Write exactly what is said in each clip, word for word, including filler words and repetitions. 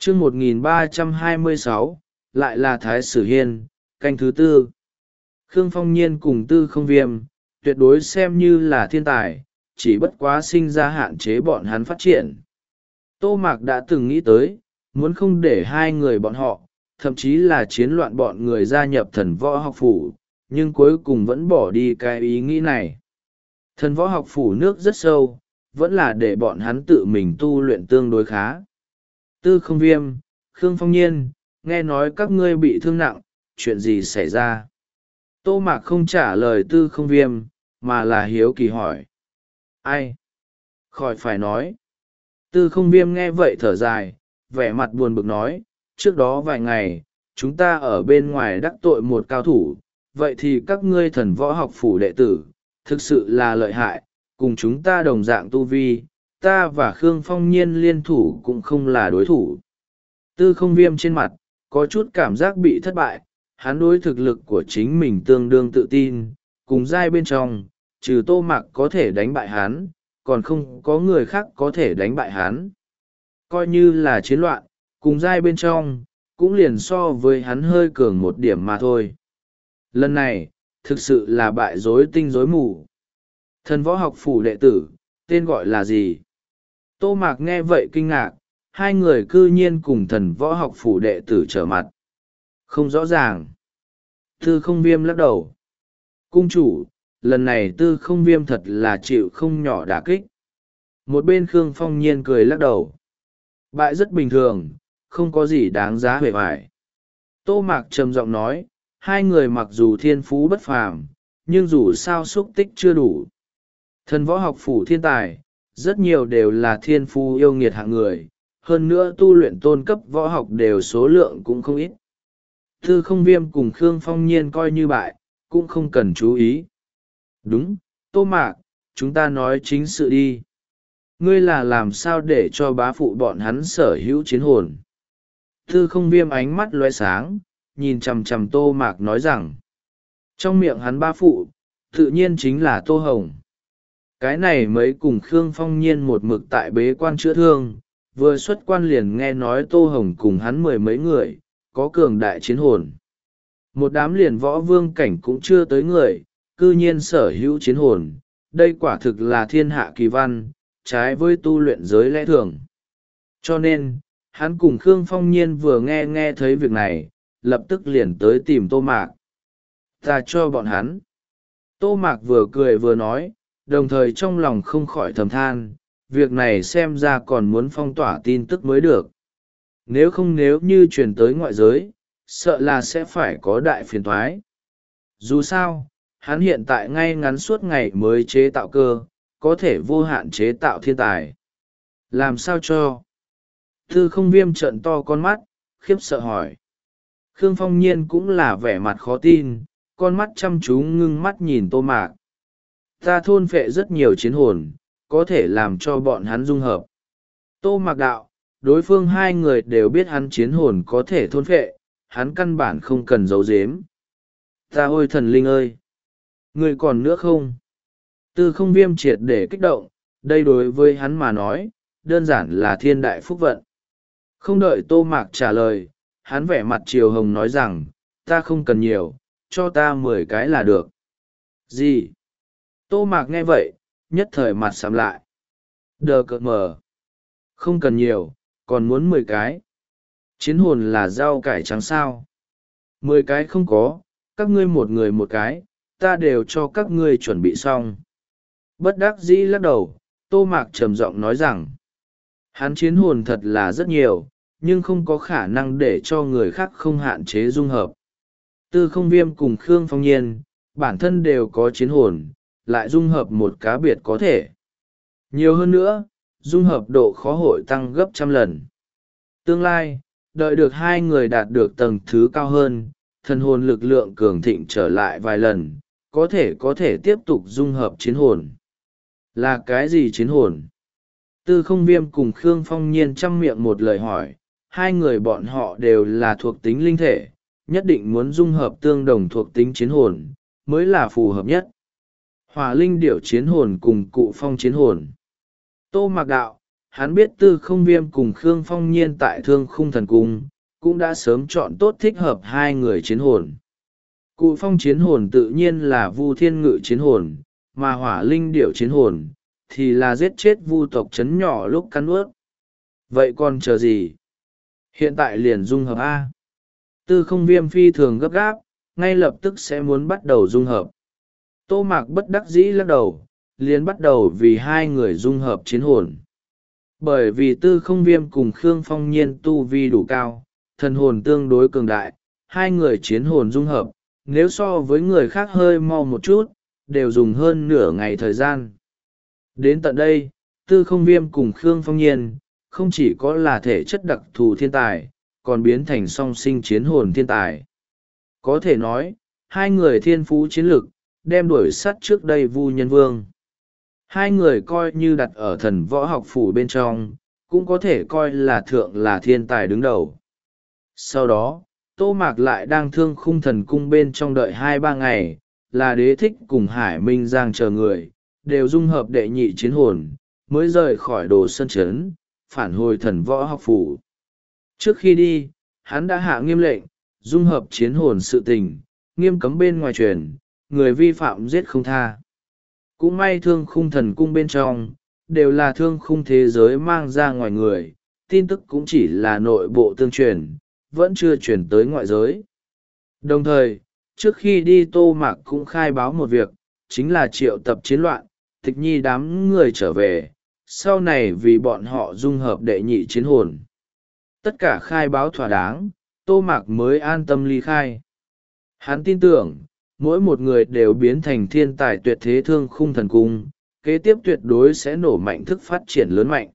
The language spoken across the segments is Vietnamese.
chương một nghìn ba trăm hai mươi sáu lại là Thái Sử Hiên, canh thứ tư. Khương Phong Nhiên cùng Tư Không Viêm, tuyệt đối xem như là thiên tài, chỉ bất quá sinh ra hạn chế bọn hắn phát triển. Tô Mạc đã từng nghĩ tới, muốn không để hai người bọn họ, thậm chí là chiến loạn bọn người gia nhập thần võ học phủ, nhưng cuối cùng vẫn bỏ đi cái ý nghĩ này. Thần võ học phủ nước rất sâu, vẫn là để bọn hắn tự mình tu luyện tương đối khá. Tư Không Viêm, Khương Phong Nhiên, nghe nói các ngươi bị thương nặng, chuyện gì xảy ra? Tô Mạc không trả lời Tư Không Viêm, mà là hiếu kỳ hỏi. Ai? Khỏi phải nói. Tư Không Viêm nghe vậy thở dài, vẻ mặt buồn bực nói, trước đó vài ngày, chúng ta ở bên ngoài đắc tội một cao thủ, vậy thì các ngươi thần võ học phủ đệ tử, thực sự là lợi hại, cùng chúng ta đồng dạng tu vi, ta và Khương Phong Nhiên liên thủ cũng không là đối thủ. Tư Không Viêm trên mặt, có chút cảm giác bị thất bại, hắn đối thực lực của chính mình tương đương tự tin, cùng giai bên trong, trừ Tô Mạc có thể đánh bại hắn, còn không có người khác có thể đánh bại hắn. Coi như là chiến loạn, cùng giai bên trong, cũng liền so với hắn hơi cường một điểm mà thôi. Lần này, thực sự là bại rối tinh rối mù. Thần võ học phủ đệ tử, tên gọi là gì? Tô Mạc nghe vậy kinh ngạc, hai người cư nhiên cùng thần võ học phủ đệ tử trở mặt. Không rõ ràng. Tư Không Viêm lắc đầu. Cung chủ, lần này Tư Không Viêm thật là chịu không nhỏ đả kích. Một bên Khương Phong Nhiên cười lắc đầu. Bại rất bình thường, không có gì đáng giá huệ vải. Tô Mạc trầm giọng nói, hai người mặc dù thiên phú bất phàm, nhưng dù sao xúc tích chưa đủ. Thần võ học phủ thiên tài, rất nhiều đều là thiên phú yêu nghiệt hạng người, hơn nữa tu luyện tôn cấp võ học đều số lượng cũng không ít. Tư Không Viêm cùng Khương Phong Nhiên coi như bại, cũng không cần chú ý. Đúng, Tô Mạc, chúng ta nói chính sự đi. Ngươi là làm sao để cho bá phụ bọn hắn sở hữu chiến hồn? Tư Không Viêm ánh mắt lóe sáng, nhìn chằm chằm Tô Mạc nói rằng, trong miệng hắn bá phụ, tự nhiên chính là Tô Hồng. Cái này mới cùng Khương Phong Nhiên một mực tại bế quan chữa thương, vừa xuất quan liền nghe nói Tô Hồng cùng hắn mười mấy người, có cường đại chiến hồn. Một đám liền võ vương cảnh cũng chưa tới người, cư nhiên sở hữu chiến hồn, đây quả thực là thiên hạ kỳ văn, trái với tu luyện giới lẽ thường. Cho nên, hắn cùng Khương Phong Nhiên vừa nghe nghe thấy việc này, lập tức liền tới tìm Tô Mạc. Ta cho bọn hắn. Tô Mạc vừa cười vừa nói, đồng thời trong lòng không khỏi thầm than, việc này xem ra còn muốn phong tỏa tin tức mới được. Nếu không nếu như truyền tới ngoại giới, sợ là sẽ phải có đại phiền thoái. Dù sao, hắn hiện tại ngay ngắn suốt ngày mới chế tạo cơ, có thể vô hạn chế tạo thiên tài. Làm sao cho? Tư Không Viêm trợn to con mắt, khiếp sợ hỏi. Khương Phong Nhiên cũng là vẻ mặt khó tin, con mắt chăm chú ngưng mắt nhìn Tô Mạc. Ta thôn phệ rất nhiều chiến hồn, có thể làm cho bọn hắn dung hợp. Tô Mạc đạo, đối phương hai người đều biết hắn chiến hồn có thể thôn phệ, hắn căn bản không cần giấu giếm. Ta ôi thần linh ơi! Người còn nữa không? Tư Không Viêm triệt để kích động, đây đối với hắn mà nói, đơn giản là thiên đại phúc vận. Không đợi Tô Mạc trả lời, hắn vẻ mặt chiều hồng nói rằng, ta không cần nhiều, cho ta mười cái là được. Gì? Tô Mạc nghe vậy, nhất thời mặt sạm lại. Đờ cợt mờ. Không cần nhiều, còn muốn mười cái. Chiến hồn là rau cải trắng sao? Mười cái không có, các ngươi một người một cái, ta đều cho các ngươi chuẩn bị xong. Bất đắc dĩ lắc đầu, Tô Mạc trầm giọng nói rằng, hắn chiến hồn thật là rất nhiều, nhưng không có khả năng để cho người khác không hạn chế dung hợp. Tư Không Viêm cùng Khương Phong Nhiên, bản thân đều có chiến hồn, lại dung hợp một cá biệt có thể. Nhiều hơn nữa, dung hợp độ khó hội tăng gấp trăm lần. Tương lai, đợi được hai người đạt được tầng thứ cao hơn, thần hồn lực lượng cường thịnh trở lại vài lần, có thể có thể tiếp tục dung hợp chiến hồn. Là cái gì chiến hồn? Tư Không Viêm cùng Khương Phong Nhiên chăm miệng một lời hỏi, hai người bọn họ đều là thuộc tính linh thể, nhất định muốn dung hợp tương đồng thuộc tính chiến hồn, mới là phù hợp nhất. Hỏa linh điểu chiến hồn cùng cụ phong chiến hồn. Tô Mạc đạo, Hắn biết Tư Không Viêm cùng Khương Phong Nhiên tại Thương Khung Thần Cung cũng đã sớm chọn tốt thích hợp hai người chiến hồn. Cụ phong chiến hồn tự nhiên là Vu Thiên Ngự chiến hồn, mà Hỏa Linh Điểu chiến hồn thì là giết chết Vu tộc trấn nhỏ lúc cắn ướt. Vậy còn chờ gì? Hiện tại liền dung hợp A. Tư Không Viêm phi thường gấp gáp, ngay lập tức sẽ muốn bắt đầu dung hợp. Tô Mạc bất đắc dĩ lắc đầu, liền bắt đầu vì hai người dung hợp chiến hồn. Bởi vì Tư Không Viêm cùng Khương Phong Nhiên tu vi đủ cao, thần hồn tương đối cường đại, hai người chiến hồn dung hợp, nếu so với người khác hơi mau một chút, đều dùng hơn nửa ngày thời gian. Đến tận đây, Tư Không Viêm cùng Khương Phong Nhiên, không chỉ có là thể chất đặc thù thiên tài, còn biến thành song sinh chiến hồn thiên tài. Có thể nói, hai người thiên phú chiến lực, đem đuổi sát trước đây Vu Nhân Vương. Hai người coi như đặt ở thần võ học phủ bên trong, cũng có thể coi là thượng là thiên tài đứng đầu. Sau đó, Tô Mạc lại đang Thương Khung Thần Cung bên trong đợi hai ba ngày, là Đế Thích cùng Hải Minh Giang chờ người, đều dung hợp đệ nhị chiến hồn, mới rời khỏi Đồ Sơn Trấn, phản hồi thần võ học phủ. Trước khi đi, hắn đã hạ nghiêm lệnh, dung hợp chiến hồn sự tình, nghiêm cấm bên ngoài truyền, người vi phạm giết không tha. Cũng may Thương Khung Thần Cung bên trong, đều là thương khung thế giới mang ra ngoài người, tin tức cũng chỉ là nội bộ tương truyền, vẫn chưa truyền tới ngoại giới. Đồng thời, trước khi đi Tô Mạc cũng khai báo một việc, chính là triệu tập chiến loạn, tịch nhi đám người trở về, sau này vì bọn họ dung hợp đệ nhị chiến hồn. Tất cả khai báo thỏa đáng, Tô Mạc mới an tâm ly khai. Hắn tin tưởng, mỗi một người đều biến thành thiên tài tuyệt thế Thương Khung Thần Cung, kế tiếp tuyệt đối sẽ nổ mạnh thức phát triển lớn mạnh.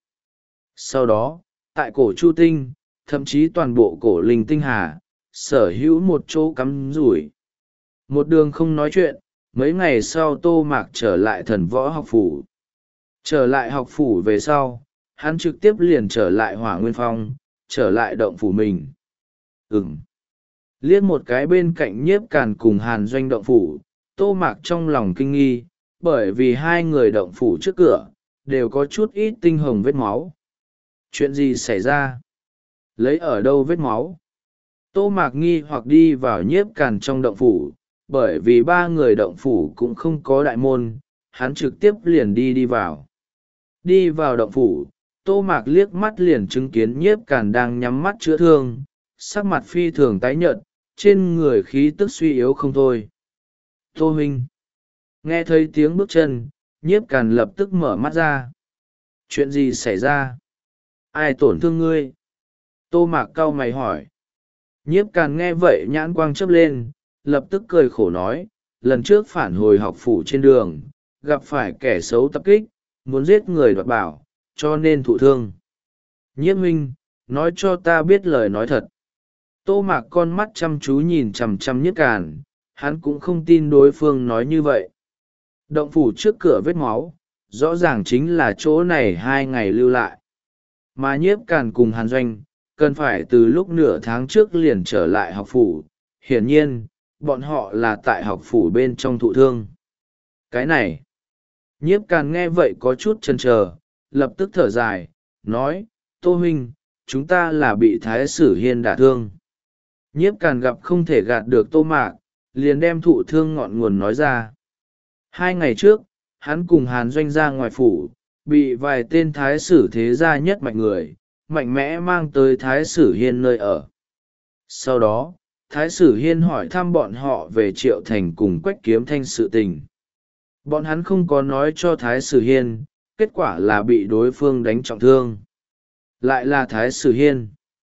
Sau đó, tại cổ Chu Tinh, thậm chí toàn bộ cổ Linh Tinh Hà, sở hữu một chỗ cắm rủi. Một đường không nói chuyện, mấy ngày sau Tô Mạc trở lại thần võ học phủ. Trở lại học phủ về sau, hắn trực tiếp liền trở lại Hỏa Nguyên Phong, trở lại động phủ mình. Ừm. Liếc một cái bên cạnh Nhiếp Càn cùng Hàn Doanh động phủ, Tô Mạc trong lòng kinh nghi, bởi vì hai người động phủ trước cửa, đều có chút ít tinh hồng vết máu. Chuyện gì xảy ra? Lấy ở đâu vết máu? Tô Mạc nghi hoặc đi vào Nhiếp Càn trong động phủ, bởi vì ba người động phủ cũng không có đại môn, hắn trực tiếp liền đi đi vào. Đi vào động phủ, Tô Mạc liếc mắt liền chứng kiến Nhiếp Càn đang nhắm mắt chữa thương, sắc mặt phi thường tái nhợt, trên người khí tức suy yếu không thôi. Tô huynh. Nghe thấy tiếng bước chân, Nhiếp Càn lập tức mở mắt ra. Chuyện gì xảy ra? Ai tổn thương ngươi? Tô Mạc cau mày hỏi. Nhiếp Càn nghe vậy nhãn quang chớp lên, lập tức cười khổ nói, lần trước phản hồi học phủ trên đường, gặp phải kẻ xấu tập kích, muốn giết người đoạt bảo, cho nên thụ thương. Nhiếp huynh, nói cho ta biết lời nói thật. Tô Mạc con mắt chăm chú nhìn chằm chằm Nhiếp Càn, hắn cũng không tin đối phương nói như vậy. Động phủ trước cửa vết máu, rõ ràng chính là chỗ này hai ngày lưu lại. Mà Nhiếp Càn cùng Hàn Doanh, cần phải từ lúc nửa tháng trước liền trở lại học phủ. Hiển nhiên, bọn họ là tại học phủ bên trong thụ thương. Cái này, Nhiếp Càn nghe vậy có chút chần chờ, lập tức thở dài, nói, Tô huynh, chúng ta là bị Thái Sử Hiên đả thương. Nhiếp Càn gặp không thể gạt được Tô Mạc, liền đem thụ thương ngọn nguồn nói ra. Hai ngày trước, hắn cùng Hàn Doanh ra ngoài phủ, bị vài tên thái sử thế gia nhất mạnh người, mạnh mẽ mang tới Thái Sử Hiên nơi ở. Sau đó, Thái Sử Hiên hỏi thăm bọn họ về Triệu Thành cùng Quách Kiếm Thanh sự tình. Bọn hắn không có nói cho Thái Sử Hiên, kết quả là bị đối phương đánh trọng thương. Lại là Thái Sử Hiên.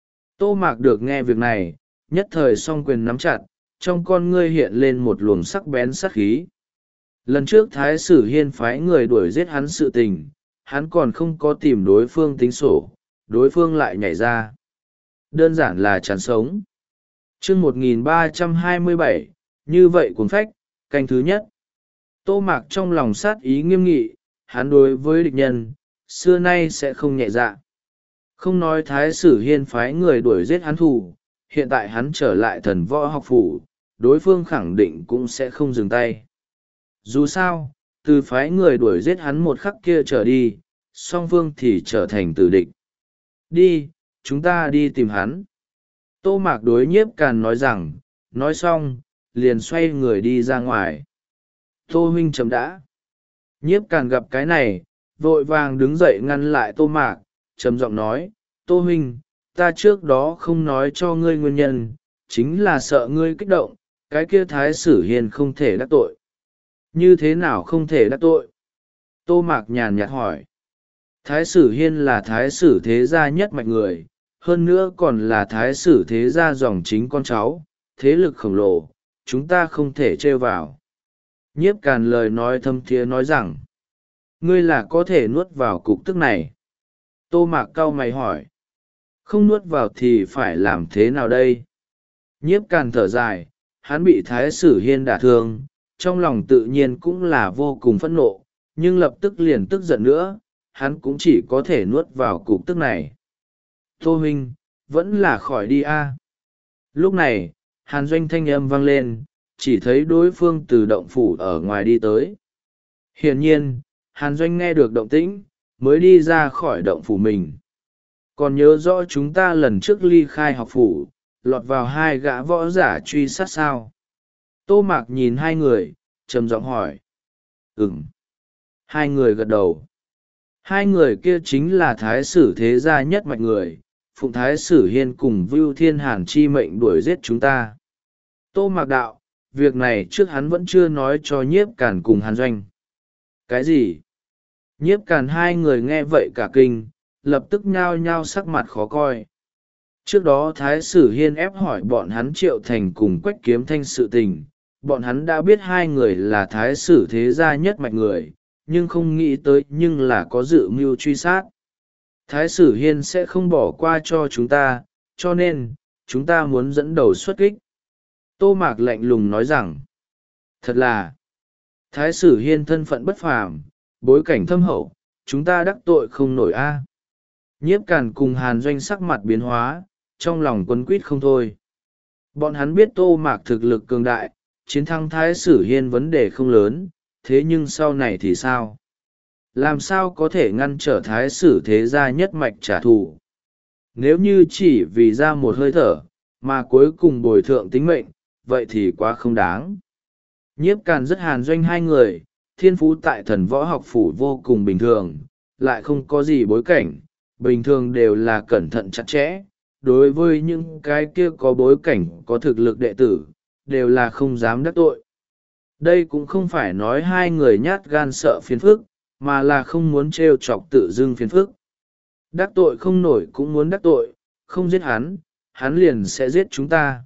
Tô Mạc được nghe việc này, nhất thời song quyền nắm chặt, trong con ngươi hiện lên một luồng sắc bén sắc khí. Lần trước Thái Sử Hiên phái người đuổi giết hắn sự tình, hắn còn không có tìm đối phương tính sổ, đối phương lại nhảy ra. Đơn giản là chán sống. chương một nghìn ba trăm hai mươi bảy, như vậy cuốn phách, canh thứ nhất. Tô Mạc trong lòng sát ý nghiêm nghị, hắn đối với địch nhân, xưa nay sẽ không nhẹ dạ. Không nói Thái Sử Hiên phái người đuổi giết hắn thù, hiện tại hắn trở lại thần võ học phủ, đối phương khẳng định cũng sẽ không dừng tay. Dù sao, từ phái người đuổi giết hắn một khắc kia trở đi, song phương thì trở thành tử địch. Đi, chúng ta đi tìm hắn. Tô Mạc đối Nhiếp Càn nói rằng, nói xong, liền xoay người đi ra ngoài. Tô huynh chấm đã. Nhiếp Càn gặp cái này, vội vàng đứng dậy ngăn lại Tô Mạc, trầm giọng nói, Tô huynh, ta trước đó không nói cho ngươi nguyên nhân, chính là sợ ngươi kích động, cái kia Thái Sử Hiên không thể đắc tội. Như thế nào không thể đắc tội? Tô Mạc nhàn nhạt hỏi. Thái Sử Hiên là Thái Sử thế gia nhất mạch người, hơn nữa còn là Thái Sử thế gia dòng chính con cháu, thế lực khổng lồ, chúng ta không thể trêu vào. Nhiếp Càn lời nói thâm thiế nói rằng, ngươi là có thể nuốt vào cục tức này. Tô Mạc cau mày hỏi, không nuốt vào thì phải làm thế nào đây? Nhiếp Càn thở dài, hắn bị Thái Sử Hiên đả thương, trong lòng tự nhiên cũng là vô cùng phẫn nộ, nhưng lập tức liền tức giận nữa, hắn cũng chỉ có thể nuốt vào cục tức này. Tô huynh, vẫn là khỏi đi a. Lúc này, Hàn Doanh thanh âm vang lên, chỉ thấy đối phương từ động phủ ở ngoài đi tới. Hiển nhiên, Hàn Doanh nghe được động tĩnh, mới đi ra khỏi động phủ mình. Còn nhớ rõ chúng ta lần trước ly khai học phủ, lọt vào hai gã võ giả truy sát sao? Tô Mạc nhìn hai người, trầm giọng hỏi. Ừm. Hai người gật đầu. Hai người kia chính là Thái Sử thế gia nhất mạch người, Phụng Thái Sử Hiên cùng Vưu Thiên Hàn chi mệnh đuổi giết chúng ta. Tô Mạc đạo, việc này trước hắn vẫn chưa nói cho Nhiếp Càn cùng Hàn Doanh. Cái gì? Nhiếp Càn hai người nghe vậy cả kinh, lập tức nhao nhao sắc mặt khó coi. Trước đó Thái Sử Hiên ép hỏi bọn hắn Triệu Thành cùng Quách Kiếm Thanh sự tình, bọn hắn đã biết hai người là Thái Sử thế gia nhất mạch người, nhưng không nghĩ tới nhưng là có dự mưu truy sát. Thái Sử Hiên sẽ không bỏ qua cho chúng ta, cho nên, chúng ta muốn dẫn đầu xuất kích. Tô Mạc lạnh lùng nói rằng, thật là, Thái Sử Hiên thân phận bất phàm, bối cảnh thâm hậu, chúng ta đắc tội không nổi a. Nhiếp Càn cùng Hàn Doanh sắc mặt biến hóa, trong lòng quấn quýt không thôi. Bọn hắn biết Tô Mạc thực lực cường đại, chiến thắng Thái Sử Hiên vấn đề không lớn, thế nhưng sau này thì sao? Làm sao có thể ngăn trở Thái Sử thế gia nhất mạch trả thù? Nếu như chỉ vì ra một hơi thở, mà cuối cùng bồi thượng tính mệnh, vậy thì quá không đáng. Nhiếp Càn rất Hàn Doanh hai người, thiên phú tại thần võ học phủ vô cùng bình thường, lại không có gì bối cảnh, bình thường đều là cẩn thận chặt chẽ. Đối với những cái kia có bối cảnh có thực lực đệ tử, đều là không dám đắc tội. Đây cũng không phải nói hai người nhát gan sợ phiền phức, mà là không muốn trêu chọc tự dưng phiền phức. Đắc tội không nổi cũng muốn đắc tội, không giết hắn, hắn liền sẽ giết chúng ta.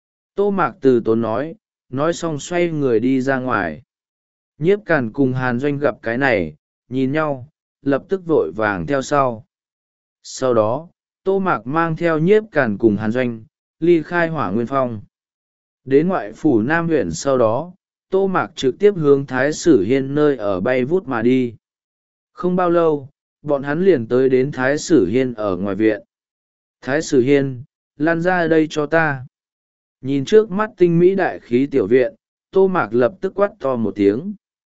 Tô Mạc từ tốn nói, nói xong xoay người đi ra ngoài. Nhiếp Càn cùng Hàn Doanh gặp cái này, nhìn nhau, lập tức vội vàng theo sau. Sau đó, Tô Mạc mang theo Nhiếp Càn cùng Hàn Doanh, ly khai Hỏa Nguyên Phong. Đến ngoại phủ Nam huyện sau đó, Tô Mạc trực tiếp hướng Thái Sử Hiên nơi ở bay vút mà đi. Không bao lâu, bọn hắn liền tới đến Thái Sử Hiên ở ngoài viện. Thái Sử Hiên, lan ra đây cho ta. Nhìn trước mắt tinh mỹ đại khí tiểu viện, Tô Mạc lập tức quát to một tiếng.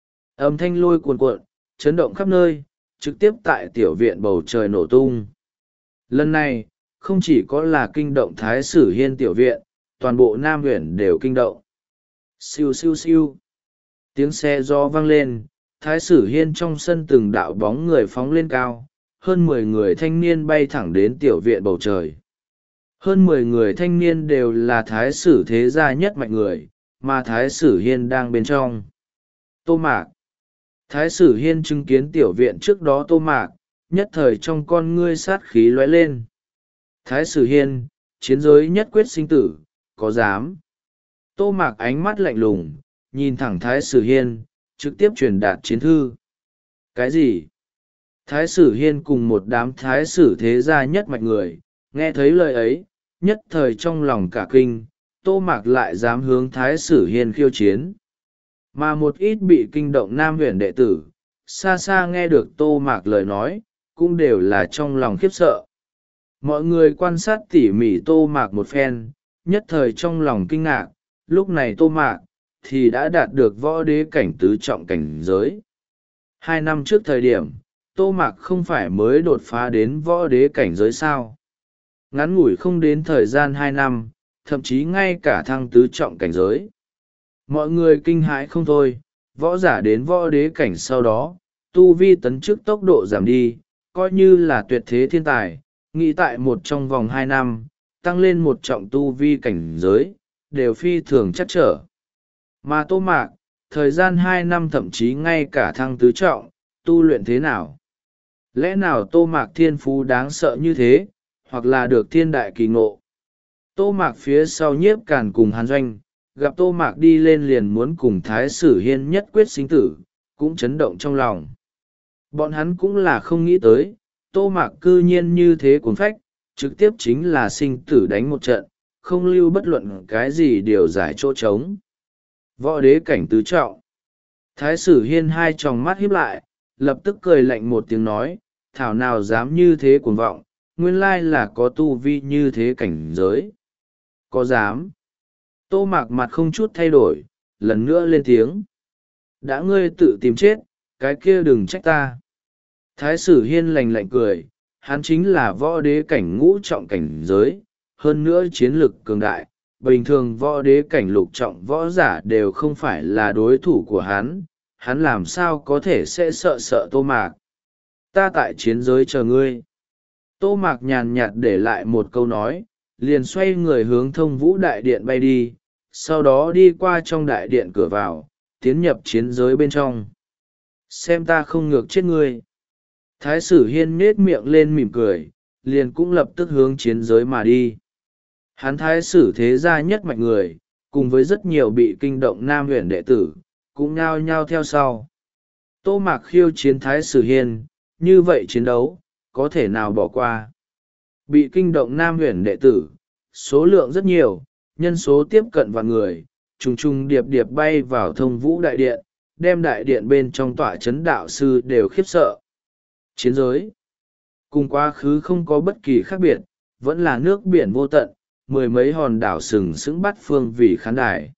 Âm thanh lôi cuồn cuộn, chấn động khắp nơi, trực tiếp tại tiểu viện bầu trời nổ tung. Lần này, không chỉ có là kinh động Thái Sử Hiên tiểu viện, toàn bộ Nam huyện đều kinh động. Siêu siêu siêu. Tiếng xe gió vang lên, Thái Sử Hiên trong sân từng đạo bóng người phóng lên cao, hơn mười người thanh niên bay thẳng đến tiểu viện bầu trời. Hơn mười người thanh niên đều là Thái Sử thế gia nhất mạch người, mà Thái Sử Hiên đang bên trong. Tô Mạc. Thái Sử Hiên chứng kiến tiểu viện trước đó Tô Mạc, nhất thời trong con ngươi sát khí lóe lên. Thái Sử Hiên, chiến giới nhất quyết sinh tử, có dám? Tô Mạc ánh mắt lạnh lùng, nhìn thẳng Thái Sử Hiên, trực tiếp truyền đạt chiến thư. Cái gì? Thái Sử Hiên cùng một đám Thái Sử thế gia nhất mạch người, nghe thấy lời ấy, nhất thời trong lòng cả kinh, Tô Mạc lại dám hướng Thái Sử Hiên khiêu chiến. Mà một ít bị kinh động Nam huyện đệ tử, xa xa nghe được Tô Mạc lời nói, cũng đều là trong lòng khiếp sợ. Mọi người quan sát tỉ mỉ Tô Mạc một phen, nhất thời trong lòng kinh ngạc, lúc này Tô Mạc thì đã đạt được võ đế cảnh tứ trọng cảnh giới. Hai năm trước thời điểm, Tô Mạc không phải mới đột phá đến võ đế cảnh giới sao? Ngắn ngủi không đến thời gian hai năm, thậm chí ngay cả thăng tứ trọng cảnh giới. Mọi người kinh hãi không thôi, võ giả đến võ đế cảnh sau đó, tu vi tấn chức tốc độ giảm đi, coi như là tuyệt thế thiên tài, nghĩ tại một trong vòng hai năm, tăng lên một trọng tu vi cảnh giới, đều phi thường chắc trở. Mà Tô Mạc, thời gian hai năm thậm chí ngay cả thăng tứ trọng, tu luyện thế nào? Lẽ nào Tô Mạc thiên phú đáng sợ như thế, hoặc là được thiên đại kỳ ngộ? Tô Mạc phía sau Nhiếp Càn cùng Hàn Doanh, gặp Tô Mạc đi lên liền muốn cùng Thái Sử Hiên nhất quyết sinh tử, cũng chấn động trong lòng. Bọn hắn cũng là không nghĩ tới, Tô Mạc cư nhiên như thế cuốn phách, trực tiếp chính là sinh tử đánh một trận, không lưu bất luận cái gì điều giải chỗ trống. Võ đế cảnh tứ trọng. Thái Sử Hiên hai tròng mắt híp lại, lập tức cười lạnh một tiếng nói, thảo nào dám như thế cuồng vọng, nguyên lai là có tu vi như thế cảnh giới. Có dám? Tô Mạc mặt không chút thay đổi, lần nữa lên tiếng. Đã ngươi tự tìm chết, cái kia đừng trách ta. Thái Sử Hiên lạnh lạnh cười, hắn chính là võ đế cảnh ngũ trọng cảnh giới, hơn nữa chiến lực cường đại. Bình thường võ đế cảnh lục trọng võ giả đều không phải là đối thủ của hắn, hắn làm sao có thể sẽ sợ sợ Tô Mạc. Ta tại chiến giới chờ ngươi. Tô Mạc nhàn nhạt để lại một câu nói, liền xoay người hướng Thông Vũ đại điện bay đi, sau đó đi qua trong đại điện cửa vào, tiến nhập chiến giới bên trong. Xem ta không ngược chết ngươi. Thái Sử Hiên nết miệng lên mỉm cười, liền cũng lập tức hướng chiến giới mà đi. Hắn Thái Sử thế gia nhất mạch người, cùng với rất nhiều bị kinh động Nam Huyền đệ tử, cũng nhao nhao theo sau. Tô Mạc khiêu chiến Thái Sử Hiên, như vậy chiến đấu, có thể nào bỏ qua. Bị kinh động Nam Huyền đệ tử, số lượng rất nhiều, nhân số tiếp cận vạn người, trùng trùng điệp điệp bay vào Thông Vũ đại điện, đem đại điện bên trong tọa chấn đạo sư đều khiếp sợ. Chiến giới cùng quá khứ không có bất kỳ khác biệt, vẫn là nước biển vô tận, mười mấy hòn đảo sừng sững bắt phương vì khán đài.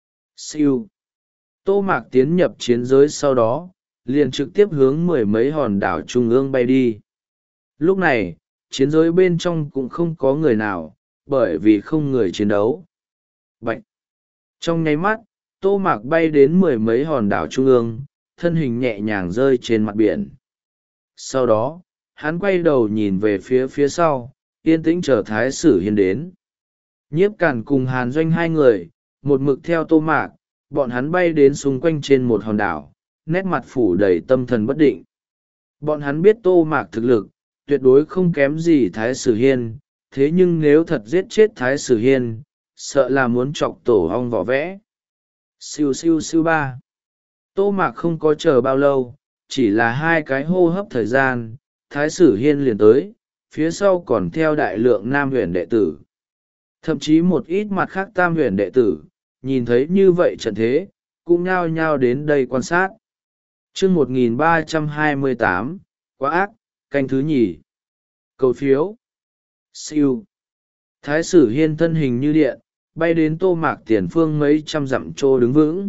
Siêu. Tô Mạc tiến nhập chiến giới sau đó, liền trực tiếp hướng mười mấy hòn đảo trung ương bay đi. Lúc này, chiến giới bên trong cũng không có người nào, bởi vì không người chiến đấu. Bạch. Trong nháy mắt, Tô Mạc bay đến mười mấy hòn đảo trung ương, thân hình nhẹ nhàng rơi trên mặt biển. Sau đó, hắn quay đầu nhìn về phía phía sau, yên tĩnh chờ Thái Sử Hiên đến. Nhiếp Càn cùng Hàn Doanh hai người, một mực theo Tô Mạc, bọn hắn bay đến xung quanh trên một hòn đảo, nét mặt phủ đầy tâm thần bất định. Bọn hắn biết Tô Mạc thực lực, tuyệt đối không kém gì Thái Sử Hiên, thế nhưng nếu thật giết chết Thái Sử Hiên, sợ là muốn chọc tổ ong vỏ vẽ. Siêu siêu siêu ba. Tô Mạc không có chờ bao lâu, chỉ là hai cái hô hấp thời gian, Thái Sử Hiên liền tới, phía sau còn theo đại lượng Nam Huyền đệ tử. Thậm chí một ít mặt khác Tam Huyền đệ tử, nhìn thấy như vậy trận thế, cũng nhao nhao đến đây quan sát. chương một nghìn ba trăm hai mươi tám, quá ác, canh thứ nhì. Cầu phiếu. Siêu. Thái Sử Hiên thân hình như điện, bay đến Tô Mạc tiền phương mấy trăm dặm trô đứng vững.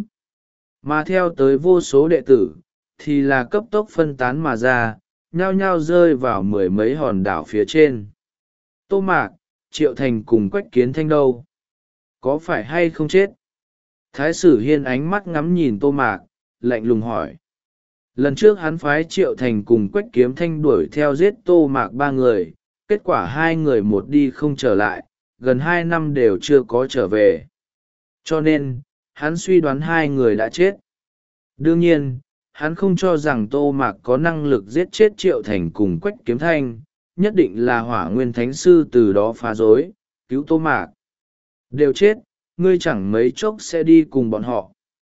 Mà theo tới vô số đệ tử, thì là cấp tốc phân tán mà ra, nhao nhao rơi vào mười mấy hòn đảo phía trên. Tô Mạc, Triệu Thành cùng Quách Kiến Thanh đâu? Có phải hay không chết? Thái Sử Hiên ánh mắt ngắm nhìn Tô Mạc, lạnh lùng hỏi. Lần trước hắn phái Triệu Thành cùng Quách Kiếm Thanh đuổi theo giết Tô Mạc ba người, kết quả hai người một đi không trở lại, gần hai năm đều chưa có trở về. Cho nên, hắn suy đoán hai người đã chết. Đương nhiên, hắn không cho rằng Tô Mạc có năng lực giết chết Triệu Thành cùng Quách Kiếm Thanh, nhất định là Hỏa Nguyên Thánh Sư từ đó phá rối, cứu Tô Mạc. Đều chết, ngươi chẳng mấy chốc sẽ đi cùng bọn họ.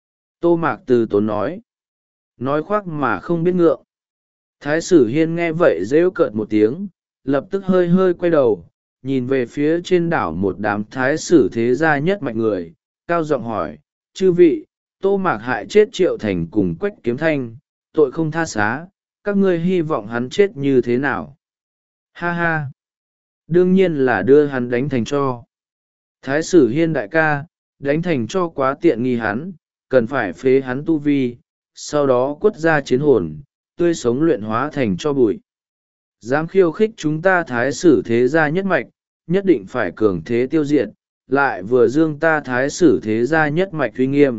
Tô Mạc từ tốn nói. Nói khoác mà không biết ngượng. Thái Sử Hiên nghe vậy rêu cợt một tiếng, lập tức hơi hơi quay đầu, nhìn về phía trên đảo một đám Thái Sử thế gia nhất mạnh người, cao giọng hỏi, chư vị, Tô Mạc hại chết Triệu Thành cùng Quách Kiếm Thanh, tội không tha xá, các ngươi hy vọng hắn chết như thế nào? Ha ha! Đương nhiên là đưa hắn đánh thành cho. Thái Sử Hiên đại ca, đánh thành cho quá tiện nghi hắn, cần phải phế hắn tu vi, sau đó quất ra chiến hồn, tươi sống luyện hóa thành cho bụi. Dám khiêu khích chúng ta thái sử thế gia nhất mạch, nhất định phải cường thế tiêu diệt, lại vừa dương ta thái sử thế gia nhất mạch uy nghiêm.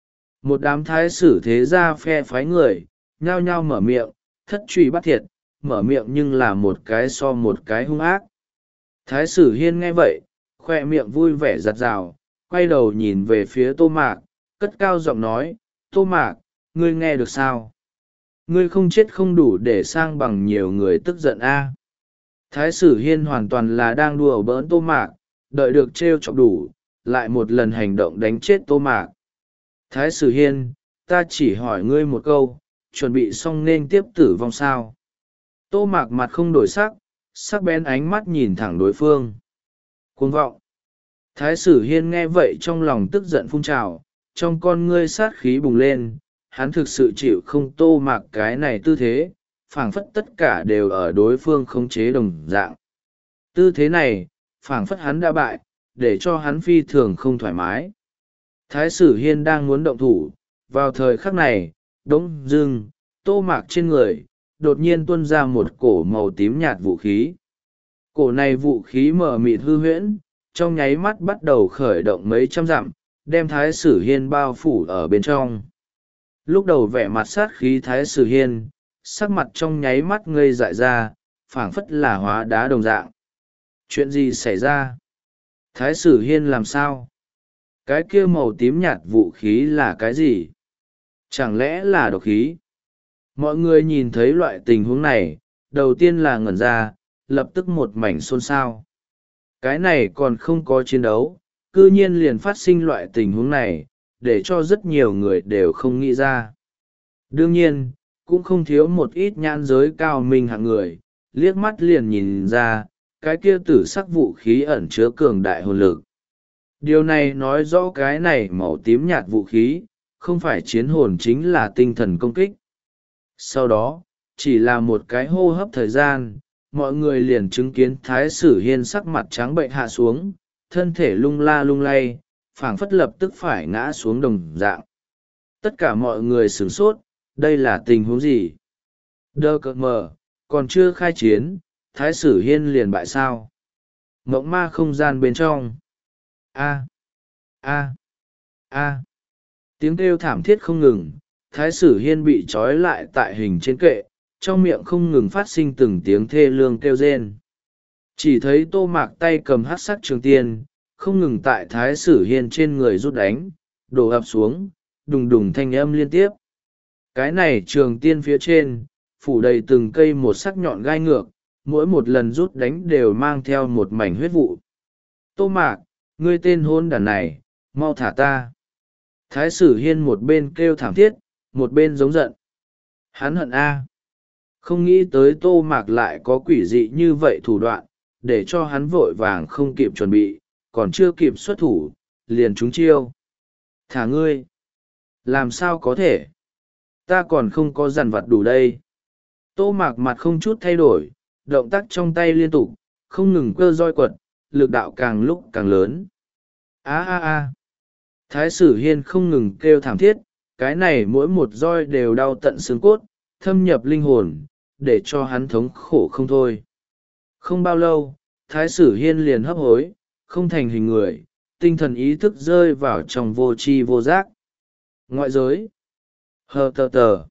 Một đám thái sử thế gia phe phái người, nhao nhao mở miệng, thất truy bắt thiệt, mở miệng nhưng là một cái so một cái hung ác. Thái sử hiên nghe vậy, khoe miệng vui vẻ giặt rào, quay đầu nhìn về phía Tô Mạc, cất cao giọng nói, Tô Mạc, ngươi nghe được sao? Ngươi không chết không đủ để sang bằng nhiều người tức giận a. Thái sử hiên hoàn toàn là đang đùa bỡn Tô Mạc, đợi được trêu chọc đủ, lại một lần hành động đánh chết Tô Mạc. Thái sử hiên, ta chỉ hỏi ngươi một câu, chuẩn bị xong nên tiếp tử vong sao? Tô Mạc mặt không đổi sắc, sắc bén ánh mắt nhìn thẳng đối phương. Cuồng vọng. Thái sử hiên nghe vậy trong lòng tức giận phun trào, trong con ngươi sát khí bùng lên, hắn thực sự chịu không Tô Mạc cái này tư thế, phảng phất tất cả đều ở đối phương khống chế đồng dạng. Tư thế này, phảng phất hắn đã bại, để cho hắn phi thường không thoải mái. Thái sử hiên đang muốn động thủ, vào thời khắc này, đống dưng, Tô Mạc trên người, đột nhiên tuôn ra một cổ màu tím nhạt vũ khí. Cổ này vũ khí mờ mịt hư huyễn, trong nháy mắt bắt đầu khởi động mấy trăm dặm, đem thái sử hiên bao phủ ở bên trong. Lúc đầu vẻ mặt sát khí thái sử hiên, sắc mặt trong nháy mắt ngây dại ra, phảng phất là hóa đá đồng dạng. Chuyện gì xảy ra? Thái sử hiên làm sao? Cái kia màu tím nhạt vũ khí là cái gì? Chẳng lẽ là độc khí? Mọi người nhìn thấy loại tình huống này, đầu tiên là ngẩn ra, lập tức một mảnh xôn xao. Cái này còn không có chiến đấu, cư nhiên liền phát sinh loại tình huống này, để cho rất nhiều người đều không nghĩ ra. Đương nhiên, cũng không thiếu một ít nhãn giới cao minh hạng người, liếc mắt liền nhìn ra, cái kia tử sắc vũ khí ẩn chứa cường đại hồn lực. Điều này nói rõ cái này màu tím nhạt vũ khí, không phải chiến hồn chính là tinh thần công kích. Sau đó, chỉ là một cái hô hấp thời gian, mọi người liền chứng kiến thái sử hiên sắc mặt trắng bệnh hạ xuống, thân thể lung la lung lay, phảng phất lập tức phải ngã xuống đồng dạng. Tất cả mọi người sửng sốt, đây là tình huống gì? Đơ cợt mờ, còn chưa khai chiến, thái sử hiên liền bại sao? Mộng ma không gian bên trong. A. A. A. Tiếng kêu thảm thiết không ngừng, thái sử hiên bị trói lại tại hình trên kệ, trong miệng không ngừng phát sinh từng tiếng thê lương kêu rên. Chỉ thấy Tô Mạc tay cầm hắc sắc trường tiên, không ngừng tại thái sử hiên trên người rút đánh, đổ ập xuống, đùng đùng thanh âm liên tiếp. Cái này trường tiên phía trên, phủ đầy từng cây một sắc nhọn gai ngược, mỗi một lần rút đánh đều mang theo một mảnh huyết vụ. Tô Mạc, ngươi tên hôn đản này, mau thả ta. Thái sử hiên một bên kêu thảm thiết, một bên giống giận. Hắn hận A. Không nghĩ tới Tô Mạc lại có quỷ dị như vậy thủ đoạn, để cho hắn vội vàng không kịp chuẩn bị, còn chưa kịp xuất thủ, liền trúng chiêu. Thả ngươi. Làm sao có thể? Ta còn không có dằn vặt đủ đây. Tô Mạc mặt không chút thay đổi, động tác trong tay liên tục, không ngừng cơ roi quật, lực đạo càng lúc càng lớn. A a a. Thái sử hiên không ngừng kêu thảm thiết, cái này mỗi một roi đều đau tận xương cốt, thâm nhập linh hồn, để cho hắn thống khổ không thôi. Không bao lâu, thái sử hiên liền hấp hối, không thành hình người, tinh thần ý thức rơi vào trong vô tri vô giác. Ngoại giới. Hờ tờ tờ.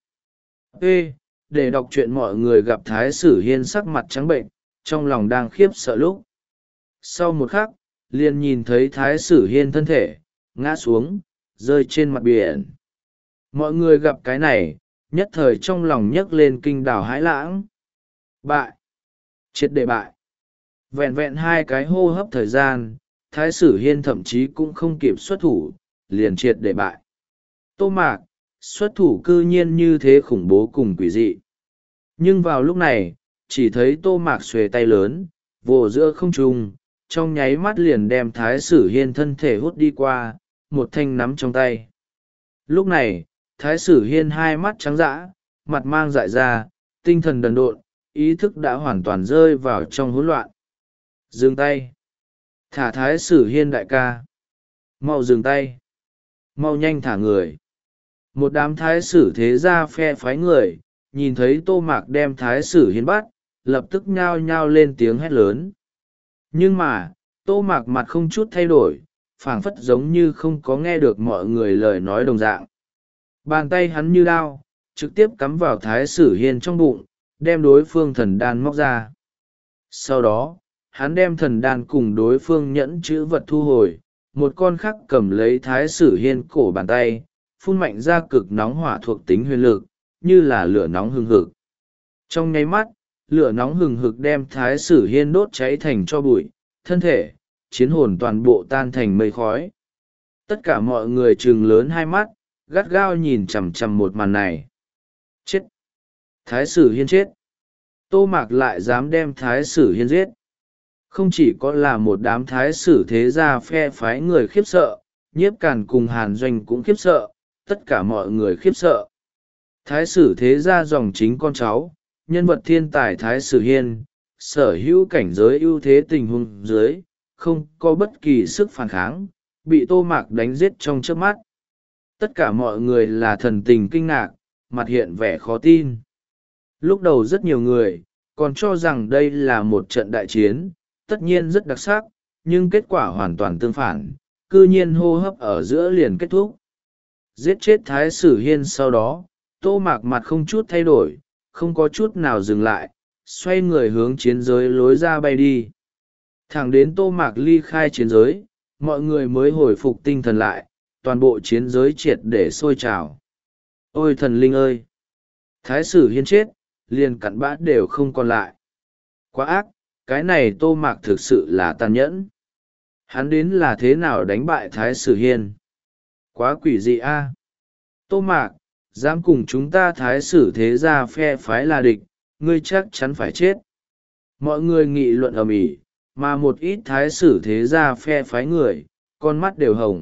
Ê, để đọc truyện mọi người gặp thái sử hiên sắc mặt trắng bệnh, trong lòng đang khiếp sợ lúc. Sau một khắc, liền nhìn thấy thái sử hiên thân thể, ngã xuống, rơi trên mặt biển. Mọi người gặp cái này, nhất thời trong lòng nhấc lên kinh đảo hãi lãng. Bại. Triệt để bại. Vẹn vẹn hai cái hô hấp thời gian, thái sử hiên thậm chí cũng không kịp xuất thủ, liền triệt để bại. Tô Mạc, xuất thủ cư nhiên như thế khủng bố cùng quỷ dị. Nhưng vào lúc này, chỉ thấy Tô Mạc xuề tay lớn, vồ giữa không trung, trong nháy mắt liền đem thái sử hiên thân thể hút đi qua, một thanh nắm trong tay. Lúc này, thái sử hiên hai mắt trắng dã, mặt mang dại ra, tinh thần đần độn, ý thức đã hoàn toàn rơi vào trong hỗn loạn. Dừng tay. Thả thái sử hiên đại ca. Mau dừng tay. Mau nhanh thả người. Một đám thái sử thế gia phe phái người, nhìn thấy Tô Mạc đem Thái Sử Hiên bắt, lập tức nhao nhao lên tiếng hét lớn. Nhưng mà, Tô Mạc mặt không chút thay đổi, phảng phất giống như không có nghe được mọi người lời nói đồng dạng. Bàn tay hắn như đao, trực tiếp cắm vào Thái Sử Hiên trong bụng, đem đối phương thần đan móc ra. Sau đó, hắn đem thần đan cùng đối phương nhẫn chữ vật thu hồi, một con khác cầm lấy Thái Sử Hiên cổ bàn tay, phun mạnh ra cực nóng hỏa thuộc tính huyền lực, như là lửa nóng hừng hực. Trong nháy mắt, lửa nóng hừng hực đem Thái Sử Hiên đốt cháy thành tro bụi, thân thể, chiến hồn toàn bộ tan thành mây khói. Tất cả mọi người trừng lớn hai mắt, gắt gao nhìn chằm chằm một màn này. Chết! Thái Sử Hiên chết! Tô Mạc lại dám đem Thái Sử Hiên giết. Không chỉ có là một đám Thái Sử thế gia phe phái người khiếp sợ, Nhiếp Càn cùng Hàn Doanh cũng khiếp sợ, tất cả mọi người khiếp sợ. Thái Sử thế gia dòng chính con cháu, nhân vật thiên tài Thái Sử Hiên, sở hữu cảnh giới ưu thế tình huống dưới, không có bất kỳ sức phản kháng, bị Tô Mạc đánh giết trong chớp mắt. Tất cả mọi người là thần tình kinh ngạc, mặt hiện vẻ khó tin. Lúc đầu rất nhiều người, còn cho rằng đây là một trận đại chiến, tất nhiên rất đặc sắc, nhưng kết quả hoàn toàn tương phản, cư nhiên hô hấp ở giữa liền kết thúc. Giết chết Thái Sử Hiên sau đó, Tô Mạc mặt không chút thay đổi, không có chút nào dừng lại, xoay người hướng chiến giới lối ra bay đi. Thẳng đến Tô Mạc ly khai chiến giới, mọi người mới hồi phục tinh thần lại, toàn bộ chiến giới triệt để sôi trào. Ôi thần linh ơi! Thái Sử Hiên chết, liền cặn bã đều không còn lại. Quá ác, cái này Tô Mạc thực sự là tàn nhẫn. Hắn đến là thế nào đánh bại Thái Sử Hiên? Quá quỷ dị a! Tô Mạc, dám cùng chúng ta Thái Sử thế gia phe phái là địch, ngươi chắc chắn phải chết. Mọi người nghị luận ầm ĩ, mà một ít Thái Sử thế gia phe phái người, con mắt đều hồng.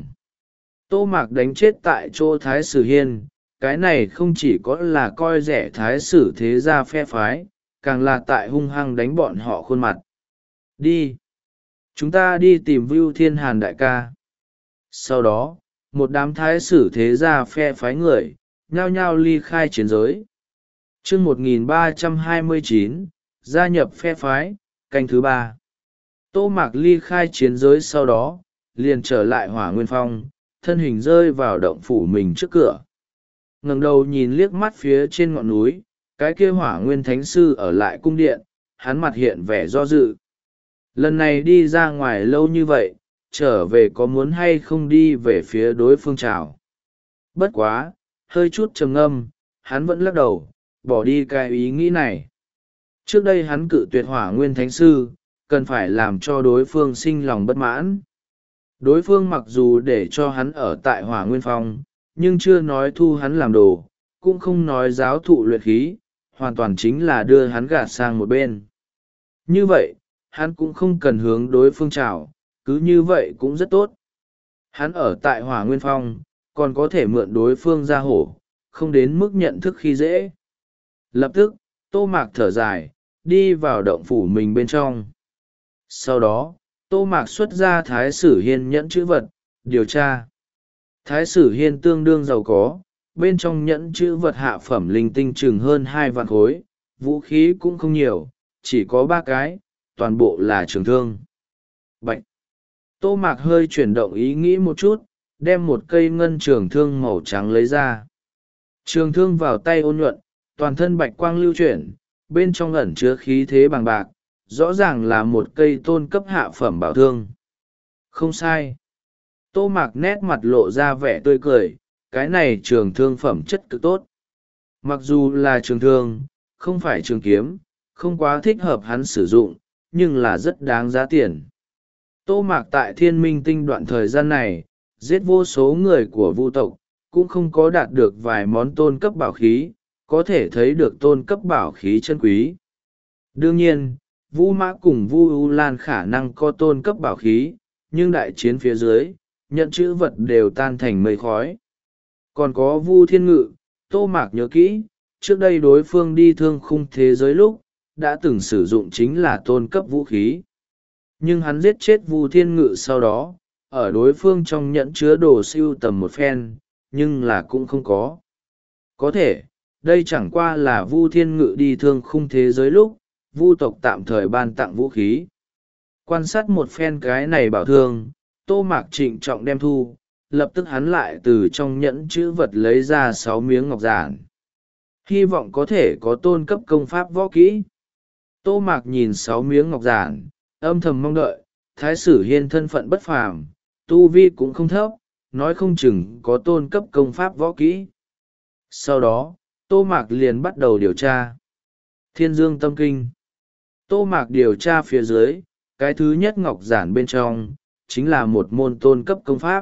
Tô Mạc đánh chết tại chỗ Thái Sử Hiên, cái này không chỉ có là coi rẻ Thái Sử thế gia phe phái, càng là tại hung hăng đánh bọn họ khuôn mặt. Đi! Chúng ta đi tìm Vưu Thiên Hàn đại ca. Sau đó, một đám Thái Sử thế gia phe phái người, nhao nhao ly khai chiến giới. Chương một nghìn ba trăm hai mươi chín, gia nhập phe phái, canh thứ ba. Tô Mạc ly khai chiến giới sau đó, liền trở lại Hỏa Nguyên Phong, thân hình rơi vào động phủ mình trước cửa. Ngẩng đầu nhìn liếc mắt phía trên ngọn núi, cái kia Hỏa Nguyên Thánh Sư ở lại cung điện, hắn mặt hiện vẻ do dự. Lần này đi ra ngoài lâu như vậy, trở về có muốn hay không đi về phía đối phương chào. Bất quá, hơi chút trầm ngâm, hắn vẫn lắc đầu, bỏ đi cái ý nghĩ này. Trước đây hắn cự tuyệt Hỏa Nguyên Thánh Sư, cần phải làm cho đối phương sinh lòng bất mãn. Đối phương mặc dù để cho hắn ở tại Hỏa Nguyên Phong, nhưng chưa nói thu hắn làm đồ, cũng không nói giáo thụ luyện khí, hoàn toàn chính là đưa hắn gạt sang một bên. Như vậy, hắn cũng không cần hướng đối phương chào, cứ như vậy cũng rất tốt. Hắn ở tại Hỏa Nguyên Phong, còn có thể mượn đối phương ra hổ, không đến mức nhận thức khi dễ. Lập tức, Tô Mạc thở dài, đi vào động phủ mình bên trong. Sau đó, Tô Mạc xuất ra Thái Sử Hiên nhẫn chữ vật, điều tra. Thái Sử Hiên tương đương giàu có, bên trong nhẫn chữ vật hạ phẩm linh tinh chừng hơn hai vạn khối, vũ khí cũng không nhiều, chỉ có ba cái, toàn bộ là trường thương. Bạch! Tô Mạc hơi chuyển động ý nghĩ một chút, đem một cây ngân trường thương màu trắng lấy ra. Trường thương vào tay ôn nhuận, toàn thân bạch quang lưu chuyển, bên trong ẩn chứa khí thế bằng bạc, rõ ràng là một cây tôn cấp hạ phẩm bảo thương. Không sai. Tô Mạc nét mặt lộ ra vẻ tươi cười, cái này trường thương phẩm chất cực tốt. Mặc dù là trường thương, không phải trường kiếm, không quá thích hợp hắn sử dụng, nhưng là rất đáng giá tiền. Tô Mạc tại Thiên Minh Tinh đoạn thời gian này, giết vô số người của Vu tộc, cũng không có đạt được vài món tôn cấp bảo khí, có thể thấy được tôn cấp bảo khí chân quý. Đương nhiên, Vu Mã cùng Vu U Lan khả năng có tôn cấp bảo khí, nhưng đại chiến phía dưới, nhận chữ vật đều tan thành mây khói. Còn có Vu Thiên Ngự, Tô Mạc nhớ kỹ, trước đây đối phương đi thương khung thế giới lúc, đã từng sử dụng chính là tôn cấp vũ khí. Nhưng hắn giết chết Vu Thiên Ngự sau đó, ở đối phương trong nhẫn chứa đồ siêu tầm một phen, nhưng là cũng không có. Có thể, đây chẳng qua là Vu Thiên Ngự đi thương khung thế giới lúc Vu tộc tạm thời ban tặng vũ khí. Quan sát một phen cái này bảo thương, Tô Mạc trịnh trọng đem thu, lập tức hắn lại từ trong nhẫn chữ vật lấy ra sáu miếng ngọc giản. Hy vọng có thể có tôn cấp công pháp võ kỹ. Tô Mạc nhìn sáu miếng ngọc giản, âm thầm mong đợi, Thái Sử Hiên thân phận bất phàm, tu vi cũng không thấp, nói không chừng có tôn cấp công pháp võ kỹ. Sau đó, Tô Mạc liền bắt đầu điều tra. Thiên Dương Tâm Kinh. Tô Mạc điều tra phía dưới, cái thứ nhất ngọc giản bên trong, chính là một môn tôn cấp công pháp.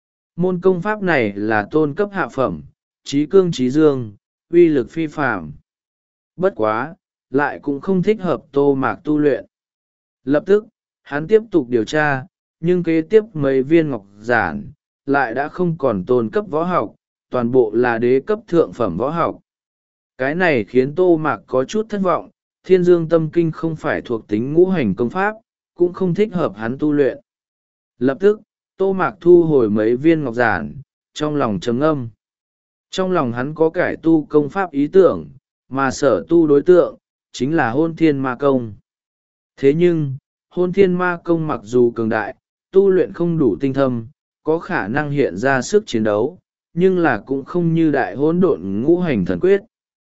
Môn công pháp này là tôn cấp hạ phẩm, trí cương trí dương, uy lực phi phàm. Bất quá, lại cũng không thích hợp Tô Mạc tu luyện. Lập tức, hắn tiếp tục điều tra, nhưng kế tiếp mấy viên ngọc giản, lại đã không còn tôn cấp võ học, toàn bộ là đế cấp thượng phẩm võ học. Cái này khiến Tô Mạc có chút thất vọng, Thiên Dương Tâm Kinh không phải thuộc tính ngũ hành công pháp, cũng không thích hợp hắn tu luyện. Lập tức, Tô Mạc thu hồi mấy viên ngọc giản, trong lòng trầm ngâm. Trong lòng hắn có cải tu công pháp ý tưởng, mà sở tu đối tượng, chính là Hôn Thiên Ma Công. Thế nhưng, Hôn Thiên Ma Công mặc dù cường đại, tu luyện không đủ tinh thâm, có khả năng hiện ra sức chiến đấu, nhưng là cũng không như đại hỗn độn ngũ hành thần quyết.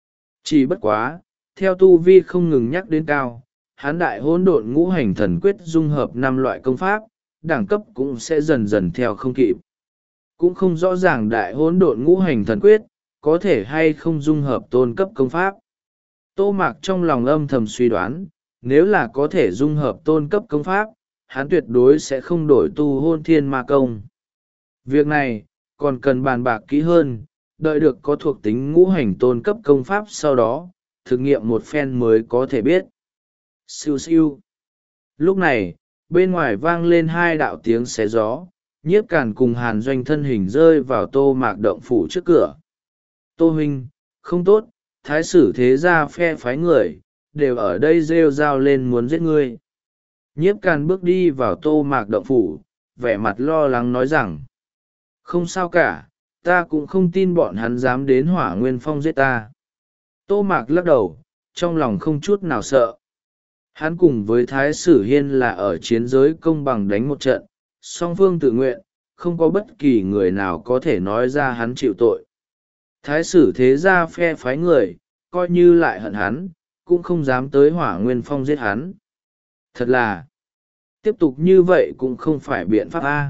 Chỉ bất quá, theo tu vi không ngừng nhắc đến cao, hán đại hỗn độn ngũ hành thần quyết dung hợp năm loại công pháp, đẳng cấp cũng sẽ dần dần theo không kịp. Cũng không rõ ràng đại hỗn độn ngũ hành thần quyết, có thể hay không dung hợp tôn cấp công pháp. Tô Mạc trong lòng âm thầm suy đoán, nếu là có thể dung hợp tôn cấp công pháp, hắn tuyệt đối sẽ không đổi tu Hôn Thiên Ma Công. Việc này, còn cần bàn bạc kỹ hơn, đợi được có thuộc tính ngũ hành tôn cấp công pháp sau đó, thực nghiệm một phen mới có thể biết. Siêu siêu. Lúc này, bên ngoài vang lên hai đạo tiếng xé gió, Nhiếp Càn cùng Hàn Doanh thân hình rơi vào Tô Mạc động phủ trước cửa. Tô huynh, không tốt, Thái Sử thế gia phe phái người, đều ở đây rêu rao lên muốn giết ngươi. Nhiếp Càn bước đi vào Tô Mạc động phủ, vẻ mặt lo lắng nói rằng, không sao cả, ta cũng không tin bọn hắn dám đến Hỏa Nguyên Phong giết ta. Tô Mạc lắc đầu, trong lòng không chút nào sợ. Hắn cùng với Thái Sử Hiên là ở chiến giới công bằng đánh một trận, song phương tự nguyện, không có bất kỳ người nào có thể nói ra hắn chịu tội. Thái Sử thế gia phe phái người, coi như lại hận hắn, cũng không dám tới Hỏa Nguyên Phong giết hắn. Thật là, tiếp tục như vậy cũng không phải biện pháp a.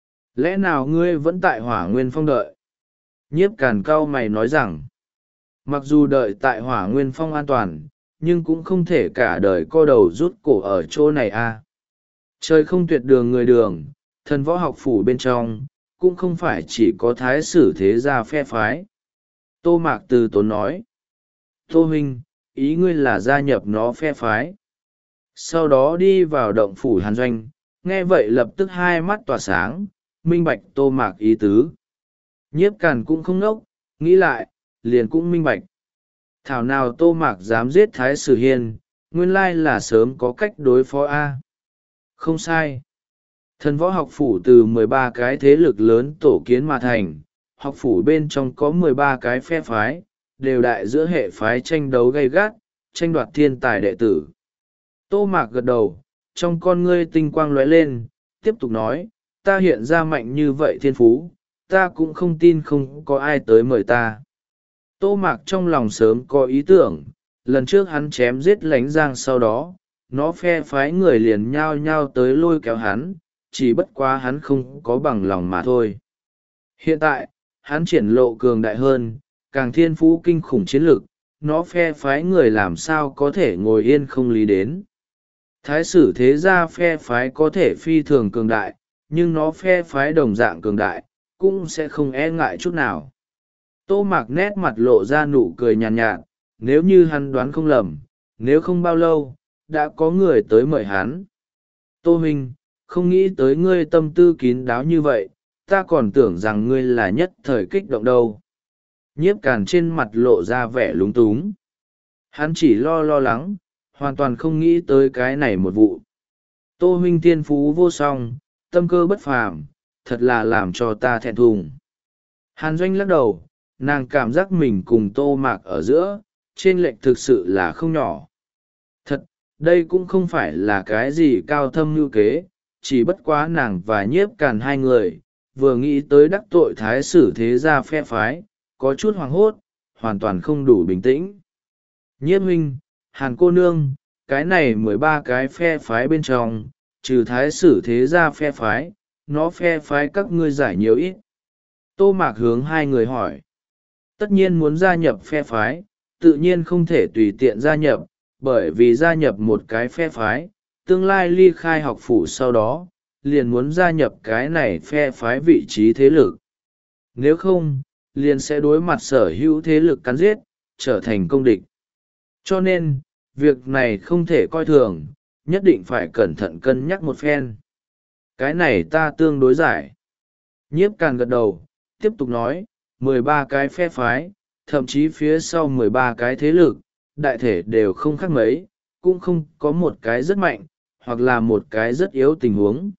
Lẽ nào ngươi vẫn tại Hỏa Nguyên Phong đợi? Nhiếp Càn cau mày nói rằng, mặc dù đợi tại Hỏa Nguyên Phong an toàn, nhưng cũng không thể cả đời co đầu rút cổ ở chỗ này a. Trời không tuyệt đường người đường, thần võ học phủ bên trong, cũng không phải chỉ có Thái Sử thế gia phe phái. Tô Mạc từ tốn nói, Tô huynh, ý ngươi là gia nhập nó phe phái. Sau đó đi vào động phủ Hàn Doanh, nghe vậy lập tức hai mắt tỏa sáng, minh bạch Tô Mạc ý tứ. Nhiếp Càn cũng không ngốc, nghĩ lại, liền cũng minh bạch. Thảo nào Tô Mạc dám giết Thái Sử Hiên, nguyên lai là sớm có cách đối phó A. Không sai. Thần võ học phủ từ mười ba cái thế lực lớn tổ kiến mà thành, học phủ bên trong có mười ba cái phe phái, đều đại giữa hệ phái tranh đấu gay gắt, tranh đoạt thiên tài đệ tử. Tô Mạc gật đầu, trong con ngươi tinh quang lóe lên, tiếp tục nói, ta hiện ra mạnh như vậy thiên phú, ta cũng không tin không có ai tới mời ta. Tô Mạc trong lòng sớm có ý tưởng, lần trước hắn chém giết Lánh Giang sau đó, nó phe phái người liền nhao nhao tới lôi kéo hắn, chỉ bất quá hắn không có bằng lòng mà thôi. Hiện tại, hắn triển lộ cường đại hơn, càng thiên phú kinh khủng chiến lực, nó phe phái người làm sao có thể ngồi yên không lý đến. Thái Sử thế gia phe phái có thể phi thường cường đại, nhưng nó phe phái đồng dạng cường đại, cũng sẽ không e ngại chút nào. Tô Mạc nét mặt lộ ra nụ cười nhàn nhạt, nhạt, nếu như hắn đoán không lầm, nếu không bao lâu, đã có người tới mời hắn. Tô Minh, không nghĩ tới ngươi tâm tư kín đáo như vậy, ta còn tưởng rằng ngươi là nhất thời kích động đâu. Nhiếp Càn trên mặt lộ ra vẻ lúng túng. Hắn chỉ lo lo lắng, hoàn toàn không nghĩ tới cái này một vụ. Tô huynh thiên phú vô song, tâm cơ bất phàm, thật là làm cho ta thẹn thùng. Hàn Doanh lắc đầu, nàng cảm giác mình cùng Tô Mạc ở giữa chênh lệch thực sự là không nhỏ. Thật, đây cũng không phải là cái gì cao thâm như kế, chỉ bất quá nàng và Nhiếp Càn hai người vừa nghĩ tới đắc tội thái sử thế gia phe phái, có chút hoảng hốt, hoàn toàn không đủ bình tĩnh. Nhiếp huynh, Hàn cô nương, cái này mười ba cái phe phái bên trong, trừ thái sử thế gia phe phái, nó phe phái các ngươi giải nhiều ít. Tô Mạc hướng hai người hỏi. Tất nhiên muốn gia nhập phe phái, tự nhiên không thể tùy tiện gia nhập, bởi vì gia nhập một cái phe phái, tương lai ly khai học phủ sau đó, liền muốn gia nhập cái này phe phái vị trí thế lực. Nếu không, liền sẽ đối mặt sở hữu thế lực cắn giết, trở thành công địch. Cho nên, việc này không thể coi thường, nhất định phải cẩn thận cân nhắc một phen. Cái này ta tương đối giải. Nhiếp Càn gật đầu, tiếp tục nói, mười ba cái phe phái, thậm chí phía sau mười ba cái thế lực, đại thể đều không khác mấy, cũng không có một cái rất mạnh, hoặc là một cái rất yếu tình huống.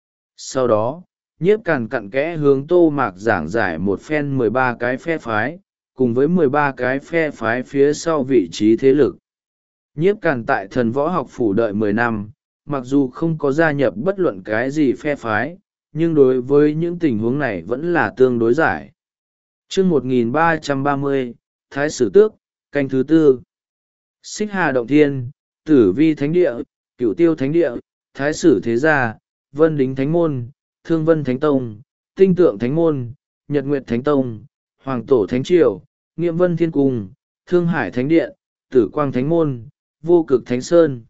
Sau đó, Nhiếp Càn cặn kẽ hướng Tô Mạc giảng giải một phen mười ba cái phe phái, cùng với mười ba cái phe phái phía sau vị trí thế lực. Nhiếp Càn tại Thần Võ Học Phủ đợi mười năm, mặc dù không có gia nhập bất luận cái gì phe phái, nhưng đối với những tình huống này vẫn là tương đối giải. Chương một nghìn ba trăm ba mươi, Thái Sử Tước, canh thứ tư. Xích Hà Động Thiên, Tử Vi Thánh Địa, Cửu Tiêu Thánh Địa, Thái Sử Thế Gia, Vân Đính Thánh Môn, Thương Vân Thánh Tông, Tinh Tượng Thánh Môn, Nhật Nguyệt Thánh Tông, Hoàng Tổ Thánh Triều, Nghiệm Vân Thiên Cung, Thương Hải Thánh Điện, Tử Quang Thánh Môn, Vô Cực Thánh Sơn.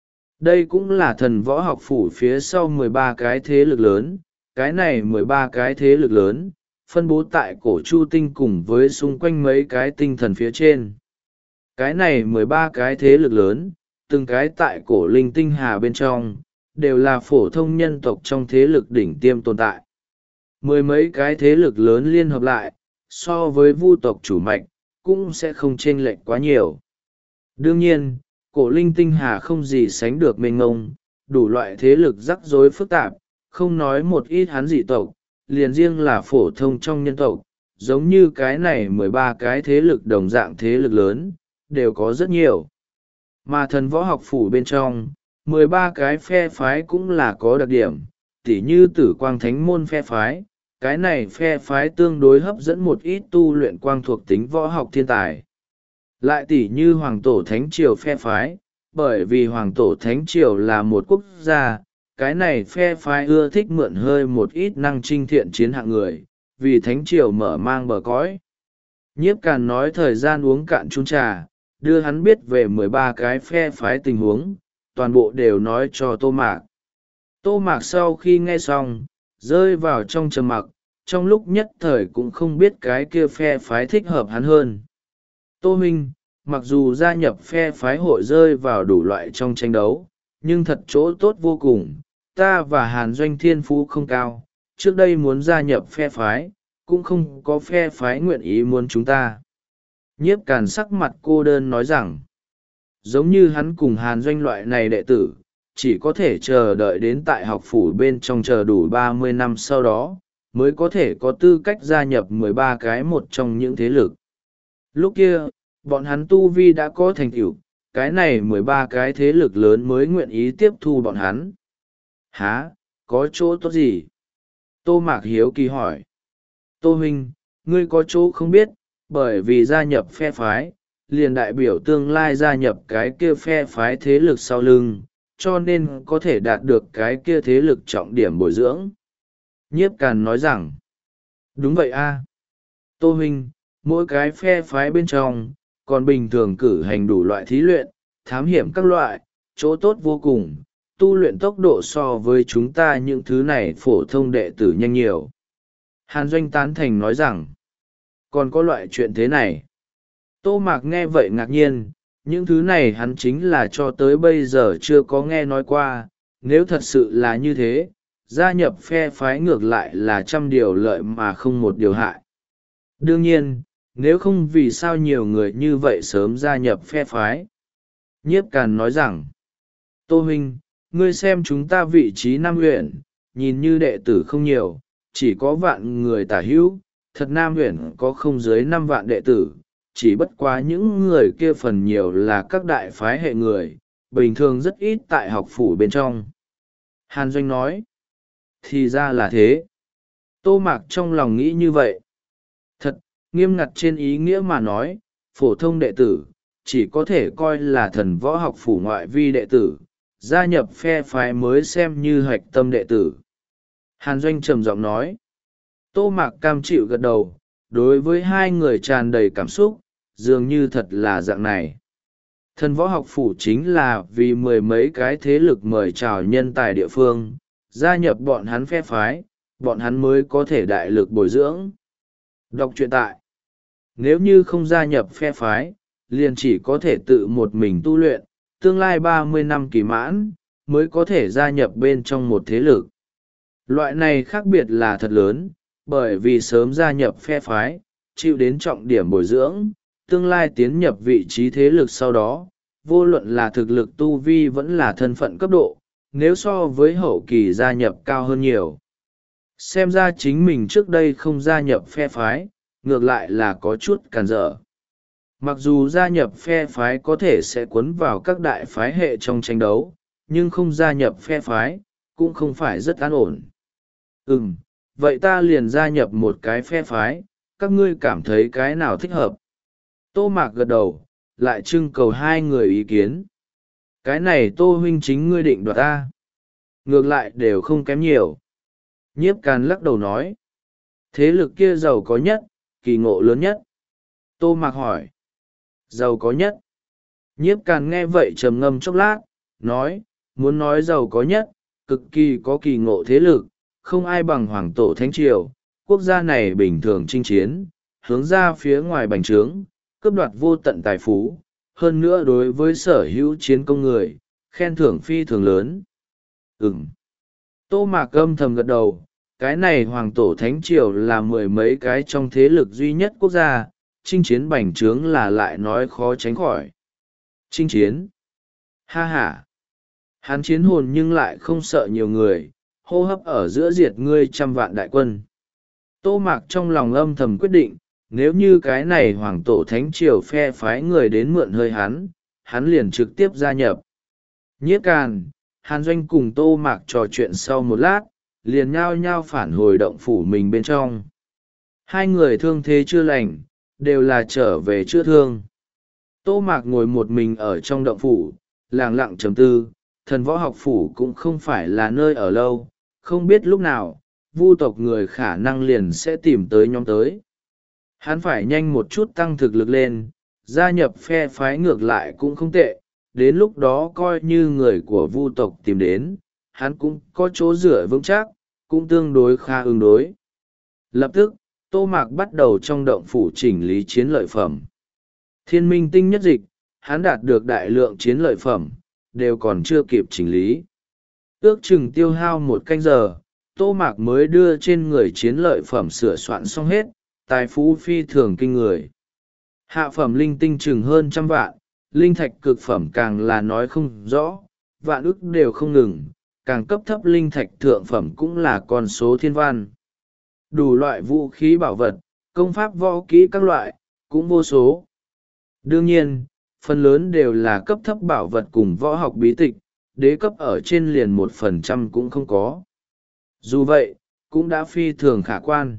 Đây cũng là Thần Võ Học Phủ phía sau mười ba cái thế lực lớn, cái này mười ba cái thế lực lớn, phân bố tại cổ Chu Tinh cùng với xung quanh mấy cái tinh thần phía trên. Cái này mười ba cái thế lực lớn, từng cái tại cổ Linh Tinh Hà bên trong, đều là phổ thông nhân tộc trong thế lực đỉnh tiêm tồn tại. Mười mấy cái thế lực lớn liên hợp lại, so với vu tộc chủ mạch, cũng sẽ không chênh lệch quá nhiều. Đương nhiên, cổ Linh Tinh Hà không gì sánh được mênh mông, đủ loại thế lực rắc rối phức tạp, không nói một ít hắn dị tộc, liền riêng là phổ thông trong nhân tộc, giống như cái này mười ba cái thế lực đồng dạng thế lực lớn, đều có rất nhiều. Mà Thần Võ Học Phủ bên trong, mười ba cái phe phái cũng là có đặc điểm, tỉ như Tử Quang Thánh Môn phe phái, cái này phe phái tương đối hấp dẫn một ít tu luyện quang thuộc tính võ học thiên tài. Lại tỉ như Hoàng Tổ Thánh Triều phe phái, bởi vì Hoàng Tổ Thánh Triều là một quốc gia, cái này phe phái ưa thích mượn hơi một ít năng trinh thiện chiến hạng người, vì Thánh Triều mở mang bờ cõi. Nhiếp Càn nói thời gian uống cạn chung trà, đưa hắn biết về mười ba cái phe phái tình huống, toàn bộ đều nói cho Tô Mạc. Tô Mạc sau khi nghe xong, rơi vào trong trầm mặc, trong lúc nhất thời cũng không biết cái kia phe phái thích hợp hắn hơn. Tô Minh, mặc dù gia nhập phe phái hội rơi vào đủ loại trong tranh đấu, nhưng thật chỗ tốt vô cùng, ta và Hàn Doanh thiên phú không cao, trước đây muốn gia nhập phe phái, cũng không có phe phái nguyện ý muốn chúng ta. Nhiếp Càn sắc mặt cô đơn nói rằng, giống như hắn cùng Hàn Doanh loại này đệ tử, chỉ có thể chờ đợi đến tại học phủ bên trong chờ đủ ba mươi năm sau đó, mới có thể có tư cách gia nhập mười ba cái một trong những thế lực. Lúc kia, bọn hắn tu vi đã có thành tựu, cái này mười ba cái thế lực lớn mới nguyện ý tiếp thu bọn hắn. Hả, có chỗ tốt gì? Tô Mạc hiếu kỳ hỏi. Tô huynh, ngươi có chỗ không biết, bởi vì gia nhập phe phái, liền đại biểu tương lai gia nhập cái kia phe phái thế lực sau lưng, cho nên có thể đạt được cái kia thế lực trọng điểm bồi dưỡng. Nhiếp Càn nói rằng, đúng vậy a, Tô huynh, mỗi cái phe phái bên trong, còn bình thường cử hành đủ loại thí luyện, thám hiểm các loại, chỗ tốt vô cùng, tu luyện tốc độ so với chúng ta những thứ này phổ thông đệ tử nhanh nhiều. Hàn Doanh tán thành nói rằng, còn có loại chuyện thế này. Tô Mạc nghe vậy ngạc nhiên, những thứ này hắn chính là cho tới bây giờ chưa có nghe nói qua, nếu thật sự là như thế, gia nhập phe phái ngược lại là trăm điều lợi mà không một điều hại. Đương nhiên, nếu không vì sao nhiều người như vậy sớm gia nhập phe phái. Nhiếp Càn nói rằng, Tô huynh, ngươi xem chúng ta vị trí Nam huyện, nhìn như đệ tử không nhiều, chỉ có vạn người tả hữu, thật Nam huyện có không dưới năm vạn đệ tử, chỉ bất quá những người kia phần nhiều là các đại phái hệ người, bình thường rất ít tại học phủ bên trong. Hàn Doanh nói, thì ra là thế. Tô Mạc trong lòng nghĩ như vậy. Thật, nghiêm ngặt trên ý nghĩa mà nói, phổ thông đệ tử, chỉ có thể coi là thần võ học phủ ngoại vi đệ tử, gia nhập phe phái mới xem như hạch tâm đệ tử. Hàn Doanh trầm giọng nói. Tô Mạc cam chịu gật đầu, đối với hai người tràn đầy cảm xúc, dường như thật là dạng này. Thần võ học phủ chính là vì mười mấy cái thế lực mời chào nhân tài địa phương, gia nhập bọn hắn phe phái, bọn hắn mới có thể đại lực bồi dưỡng. Đọc truyện tại. Nếu như không gia nhập phe phái, liền chỉ có thể tự một mình tu luyện, tương lai ba mươi năm kỳ mãn, mới có thể gia nhập bên trong một thế lực. Loại này khác biệt là thật lớn, bởi vì sớm gia nhập phe phái, chịu đến trọng điểm bồi dưỡng, tương lai tiến nhập vị trí thế lực sau đó, vô luận là thực lực tu vi vẫn là thân phận cấp độ, nếu so với hậu kỳ gia nhập cao hơn nhiều. Xem ra chính mình trước đây không gia nhập phe phái, ngược lại là có chút cản trở. Mặc dù gia nhập phe phái có thể sẽ cuốn vào các đại phái hệ trong tranh đấu, nhưng không gia nhập phe phái, cũng không phải rất an ổn. Ừm, vậy ta liền gia nhập một cái phe phái, các ngươi cảm thấy cái nào thích hợp? Tô Mạc gật đầu, lại trưng cầu hai người ý kiến. Cái này Tô huynh chính ngươi định đoạt ta. Ngược lại đều không kém nhiều. Nhiếp Càn lắc đầu nói. Thế lực kia giàu có nhất, kỳ ngộ lớn nhất. Tô Mạc hỏi. Giàu có nhất. Nhiếp Càn nghe vậy trầm ngâm chốc lát, nói, muốn nói giàu có nhất, cực kỳ có kỳ ngộ thế lực, không ai bằng Hoàng Tổ Thánh Triều, quốc gia này bình thường chinh chiến, hướng ra phía ngoài bành trướng, cướp đoạt vô tận tài phú, hơn nữa đối với sở hữu chiến công người, khen thưởng phi thường lớn. Ừm. Tô Mạc âm thầm gật đầu, cái này Hoàng Tổ Thánh Triều là mười mấy cái trong thế lực duy nhất quốc gia, chinh chiến bành trướng là lại nói khó tránh khỏi. Chinh chiến. Ha ha. Hắn chiến hồn nhưng lại không sợ nhiều người, hô hấp ở giữa diệt ngươi trăm vạn đại quân. Tô Mạc trong lòng âm thầm quyết định, nếu như cái này Hoàng Tổ Thánh Triều phe phái người đến mượn hơi hắn, hắn liền trực tiếp gia nhập. Nhiếp Càn, Hàn Doanh cùng Tô Mạc trò chuyện sau một lát, liền nhao nhao phản hồi động phủ mình bên trong. Hai người thương thế chưa lành, đều là trở về chữa thương. Tô Mạc ngồi một mình ở trong động phủ, lặng lặng trầm tư, thần võ học phủ cũng không phải là nơi ở lâu, không biết lúc nào, vu tộc người khả năng liền sẽ tìm tới nhóm tới. Hắn phải nhanh một chút tăng thực lực lên, gia nhập phe phái ngược lại cũng không tệ, đến lúc đó coi như người của vu tộc tìm đến, hắn cũng có chỗ dựa vững chắc, cũng tương đối khá ứng đối. Lập tức, Tô Mạc bắt đầu trong động phủ chỉnh lý chiến lợi phẩm. Thiên minh tinh nhất dịch, hắn đạt được đại lượng chiến lợi phẩm, đều còn chưa kịp chỉnh lý. Ước chừng tiêu hao một canh giờ, Tô Mạc mới đưa trên người chiến lợi phẩm sửa soạn xong hết, tài phú phi thường kinh người. Hạ phẩm linh tinh chừng hơn trăm vạn, linh thạch cực phẩm càng là nói không rõ, vạn ức đều không ngừng, càng cấp thấp linh thạch thượng phẩm cũng là con số thiên văn. Đủ loại vũ khí bảo vật, công pháp võ kỹ các loại, cũng vô số. Đương nhiên, phần lớn đều là cấp thấp bảo vật cùng võ học bí tịch, đế cấp ở trên liền một phần trăm cũng không có. Dù vậy, cũng đã phi thường khả quan.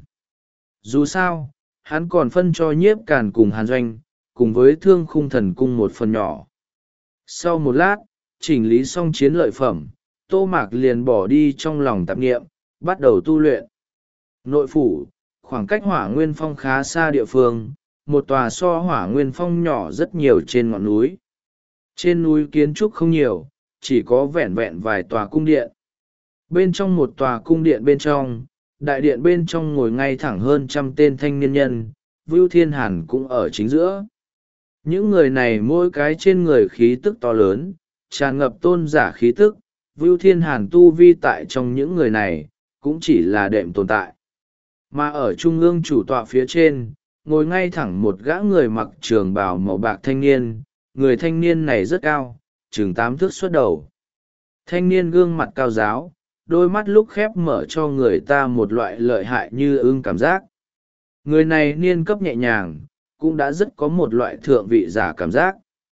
Dù sao, hắn còn phân cho Nhiếp Càn cùng Hàn Doanh, cùng với Thương Khung Thần Cung một phần nhỏ. Sau một lát, chỉnh lý xong chiến lợi phẩm, Tô Mạc liền bỏ đi trong lòng tạp nghiệm, bắt đầu tu luyện. Nội phủ, khoảng cách Hỏa Nguyên Phong khá xa địa phương, một tòa so Hỏa Nguyên Phong nhỏ rất nhiều trên ngọn núi. Trên núi kiến trúc không nhiều, chỉ có vẹn vẹn vài tòa cung điện. Bên trong một tòa cung điện bên trong, đại điện bên trong ngồi ngay thẳng hơn trăm tên thanh niên nhân, Vưu Thiên Hàn cũng ở chính giữa. Những người này mỗi cái trên người khí tức to lớn, tràn ngập tôn giả khí tức, Vưu Thiên Hàn tu vi tại trong những người này, cũng chỉ là đệm tồn tại. Mà ở trung ương chủ tọa phía trên, ngồi ngay thẳng một gã người mặc trường bào màu bạc thanh niên, người thanh niên này rất cao, chừng tám thước xuất đầu. Thanh niên gương mặt cao giáo, đôi mắt lúc khép mở cho người ta một loại lợi hại như ưng cảm giác. Người này niên cấp nhẹ nhàng, cũng đã rất có một loại thượng vị giả cảm giác.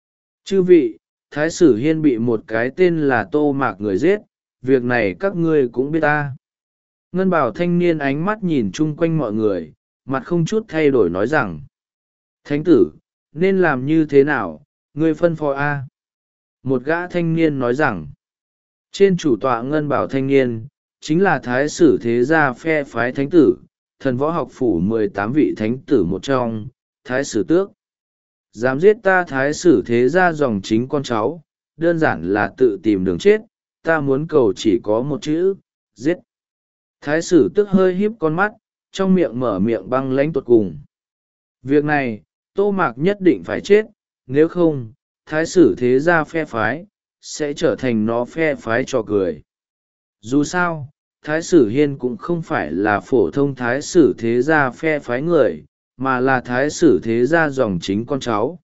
Chư vị, Thái sử Hiên bị một cái tên là Tô Mạc người giết, việc này các ngươi cũng biết ta. Ngân bào thanh niên ánh mắt nhìn chung quanh mọi người, mặt không chút thay đổi nói rằng: Thánh tử, nên làm như thế nào, ngươi phân phó a. Một gã thanh niên nói rằng: trên chủ tọa ngân bảo thanh niên, chính là Thái sử thế gia phe phái thánh tử, thần võ học phủ mười tám vị thánh tử một trong, Thái sử tước. Dám giết ta Thái sử thế gia dòng chính con cháu, đơn giản là tự tìm đường chết, ta muốn cầu chỉ có một chữ: giết. Thái sử tước hơi híp con mắt, trong miệng mở miệng băng lãnh tột cùng. Việc này, Tô Mạc nhất định phải chết, nếu không, Thái sử thế gia phe phái, sẽ trở thành nó phe phái trò cười. Dù sao, Thái sử Hiên cũng không phải là phổ thông Thái sử thế gia phe phái người, mà là Thái sử thế gia dòng chính con cháu.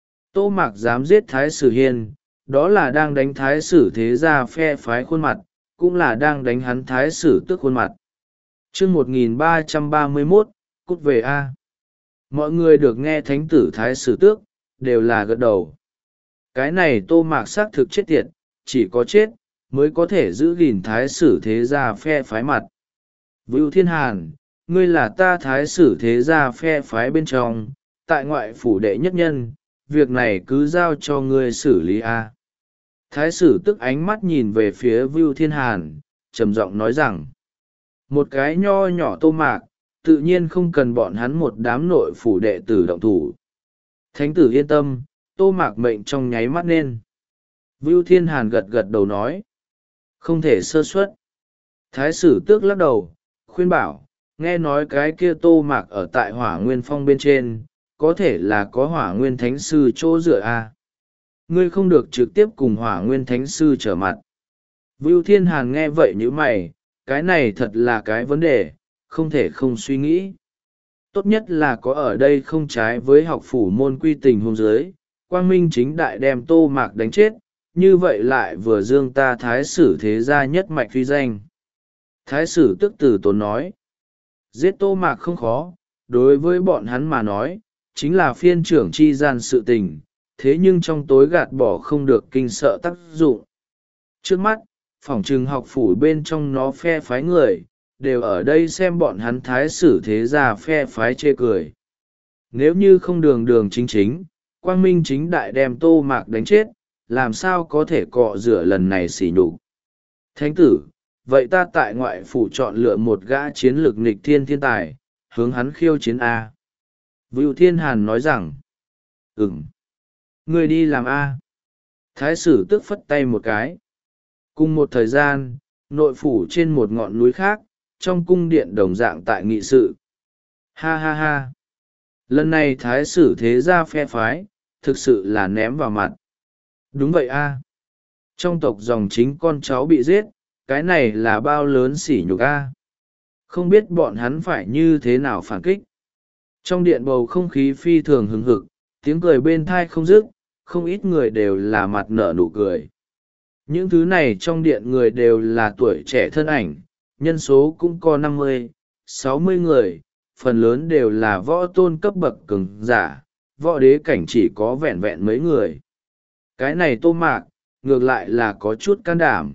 Tô Mạc dám giết Thái sử Hiên, đó là đang đánh Thái sử thế gia phe phái khuôn mặt, cũng là đang đánh hắn Thái sử tước khuôn mặt. chương một nghìn ba trăm ba mươi mốt, cút về A. Mọi người được nghe thánh tử Thái sử tước, đều là gật đầu. Cái này Tô Mạc xác thực chết tiệt, chỉ có chết, mới có thể giữ gìn Thái sử thế gia phe phái mặt. Vưu Thiên Hàn, ngươi là ta Thái sử thế gia phe phái bên trong, tại ngoại phủ đệ nhất nhân, việc này cứ giao cho ngươi xử lý A. Thái sử tức ánh mắt nhìn về phía Vưu Thiên Hàn, trầm giọng nói rằng: một cái nho nhỏ Tô Mạc, tự nhiên không cần bọn hắn một đám nội phủ đệ tử động thủ. Thánh tử yên tâm, Tô Mạc mệnh trong nháy mắt nên. Vưu Thiên Hàn gật gật đầu nói: không thể sơ suất. Thái sử tước lắc đầu, khuyên bảo: nghe nói cái kia Tô Mạc ở tại Hỏa Nguyên Phong bên trên, có thể là có Hỏa Nguyên Thánh Sư chỗ dựa a. Ngươi không được trực tiếp cùng Hỏa Nguyên Thánh Sư trở mặt. Vưu Thiên Hàn nghe vậy như mày, cái này thật là cái vấn đề, không thể không suy nghĩ. Tốt nhất là có ở đây không trái với học phủ môn quy tình hôn giới, quang minh chính đại đem Tô Mạc đánh chết, như vậy lại vừa dương ta Thái sử thế gia nhất mạch phi danh. Thái sử tức tử tốn nói: giết Tô Mạc không khó, đối với bọn hắn mà nói, chính là phiên trưởng chi gian sự tình, thế nhưng trong tối gạt bỏ không được kinh sợ tác dụng. Trước mắt, phỏng trừng học phủ bên trong nó phe phái người, đều ở đây xem bọn hắn Thái sử thế gia phe phái chê cười. Nếu như không đường đường chính chính, quang minh chính đại đem Tô Mạc đánh chết, làm sao có thể cọ rửa lần này xỉ nhục. Thánh tử, vậy ta tại ngoại phủ chọn lựa một gã chiến lược nghịch thiên thiên tài, hướng hắn khiêu chiến A. Vưu Thiên Hàn nói rằng: ừm, ngươi đi làm A. Thái sử tức phất tay một cái. Cùng một thời gian, nội phủ trên một ngọn núi khác, trong cung điện đồng dạng tại nghị sự. Ha ha ha. Lần này Thái sử thế gia phe phái, thực sự là ném vào mặt. Đúng vậy a. Trong tộc dòng chính con cháu bị giết, cái này là bao lớn sỉ nhục a. Không biết bọn hắn phải như thế nào phản kích. Trong điện bầu không khí phi thường hứng hực, tiếng cười bên thai không dứt, không ít người đều là mặt nở nụ cười. Những thứ này trong điện người đều là tuổi trẻ thân ảnh, nhân số cũng có năm mươi, sáu mươi người, phần lớn đều là võ tôn cấp bậc cường giả, võ đế cảnh chỉ có vẹn vẹn mấy người. Cái này Tô Mạc, ngược lại là có chút can đảm.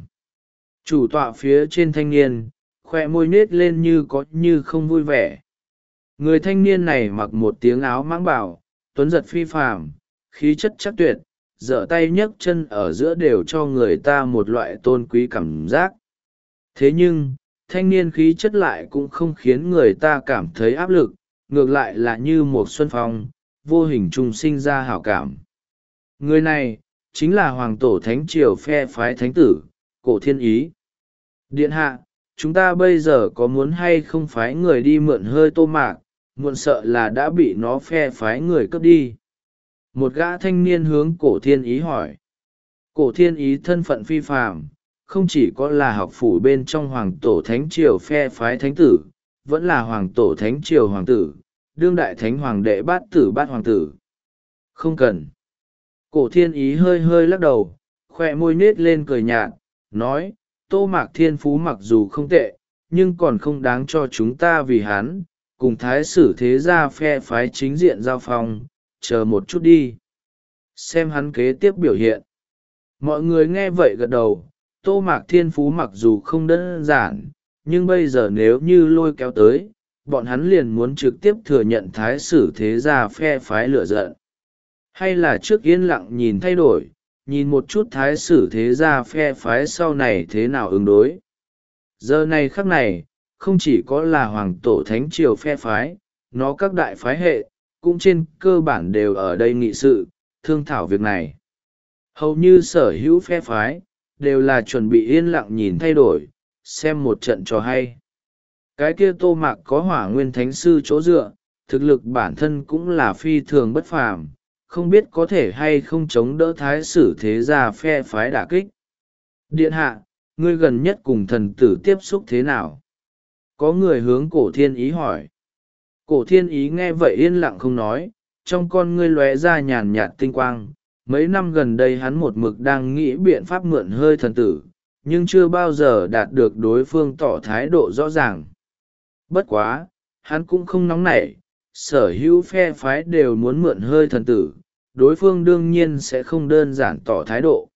Chủ tọa phía trên thanh niên, khoe môi nết lên như có như không vui vẻ. Người thanh niên này mặc một tiếng áo mãng bảo, tuấn giật phi phàm, khí chất chắc tuyệt, giở tay nhấc chân ở giữa đều cho người ta một loại tôn quý cảm giác. Thế nhưng, thanh niên khí chất lại cũng không khiến người ta cảm thấy áp lực, ngược lại là như một xuân phong, vô hình trung sinh ra hảo cảm. Người này, chính là hoàng tổ thánh triều phe phái thánh tử, Cổ Thiên Ý. Điện hạ, chúng ta bây giờ có muốn hay không phái người đi mượn hơi Tô Mạc, muộn sợ là đã bị nó phe phái người cướp đi. Một gã thanh niên hướng Cổ Thiên Ý hỏi. Cổ Thiên Ý thân phận phi phàm, không chỉ có là học phủ bên trong hoàng tổ thánh triều phe phái thánh tử, vẫn là hoàng tổ thánh triều hoàng tử, đương đại thánh hoàng đệ bát tử bát hoàng tử. Không cần. Cổ Thiên Ý hơi hơi lắc đầu, khoe môi nết lên cười nhạt, nói, Tô Mạc thiên phú mặc dù không tệ, nhưng còn không đáng cho chúng ta vì hắn, cùng thái sử thế gia phe phái chính diện giao phong, chờ một chút đi, xem hắn kế tiếp biểu hiện. Mọi người nghe vậy gật đầu. Tô Mạc thiên phú mặc dù không đơn giản, nhưng bây giờ nếu như lôi kéo tới, bọn hắn liền muốn trực tiếp thừa nhận thái sử thế gia phe phái lửa giận. Hay là trước yên lặng nhìn thay đổi, nhìn một chút thái sử thế gia phe phái sau này thế nào ứng đối. Giờ này khắc này, không chỉ có là hoàng tổ thánh triều phe phái, nó các đại phái hệ, cũng trên cơ bản đều ở đây nghị sự, thương thảo việc này. Hầu như sở hữu phe phái, đều là chuẩn bị yên lặng nhìn thay đổi, xem một trận cho hay. Cái kia Tô Mạc có hỏa nguyên thánh sư chỗ dựa, thực lực bản thân cũng là phi thường bất phàm, không biết có thể hay không chống đỡ thái sử thế gia phe phái đả kích. Điện hạ, ngươi gần nhất cùng thần tử tiếp xúc thế nào? Có người hướng cổ thiên ý hỏi. Cổ thiên ý nghe vậy yên lặng không nói, trong con ngươi lóe ra nhàn nhạt tinh quang. Mấy năm gần đây hắn một mực đang nghĩ biện pháp mượn hơi thần tử, nhưng chưa bao giờ đạt được đối phương tỏ thái độ rõ ràng. Bất quá, hắn cũng không nóng nảy, sở hữu phe phái đều muốn mượn hơi thần tử, đối phương đương nhiên sẽ không đơn giản tỏ thái độ.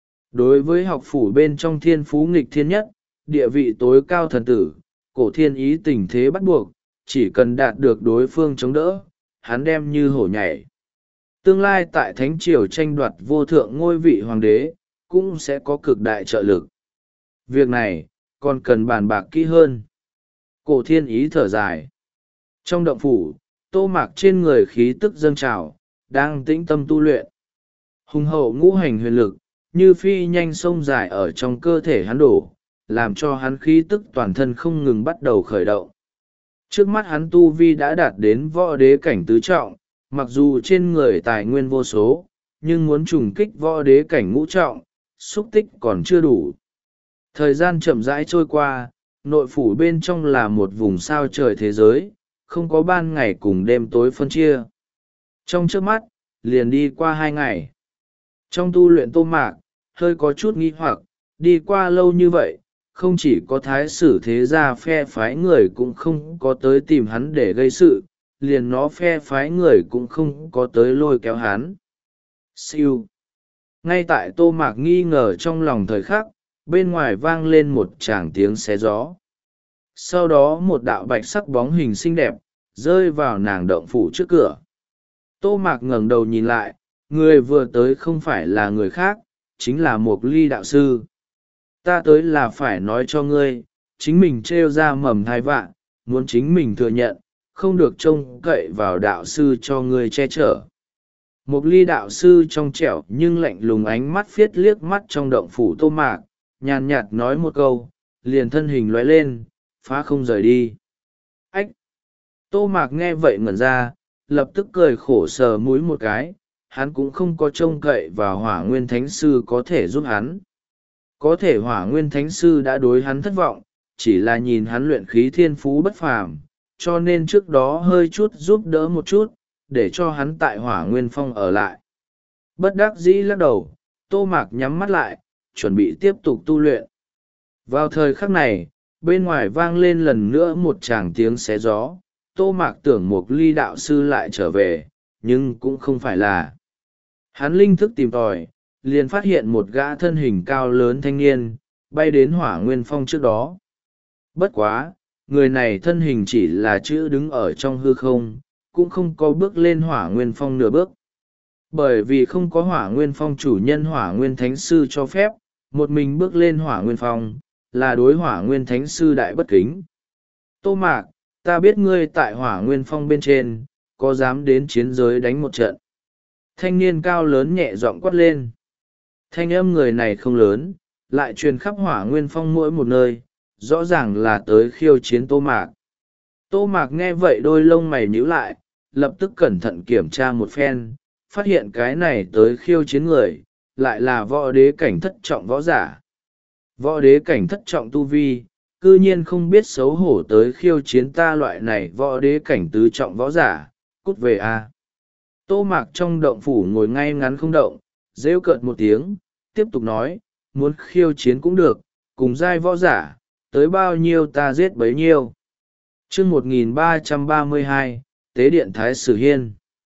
Đối với học phủ bên trong thiên phú nghịch thiên nhất, địa vị tối cao thần tử, cổ thiên ý tình thế bắt buộc, chỉ cần đạt được đối phương chống đỡ, hắn đem như hổ nhảy. Tương lai tại Thánh Triều tranh đoạt vô thượng ngôi vị hoàng đế, cũng sẽ có cực đại trợ lực. Việc này, còn cần bàn bạc kỹ hơn. Cổ thiên ý thở dài. Trong động phủ, Tô Mạc trên người khí tức dâng trào, đang tĩnh tâm tu luyện. Hùng hậu ngũ hành huyền lực, như phi nhanh sông dài ở trong cơ thể hắn đổ, làm cho hắn khí tức toàn thân không ngừng bắt đầu khởi động. Trước mắt hắn tu vi đã đạt đến võ đế cảnh tứ trọng, mặc dù trên người tài nguyên vô số, nhưng muốn trùng kích võ đế cảnh ngũ trọng, xúc tích còn chưa đủ. Thời gian chậm rãi trôi qua, nội phủ bên trong là một vùng sao trời thế giới, không có ban ngày cùng đêm tối phân chia. Trong trước mắt, liền đi qua hai ngày. Trong tu luyện Tô Mạc, hơi có chút nghi hoặc, đi qua lâu như vậy, không chỉ có thái sử thế gia phe phái người cũng không có tới tìm hắn để gây sự, liền nó phe phái người cũng không có tới lôi kéo hắn. Siêu. Ngay tại Tô Mạc nghi ngờ trong lòng thời khắc, bên ngoài vang lên một tràng tiếng xé gió. Sau đó một đạo bạch sắc bóng hình xinh đẹp, rơi vào nàng động phủ trước cửa. Tô Mạc ngẩng đầu nhìn lại, người vừa tới không phải là người khác, chính là Mộc Ly đạo sư. Ta tới là phải nói cho ngươi, chính mình trêu ra mầm thai vạn, muốn chính mình thừa nhận, không được trông cậy vào đạo sư cho ngươi che chở. Mộc Ly đạo sư trong trẻo nhưng lạnh lùng ánh mắt phiết liếc mắt trong động phủ Tô Mạc, nhàn nhạt nói một câu, liền thân hình lóe lên, phá không rời đi. Ách! Tô Mạc nghe vậy ngẩn ra, lập tức cười khổ sờ mũi một cái, hắn cũng không có trông cậy vào Hỏa Nguyên Thánh Sư có thể giúp hắn. Có thể Hỏa Nguyên Thánh Sư đã đối hắn thất vọng, chỉ là nhìn hắn luyện khí thiên phú bất phàm, cho nên trước đó hơi chút giúp đỡ một chút, để cho hắn tại Hỏa Nguyên Phong ở lại. Bất đắc dĩ lắc đầu, Tô Mạc nhắm mắt lại, chuẩn bị tiếp tục tu luyện. Vào thời khắc này, bên ngoài vang lên lần nữa một tràng tiếng xé gió. Tô Mạc tưởng Mộc Ly đạo sư lại trở về, nhưng cũng không phải là. Hắn linh thức tìm tòi, liền phát hiện một gã thân hình cao lớn thanh niên, bay đến Hỏa Nguyên Phong trước đó. Bất quá, người này thân hình chỉ là chữ đứng ở trong hư không, cũng không có bước lên Hỏa Nguyên Phong nửa bước. Bởi vì không có Hỏa Nguyên Phong chủ nhân Hỏa Nguyên Thánh Sư cho phép, một mình bước lên Hỏa Nguyên Phong, là đối Hỏa Nguyên Thánh Sư đại bất kính. Tô Mạc, ta biết ngươi tại Hỏa Nguyên Phong bên trên, có dám đến chiến giới đánh một trận. Thanh niên cao lớn nhẹ giọng quát lên. Thanh âm người này không lớn, lại truyền khắp Hỏa Nguyên Phong mỗi một nơi, rõ ràng là tới khiêu chiến Tô Mạc. Tô Mạc nghe vậy đôi lông mày nhíu lại, lập tức cẩn thận kiểm tra một phen, phát hiện cái này tới khiêu chiến người, lại là võ đế cảnh thất trọng võ giả. Võ đế cảnh thất trọng tu vi, cư nhiên không biết xấu hổ tới khiêu chiến ta loại này võ đế cảnh tứ trọng võ giả, cút về a. Tô Mạc trong động phủ ngồi ngay ngắn không động, rêu cợt một tiếng, tiếp tục nói, muốn khiêu chiến cũng được, cùng giai võ giả, tới bao nhiêu ta giết bấy nhiêu. chương một nghìn ba trăm ba mươi hai, Tế điện Thái Sử Hiên.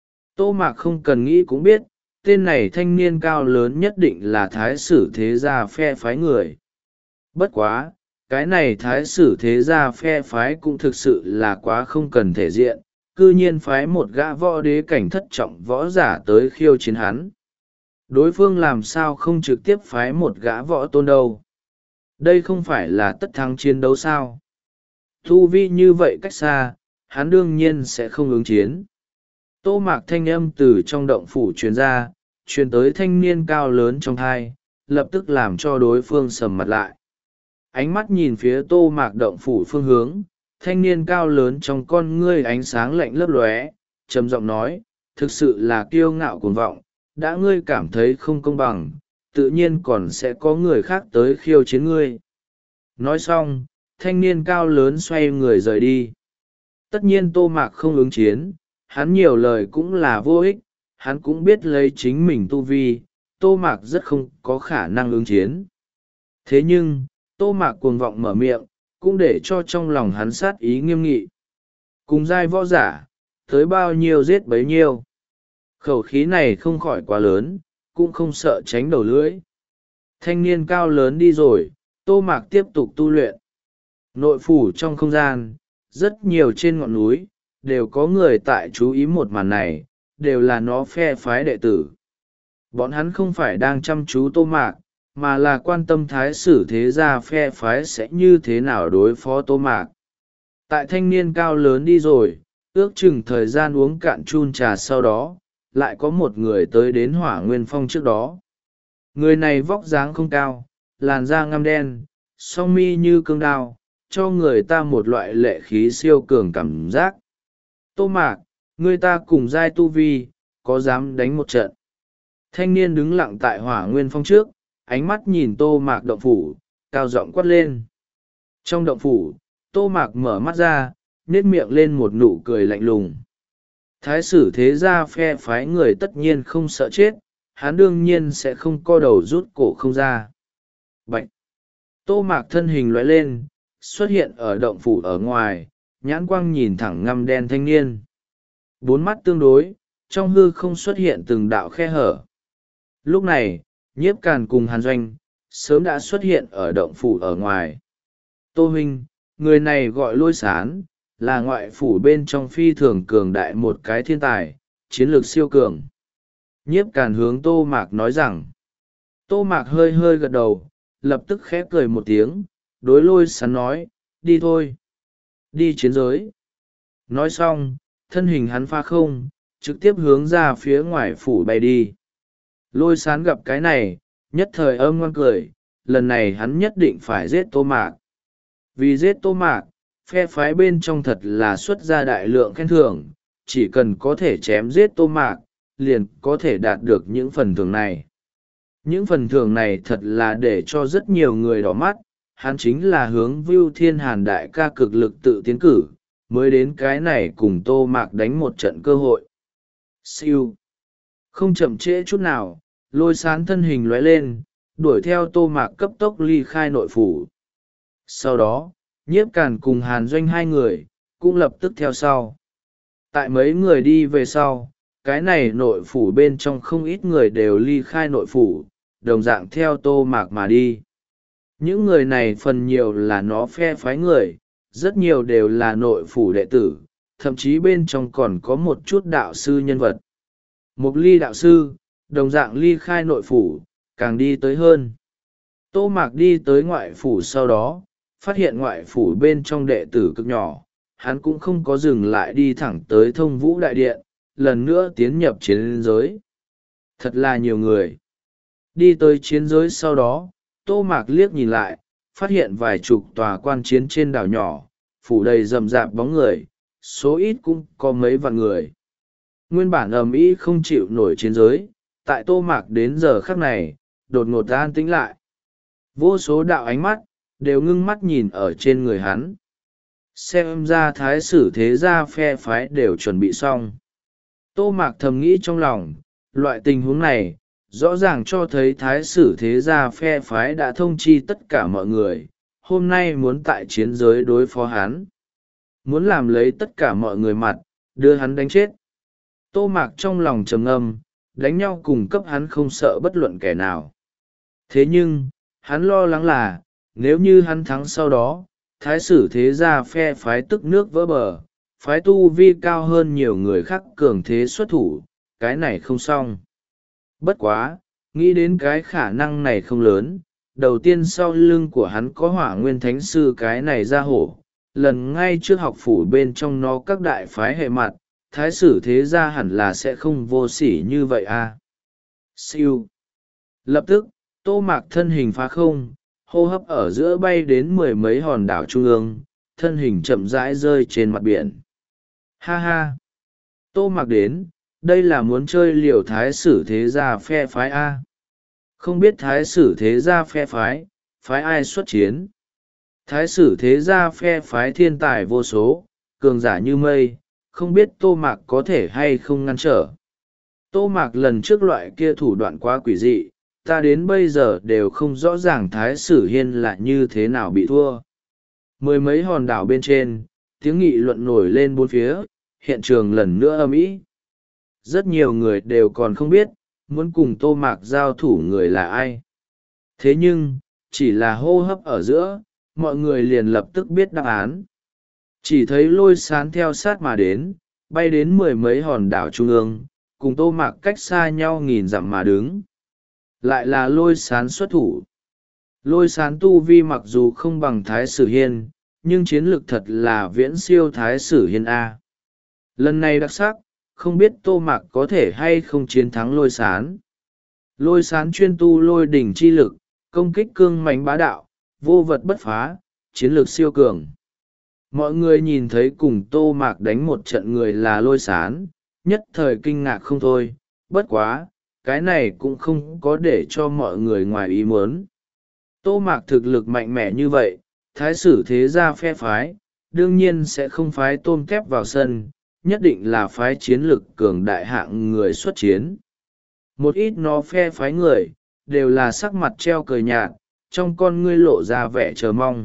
Tô Mạc không cần nghĩ cũng biết, tên này thanh niên cao lớn nhất định là Thái Sử thế gia phe phái người. Bất quá, cái này Thái Sử thế gia phe phái cũng thực sự là quá không cần thể diện, cư nhiên phái một gã võ đế cảnh thất trọng võ giả tới khiêu chiến hắn. Đối phương làm sao không trực tiếp phái một gã võ tôn đâu? Đây không phải là tất thắng chiến đấu sao? Thu vi như vậy cách xa, hắn đương nhiên sẽ không ứng chiến. Tô Mạc thanh âm từ trong động phủ truyền ra, truyền tới thanh niên cao lớn trong thai, lập tức làm cho đối phương sầm mặt lại. Ánh mắt nhìn phía Tô Mạc động phủ phương hướng, thanh niên cao lớn trong con ngươi ánh sáng lạnh lấp lóe, trầm giọng nói, thực sự là kiêu ngạo cuồng vọng, đã ngươi cảm thấy không công bằng, tự nhiên còn sẽ có người khác tới khiêu chiến ngươi. Nói xong, thanh niên cao lớn xoay người rời đi. Tất nhiên Tô Mạc không ứng chiến, hắn nhiều lời cũng là vô ích, hắn cũng biết lấy chính mình tu vi, Tô Mạc rất không có khả năng ứng chiến. Thế nhưng, Tô Mạc cuồng vọng mở miệng, cũng để cho trong lòng hắn sát ý nghiêm nghị. Cùng giai võ giả, tới bao nhiêu giết bấy nhiêu. Khẩu khí này không khỏi quá lớn, cũng không sợ tránh đầu lưỡi. Thanh niên cao lớn đi rồi, Tô Mạc tiếp tục tu luyện. Nội phủ trong không gian, rất nhiều trên ngọn núi, đều có người tại chú ý một màn này, đều là nó phe phái đệ tử. Bọn hắn không phải đang chăm chú Tô Mạc, mà là quan tâm Thái Sử thế gia phe phái sẽ như thế nào đối phó Tô Mạc. Tại thanh niên cao lớn đi rồi, ước chừng thời gian uống cạn chun trà sau đó, lại có một người tới đến Hỏa Nguyên Phong trước đó. Người này vóc dáng không cao, làn da ngăm đen, song mi như cương đao, cho người ta một loại lệ khí siêu cường cảm giác. Tô Mạc, người ta cùng giai tu vi, có dám đánh một trận? Thanh niên đứng lặng tại Hỏa Nguyên Phong trước, ánh mắt nhìn Tô Mạc động phủ, cao giọng quát lên. Trong động phủ, Tô Mạc mở mắt ra, nét miệng lên một nụ cười lạnh lùng. Thái Sử thế gia phe phái người tất nhiên không sợ chết, hắn đương nhiên sẽ không co đầu rút cổ không ra. Bạch! Tô Mạc thân hình lóe lên, xuất hiện ở động phủ ở ngoài, nhãn quang nhìn thẳng ngăm đen thanh niên. Bốn mắt tương đối, trong hư không xuất hiện từng đạo khe hở. Lúc này, Nhiếp Càn cùng Hàn Doanh, sớm đã xuất hiện ở động phủ ở ngoài. Tô huynh, người này gọi Lôi Sán, là ngoại phủ bên trong phi thường cường đại một cái thiên tài, chiến lược siêu cường. Nhiếp Càn hướng Tô Mạc nói rằng. Tô Mạc hơi hơi gật đầu, lập tức khẽ cười một tiếng, đối Lôi Sán nói, đi thôi. Đi chiến giới. Nói xong, thân hình hắn pha không, trực tiếp hướng ra phía ngoài phủ bay đi. Lôi Sán gặp cái này, nhất thời âm ngoan cười, lần này hắn nhất định phải giết Tô Mạc. Vì giết Tô Mạc, phe phái bên trong thật là xuất ra đại lượng khen thưởng, chỉ cần có thể chém giết Tô Mạc, liền có thể đạt được những phần thưởng này. Những phần thưởng này thật là để cho rất nhiều người đỏ mắt, hắn chính là hướng Vưu Thiên Hàn đại ca cực lực tự tiến cử, mới đến cái này cùng Tô Mạc đánh một trận cơ hội. Siêu! Không chậm trễ chút nào, Lôi Sán thân hình lóe lên, đuổi theo Tô Mạc cấp tốc ly khai nội phủ. Sau đó, Nhiếp Càn cùng Hàn Doanh hai người, cũng lập tức theo sau. Tại mấy người đi về sau, cái này nội phủ bên trong không ít người đều ly khai nội phủ, đồng dạng theo Tô Mạc mà đi. Những người này phần nhiều là nó phe phái người, rất nhiều đều là nội phủ đệ tử, thậm chí bên trong còn có một chút đạo sư nhân vật. Mục Ly đạo sư, đồng dạng ly khai nội phủ, càng đi tới hơn. Tô Mạc đi tới ngoại phủ sau đó, phát hiện ngoại phủ bên trong đệ tử cực nhỏ, hắn cũng không có dừng lại đi thẳng tới Thông Vũ Đại Điện, lần nữa tiến nhập chiến giới. Thật là nhiều người. Đi tới chiến giới sau đó, Tô Mạc liếc nhìn lại, phát hiện vài chục tòa quan chiến trên đảo nhỏ, phủ đầy rầm rạp bóng người, số ít cũng có mấy vạn người. Nguyên bản ầm ĩ không chịu nổi chiến giới, tại Tô Mạc đến giờ khắc này, đột ngột an tĩnh lại. Vô số đạo ánh mắt, đều ngưng mắt nhìn ở trên người hắn. Xem ra Thái Sử thế gia phe phái đều chuẩn bị xong. Tô Mạc thầm nghĩ trong lòng, loại tình huống này, rõ ràng cho thấy Thái Sử thế gia phe phái đã thông chi tất cả mọi người, hôm nay muốn tại chiến giới đối phó hắn. muốn làm lấy tất cả mọi người mặt, đưa hắn đánh chết. Tô Mạc trong lòng trầm ngâm, đánh nhau cùng cấp hắn không sợ bất luận kẻ nào. Thế nhưng, hắn lo lắng là, nếu như hắn thắng sau đó, thái sử thế gia phe phái tức nước vỡ bờ, phái tu vi cao hơn nhiều người khác cường thế xuất thủ, cái này không xong. Bất quá, nghĩ đến cái khả năng này không lớn, đầu tiên sau lưng của hắn có hỏa nguyên thánh sư cái này ra hổ, lần ngay trước học phủ bên trong nó các đại phái hệ mặt, thái sử thế gia hẳn là sẽ không vô sỉ như vậy à. Siêu. Lập tức, Tô Mạc thân hình phá không, hô hấp ở giữa bay đến mười mấy hòn đảo trung ương, thân hình chậm rãi rơi trên mặt biển. Ha ha! Tô Mạc đến, đây là muốn chơi liều thái sử thế gia phe phái A. Không biết thái sử thế gia phe phái, phái ai xuất chiến. Thái sử thế gia phe phái thiên tài vô số, cường giả như mây, không biết Tô Mạc có thể hay không ngăn trở. Tô Mạc lần trước loại kia thủ đoạn quá quỷ dị, ta đến bây giờ đều không rõ ràng thái sử hiên là như thế nào bị thua. Mười mấy hòn đảo bên trên, tiếng nghị luận nổi lên bốn phía, hiện trường lần nữa ầm ĩ. Rất nhiều người đều còn không biết, muốn cùng Tô Mạc giao thủ người là ai. Thế nhưng, chỉ là hô hấp ở giữa, mọi người liền lập tức biết đáp án. Chỉ thấy lôi sán theo sát mà đến, bay đến mười mấy hòn đảo trung ương, cùng Tô Mạc cách xa nhau nghìn dặm mà đứng. Lại là lôi sán xuất thủ. Lôi sán tu vi mặc dù không bằng thái sử hiên, nhưng chiến lược thật là viễn siêu thái sử hiên A. Lần này đặc sắc, không biết Tô Mạc có thể hay không chiến thắng lôi sán. Lôi sán chuyên tu lôi đỉnh chi lực, công kích cương mãnh bá đạo, vô vật bất phá, chiến lược siêu cường. Mọi người nhìn thấy cùng Tô Mạc đánh một trận người là lôi sán, nhất thời kinh ngạc không thôi, bất quá, cái này cũng không có để cho mọi người ngoài ý muốn. Tô Mạc thực lực mạnh mẽ như vậy, thái sử thế gia phe phái, đương nhiên sẽ không phái tôm kép vào sân, nhất định là phái chiến lực cường đại hạng người xuất chiến. Một ít nó phe phái người, đều là sắc mặt treo cười nhạt, trong con ngươi lộ ra vẻ chờ mong.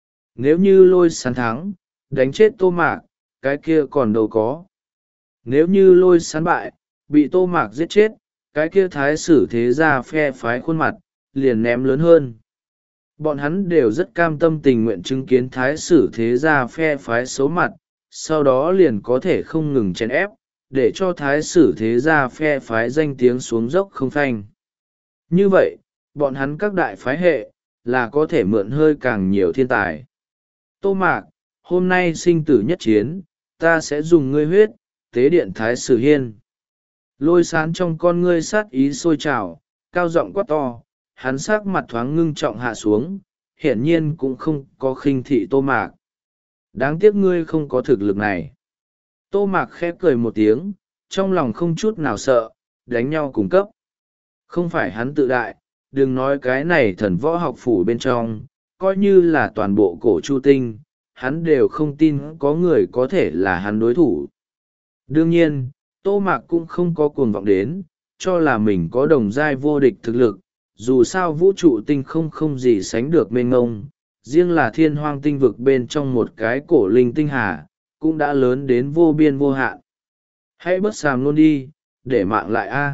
Nếu như lôi sán thắng, đánh chết Tô Mạc, cái kia còn đâu có. Nếu như lôi sán bại, bị Tô Mạc giết chết, cái kia thái sử thế gia phe phái khuôn mặt, liền ném lớn hơn. Bọn hắn đều rất cam tâm tình nguyện chứng kiến thái sử thế gia phe phái xấu mặt, sau đó liền có thể không ngừng chèn ép, để cho thái sử thế gia phe phái danh tiếng xuống dốc không phanh. Như vậy, bọn hắn các đại phái hệ, là có thể mượn hơi càng nhiều thiên tài. Tô Mạc, hôm nay sinh tử nhất chiến, ta sẽ dùng ngươi huyết, tế điện thái sử hiên. Lôi sán trong con ngươi sát ý sôi trào, cao giọng quát to, hắn sắc mặt thoáng ngưng trọng hạ xuống, hiển nhiên cũng không có khinh thị Tô Mạc. Đáng tiếc ngươi không có thực lực này. Tô Mạc khẽ cười một tiếng, trong lòng không chút nào sợ, đánh nhau cùng cấp. Không phải hắn tự đại, đừng nói cái này thần võ học phủ bên trong, coi như là toàn bộ cổ chu tinh, hắn đều không tin có người có thể là hắn đối thủ. Đương nhiên, Tô Mạc cũng không có cuồng vọng đến, cho là mình có đồng giai vô địch thực lực, dù sao vũ trụ tinh không không gì sánh được mênh ngông, riêng là thiên hoang tinh vực bên trong một cái cổ linh tinh hà, cũng đã lớn đến vô biên vô hạn. Hãy bớt sàm luôn đi, để mạng lại a.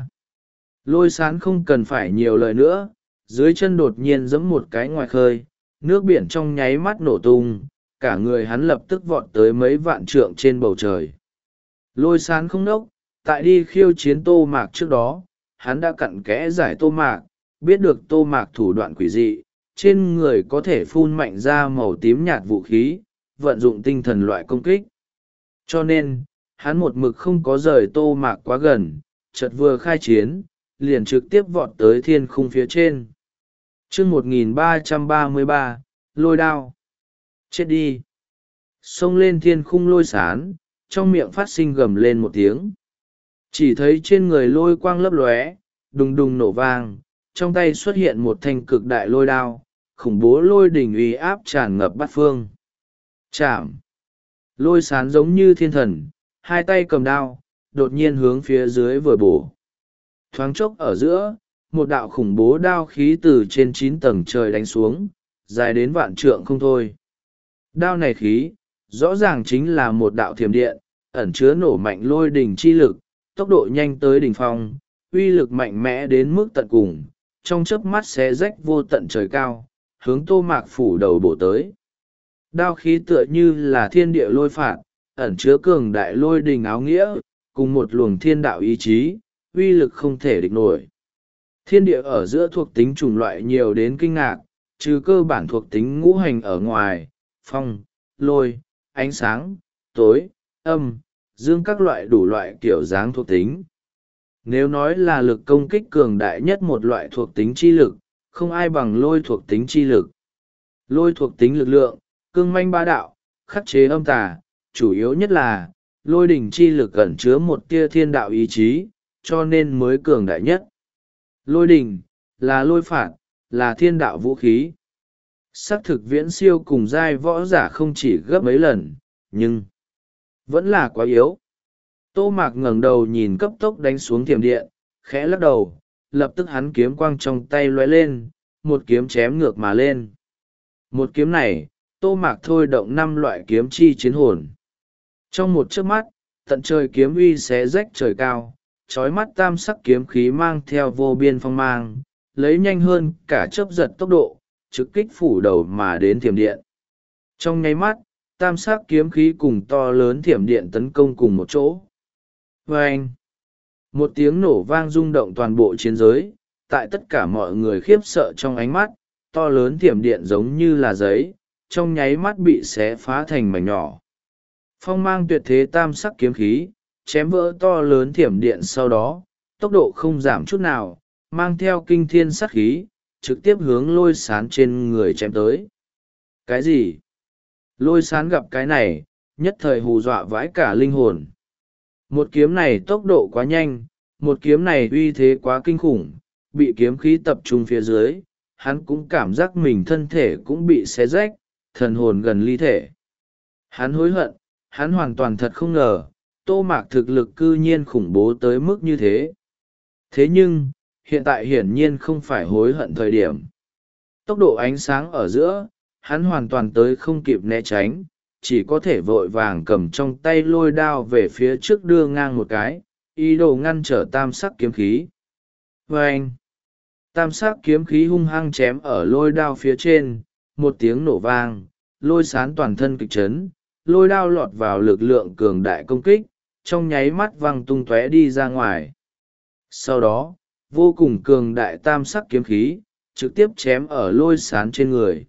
Lôi sán không cần phải nhiều lời nữa, dưới chân đột nhiên giẫm một cái ngoài khơi, nước biển trong nháy mắt nổ tung, cả người hắn lập tức vọt tới mấy vạn trượng trên bầu trời. Lôi sán không nốc, tại đi khiêu chiến Tô Mạc trước đó, hắn đã cặn kẽ giải Tô Mạc, biết được Tô Mạc thủ đoạn quỷ dị, trên người có thể phun mạnh ra màu tím nhạt vũ khí, vận dụng tinh thần loại công kích. Cho nên, hắn một mực không có rời Tô Mạc quá gần, chợt vừa khai chiến, liền trực tiếp vọt tới thiên khung phía trên. chương một nghìn ba trăm ba mươi ba, lôi đao. Chết đi. Xông lên thiên khung lôi sán, trong miệng phát sinh gầm lên một tiếng. Chỉ thấy trên người lôi quang lấp lóe, đùng đùng nổ vang, trong tay xuất hiện một thanh cực đại lôi đao, khủng bố lôi đỉnh uy áp tràn ngập bát phương. Chạm. Lôi sán giống như thiên thần, hai tay cầm đao, đột nhiên hướng phía dưới vừa bổ. Thoáng chốc ở giữa, một đạo khủng bố đao khí từ trên chín tầng trời đánh xuống, dài đến vạn trượng không thôi. Đao này khí, rõ ràng chính là một đạo thiểm điện, ẩn chứa nổ mạnh lôi đỉnh chi lực, tốc độ nhanh tới đỉnh phong, uy lực mạnh mẽ đến mức tận cùng, trong chớp mắt xé rách vô tận trời cao, hướng Tô Mạc phủ đầu bổ tới. Đao khí tựa như là thiên địa lôi phạt, ẩn chứa cường đại lôi đình áo nghĩa, cùng một luồng thiên đạo ý chí, uy lực không thể địch nổi. Thiên địa ở giữa thuộc tính chủng loại nhiều đến kinh ngạc, trừ cơ bản thuộc tính ngũ hành ở ngoài, phong, lôi, ánh sáng, tối, âm, dương các loại đủ loại kiểu dáng thuộc tính. Nếu nói là lực công kích cường đại nhất một loại thuộc tính chi lực, không ai bằng lôi thuộc tính chi lực. Lôi thuộc tính lực lượng, cương manh bá đạo, khắc chế âm tà, chủ yếu nhất là, lôi đỉnh chi lực ẩn chứa một tia thiên đạo ý chí, cho nên mới cường đại nhất. Lôi đỉnh, là lôi phạt, là thiên đạo vũ khí. Sắc thực viễn siêu cùng giai võ giả không chỉ gấp mấy lần, nhưng vẫn là quá yếu. Tô Mạc ngẩng đầu nhìn cấp tốc đánh xuống thiểm điện, khẽ lắc đầu, lập tức hắn kiếm quang trong tay lóe lên, một kiếm chém ngược mà lên. Một kiếm này, Tô Mạc thôi động năm loại kiếm chi chiến hồn. Trong một chớp mắt, tận trời kiếm uy xé rách trời cao, trói mắt tam sắc kiếm khí mang theo vô biên phong mang, lấy nhanh hơn cả chớp giật tốc độ, trực kích phủ đầu mà đến thiểm điện. Trong nháy mắt, tam sắc kiếm khí cùng to lớn thiểm điện tấn công cùng một chỗ. Vâng! Một tiếng nổ vang rung động toàn bộ chiến giới, tại tất cả mọi người khiếp sợ trong ánh mắt, to lớn thiểm điện giống như là giấy, trong nháy mắt bị xé phá thành mảnh nhỏ. Phong mang tuyệt thế tam sắc kiếm khí, chém vỡ to lớn thiểm điện sau đó, tốc độ không giảm chút nào, mang theo kinh thiên sát khí, trực tiếp hướng lôi sán trên người chém tới. Cái gì? Lôi sán gặp cái này, nhất thời hù dọa vãi cả linh hồn. Một kiếm này tốc độ quá nhanh, một kiếm này uy thế quá kinh khủng, bị kiếm khí tập trung phía dưới, hắn cũng cảm giác mình thân thể cũng bị xé rách, thần hồn gần ly thể. Hắn hối hận, hắn hoàn toàn thật không ngờ, Tô Mạc thực lực cư nhiên khủng bố tới mức như thế. Thế nhưng, hiện tại hiển nhiên không phải hối hận thời điểm. Tốc độ ánh sáng ở giữa, hắn hoàn toàn tới không kịp né tránh, chỉ có thể vội vàng cầm trong tay lôi đao về phía trước đưa ngang một cái, ý đồ ngăn trở tam sắc kiếm khí. Vâng! Tam sắc kiếm khí hung hăng chém ở lôi đao phía trên, một tiếng nổ vang, lôi sán toàn thân kịch chấn, lôi đao lọt vào lực lượng cường đại công kích, trong nháy mắt văng tung tóe đi ra ngoài. Sau đó, vô cùng cường đại tam sắc kiếm khí, trực tiếp chém ở lôi sán trên người.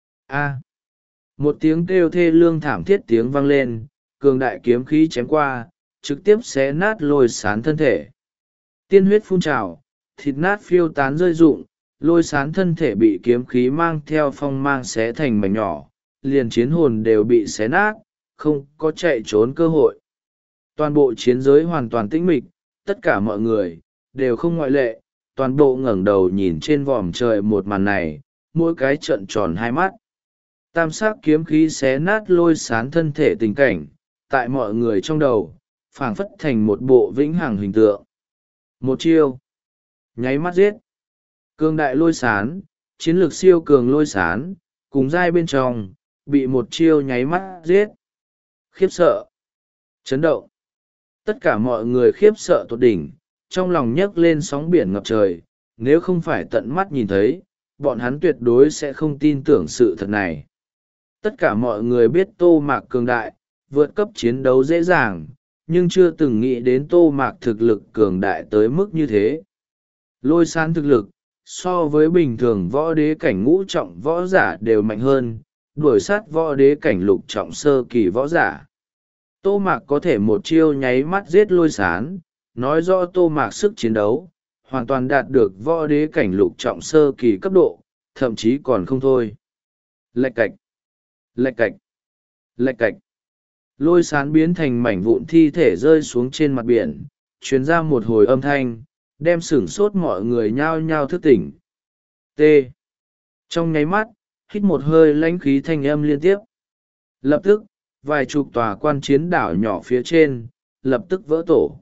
A! Một tiếng kêu thê lương thảm thiết tiếng vang lên, cường đại kiếm khí chém qua, trực tiếp xé nát lôi sán thân thể. Tiên huyết phun trào, thịt nát phiêu tán rơi rụng, lôi sán thân thể bị kiếm khí mang theo phong mang xé thành mảnh nhỏ, liền chiến hồn đều bị xé nát, không có chạy trốn cơ hội. Toàn bộ chiến giới hoàn toàn tĩnh mịch, tất cả mọi người, đều không ngoại lệ, toàn bộ ngẩng đầu nhìn trên vòm trời một màn này, mỗi cái trợn tròn hai mắt. Tam sắc kiếm khí xé nát lôi sán thân thể tình cảnh, tại mọi người trong đầu, phảng phất thành một bộ vĩnh hằng hình tượng. Một chiêu, nháy mắt giết. Cường đại lôi sán, chiến lược siêu cường lôi sán, cùng giai bên trong, bị một chiêu nháy mắt giết. Khiếp sợ, chấn động. Tất cả mọi người khiếp sợ tột đỉnh, trong lòng nhấc lên sóng biển ngập trời, nếu không phải tận mắt nhìn thấy, bọn hắn tuyệt đối sẽ không tin tưởng sự thật này. Tất cả mọi người biết Tô Mạc cường đại, vượt cấp chiến đấu dễ dàng, nhưng chưa từng nghĩ đến Tô Mạc thực lực cường đại tới mức như thế. Lôi sán thực lực, so với bình thường võ đế cảnh ngũ trọng võ giả đều mạnh hơn, đuổi sát võ đế cảnh lục trọng sơ kỳ võ giả. Tô Mạc có thể một chiêu nháy mắt giết lôi sán, nói rõ Tô Mạc sức chiến đấu, hoàn toàn đạt được võ đế cảnh lục trọng sơ kỳ cấp độ, thậm chí còn không thôi. Lạch cạch, lạch cạch, lạch cạch. Lôi sán biến thành mảnh vụn thi thể rơi xuống trên mặt biển, truyền ra một hồi âm thanh, đem sửng sốt mọi người nhao nhao thức tỉnh. T. Trong nháy mắt, hít một hơi lãnh khí thanh âm liên tiếp. Lập tức, vài chục tòa quan chiến đảo nhỏ phía trên, lập tức vỡ tổ.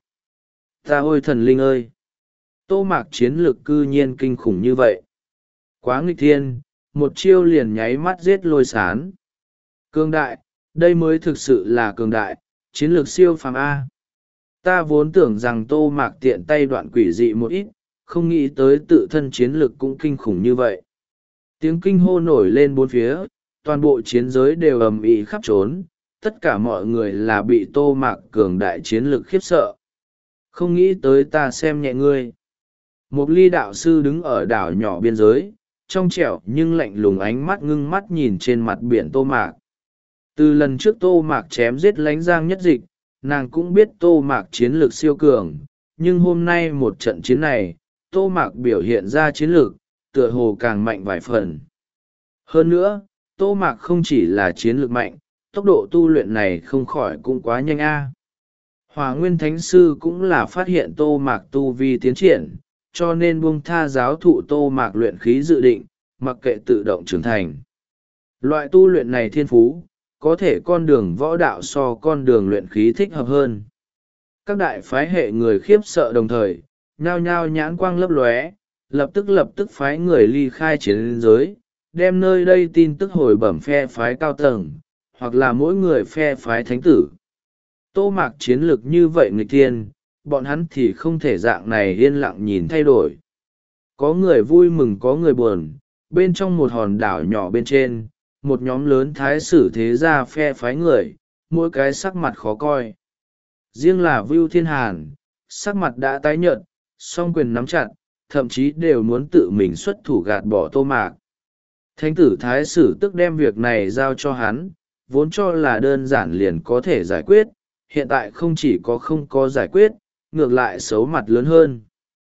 Ta ôi thần linh ơi! Tô Mạc chiến lược cư nhiên kinh khủng như vậy. Quá nghịch thiên, một chiêu liền nháy mắt giết lôi sán. Cương đại, Đây mới thực sự là cường đại, chiến lược siêu phàm A. Ta vốn tưởng rằng Tô Mạc tiện tay đoạn quỷ dị một ít, không nghĩ tới tự thân chiến lược cũng kinh khủng như vậy. Tiếng kinh hô nổi lên bốn phía, toàn bộ chiến giới đều ầm ĩ khắp trốn, tất cả mọi người là bị Tô Mạc cường đại chiến lược khiếp sợ. Không nghĩ tới ta xem nhẹ ngươi. Một ly đạo sư đứng ở đảo nhỏ biên giới, trong trẻo nhưng lạnh lùng ánh mắt ngưng mắt nhìn trên mặt biển Tô Mạc. Từ lần trước Tô Mạc chém giết Lánh Giang Nhất Dịch, nàng cũng biết Tô Mạc chiến lược siêu cường, nhưng hôm nay một trận chiến này, Tô Mạc biểu hiện ra chiến lược, tựa hồ càng mạnh vài phần. Hơn nữa, Tô Mạc không chỉ là chiến lược mạnh, tốc độ tu luyện này không khỏi cũng quá nhanh a. Hỏa Nguyên Thánh Sư cũng là phát hiện Tô Mạc tu vi tiến triển, cho nên buông tha giáo thụ Tô Mạc luyện khí dự định, mặc kệ tự động trưởng thành. Loại tu luyện này thiên phú, có thể con đường võ đạo so con đường luyện khí thích hợp hơn. Các đại phái hệ người khiếp sợ đồng thời, nhao nhao nhãn quang lấp lóe, lập tức lập tức phái người ly khai chiến giới, đem nơi đây tin tức hồi bẩm phe phái cao tầng, hoặc là mỗi người phe phái thánh tử. Tô Mạc chiến lược như vậy nghịch thiên, bọn hắn thì không thể dạng này yên lặng nhìn thay đổi. Có người vui mừng có người buồn, bên trong một hòn đảo nhỏ bên trên, một nhóm lớn thái sử thế gia phe phái người, mỗi cái sắc mặt khó coi. Riêng là Vưu Thiên Hàn, sắc mặt đã tái nhợt, song quyền nắm chặt, thậm chí đều muốn tự mình xuất thủ gạt bỏ Tô Mạc. Thánh tử thái sử tức đem việc này giao cho hắn, vốn cho là đơn giản liền có thể giải quyết, hiện tại không chỉ có không có giải quyết, ngược lại xấu mặt lớn hơn.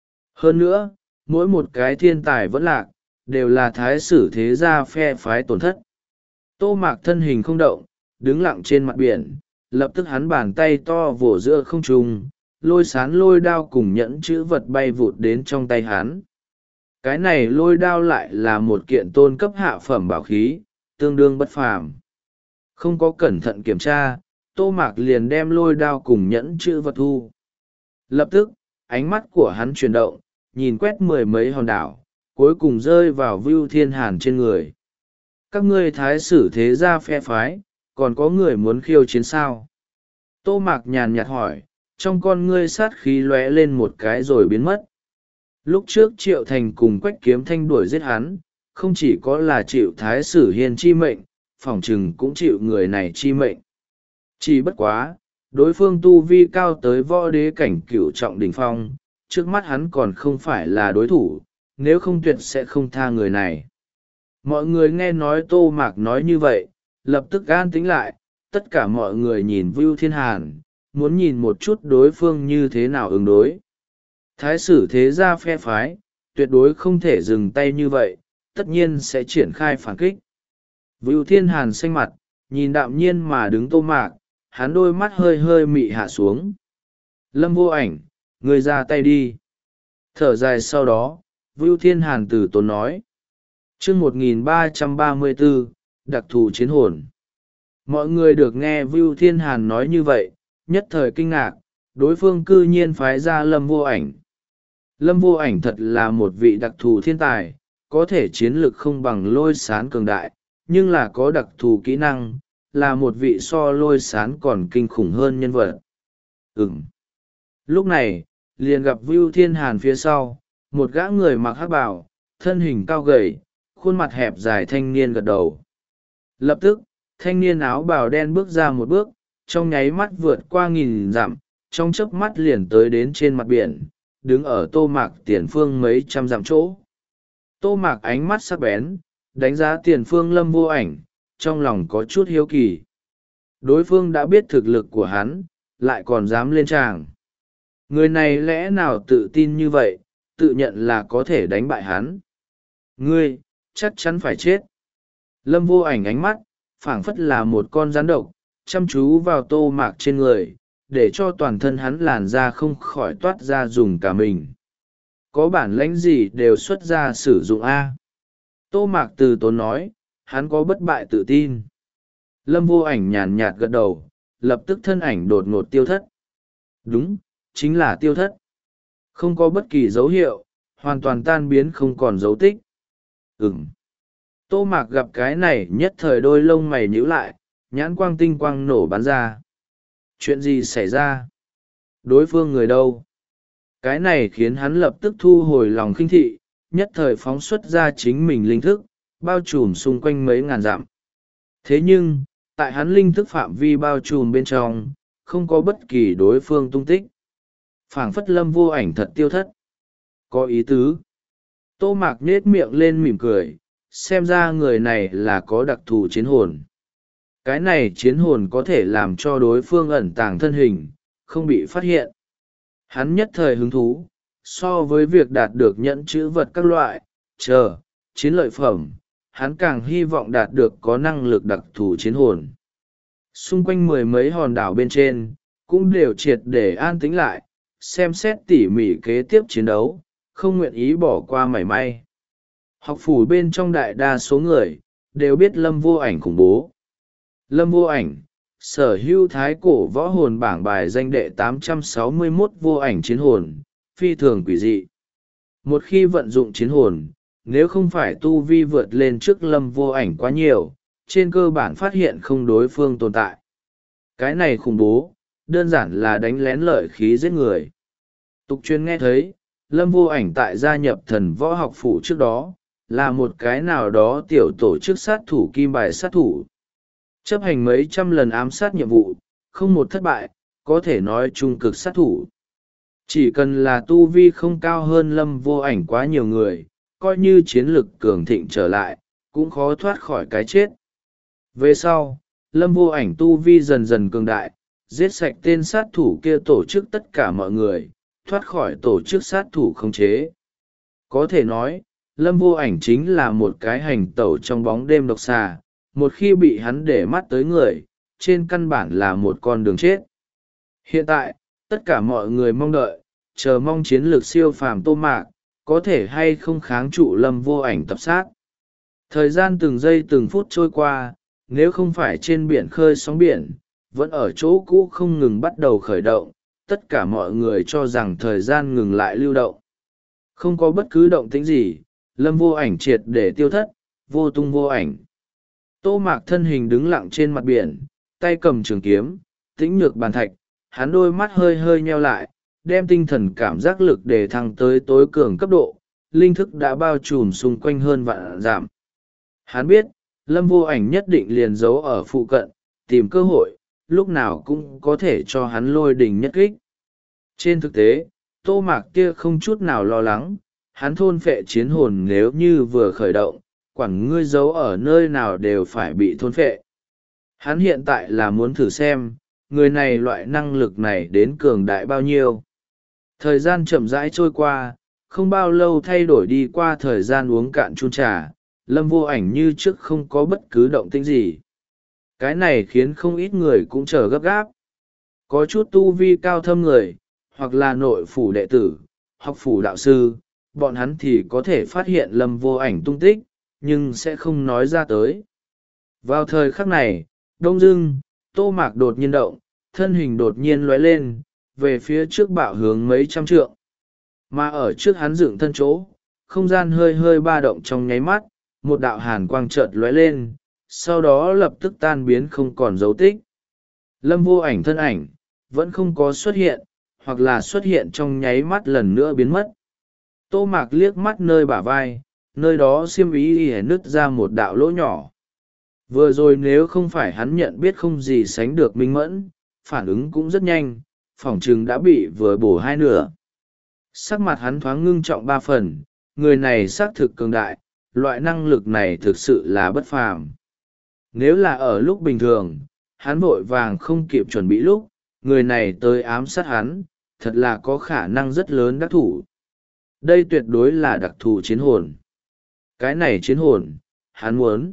Hơn nữa, mỗi một cái thiên tài vẫn lạc, đều là thái sử thế gia phe phái tổn thất. Tô Mạc thân hình không động, đứng lặng trên mặt biển, lập tức hắn bàn tay to vỗ giữa không trung, lôi sán lôi đao cùng nhẫn chữ vật bay vụt đến trong tay hắn. Cái này lôi đao lại là một kiện tôn cấp hạ phẩm bảo khí, tương đương bất phàm. Không có cẩn thận kiểm tra, Tô Mạc liền đem lôi đao cùng nhẫn chữ vật thu. Lập tức, ánh mắt của hắn chuyển động, nhìn quét mười mấy hòn đảo, cuối cùng rơi vào Vưu Thiên Hàn trên người. Các ngươi thái sử thế gia phe phái, còn có người muốn khiêu chiến sao? Tô Mạc nhàn nhạt hỏi, trong con ngươi sát khí lóe lên một cái rồi biến mất. Lúc trước Triệu Thành cùng Quách Kiếm Thanh đuổi giết hắn, không chỉ có là chịu thái sử hiền chi mệnh, phỏng chừng cũng chịu người này chi mệnh. Chỉ bất quá, đối phương tu vi cao tới võ đế cảnh cửu trọng đỉnh phong, trước mắt hắn còn không phải là đối thủ, nếu không tuyệt sẽ không tha người này. Mọi người nghe nói Tô Mạc nói như vậy, lập tức an tĩnh lại, tất cả mọi người nhìn Vưu Thiên Hàn, muốn nhìn một chút đối phương như thế nào ứng đối. Thái sử thế gia phe phái, tuyệt đối không thể dừng tay như vậy, tất nhiên sẽ triển khai phản kích. Vưu Thiên Hàn xanh mặt, nhìn đạm nhiên mà đứng Tô Mạc, hắn đôi mắt hơi hơi mị hạ xuống. Lâm Vô Ảnh, người ra tay đi. Thở dài sau đó, Vưu Thiên Hàn từ tốn nói. chương một nghìn ba trăm ba mươi bốn, đặc thù chiến hồn. Mọi người được nghe Vưu Thiên Hàn nói như vậy, nhất thời kinh ngạc, đối phương cư nhiên phái ra Lâm Vô Ảnh. Lâm Vô Ảnh thật là một vị đặc thù thiên tài, có thể chiến lực không bằng lôi sán cường đại, nhưng là có đặc thù kỹ năng, là một vị so lôi sán còn kinh khủng hơn nhân vật. Ừm. Lúc này, liền gặp Vưu Thiên Hàn phía sau, một gã người mặc hắc bào, thân hình cao gầy, khuôn mặt hẹp dài thanh niên gật đầu. Lập tức, thanh niên áo bào đen bước ra một bước, trong nháy mắt vượt qua nghìn dặm, trong chớp mắt liền tới đến trên mặt biển, đứng ở Tô Mạc tiền phương mấy trăm dặm chỗ. Tô Mạc ánh mắt sắc bén, đánh giá tiền phương Lâm Vô Ảnh, trong lòng có chút hiếu kỳ. Đối phương đã biết thực lực của hắn, lại còn dám lên tràng. Người này lẽ nào tự tin như vậy, tự nhận là có thể đánh bại hắn. Ngươi, chắc chắn phải chết. Lâm Vô Ảnh ánh mắt, phảng phất là một con rắn độc, chăm chú vào Tô Mạc trên người, để cho toàn thân hắn làn da không khỏi toát ra dùng cả mình. Có bản lãnh gì đều xuất ra sử dụng A. Tô Mạc từ tốn nói, hắn có bất bại tự tin. Lâm Vô Ảnh nhàn nhạt gật đầu, lập tức thân ảnh đột ngột tiêu thất. Đúng, chính là tiêu thất. Không có bất kỳ dấu hiệu, hoàn toàn tan biến không còn dấu tích. Ừm. Tô Mạc gặp cái này nhất thời đôi lông mày nhíu lại, nhãn quang tinh quang nổ bắn ra. Chuyện gì xảy ra? Đối phương người đâu? Cái này khiến hắn lập tức thu hồi lòng khinh thị, nhất thời phóng xuất ra chính mình linh thức, bao trùm xung quanh mấy ngàn dặm. Thế nhưng, tại hắn linh thức phạm vi bao trùm bên trong, không có bất kỳ đối phương tung tích. Phảng phất Lâm Vô Ảnh thật tiêu thất. Có ý tứ. Tô Mạc nhết miệng lên mỉm cười, xem ra người này là có đặc thù chiến hồn. Cái này chiến hồn có thể làm cho đối phương ẩn tàng thân hình, không bị phát hiện. Hắn nhất thời hứng thú, so với việc đạt được nhẫn chữ vật các loại, chờ, chiến lợi phẩm, hắn càng hy vọng đạt được có năng lực đặc thù chiến hồn. Xung quanh mười mấy hòn đảo bên trên, cũng đều triệt để an tĩnh lại, xem xét tỉ mỉ kế tiếp chiến đấu, không nguyện ý bỏ qua mảy may. Học phủ bên trong đại đa số người, đều biết Lâm Vô Ảnh khủng bố. Lâm Vô Ảnh, sở hữu thái cổ võ hồn bảng bài danh đệ tám trăm sáu mươi mốt vô ảnh chiến hồn, phi thường quỷ dị. Một khi vận dụng chiến hồn, nếu không phải tu vi vượt lên trước Lâm Vô Ảnh quá nhiều, trên cơ bản phát hiện không đối phương tồn tại. Cái này khủng bố, đơn giản là đánh lén lợi khí giết người. Tục truyền nghe thấy, Lâm Vô Ảnh tại gia nhập thần võ học phủ trước đó, là một cái nào đó tiểu tổ chức sát thủ kim bài sát thủ. Chấp hành mấy trăm lần ám sát nhiệm vụ, không một thất bại, có thể nói trung cực sát thủ. Chỉ cần là tu vi không cao hơn Lâm Vô Ảnh quá nhiều người, coi như chiến lực cường thịnh trở lại, cũng khó thoát khỏi cái chết. Về sau, Lâm Vô Ảnh tu vi dần dần cường đại, giết sạch tên sát thủ kia tổ chức tất cả mọi người, thoát khỏi tổ chức sát thủ khống chế. Có thể nói, Lâm Vô Ảnh chính là một cái hành tẩu trong bóng đêm độc xà, một khi bị hắn để mắt tới người, trên căn bản là một con đường chết. Hiện tại, tất cả mọi người mong đợi, chờ mong chiến lược siêu phàm Tô Mạc, có thể hay không kháng trụ Lâm Vô Ảnh tập sát. Thời gian từng giây từng phút trôi qua, nếu không phải trên biển khơi sóng biển, vẫn ở chỗ cũ không ngừng bắt đầu khởi động, tất cả mọi người cho rằng thời gian ngừng lại lưu động. Không có bất cứ động tĩnh gì, Lâm Vô Ảnh triệt để tiêu thất, vô tung vô ảnh. Tô Mạc thân hình đứng lặng trên mặt biển, tay cầm trường kiếm, tĩnh nhược bàn thạch, hắn đôi mắt hơi hơi nheo lại, đem tinh thần cảm giác lực để thăng tới tối cường cấp độ, linh thức đã bao trùm xung quanh hơn vạn dặm. Hắn biết, Lâm Vô Ảnh nhất định liền giấu ở phụ cận, tìm cơ hội, lúc nào cũng có thể cho hắn lôi đình nhất kích. Trên thực tế, Tô Mạc kia không chút nào lo lắng, hắn thôn phệ chiến hồn nếu như vừa khởi động, quản ngươi giấu ở nơi nào đều phải bị thôn phệ. Hắn hiện tại là muốn thử xem, người này loại năng lực này đến cường đại bao nhiêu. Thời gian chậm rãi trôi qua, không bao lâu thay đổi đi qua thời gian uống cạn chung trà, Lâm Vô Ảnh như trước không có bất cứ động tĩnh gì. Cái này khiến không ít người cũng chờ gấp gáp. Có chút tu vi cao thâm người, hoặc là nội phủ đệ tử, học phủ đạo sư, bọn hắn thì có thể phát hiện Lâm Vô Ảnh tung tích, nhưng sẽ không nói ra tới. Vào thời khắc này, đông dưng, Tô Mạc đột nhiên động, thân hình đột nhiên lóe lên, về phía trước bạo hướng mấy trăm trượng. Mà ở trước hắn dựng thân chỗ, không gian hơi hơi ba động trong nháy mắt, một đạo hàn quang chợt lóe lên, sau đó lập tức tan biến không còn dấu tích. Lâm Vô Ảnh thân ảnh, vẫn không có xuất hiện, hoặc là xuất hiện trong nháy mắt lần nữa biến mất. Tô Mạc liếc mắt nơi bả vai, nơi đó xiêm ý ỉa nứt ra một đạo lỗ nhỏ. Vừa rồi nếu không phải hắn nhận biết không gì sánh được minh mẫn, phản ứng cũng rất nhanh, phỏng chừng đã bị vừa bổ hai nửa. Sắc mặt hắn thoáng ngưng trọng ba phần, người này xác thực cường đại, loại năng lực này thực sự là bất phàm. Nếu là ở lúc bình thường, hắn vội vàng không kịp chuẩn bị lúc, người này tới ám sát hắn, thật là có khả năng rất lớn đắc thủ. Đây tuyệt đối là đặc thù chiến hồn. Cái này chiến hồn, hắn muốn.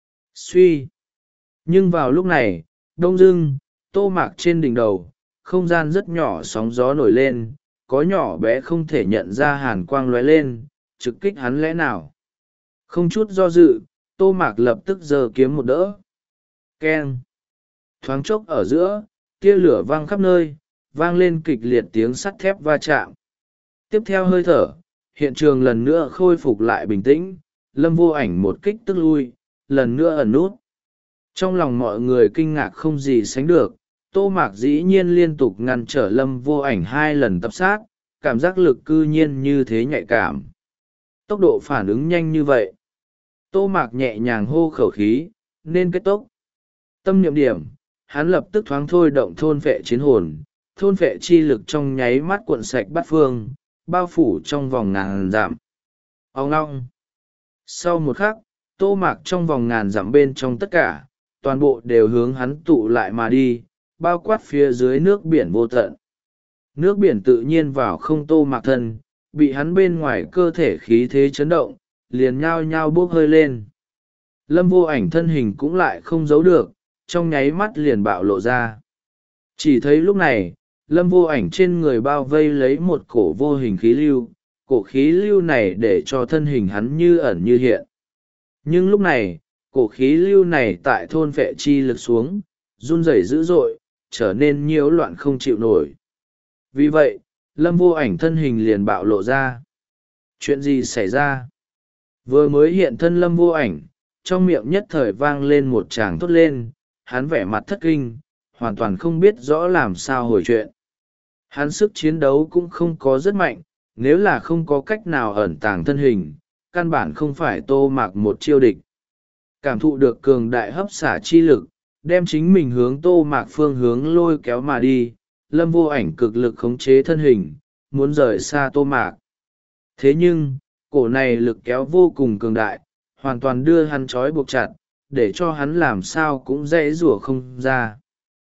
Suy. Nhưng vào lúc này, đông dưng, Tô Mạc trên đỉnh đầu, không gian rất nhỏ sóng gió nổi lên, có nhỏ bé không thể nhận ra hàn quang lóe lên, trực kích hắn lẽ nào. Không chút do dự, Tô Mạc lập tức giơ kiếm một đỡ. Keng. Thoáng chốc ở giữa, tia lửa vang khắp nơi, vang lên kịch liệt tiếng sắt thép va chạm. Tiếp theo hơi thở, hiện trường lần nữa khôi phục lại bình tĩnh, Lâm Vô Ảnh một kích tức lui, lần nữa ẩn nút. Trong lòng mọi người kinh ngạc không gì sánh được, Tô Mạc dĩ nhiên liên tục ngăn trở Lâm Vô Ảnh hai lần tập sát, cảm giác lực cư nhiên như thế nhạy cảm. Tốc độ phản ứng nhanh như vậy. Tô Mạc nhẹ nhàng hô khẩu khí, nên kết tốc. Tâm niệm điểm, hắn lập tức thoáng thôi động thôn vệ chiến hồn, thôn vệ chi lực trong nháy mắt cuộn sạch bát phương, bao phủ trong vòng ngàn dặm. Ông long. Sau một khắc, Tô Mạc trong vòng ngàn dặm bên trong tất cả, toàn bộ đều hướng hắn tụ lại mà đi, bao quát phía dưới nước biển vô tận. Nước biển tự nhiên vào không Tô Mạc thân, bị hắn bên ngoài cơ thể khí thế chấn động, liền nhao nhao bốc hơi lên. Lâm Vô Ảnh thân hình cũng lại không giấu được, trong nháy mắt liền bạo lộ ra. Chỉ thấy lúc này, Lâm Vô Ảnh trên người bao vây lấy một cổ vô hình khí lưu, cổ khí lưu này để cho thân hình hắn như ẩn như hiện. Nhưng lúc này, cổ khí lưu này tại thôn vệ chi lực xuống, run rẩy dữ dội, trở nên nhiễu loạn không chịu nổi. Vì vậy, Lâm Vô Ảnh thân hình liền bạo lộ ra. Chuyện gì xảy ra? Vừa mới hiện thân Lâm Vô Ảnh, trong miệng nhất thời vang lên một tràng thốt lên, hắn vẻ mặt thất kinh, hoàn toàn không biết rõ làm sao hồi chuyện. Hắn sức chiến đấu cũng không có rất mạnh, nếu là không có cách nào ẩn tàng thân hình, căn bản không phải Tô Mạc một chiêu địch. Cảm thụ được cường đại hấp xả chi lực, đem chính mình hướng Tô Mạc phương hướng lôi kéo mà đi, Lâm Vô Ảnh cực lực khống chế thân hình, muốn rời xa Tô Mạc. Thế nhưng, cổ này lực kéo vô cùng cường đại, hoàn toàn đưa hắn trói buộc chặt, để cho hắn làm sao cũng dễ rủa không ra.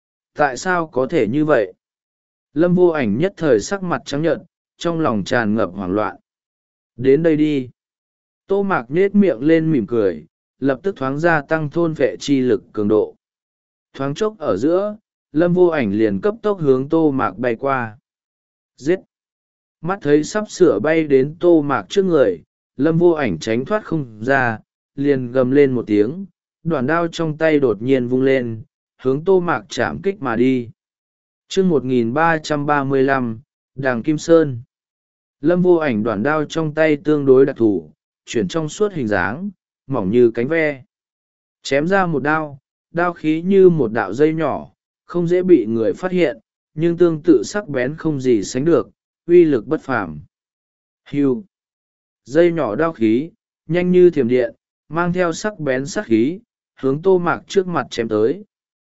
Tại sao có thể như vậy? Lâm Vô Ảnh nhất thời sắc mặt trắng nhợt, trong lòng tràn ngập hoảng loạn. Đến đây đi. Tô Mạc nhếch miệng lên mỉm cười, lập tức thoáng gia tăng thôn vệ chi lực cường độ. Thoáng chốc ở giữa, Lâm Vô Ảnh liền cấp tốc hướng Tô Mạc bay qua. Giết! Mắt thấy sắp sửa bay đến Tô Mạc trước người, Lâm Vô Ảnh tránh thoát không ra, liền gầm lên một tiếng, đoạn đao trong tay đột nhiên vung lên, hướng Tô Mạc chạm kích mà đi. Chương một nghìn ba trăm ba mươi lăm, Đàng Kim Sơn. Lâm Vô Ảnh đoạn đao trong tay tương đối đặc thù, chuyển trong suốt hình dáng, mỏng như cánh ve. Chém ra một đao, đao khí như một đạo dây nhỏ, không dễ bị người phát hiện, nhưng tương tự sắc bén không gì sánh được, uy lực bất phàm. Hưu. Dây nhỏ đao khí, nhanh như thiểm điện, mang theo sắc bén sắc khí, hướng Tô Mạc trước mặt chém tới.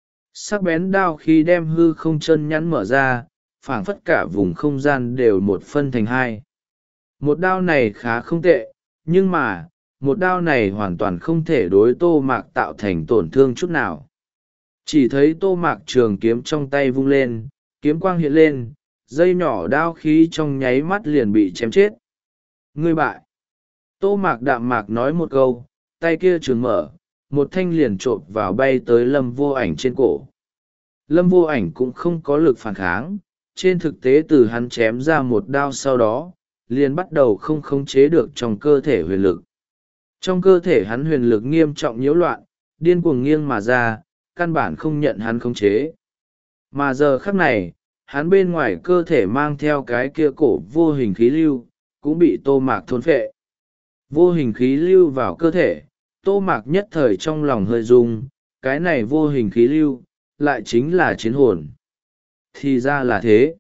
Sắc bén đao khí đem hư không chân nhắn mở ra, phảng phất cả vùng không gian đều một phân thành hai. Một đao này khá không tệ, nhưng mà, một đao này hoàn toàn không thể đối Tô Mạc tạo thành tổn thương chút nào. Chỉ thấy Tô Mạc trường kiếm trong tay vung lên, kiếm quang hiện lên, dây nhỏ đao khí trong nháy mắt liền bị chém chết. Ngươi bại. Tô Mạc đạm mạc nói một câu, tay kia trường mở, một thanh liền trộm vào bay tới Lâm Vô Ảnh trên cổ. Lâm Vô Ảnh cũng không có lực phản kháng, trên thực tế từ hắn chém ra một đao sau đó, liền bắt đầu không khống chế được trong cơ thể huyền lực. Trong cơ thể hắn huyền lực nghiêm trọng nhiễu loạn, điên cuồng nghiêng mà ra, căn bản không nhận hắn khống chế. Mà giờ khắc này, hắn bên ngoài cơ thể mang theo cái kia cổ vô hình khí lưu, cũng bị Tô Mạc thôn phệ. Vô hình khí lưu vào cơ thể, Tô Mạc nhất thời trong lòng hơi rung, cái này vô hình khí lưu, lại chính là chiến hồn. Thì ra là thế.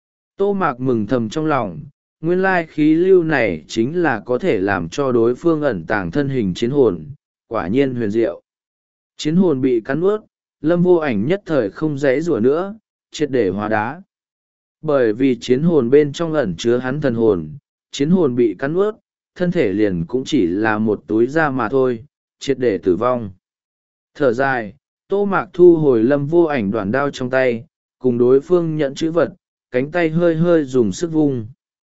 Tô Mạc mừng thầm trong lòng, nguyên lai khí lưu này chính là có thể làm cho đối phương ẩn tàng thân hình chiến hồn, quả nhiên huyền diệu. Chiến hồn bị cắn ướt, Lâm Vô Ảnh nhất thời không dễ rủa nữa, triệt để hóa đá. Bởi vì chiến hồn bên trong ẩn chứa hắn thần hồn, chiến hồn bị cắn ướt, thân thể liền cũng chỉ là một túi da mà thôi, triệt để tử vong. Thở dài, Tô Mạc thu hồi Lâm Vô Ảnh đoạn đao trong tay, cùng đối phương nhận chữ vật, cánh tay hơi hơi dùng sức vung.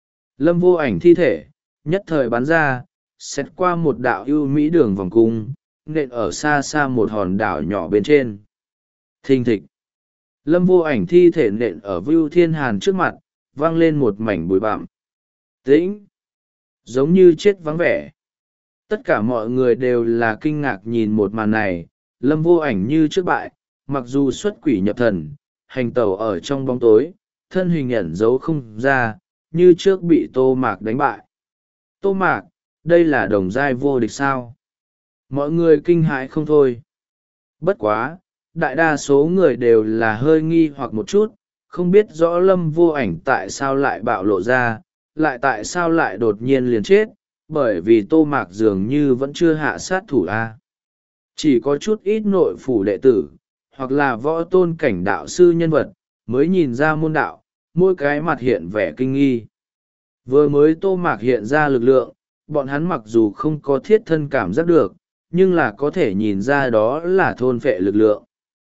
Lâm Vô Ảnh thi thể, nhất thời bắn ra, xét qua một đạo ưu mỹ đường vòng cung, nện ở xa xa một hòn đảo nhỏ bên trên. Thình thịch. Lâm Vô Ảnh thi thể nện ở Vưu Thiên Hàn trước mặt, vang lên một mảnh bụi bặm. Tĩnh. Giống như chết vắng vẻ. Tất cả mọi người đều là kinh ngạc nhìn một màn này, Lâm Vô Ảnh như trước bại, mặc dù xuất quỷ nhập thần, hành tẩu ở trong bóng tối, thân hình ẩn giấu không ra, như trước bị Tô Mạc đánh bại. Tô Mạc, đây là đồng giai vô địch sao? Mọi người kinh hãi không thôi. Bất quá, đại đa số người đều là hơi nghi hoặc một chút, không biết rõ Lâm Vô Ảnh tại sao lại bạo lộ ra, lại tại sao lại đột nhiên liền chết, bởi vì Tô Mạc dường như vẫn chưa hạ sát thủ a. Chỉ có chút ít nội phủ đệ tử, hoặc là võ tôn cảnh đạo sư nhân vật, mới nhìn ra môn đạo, mỗi cái mặt hiện vẻ kinh nghi. Vừa mới Tô Mạc hiện ra lực lượng, bọn hắn mặc dù không có thiết thân cảm giác được, nhưng là có thể nhìn ra đó là thôn phệ lực lượng.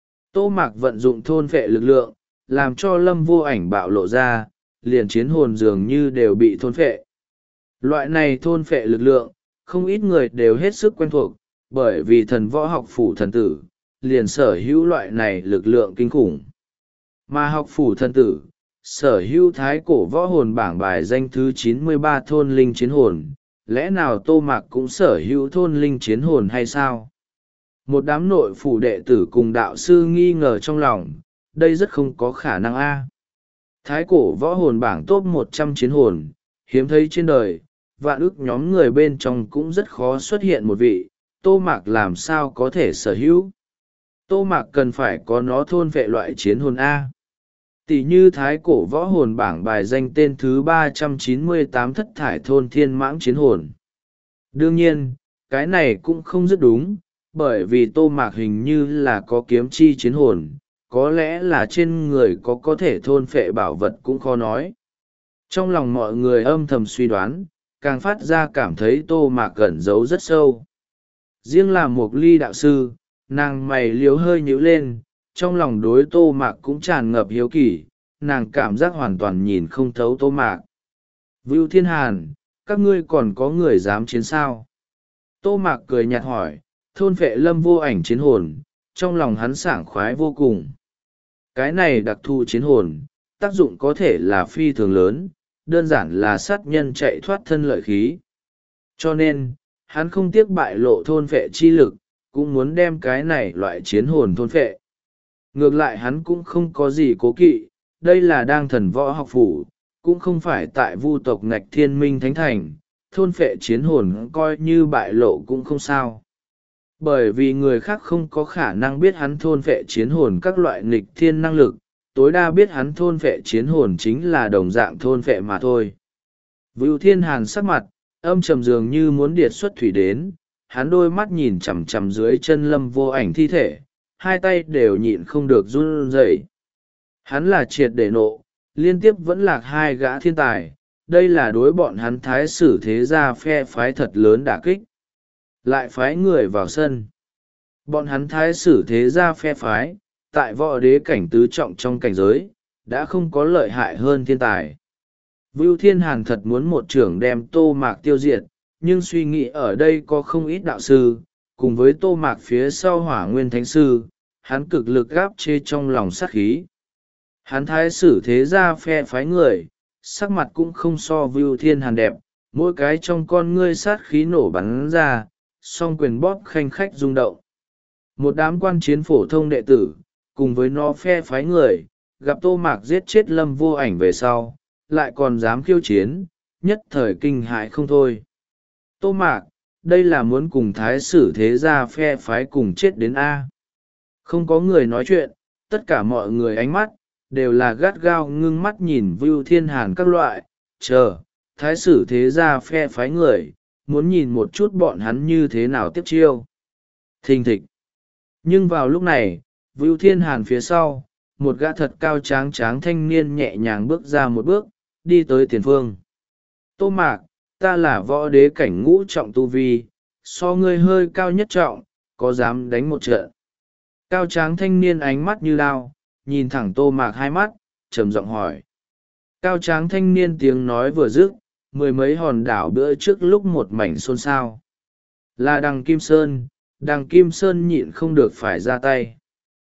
Tô Mạc vận dụng thôn phệ lực lượng, làm cho Lâm Vô Ảnh bạo lộ ra, liền chiến hồn dường như đều bị thôn phệ. Loại này thôn phệ lực lượng, không ít người đều hết sức quen thuộc, bởi vì thần võ học phủ thần tử, liền sở hữu loại này lực lượng kinh khủng. Mà học phủ thần tử, sở hữu thái cổ võ hồn bảng bài danh thứ chín mươi ba thôn linh chiến hồn, lẽ nào Tô Mạc cũng sở hữu thôn linh chiến hồn hay sao? Một đám nội phủ đệ tử cùng đạo sư nghi ngờ trong lòng, đây rất không có khả năng a. Thái cổ võ hồn bảng top một trăm chiến hồn, hiếm thấy trên đời, vạn ức nhóm người bên trong cũng rất khó xuất hiện một vị, Tô Mạc làm sao có thể sở hữu. Tô Mạc cần phải có nó thôn vệ loại chiến hồn A. Tỷ như thái cổ võ hồn bảng bài danh tên thứ ba trăm chín mươi tám thất thải thôn thiên mãng chiến hồn. Đương nhiên, cái này cũng không rất đúng, bởi vì Tô Mạc hình như là có kiếm chi chiến hồn, có lẽ là trên người có có thể thôn phệ bảo vật cũng khó nói. Trong lòng mọi người âm thầm suy đoán, càng phát ra cảm thấy Tô Mạc cẩn giấu rất sâu. Riêng là một ly đạo sư, nàng mày liếu hơi nhíu lên, trong lòng đối Tô Mạc cũng tràn ngập hiếu kỳ, nàng cảm giác hoàn toàn nhìn không thấu Tô Mạc. Vưu Thiên Hàn, các ngươi còn có người dám chiến sao? Tô Mạc cười nhạt hỏi, thôn vệ Lâm Vô Ảnh chiến hồn, trong lòng hắn sảng khoái vô cùng. Cái này đặc thù chiến hồn, tác dụng có thể là phi thường lớn, đơn giản là sát nhân chạy thoát thân lợi khí. Cho nên, hắn không tiếc bại lộ thôn vệ chi lực, cũng muốn đem cái này loại chiến hồn thôn vệ. Ngược lại hắn cũng không có gì cố kỵ, đây là đang thần võ học phủ, cũng không phải tại vu tộc ngạch thiên minh thánh thành, thôn vệ chiến hồn coi như bại lộ cũng không sao. Bởi vì người khác không có khả năng biết hắn thôn vệ chiến hồn các loại nghịch thiên năng lực, tối đa biết hắn thôn vệ chiến hồn chính là đồng dạng thôn vệ mà thôi. Vưu Thiên Hàn sắc mặt, âm trầm dường như muốn điệt xuất thủy đến, hắn đôi mắt nhìn chằm chằm dưới chân Lâm Vô Ảnh thi thể, hai tay đều nhịn không được run rẩy. Hắn là triệt để nộ, liên tiếp vẫn lạc hai gã thiên tài, đây là đối bọn hắn thái sử thế gia phe phái thật lớn đả kích. Lại phái người vào sân. Bọn hắn thái sử thế gia phe phái, tại võ đế cảnh tứ trọng trong cảnh giới, đã không có lợi hại hơn thiên tài. Vưu Thiên Hàn thật muốn một trưởng đem Tô Mạc tiêu diệt, nhưng suy nghĩ ở đây có không ít đạo sư, cùng với Tô Mạc phía sau Hỏa Nguyên Thánh Sư, hắn cực lực gáp chế trong lòng sát khí. Hắn thái sử thế gia phe phái người, sắc mặt cũng không so Vưu Thiên Hàn đẹp, mỗi cái trong con ngươi sát khí nổ bắn ra, song quyền bóp khanh khách rung động. Một đám quan chiến phổ thông đệ tử, cùng với nó phe phái người, gặp Tô Mạc giết chết Lâm Vô Ảnh về sau, lại còn dám khiêu chiến, nhất thời kinh hãi không thôi. Tô Mạc, đây là muốn cùng thái sử thế gia phe phái cùng chết đến A. Không có người nói chuyện, tất cả mọi người ánh mắt, đều là gắt gao ngưng mắt nhìn Vưu Thiên Hàn các loại, chờ, thái sử thế gia phe phái người, muốn nhìn một chút bọn hắn như thế nào tiếp chiêu. Thình thịch. Nhưng vào lúc này, Vưu Thiên Hàn phía sau, một gã thật cao tráng tráng thanh niên nhẹ nhàng bước ra một bước, đi tới tiền phương. Tô Mạc, ta là võ đế cảnh ngũ trọng tu vi, so ngươi hơi cao nhất trọng, có dám đánh một trận? Cao tráng thanh niên ánh mắt như lao, nhìn thẳng Tô Mạc hai mắt, trầm giọng hỏi. Cao tráng thanh niên tiếng nói vừa dứt, mười mấy hòn đảo bữa trước lúc một mảnh xôn xao. Là Đằng Kim Sơn, Đằng Kim Sơn nhịn không được phải ra tay.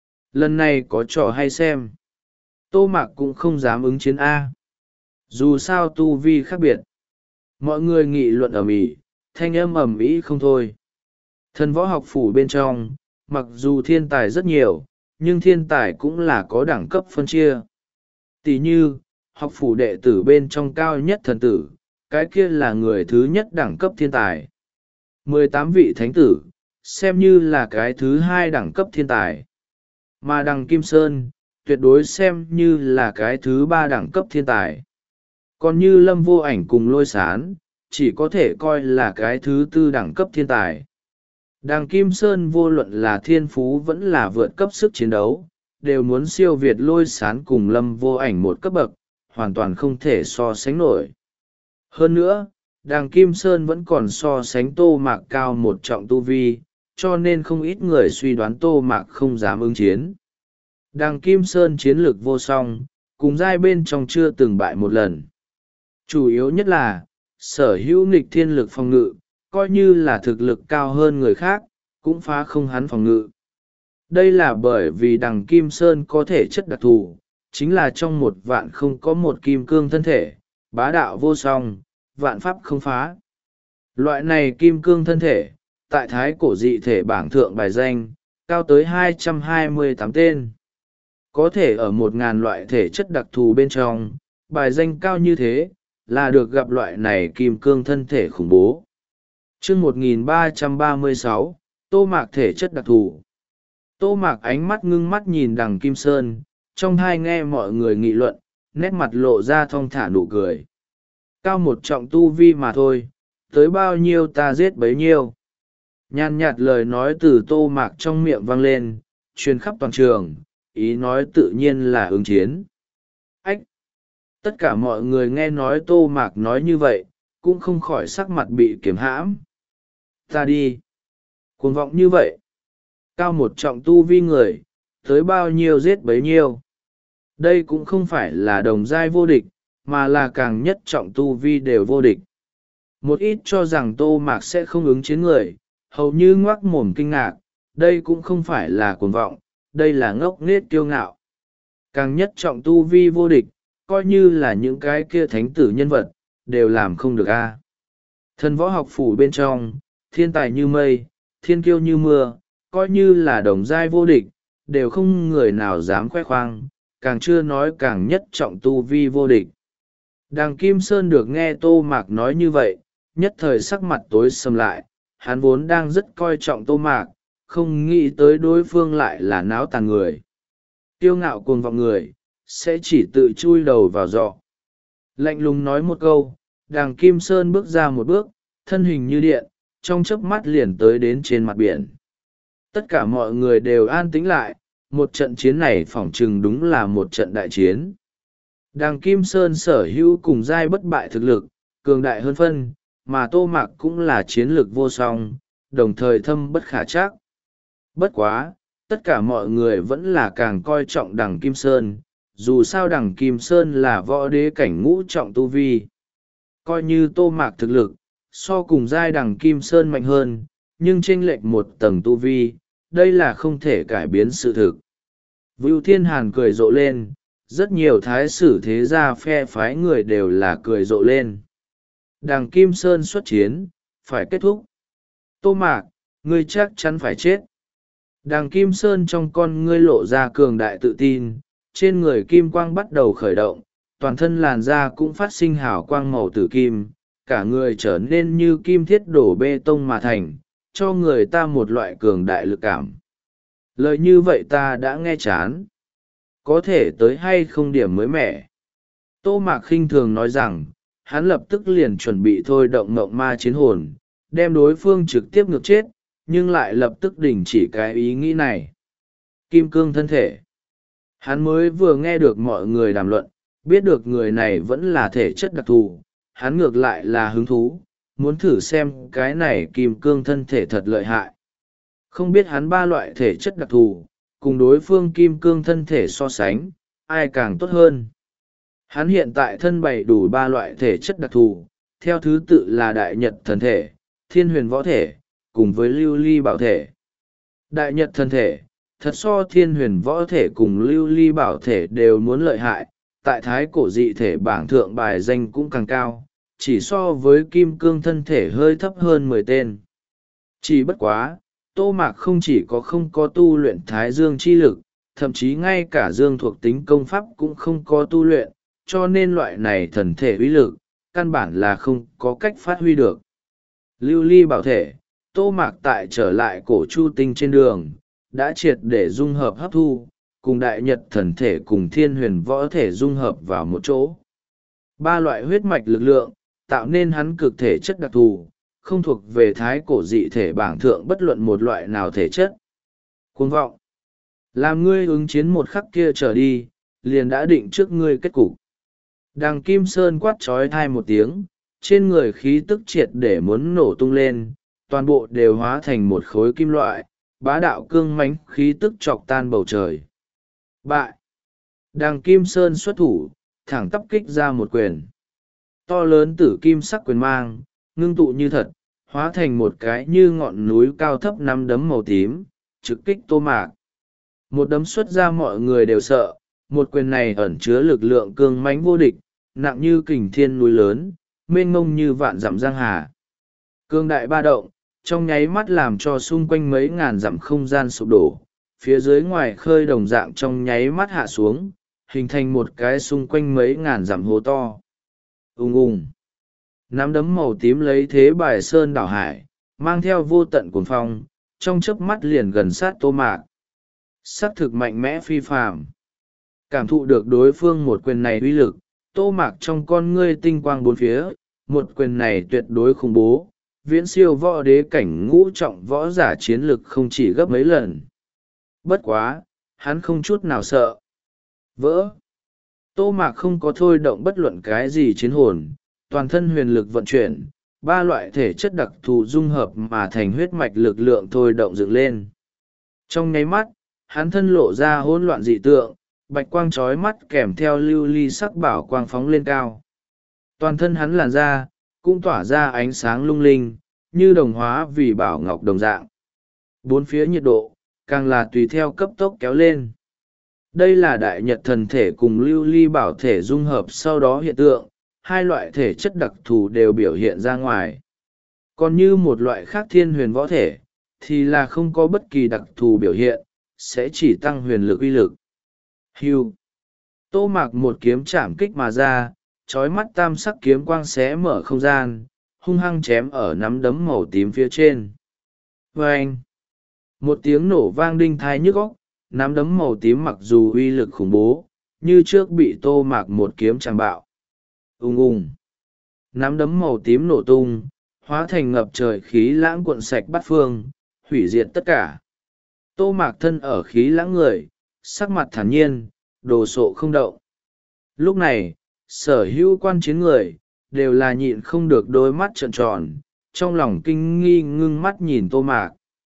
Lần này có trò hay xem. Tô Mạc cũng không dám ứng chiến A. Dù sao tu vi khác biệt. Mọi người nghị luận ầm ĩ, thanh âm ầm ĩ không thôi. Thần võ học phủ bên trong, mặc dù thiên tài rất nhiều, nhưng thiên tài cũng là có đẳng cấp phân chia. Tỷ như, học phủ đệ tử bên trong cao nhất thần tử, cái kia là người thứ nhất đẳng cấp thiên tài. mười tám vị thánh tử, xem như là cái thứ hai đẳng cấp thiên tài. Mà đằng Kim Sơn, tuyệt đối xem như là cái thứ ba đẳng cấp thiên tài. Còn như Lâm Vô Ảnh cùng Lôi Sán, chỉ có thể coi là cái thứ tư đẳng cấp thiên tài. Đằng Kim Sơn vô luận là thiên phú vẫn là vượt cấp sức chiến đấu, đều muốn siêu việt Lôi Sán cùng Lâm Vô Ảnh một cấp bậc, hoàn toàn không thể so sánh nổi. Hơn nữa, đằng Kim Sơn vẫn còn so sánh Tô Mạc cao một trọng tu vi, cho nên không ít người suy đoán Tô Mạc không dám ứng chiến. Đằng Kim Sơn chiến lược vô song, cùng giai bên trong chưa từng bại một lần. Chủ yếu nhất là, sở hữu nghịch thiên lực phòng ngự, coi như là thực lực cao hơn người khác, cũng phá không hắn phòng ngự. Đây là bởi vì đằng Kim Sơn có thể chất đặc thù, chính là trong một vạn không có một kim cương thân thể, bá đạo vô song, vạn pháp không phá. Loại này kim cương thân thể, tại thái cổ dị thể bảng thượng bài danh, cao tới hai trăm hai mươi tám tên. Có thể ở một ngàn loại thể chất đặc thù bên trong, bài danh cao như thế, là được gặp loại này kim cương thân thể khủng bố. chương một nghìn ba trăm ba mươi sáu, Tô Mạc thể chất đặc thù. Tô Mạc ánh mắt ngưng mắt nhìn đằng Kim Sơn, trong hai nghe mọi người nghị luận, nét mặt lộ ra thong thả nụ cười. Cao một trọng tu vi mà thôi, tới bao nhiêu ta giết bấy nhiêu. Nhàn nhạt lời nói từ Tô Mạc trong miệng vang lên, truyền khắp toàn trường, ý nói tự nhiên là ứng chiến. Ách! Tất cả mọi người nghe nói Tô Mạc nói như vậy, cũng không khỏi sắc mặt bị kiềm hãm. Ta đi! Cuồng vọng như vậy! Cao một trọng tu vi người, tới bao nhiêu giết bấy nhiêu. Đây cũng không phải là đồng giai vô địch, mà là càng nhất trọng tu vi đều vô địch. Một ít cho rằng Tô Mạc sẽ không ứng chiến người, hầu như ngoác mồm kinh ngạc, đây cũng không phải là cuồng vọng, đây là ngốc nghếch kiêu ngạo. Càng nhất trọng tu vi vô địch, coi như là những cái kia thánh tử nhân vật, đều làm không được a. Thần võ học phủ bên trong, thiên tài như mây, thiên kiêu như mưa, coi như là đồng giai vô địch, đều không người nào dám khoe khoang, càng chưa nói càng nhất trọng tu vi vô địch. Đằng Kim Sơn được nghe Tô Mạc nói như vậy, nhất thời sắc mặt tối sầm lại, hắn vốn đang rất coi trọng Tô Mạc, không nghĩ tới đối phương lại là náo tàn người. Kiêu ngạo cuồng vọng người, sẽ chỉ tự chui đầu vào giọ. Lạnh lùng nói một câu, đằng Kim Sơn bước ra một bước, thân hình như điện, trong chớp mắt liền tới đến trên mặt biển. Tất cả mọi người đều an tĩnh lại, một trận chiến này phỏng chừng đúng là một trận đại chiến. Đằng Kim Sơn sở hữu cùng giai bất bại thực lực, cường đại hơn phân, mà Tô Mạc cũng là chiến lược vô song, đồng thời thâm bất khả trắc. Bất quá, tất cả mọi người vẫn là càng coi trọng đằng Kim Sơn, dù sao đằng Kim Sơn là võ đế cảnh ngũ trọng tu vi. Coi như Tô Mạc thực lực, so cùng giai đằng Kim Sơn mạnh hơn, nhưng chênh lệch một tầng tu vi, đây là không thể cải biến sự thực. Vưu Thiên Hàn cười rộ lên, rất nhiều thái sử thế gia phe phái người đều là cười rộ lên. Đằng Kim Sơn xuất chiến, phải kết thúc. Tô Mạc, ngươi chắc chắn phải chết. Đằng Kim Sơn trong con ngươi lộ ra cường đại tự tin, trên người kim quang bắt đầu khởi động, toàn thân làn da cũng phát sinh hào quang màu tử kim, cả người trở nên như kim thiết đổ bê tông mà thành, cho người ta một loại cường đại lực cảm. Lời như vậy ta đã nghe chán. Có thể tới hay không điểm mới mẻ. Tô Mạc khinh thường nói rằng, hắn lập tức liền chuẩn bị thôi động mộng ma chiến hồn, đem đối phương trực tiếp ngược chết, nhưng lại lập tức đình chỉ cái ý nghĩ này. Kim cương thân thể. Hắn mới vừa nghe được mọi người đàm luận, biết được người này vẫn là thể chất đặc thù, hắn ngược lại là hứng thú, muốn thử xem cái này kim cương thân thể thật lợi hại. Không biết hắn ba loại thể chất đặc thù, cùng đối phương kim cương thân thể so sánh, ai càng tốt hơn. Hắn hiện tại thân bày đủ ba loại thể chất đặc thù, theo thứ tự là đại nhật thần thể, thiên huyền võ thể, cùng với lưu ly bảo thể. Đại nhật thần thể, thật so thiên huyền võ thể cùng lưu ly bảo thể đều muốn lợi hại, tại thái cổ dị thể bảng thượng bài danh cũng càng cao, chỉ so với kim cương thân thể hơi thấp hơn mười tên. Chỉ bất quá, Tô Mạc không chỉ có không có tu luyện thái dương chi lực, thậm chí ngay cả dương thuộc tính công pháp cũng không có tu luyện, cho nên loại này thần thể uy lực, căn bản là không có cách phát huy được. Lưu ly bảo thể, Tô Mạc tại trở lại cổ Chu Tinh trên đường, đã triệt để dung hợp hấp thu, cùng đại nhật thần thể cùng thiên huyền võ thể dung hợp vào một chỗ. Ba loại huyết mạch lực lượng, tạo nên hắn cực thể chất đặc thù, không thuộc về thái cổ dị thể bảng thượng bất luận một loại nào thể chất. Cuồng vọng. Làm ngươi ứng chiến một khắc kia trở đi, liền đã định trước ngươi kết cục. Đằng Kim Sơn quát trói thai một tiếng, trên người khí tức triệt để muốn nổ tung lên, toàn bộ đều hóa thành một khối kim loại, bá đạo cương mãnh khí tức chọc tan bầu trời. Bại. Đằng Kim Sơn xuất thủ, thẳng tắp kích ra một quyền. To lớn tử kim sắc quyền mang, ngưng tụ như thật, hóa thành một cái như ngọn núi cao thấp nắm đấm màu tím, trực kích Tô Mạc. Một đấm xuất ra mọi người đều sợ, một quyền này ẩn chứa lực lượng cương mãnh vô địch, nặng như kình thiên núi lớn, mênh mông như vạn dặm giang hà. Cương đại ba động, trong nháy mắt làm cho xung quanh mấy ngàn dặm không gian sụp đổ, phía dưới ngoài khơi đồng dạng trong nháy mắt hạ xuống, hình thành một cái xung quanh mấy ngàn dặm hố to. Ùng ùng. Nắm đấm màu tím lấy thế bài sơn đảo hải, mang theo vô tận cuồng phong, trong chớp mắt liền gần sát Tô Mạc. Sắc thực mạnh mẽ phi phàm. Cảm thụ được đối phương một quyền này uy lực, Tô Mạc trong con ngươi tinh quang bốn phía, một quyền này tuyệt đối khủng bố, viễn siêu võ đế cảnh ngũ trọng võ giả chiến lực không chỉ gấp mấy lần. Bất quá, hắn không chút nào sợ. Vỡ. Tô Mạc không có thôi động bất luận cái gì chiến hồn, toàn thân huyền lực vận chuyển, ba loại thể chất đặc thù dung hợp mà thành huyết mạch lực lượng thôi động dựng lên. Trong nháy mắt, hắn thân lộ ra hỗn loạn dị tượng, bạch quang trói mắt kèm theo lưu ly sắc bảo quang phóng lên cao. Toàn thân hắn làn da, cũng tỏa ra ánh sáng lung linh, như đồng hóa vì bảo ngọc đồng dạng. Bốn phía nhiệt độ, càng là tùy theo cấp tốc kéo lên. Đây là đại nhật thần thể cùng lưu ly bảo thể dung hợp sau đó hiện tượng, hai loại thể chất đặc thù đều biểu hiện ra ngoài. Còn như một loại khác thiên huyền võ thể, thì là không có bất kỳ đặc thù biểu hiện, sẽ chỉ tăng huyền lực uy lực. Hưu. Tô Mạc một kiếm chạm kích mà ra, trói mắt tam sắc kiếm quang xé mở không gian, hung hăng chém ở nắm đấm màu tím phía trên. Vâng! Một tiếng nổ vang đinh thai nhức óc, nắm đấm màu tím mặc dù uy lực khủng bố, như trước bị Tô Mạc một kiếm chạm bạo. Ung ung! Nắm đấm màu tím nổ tung, hóa thành ngập trời khí lãng cuộn sạch bát phương, hủy diệt tất cả. Tô Mạc thân ở khí lãng người, sắc mặt thản nhiên, đồ sộ không động. Lúc này, sở hữu quan chiến người, đều là nhịn không được đôi mắt trợn tròn, trong lòng kinh nghi ngưng mắt nhìn Tô Mạc.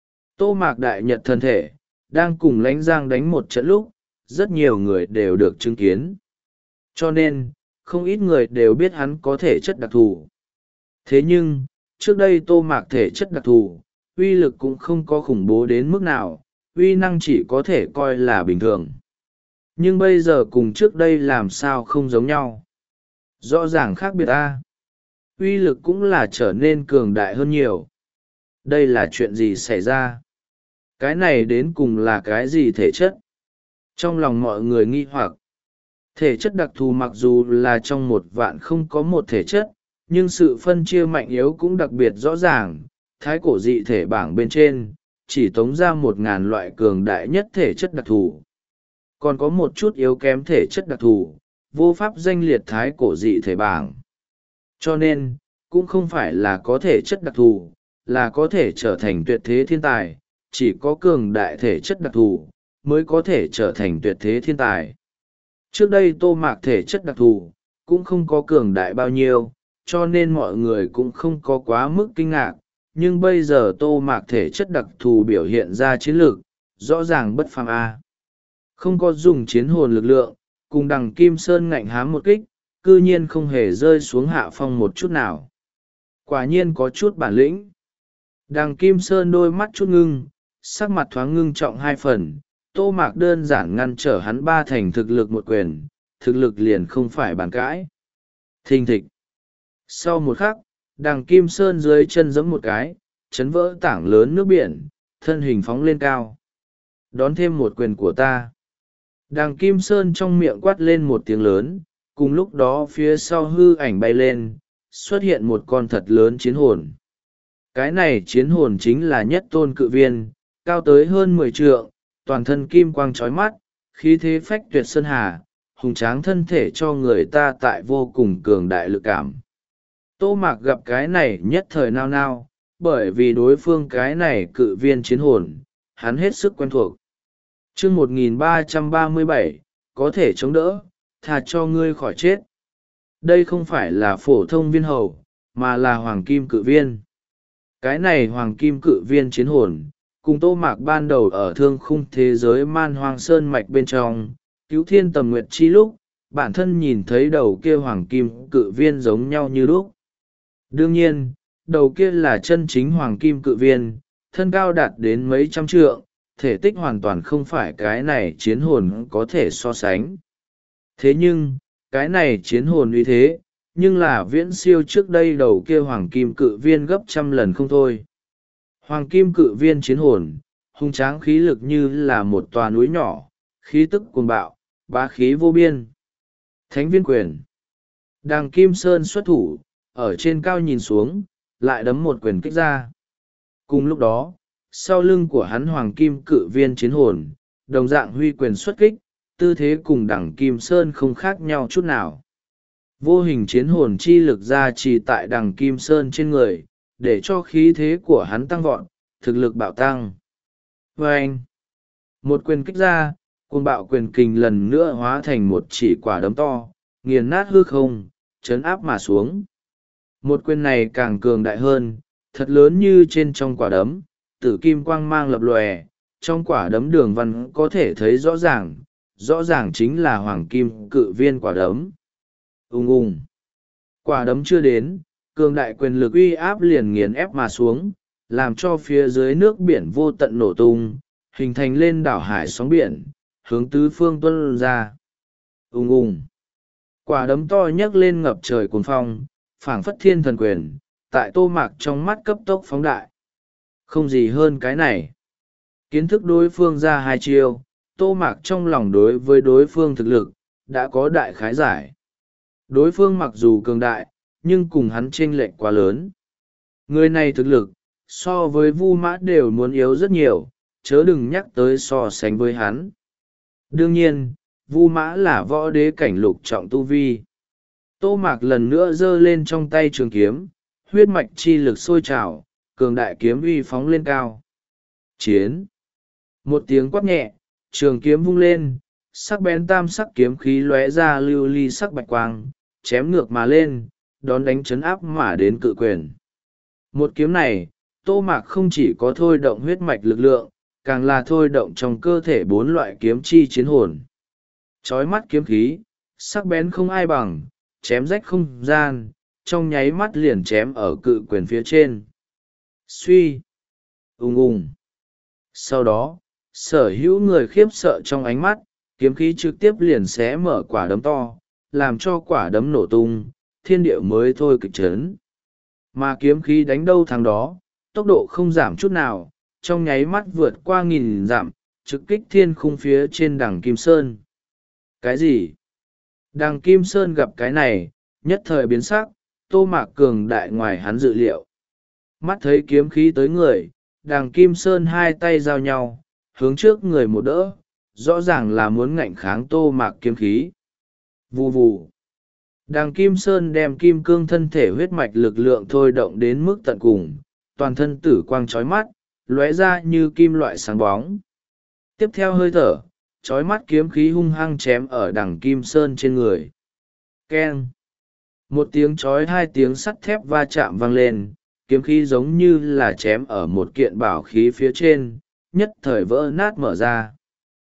Tô Mạc đại nhật thân thể, đang cùng Lãnh Giang đánh một trận lúc, rất nhiều người đều được chứng kiến. Cho nên, không ít người đều biết hắn có thể chất đặc thù. Thế nhưng, trước đây Tô Mạc thể chất đặc thù, uy lực cũng không có khủng bố đến mức nào, uy năng chỉ có thể coi là bình thường. Nhưng bây giờ cùng trước đây làm sao không giống nhau. Rõ ràng khác biệt a. Uy lực cũng là trở nên cường đại hơn nhiều. Đây là chuyện gì xảy ra? Cái này đến cùng là cái gì thể chất? Trong lòng mọi người nghi hoặc. Thể chất đặc thù mặc dù là trong một vạn không có một thể chất, nhưng sự phân chia mạnh yếu cũng đặc biệt rõ ràng. Thái cổ dị thể bảng bên trên, chỉ tống ra một ngàn loại cường đại nhất thể chất đặc thù. Còn có một chút yếu kém thể chất đặc thù, vô pháp danh liệt thái cổ dị thể bảng. Cho nên, cũng không phải là có thể chất đặc thù, là có thể trở thành tuyệt thế thiên tài, chỉ có cường đại thể chất đặc thù, mới có thể trở thành tuyệt thế thiên tài. Trước đây Tô Mạc thể chất đặc thù, cũng không có cường đại bao nhiêu, cho nên mọi người cũng không có quá mức kinh ngạc, nhưng bây giờ Tô Mạc thể chất đặc thù biểu hiện ra chiến lược, rõ ràng bất phàm a. Không có dùng chiến hồn lực lượng, cùng đằng Kim Sơn ngạnh hám một kích, cư nhiên không hề rơi xuống hạ phong một chút nào. Quả nhiên có chút bản lĩnh. Đằng Kim Sơn đôi mắt chút ngưng, sắc mặt thoáng ngưng trọng hai phần, Tô Mạc đơn giản ngăn trở hắn ba thành thực lực một quyền, thực lực liền không phải bàn cãi. Thình thịch. Sau một khắc, đằng Kim Sơn dưới chân giẫm một cái, chấn vỡ tảng lớn nước biển, thân hình phóng lên cao. Đón thêm một quyền của ta. Đằng Kim Sơn trong miệng quát lên một tiếng lớn, cùng lúc đó phía sau hư ảnh bay lên, xuất hiện một con thật lớn chiến hồn. Cái này chiến hồn chính là nhất tôn cự viên, cao tới hơn mười trượng, toàn thân kim quang trói mắt, khí thế phách tuyệt sơn hà, hùng tráng thân thể cho người ta tại vô cùng cường đại lực cảm. Tô Mạc gặp cái này nhất thời nao nao, bởi vì đối phương cái này cự viên chiến hồn, hắn hết sức quen thuộc. chương một nghìn ba trăm ba mươi bảy, có thể chống đỡ, thà cho ngươi khỏi chết. Đây không phải là phổ thông viên hầu, mà là hoàng kim cự viên. Cái này hoàng kim cự viên chiến hồn, cùng Tô Mạc ban đầu ở thương khung thế giới man hoang sơn mạch bên trong, cứu thiên tầm nguyệt chi lúc, bản thân nhìn thấy đầu kia hoàng kim cự viên giống nhau như lúc. Đương nhiên, đầu kia là chân chính hoàng kim cự viên, thân cao đạt đến mấy trăm trượng, thể tích hoàn toàn không phải cái này chiến hồn có thể so sánh. Thế nhưng, cái này chiến hồn uy thế, nhưng là viễn siêu trước đây đầu kia hoàng kim cự viên gấp trăm lần không thôi. Hoàng kim cự viên chiến hồn, hung tráng khí lực như là một tòa núi nhỏ, khí tức cuồng bạo, bá khí vô biên. Thánh viên quyền. Đàng Kim Sơn xuất thủ, ở trên cao nhìn xuống, lại đấm một quyền kích ra. Cùng lúc đó, sau lưng của hắn hoàng kim cự viên chiến hồn, đồng dạng huy quyền xuất kích, tư thế cùng đằng Kim Sơn không khác nhau chút nào. Vô hình chiến hồn chi lực ra trì tại đằng Kim Sơn trên người, để cho khí thế của hắn tăng vọt, thực lực bạo tăng. Và anh, một quyền kích ra, cuồng bạo quyền kình lần nữa hóa thành một chỉ quả đấm to, nghiền nát hư không, chấn áp mà xuống. Một quyền này càng cường đại hơn, thật lớn như trên trong quả đấm, tử kim quang mang lập lòe, trong quả đấm đường văn có thể thấy rõ ràng, rõ ràng chính là hoàng kim cự viên quả đấm. Ung ung. Quả đấm chưa đến, cường đại quyền lực uy áp liền nghiền ép mà xuống, làm cho phía dưới nước biển vô tận nổ tung, hình thành lên đảo hải sóng biển, hướng tứ phương tuôn ra. Ung ung. Quả đấm to nhấc lên ngập trời cuồng phong, phảng phất thiên thần quyền, tại Tô Mạc trong mắt cấp tốc phóng đại. Không gì hơn cái này. Kiến thức đối phương ra hai chiêu, Tô Mạc trong lòng đối với đối phương thực lực, đã có đại khái giải. Đối phương mặc dù cường đại, nhưng cùng hắn chênh lệch quá lớn. Người này thực lực, so với Vu Mã đều muốn yếu rất nhiều, chớ đừng nhắc tới so sánh với hắn. Đương nhiên, Vu Mã là võ đế cảnh lục trọng tu vi. Tô Mạc lần nữa giơ lên trong tay trường kiếm, huyết mạch chi lực sôi trào, cường đại kiếm uy phóng lên cao. Chiến! Một tiếng quát nhẹ, trường kiếm vung lên, sắc bén tam sắc kiếm khí lóe ra lưu ly sắc bạch quang, chém ngược mà lên, đón đánh chấn áp mà đến cự quyền. Một kiếm này, Tô Mạc không chỉ có thôi động huyết mạch lực lượng, càng là thôi động trong cơ thể bốn loại kiếm chi chiến hồn. Chói mắt kiếm khí, sắc bén không ai bằng, chém rách không gian, trong nháy mắt liền chém ở cự quyền phía trên. Suy! Ung ung! Sau đó, sở hữu người khiếp sợ trong ánh mắt, kiếm khí trực tiếp liền xé mở quả đấm to, làm cho quả đấm nổ tung, thiên địa mới thôi kịch chấn. Mà kiếm khí đánh đâu thắng đó, tốc độ không giảm chút nào, trong nháy mắt vượt qua nghìn dặm, trực kích thiên khung phía trên đằng Kim Sơn. Cái gì? Đằng Kim Sơn gặp cái này, nhất thời biến sắc, Tô Mạc cường đại ngoài hắn dự liệu. Mắt thấy kiếm khí tới người, đằng Kim Sơn hai tay giao nhau, hướng trước người một đỡ, rõ ràng là muốn ngạnh kháng Tô Mạc kiếm khí. Vù vù. Đằng Kim Sơn đem kim cương thân thể huyết mạch lực lượng thôi động đến mức tận cùng, toàn thân tử quang chói mắt, lóe ra như kim loại sáng bóng. Tiếp theo hơi thở, chói mắt kiếm khí hung hăng chém ở đằng Kim Sơn trên người. Keng! Một tiếng chói hai tiếng sắt thép va chạm vang lên, kiếm khí giống như là chém ở một kiện bảo khí phía trên, nhất thời vỡ nát mở ra.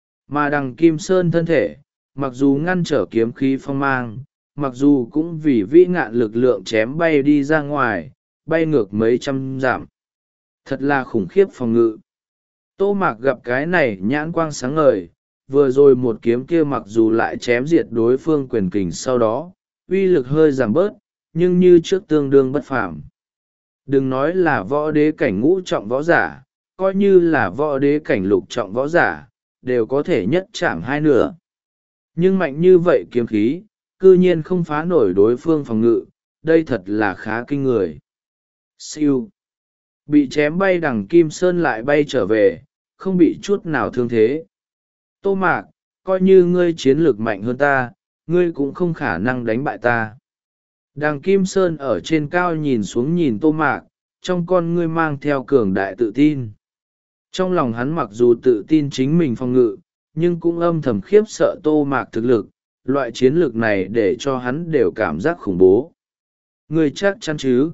Mà đằng Kim Sơn thân thể, mặc dù ngăn trở kiếm khí phong mang, mặc dù cũng vì vĩ ngạn lực lượng chém bay đi ra ngoài, bay ngược mấy trăm dặm. Thật là khủng khiếp phòng ngự. Tô Mạc gặp cái này nhãn quang sáng ngời, vừa rồi một kiếm kia mặc dù lại chém diệt đối phương quyền kình sau đó, uy lực hơi giảm bớt, nhưng như trước tương đương bất phàm. Đừng nói là võ đế cảnh ngũ trọng võ giả, coi như là võ đế cảnh lục trọng võ giả, đều có thể nhất chạm hai nửa. Nhưng mạnh như vậy kiếm khí, cư nhiên không phá nổi đối phương phòng ngự, đây thật là khá kinh người. Siêu. bị chém bay đằng Kim Sơn lại bay trở về, không bị chút nào thương thế. Tô Mạc, coi như ngươi chiến lược mạnh hơn ta, ngươi cũng không khả năng đánh bại ta. Đằng Kim Sơn ở trên cao nhìn xuống nhìn Tô Mạc, trong con ngươi mang theo cường đại tự tin. Trong lòng hắn mặc dù tự tin chính mình phòng ngự, nhưng cũng âm thầm khiếp sợ Tô Mạc thực lực, loại chiến lược này để cho hắn đều cảm giác khủng bố. Ngươi chắc chắn chứ?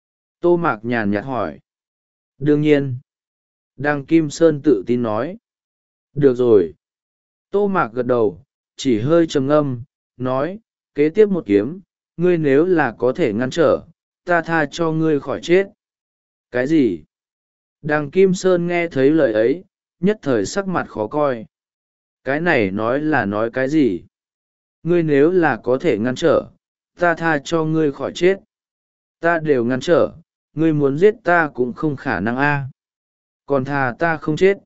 Tô Mạc nhàn nhạt hỏi. Đương nhiên. Đằng Kim Sơn tự tin nói. Được rồi. Tô Mạc gật đầu, chỉ hơi trầm ngâm, nói, kế tiếp một kiếm, ngươi nếu là có thể ngăn trở, ta tha cho ngươi khỏi chết. Cái gì? Đằng Kim Sơn nghe thấy lời ấy, nhất thời sắc mặt khó coi. Cái này nói là nói cái gì? Ngươi nếu là có thể ngăn trở, ta tha cho ngươi khỏi chết. Ta đều ngăn trở, ngươi muốn giết ta cũng không khả năng a. Còn thà ta không chết.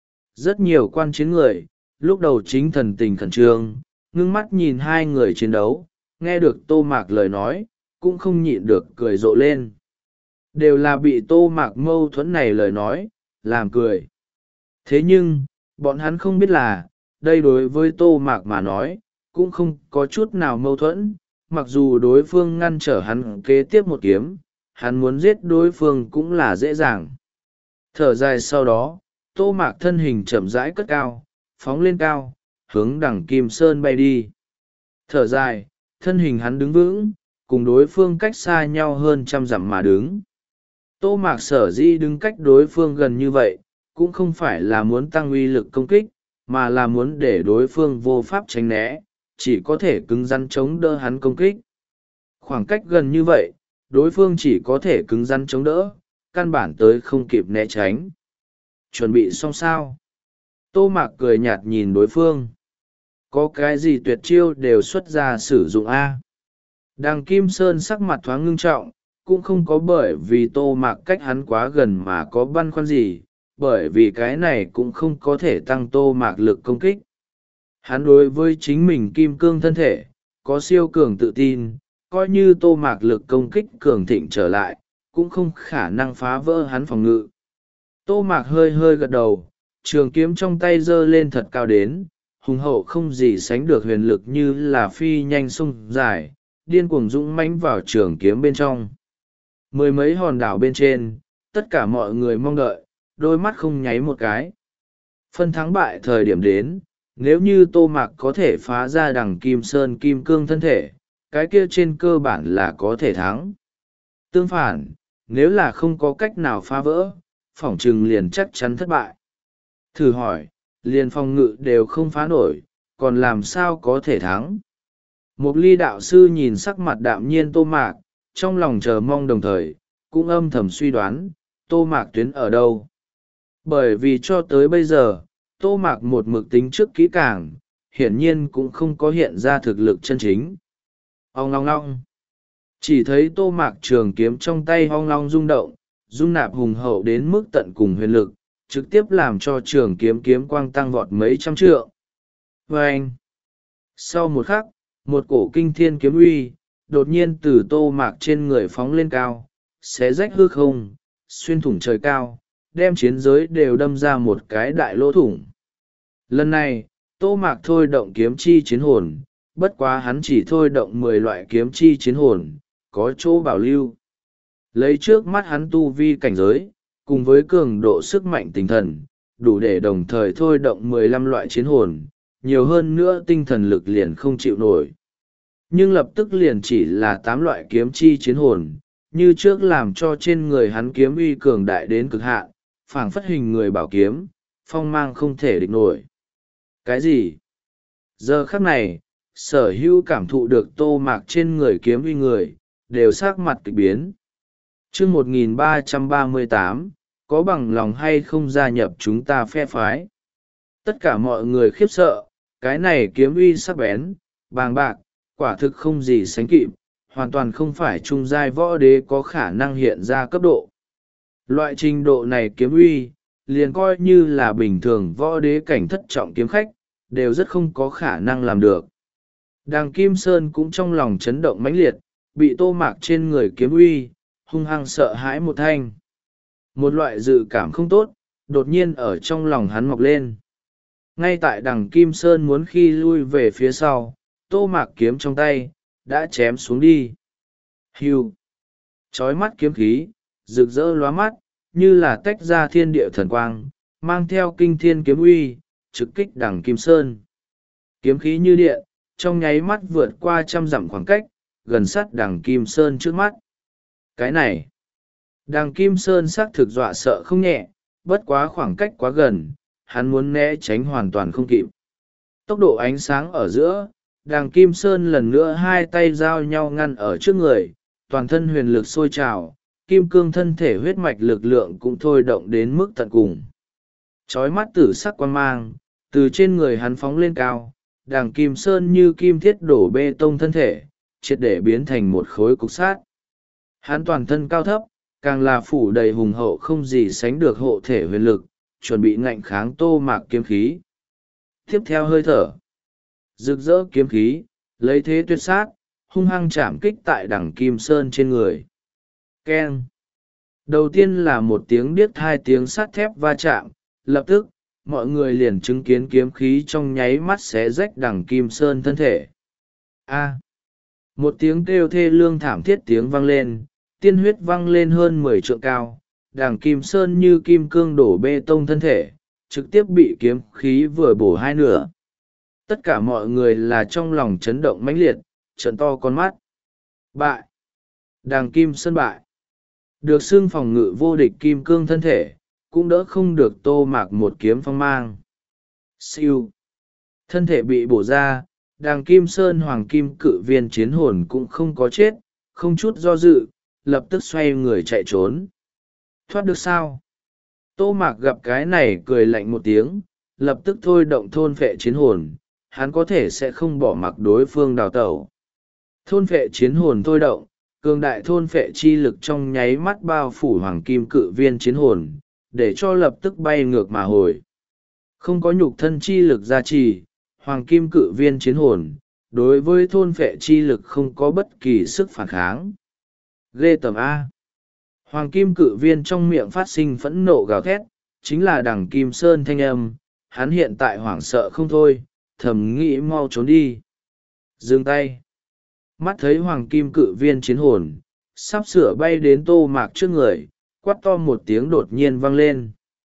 Rất nhiều quan chiến người, lúc đầu chính thần tình khẩn trương, ngưng mắt nhìn hai người chiến đấu, nghe được Tô Mạc lời nói, cũng không nhịn được cười rộ lên. Đều là bị Tô Mạc mâu thuẫn này lời nói, làm cười. Thế nhưng, bọn hắn không biết là, đây đối với Tô Mạc mà nói, cũng không có chút nào mâu thuẫn, mặc dù đối phương ngăn trở hắn kế tiếp một kiếm, hắn muốn giết đối phương cũng là dễ dàng. Thở dài sau đó, Tô Mạc thân hình chậm rãi cất cao, phóng lên cao, hướng đằng Kim Sơn bay đi. Thở dài, thân hình hắn đứng vững, cùng đối phương cách xa nhau hơn trăm dặm mà đứng. Tô Mạc sở dĩ đứng cách đối phương gần như vậy, cũng không phải là muốn tăng uy lực công kích, mà là muốn để đối phương vô pháp tránh né, chỉ có thể cứng rắn chống đỡ hắn công kích. Khoảng cách gần như vậy, đối phương chỉ có thể cứng rắn chống đỡ, căn bản tới không kịp né tránh. Chuẩn bị xong sao? Tô Mạc cười nhạt nhìn đối phương. Có cái gì tuyệt chiêu đều xuất ra sử dụng A. Đằng Kim Sơn sắc mặt thoáng ngưng trọng, cũng không có bởi vì Tô Mạc cách hắn quá gần mà có băn khoăn gì, bởi vì cái này cũng không có thể tăng Tô Mạc lực công kích. Hắn đối với chính mình kim cương thân thể, có siêu cường tự tin, coi như Tô Mạc lực công kích cường thịnh trở lại, cũng không khả năng phá vỡ hắn phòng ngự. Tô Mạc hơi hơi gật đầu, trường kiếm trong tay giơ lên thật cao đến, hùng hậu không gì sánh được huyền lực như là phi nhanh sông dài, điên cuồng dũng mãnh vào trường kiếm bên trong. Mười mấy hòn đảo bên trên, tất cả mọi người mong đợi, đôi mắt không nháy một cái. Phân thắng bại thời điểm đến, nếu như Tô Mạc có thể phá ra đằng Kim Sơn kim cương thân thể, cái kia trên cơ bản là có thể thắng. Tương phản, nếu là không có cách nào phá vỡ, phỏng chừng liền chắc chắn thất bại. Thử hỏi, liền phòng ngự đều không phá nổi, còn làm sao có thể thắng? Mục Ly đạo sư nhìn sắc mặt đạm nhiên Tô Mạc, trong lòng chờ mong đồng thời, cũng âm thầm suy đoán, Tô Mạc tuyến ở đâu. Bởi vì cho tới bây giờ, Tô Mạc một mực tính trước kỹ càng, hiển nhiên cũng không có hiện ra thực lực chân chính. Ong long long. Chỉ thấy Tô Mạc trường kiếm trong tay ong long rung động, dung nạp hùng hậu đến mức tận cùng huyền lực, trực tiếp làm cho trường kiếm kiếm quang tăng vọt mấy trăm trượng. Và anh, sau một khắc, một cổ kinh thiên kiếm uy, đột nhiên từ Tô Mạc trên người phóng lên cao, xé rách hư không, xuyên thủng trời cao, đem chiến giới đều đâm ra một cái đại lỗ thủng. Lần này, Tô Mạc thôi động kiếm chi chiến hồn, bất quá hắn chỉ thôi động mười loại kiếm chi chiến hồn, có chỗ bảo lưu. Lấy trước mắt hắn tu vi cảnh giới, cùng với cường độ sức mạnh tinh thần, đủ để đồng thời thôi động mười lăm loại chiến hồn, nhiều hơn nữa tinh thần lực liền không chịu nổi. Nhưng lập tức liền chỉ là tám loại kiếm chi chiến hồn, như trước làm cho trên người hắn kiếm uy cường đại đến cực hạn, phảng phất hình người bảo kiếm, phong mang không thể địch nổi. Cái gì? Giờ khắc này, sở hữu cảm thụ được Tô Mạc trên người kiếm uy người, đều sắc mặt kịch biến. chương một nghìn ba trăm ba mươi tám, có bằng lòng hay không gia nhập chúng ta phe phái? Tất cả mọi người khiếp sợ, cái này kiếm uy sắc bén, bàng bạc, quả thực không gì sánh kịp, hoàn toàn không phải trung giai võ đế có khả năng hiện ra cấp độ. Loại trình độ này kiếm uy, liền coi như là bình thường võ đế cảnh thất trọng kiếm khách, đều rất không có khả năng làm được. Đằng Kim Sơn cũng trong lòng chấn động mãnh liệt, bị Tô Mạc trên người kiếm uy, hung hăng sợ hãi một thanh. Một loại dự cảm không tốt đột nhiên ở trong lòng hắn mọc lên. Ngay tại đằng Kim Sơn muốn khi lui về phía sau, Tô Mạc kiếm trong tay đã chém xuống đi. Hiu! Chói mắt kiếm khí rực rỡ lóa mắt, như là tách ra thiên địa thần quang, mang theo kinh thiên kiếm uy, trực kích đằng Kim Sơn. Kiếm khí như điện, trong nháy mắt vượt qua trăm dặm khoảng cách, gần sát đằng Kim Sơn trước mắt. Cái này, đằng Kim Sơn xác thực dọa sợ không nhẹ, bất quá khoảng cách quá gần, hắn muốn né tránh hoàn toàn không kịp. Tốc độ ánh sáng ở giữa, đằng Kim Sơn lần nữa hai tay giao nhau ngăn ở trước người, toàn thân huyền lực sôi trào, kim cương thân thể huyết mạch lực lượng cũng thôi động đến mức tận cùng. Chói mắt tử sắc quan mang, từ trên người hắn phóng lên cao, đằng Kim Sơn như kim thiết đổ bê tông thân thể, triệt để biến thành một khối cục sát. Hắn toàn thân cao thấp, càng là phủ đầy hùng hậu không gì sánh được hộ thể huyền lực, chuẩn bị ngạnh kháng Tô Mạc kiếm khí. Tiếp theo hơi thở, rực rỡ kiếm khí, lấy thế tuyệt sát, hung hăng chạm kích tại đằng Kim Sơn trên người. Keng! Đầu tiên là một tiếng điếc, hai tiếng sắt thép va chạm, lập tức, mọi người liền chứng kiến kiếm khí trong nháy mắt xé rách đằng Kim Sơn thân thể. A! Một tiếng kêu thê lương thảm thiết tiếng vang lên, tiên huyết văng lên hơn mười trượng cao, đằng Kim Sơn như kim cương đổ bê tông thân thể, trực tiếp bị kiếm khí vừa bổ hai nửa. Tất cả mọi người là trong lòng chấn động mãnh liệt, trợn to con mắt. Bại! Đằng Kim Sơn bại! Được xưng phòng ngự vô địch kim cương thân thể, cũng đỡ không được Tô Mạc một kiếm phong mang. Siêu! Thân thể bị bổ ra, đằng Kim Sơn hoàng kim cự viên chiến hồn cũng không có chết, không chút do dự, lập tức xoay người chạy trốn. Thoát được sao? Tô Mạc gặp cái này cười lạnh một tiếng, lập tức thôi động thôn phệ chiến hồn, hắn có thể sẽ không bỏ mặc đối phương đào tẩu. Thôn phệ chiến hồn thôi động, cường đại thôn phệ chi lực trong nháy mắt bao phủ hoàng kim cự viên chiến hồn, để cho lập tức bay ngược mà hồi. Không có nhục thân chi lực gia trì, hoàng kim cự viên chiến hồn, đối với thôn phệ chi lực không có bất kỳ sức phản kháng. Ghê tởm A! Hoàng kim cự viên trong miệng phát sinh phẫn nộ gào thét, chính là đằng Kim Sơn thanh âm, hắn hiện tại hoảng sợ không thôi, thầm nghĩ mau trốn đi. Dừng tay! Mắt thấy hoàng kim cự viên chiến hồn, sắp sửa bay đến Tô Mạc trước người, quát to một tiếng đột nhiên vang lên.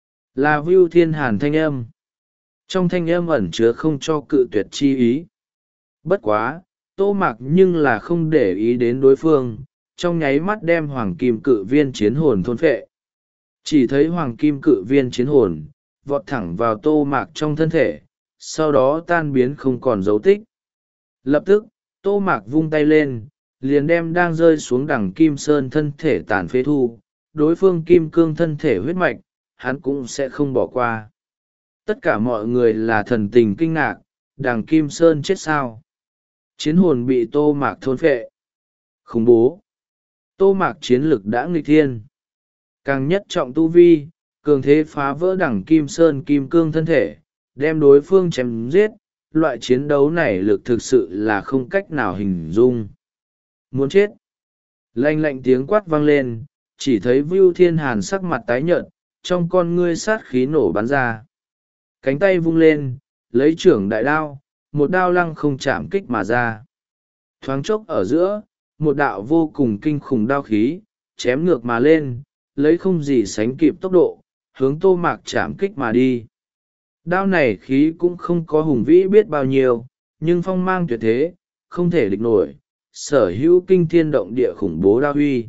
Là Vưu Thiên Hàn thanh âm. Trong thanh âm ẩn chứa không cho cự tuyệt chi ý. Bất quá, Tô Mạc nhưng là không để ý đến đối phương, trong nháy mắt đem hoàng kim cự viên chiến hồn thôn phệ. Chỉ thấy hoàng kim cự viên chiến hồn, vọt thẳng vào Tô Mạc trong thân thể, sau đó tan biến không còn dấu tích. Lập tức, Tô Mạc vung tay lên, liền đem đang rơi xuống đằng Kim Sơn thân thể tàn phế thu, đối phương kim cương thân thể huyết mạch, hắn cũng sẽ không bỏ qua. Tất cả mọi người là thần tình kinh ngạc, đằng Kim Sơn chết sao? Chiến hồn bị Tô Mạc thôn phệ. Khủng bố! Tô Mạc chiến lực đã nghịch thiên. Càng nhất trọng tu vi, cường thế phá vỡ đằng Kim Sơn kim cương thân thể, đem đối phương chém giết. Loại chiến đấu này lực thực sự là không cách nào hình dung. Muốn chết! Lạnh lạnh tiếng quát vang lên, chỉ thấy Vưu Thiên Hàn sắc mặt tái nhợt, trong con ngươi sát khí nổ bắn ra. Cánh tay vung lên, lấy trưởng đại đao, một đao lăng không chạm kích mà ra. Thoáng chốc ở giữa, một đạo vô cùng kinh khủng đao khí, chém ngược mà lên, lấy không gì sánh kịp tốc độ, hướng Tô Mạc chạm kích mà đi. Đao này khí cũng không có hùng vĩ biết bao nhiêu, nhưng phong mang tuyệt thế, không thể địch nổi, sở hữu kinh thiên động địa khủng bố đao huy.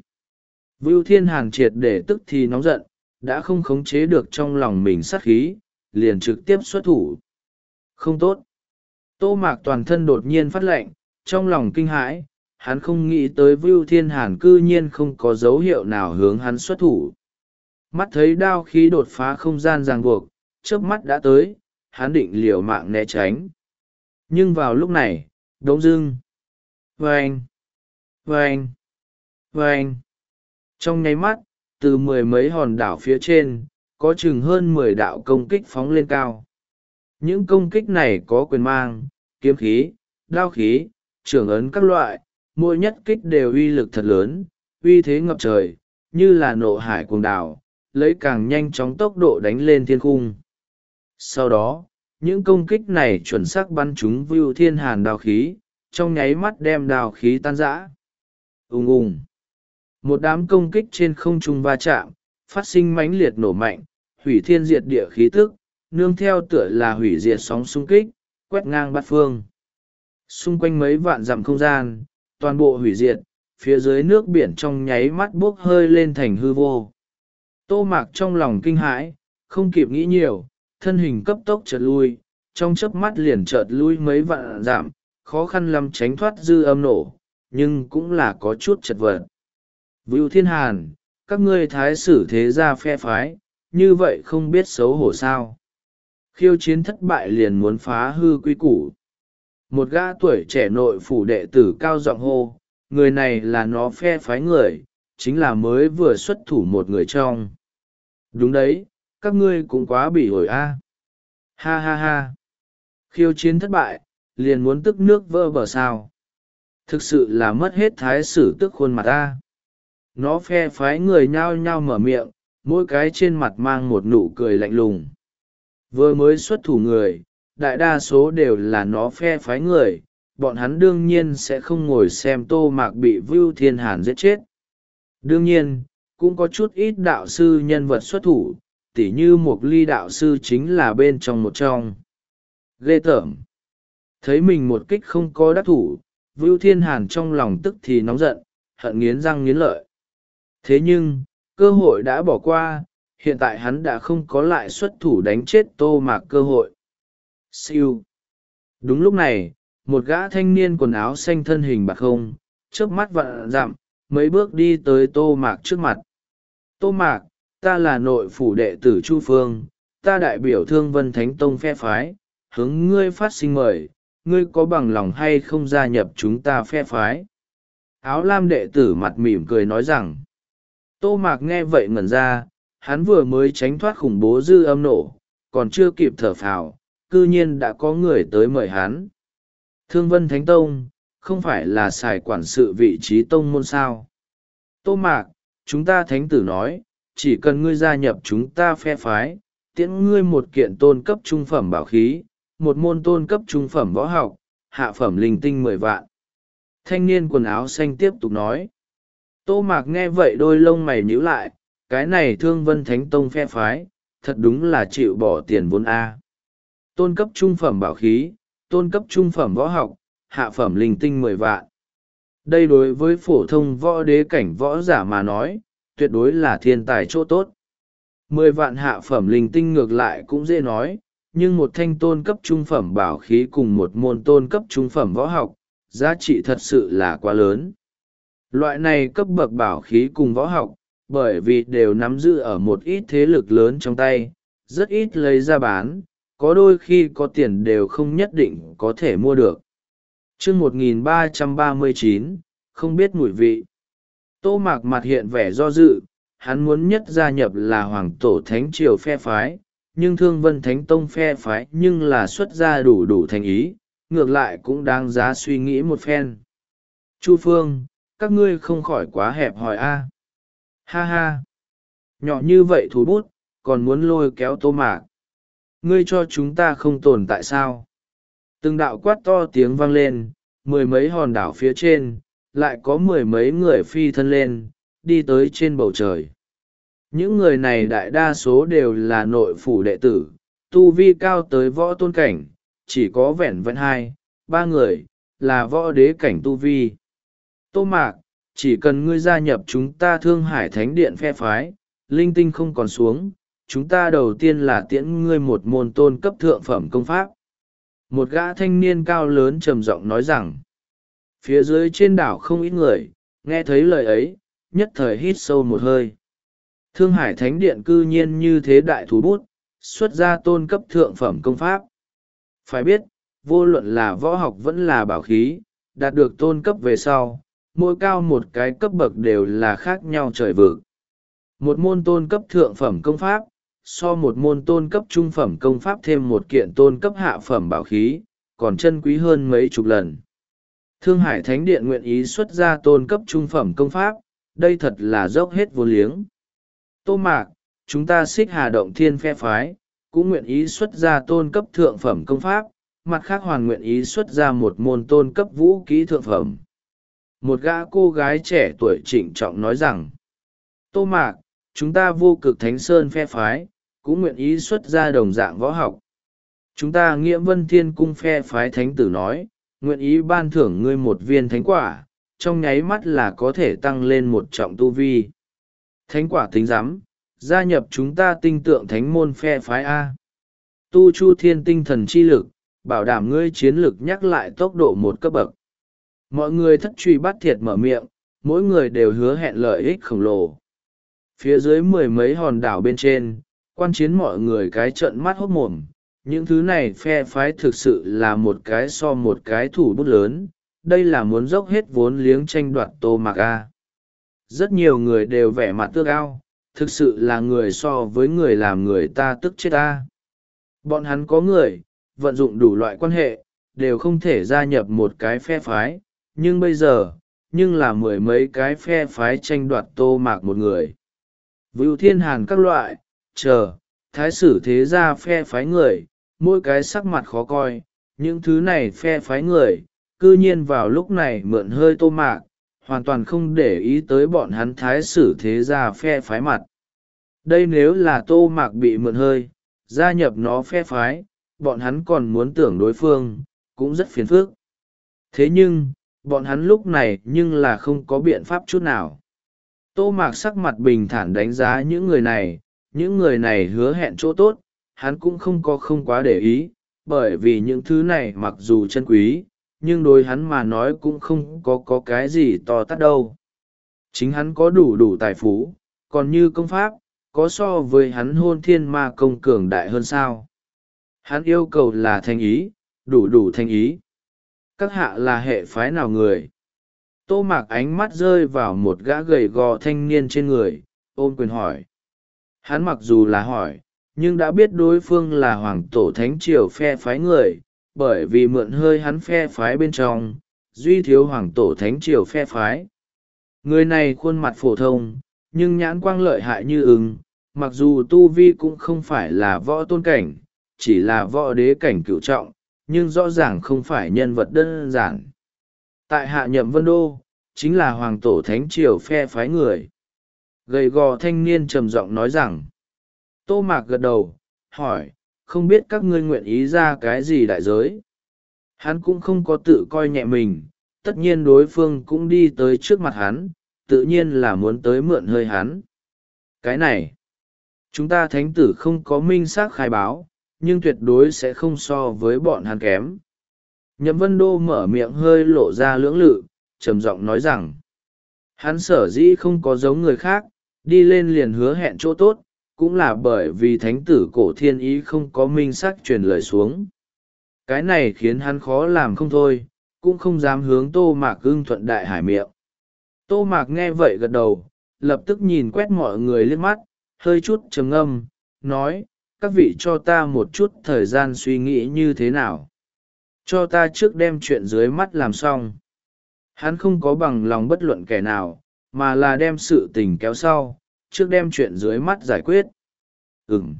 Vưu Thiên Hàn triệt để tức thì nóng giận, đã không khống chế được trong lòng mình sát khí, liền trực tiếp xuất thủ. Không tốt! Tô Mạc toàn thân đột nhiên phát lạnh, trong lòng kinh hãi, hắn không nghĩ tới Vưu Thiên Hàn cư nhiên không có dấu hiệu nào hướng hắn xuất thủ. Mắt thấy đao khí đột phá không gian ràng buộc, chớp mắt đã tới, hắn định liều mạng né tránh. Nhưng vào lúc này, đống dưng. Vâng! Vâng! Vâng! Trong nháy mắt, từ mười mấy hòn đảo phía trên, có chừng hơn mười đạo công kích phóng lên cao. Những công kích này có quyền mang, kiếm khí, đao khí, trường ấn các loại, mỗi nhất kích đều uy lực thật lớn, uy thế ngập trời, như là nộ hải cuồng đảo, lấy càng nhanh chóng tốc độ đánh lên thiên khung. Sau đó, những công kích này chuẩn xác bắn trúng Vưu Thiên Hàn đao khí, trong nháy mắt đem đao khí tan rã. Ùng ùng. Một đám công kích trên không trung va chạm, phát sinh mãnh liệt nổ mạnh, hủy thiên diệt địa khí tức, nương theo tựa là hủy diệt sóng xung kích, quét ngang bát phương. Xung quanh mấy vạn dặm không gian, toàn bộ hủy diệt, phía dưới nước biển trong nháy mắt bốc hơi lên thành hư vô. Tô Mạc trong lòng kinh hãi, không kịp nghĩ nhiều, thân hình cấp tốc chợt lui, trong chớp mắt liền chợt lui mấy vạn dặm, khó khăn lắm tránh thoát dư âm nổ, nhưng cũng là có chút chật vật. Vưu Thiên Hàn, các ngươi thái sử thế gia phe phái, như vậy không biết xấu hổ sao. Khiêu chiến thất bại liền muốn phá hư quy củ. Một gã tuổi trẻ nội phủ đệ tử cao giọng hô, người này là nó phe phái người, chính là mới vừa xuất thủ một người trong. Đúng đấy, các ngươi cũng quá bỉ ổi a. Ha ha ha. Khiêu chiến thất bại, liền muốn tức nước vỡ bờ sao. Thực sự là mất hết thái sử tức khuôn mặt ta. Nó phe phái người nhao nhao mở miệng, mỗi cái trên mặt mang một nụ cười lạnh lùng. Vừa mới xuất thủ người, đại đa số đều là nó phe phái người, bọn hắn đương nhiên sẽ không ngồi xem Tô Mạc bị Vưu Thiên Hàn giết chết. Đương nhiên, cũng có chút ít đạo sư nhân vật xuất thủ, tỉ như Mục Ly đạo sư chính là bên trong một trong. Ghê tởm. Thấy mình một kích không có đắc thủ, Vưu Thiên Hàn trong lòng tức thì nóng giận, hận nghiến răng nghiến lợi. Thế nhưng, cơ hội đã bỏ qua, hiện tại hắn đã không có lại xuất thủ đánh chết Tô Mạc cơ hội. Siêu. Đúng lúc này, một gã thanh niên quần áo xanh thân hình bạc không, trước mắt vạn dặm, mấy bước đi tới Tô Mạc trước mặt. Tô Mạc, ta là nội phủ đệ tử Chu Phương, ta đại biểu Thương Vân Thánh Tông phe phái, hướng ngươi phát sinh mời, ngươi có bằng lòng hay không gia nhập chúng ta phe phái? Áo lam đệ tử mặt mỉm cười nói rằng. Tô Mạc nghe vậy ngẩn ra, hắn vừa mới tránh thoát khủng bố dư âm nổ, còn chưa kịp thở phào, cư nhiên đã có người tới mời hắn. Thương Vân Thánh Tông, không phải là xài quản sự vị trí tông môn sao? Tô Mạc, chúng ta thánh tử nói, chỉ cần ngươi gia nhập chúng ta phe phái, tiễn ngươi một kiện tôn cấp trung phẩm bảo khí, một môn tôn cấp trung phẩm võ học, hạ phẩm linh tinh mười vạn. Thanh niên quần áo xanh tiếp tục nói. Tô Mạc nghe vậy đôi lông mày nhíu lại, cái này Thương Vân Thánh Tông phe phái, thật đúng là chịu bỏ tiền vốn A. Tôn cấp trung phẩm bảo khí, tôn cấp trung phẩm võ học, hạ phẩm linh tinh mười vạn. Đây đối với phổ thông võ đế cảnh võ giả mà nói, tuyệt đối là thiên tài chỗ tốt. Mười vạn hạ phẩm linh tinh ngược lại cũng dễ nói, nhưng một thanh tôn cấp trung phẩm bảo khí cùng một môn tôn cấp trung phẩm võ học, giá trị thật sự là quá lớn. Loại này cấp bậc bảo khí cùng võ học, bởi vì đều nắm giữ ở một ít thế lực lớn trong tay, rất ít lấy ra bán, có đôi khi có tiền đều không nhất định có thể mua được. Chương một nghìn ba trăm ba mươi chín, không biết mùi vị. Tô Mạc mặt hiện vẻ do dự, hắn muốn nhất gia nhập là Hoàng Tổ Thánh Triều phe phái, nhưng Thương Vân Thánh Tông phe phái nhưng là xuất ra đủ đủ thành ý, ngược lại cũng đáng giá suy nghĩ một phen. Chu Phương, các ngươi không khỏi quá hẹp hòi a. Ha ha. Nhỏ như vậy thú bút, còn muốn lôi kéo Tô Mạc. Ngươi cho chúng ta không tồn tại sao? Từng đạo quát to tiếng vang lên, mười mấy hòn đảo phía trên, lại có mười mấy người phi thân lên, đi tới trên bầu trời. Những người này đại đa số đều là nội phủ đệ tử, tu vi cao tới võ tôn cảnh, chỉ có vẻn vẹn hai, ba người, là võ đế cảnh tu vi. Tô Mạc, chỉ cần ngươi gia nhập chúng ta Thương Hải Thánh Điện phe phái, linh tinh không còn xuống, chúng ta đầu tiên là tiễn ngươi một môn tôn cấp thượng phẩm công pháp. Một gã thanh niên cao lớn trầm giọng nói rằng, phía dưới trên đảo không ít người, nghe thấy lời ấy, nhất thời hít sâu một hơi. Thương Hải Thánh Điện cư nhiên như thế đại thú bút, xuất ra tôn cấp thượng phẩm công pháp. Phải biết, vô luận là võ học vẫn là bảo khí, đạt được tôn cấp về sau, mỗi cao một cái cấp bậc đều là khác nhau trời vực. Một môn tôn cấp thượng phẩm công pháp, so một môn tôn cấp trung phẩm công pháp thêm một kiện tôn cấp hạ phẩm bảo khí, còn chân quý hơn mấy chục lần. Thương Hải Thánh Điện nguyện ý xuất ra tôn cấp trung phẩm công pháp, đây thật là dốc hết vô liếng. Tô Mạc, chúng ta xích hà động thiên phe phái cũng nguyện ý xuất ra tôn cấp thượng phẩm công pháp, mặt khác hoàn nguyện ý xuất ra một môn tôn cấp vũ kỹ thượng phẩm. Một gã cô gái trẻ tuổi trịnh trọng nói rằng, Tô Mạc, chúng ta vô cực thánh sơn phe phái cũng nguyện ý xuất ra đồng dạng võ học. Chúng ta nghĩa vân thiên cung phe phái thánh tử nói, nguyện ý ban thưởng ngươi một viên thánh quả, trong nháy mắt là có thể tăng lên một trọng tu vi. Thánh quả tính rắm, gia nhập chúng ta tinh tượng thánh môn phe phái A. Tu chu thiên tinh thần chi lực, bảo đảm ngươi chiến lực nhắc lại tốc độ một cấp bậc. Mọi người thất truy bắt thiệt mở miệng, mỗi người đều hứa hẹn lợi ích khổng lồ. Phía dưới mười mấy hòn đảo bên trên, quan chiến mọi người cái trợn mắt hốt mồm. Những thứ này phe phái thực sự là một cái so một cái thủ bút lớn, đây là muốn dốc hết vốn liếng tranh đoạt Tô Mạc A. Rất nhiều người đều vẻ mặt ước ao, thực sự là người so với người làm người ta tức chết ta. Bọn hắn có người, vận dụng đủ loại quan hệ, đều không thể gia nhập một cái phe phái, nhưng bây giờ, nhưng là mười mấy cái phe phái tranh đoạt Tô Mạc một người. Vưu Thiên Hàn các loại, chờ, thái sử thế gia phe phái người, mỗi cái sắc mặt khó coi, những thứ này phe phái người, cư nhiên vào lúc này mượn hơi Tô Mạc, hoàn toàn không để ý tới bọn hắn thái sử thế gia phe phái mặt. Đây nếu là Tô Mạc bị mượn hơi, gia nhập nó phe phái, bọn hắn còn muốn tưởng đối phương, cũng rất phiền phức. Thế nhưng, bọn hắn lúc này nhưng là không có biện pháp chút nào. Tô Mạc sắc mặt bình thản đánh giá những người này, những người này hứa hẹn chỗ tốt, hắn cũng không có không quá để ý, bởi vì những thứ này mặc dù chân quý, nhưng đối hắn mà nói cũng không có có cái gì to tát đâu. Chính hắn có đủ đủ tài phú, còn như công pháp, có so với hắn hôn thiên ma công cường đại hơn sao. Hắn yêu cầu là thanh ý, đủ đủ thanh ý. Các hạ là hệ phái nào người? Tô Mạc ánh mắt rơi vào một gã gầy gò thanh niên trên người, ôm quyền hỏi. Hắn mặc dù là hỏi, nhưng đã biết đối phương là hoàng tổ thánh triều phe phái người, bởi vì mượn hơi hắn phe phái bên trong, duy thiếu hoàng tổ thánh triều phe phái. Người này khuôn mặt phổ thông, nhưng nhãn quang lợi hại như ưng, mặc dù tu vi cũng không phải là võ tôn cảnh, chỉ là võ đế cảnh cửu trọng, nhưng rõ ràng không phải nhân vật đơn giản. Tại hạ nhậm vân đô, chính là hoàng tổ thánh triều phe phái người. Gầy gò thanh niên trầm giọng nói rằng. Tô Mạc gật đầu, hỏi, không biết các ngươi nguyện ý ra cái gì đại giới. Hắn cũng không có tự coi nhẹ mình, tất nhiên đối phương cũng đi tới trước mặt hắn, tự nhiên là muốn tới mượn hơi hắn. Cái này, chúng ta thánh tử không có minh xác khai báo, nhưng tuyệt đối sẽ không so với bọn hắn kém. Nhậm Vân Đô mở miệng hơi lộ ra lưỡng lự, trầm giọng nói rằng, hắn sở dĩ không có giống người khác, đi lên liền hứa hẹn chỗ tốt, cũng là bởi vì thánh tử cổ thiên ý không có minh xác truyền lời xuống. Cái này khiến hắn khó làm không thôi, cũng không dám hướng Tô Mạc ưng thuận đại hải miệng. Tô Mạc nghe vậy gật đầu, lập tức nhìn quét mọi người liếc mắt, hơi chút trầm ngâm, nói, các vị cho ta một chút thời gian suy nghĩ như thế nào. Cho ta trước đem chuyện dưới mắt làm xong. Hắn không có bằng lòng bất luận kẻ nào, mà là đem sự tình kéo sau, trước đem chuyện dưới mắt giải quyết. Ừm,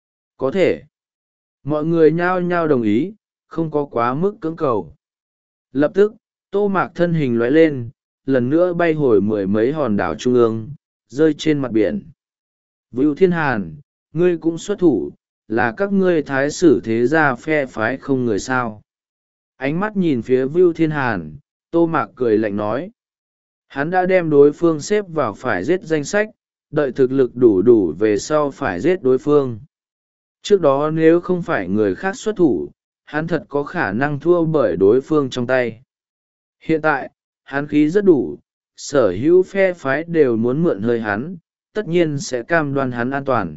có thể. Mọi người nhao nhao đồng ý, không có quá mức cưỡng cầu. Lập tức, Tô Mạc thân hình lóe lên, lần nữa bay hồi mười mấy hòn đảo trung ương, rơi trên mặt biển. Vưu Thiên Hàn, ngươi cũng xuất thủ, là các ngươi thái sử thế gia phe phái không người sao. Ánh mắt nhìn phía Vưu Thiên Hàn, Tô Mạc cười lạnh nói. Hắn đã đem đối phương xếp vào phải giết danh sách, đợi thực lực đủ đủ về sau phải giết đối phương. Trước đó nếu không phải người khác xuất thủ, hắn thật có khả năng thua bởi đối phương trong tay. Hiện tại, hắn khí rất đủ, sở hữu phe phái đều muốn mượn hơi hắn, tất nhiên sẽ cam đoan hắn an toàn.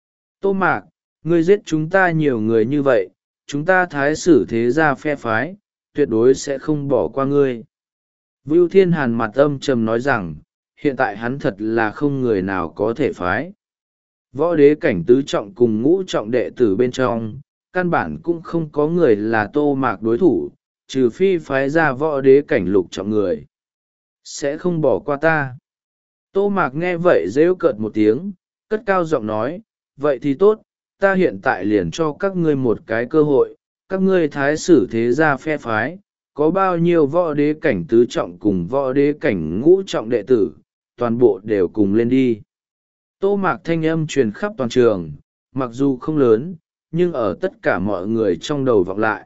Tô Mạc, ngươi giết chúng ta nhiều người như vậy, chúng ta thái sử thế gia phe phái, tuyệt đối sẽ không bỏ qua ngươi. Vưu Thiên Hàn mặt âm trầm nói rằng, hiện tại hắn thật là không người nào có thể phái. Võ đế cảnh tứ trọng cùng ngũ trọng đệ tử bên trong, căn bản cũng không có người là Tô Mạc đối thủ, trừ phi phái ra võ đế cảnh lục trọng người. Sẽ không bỏ qua ta. Tô Mạc nghe vậy rêu cợt một tiếng, cất cao giọng nói, vậy thì tốt, ta hiện tại liền cho các ngươi một cái cơ hội, các ngươi thái sử thế gia phe phái, có bao nhiêu võ đế cảnh tứ trọng cùng võ đế cảnh ngũ trọng đệ tử, toàn bộ đều cùng lên đi. Tô Mạc thanh âm truyền khắp toàn trường, mặc dù không lớn, nhưng ở tất cả mọi người trong đầu vọng lại.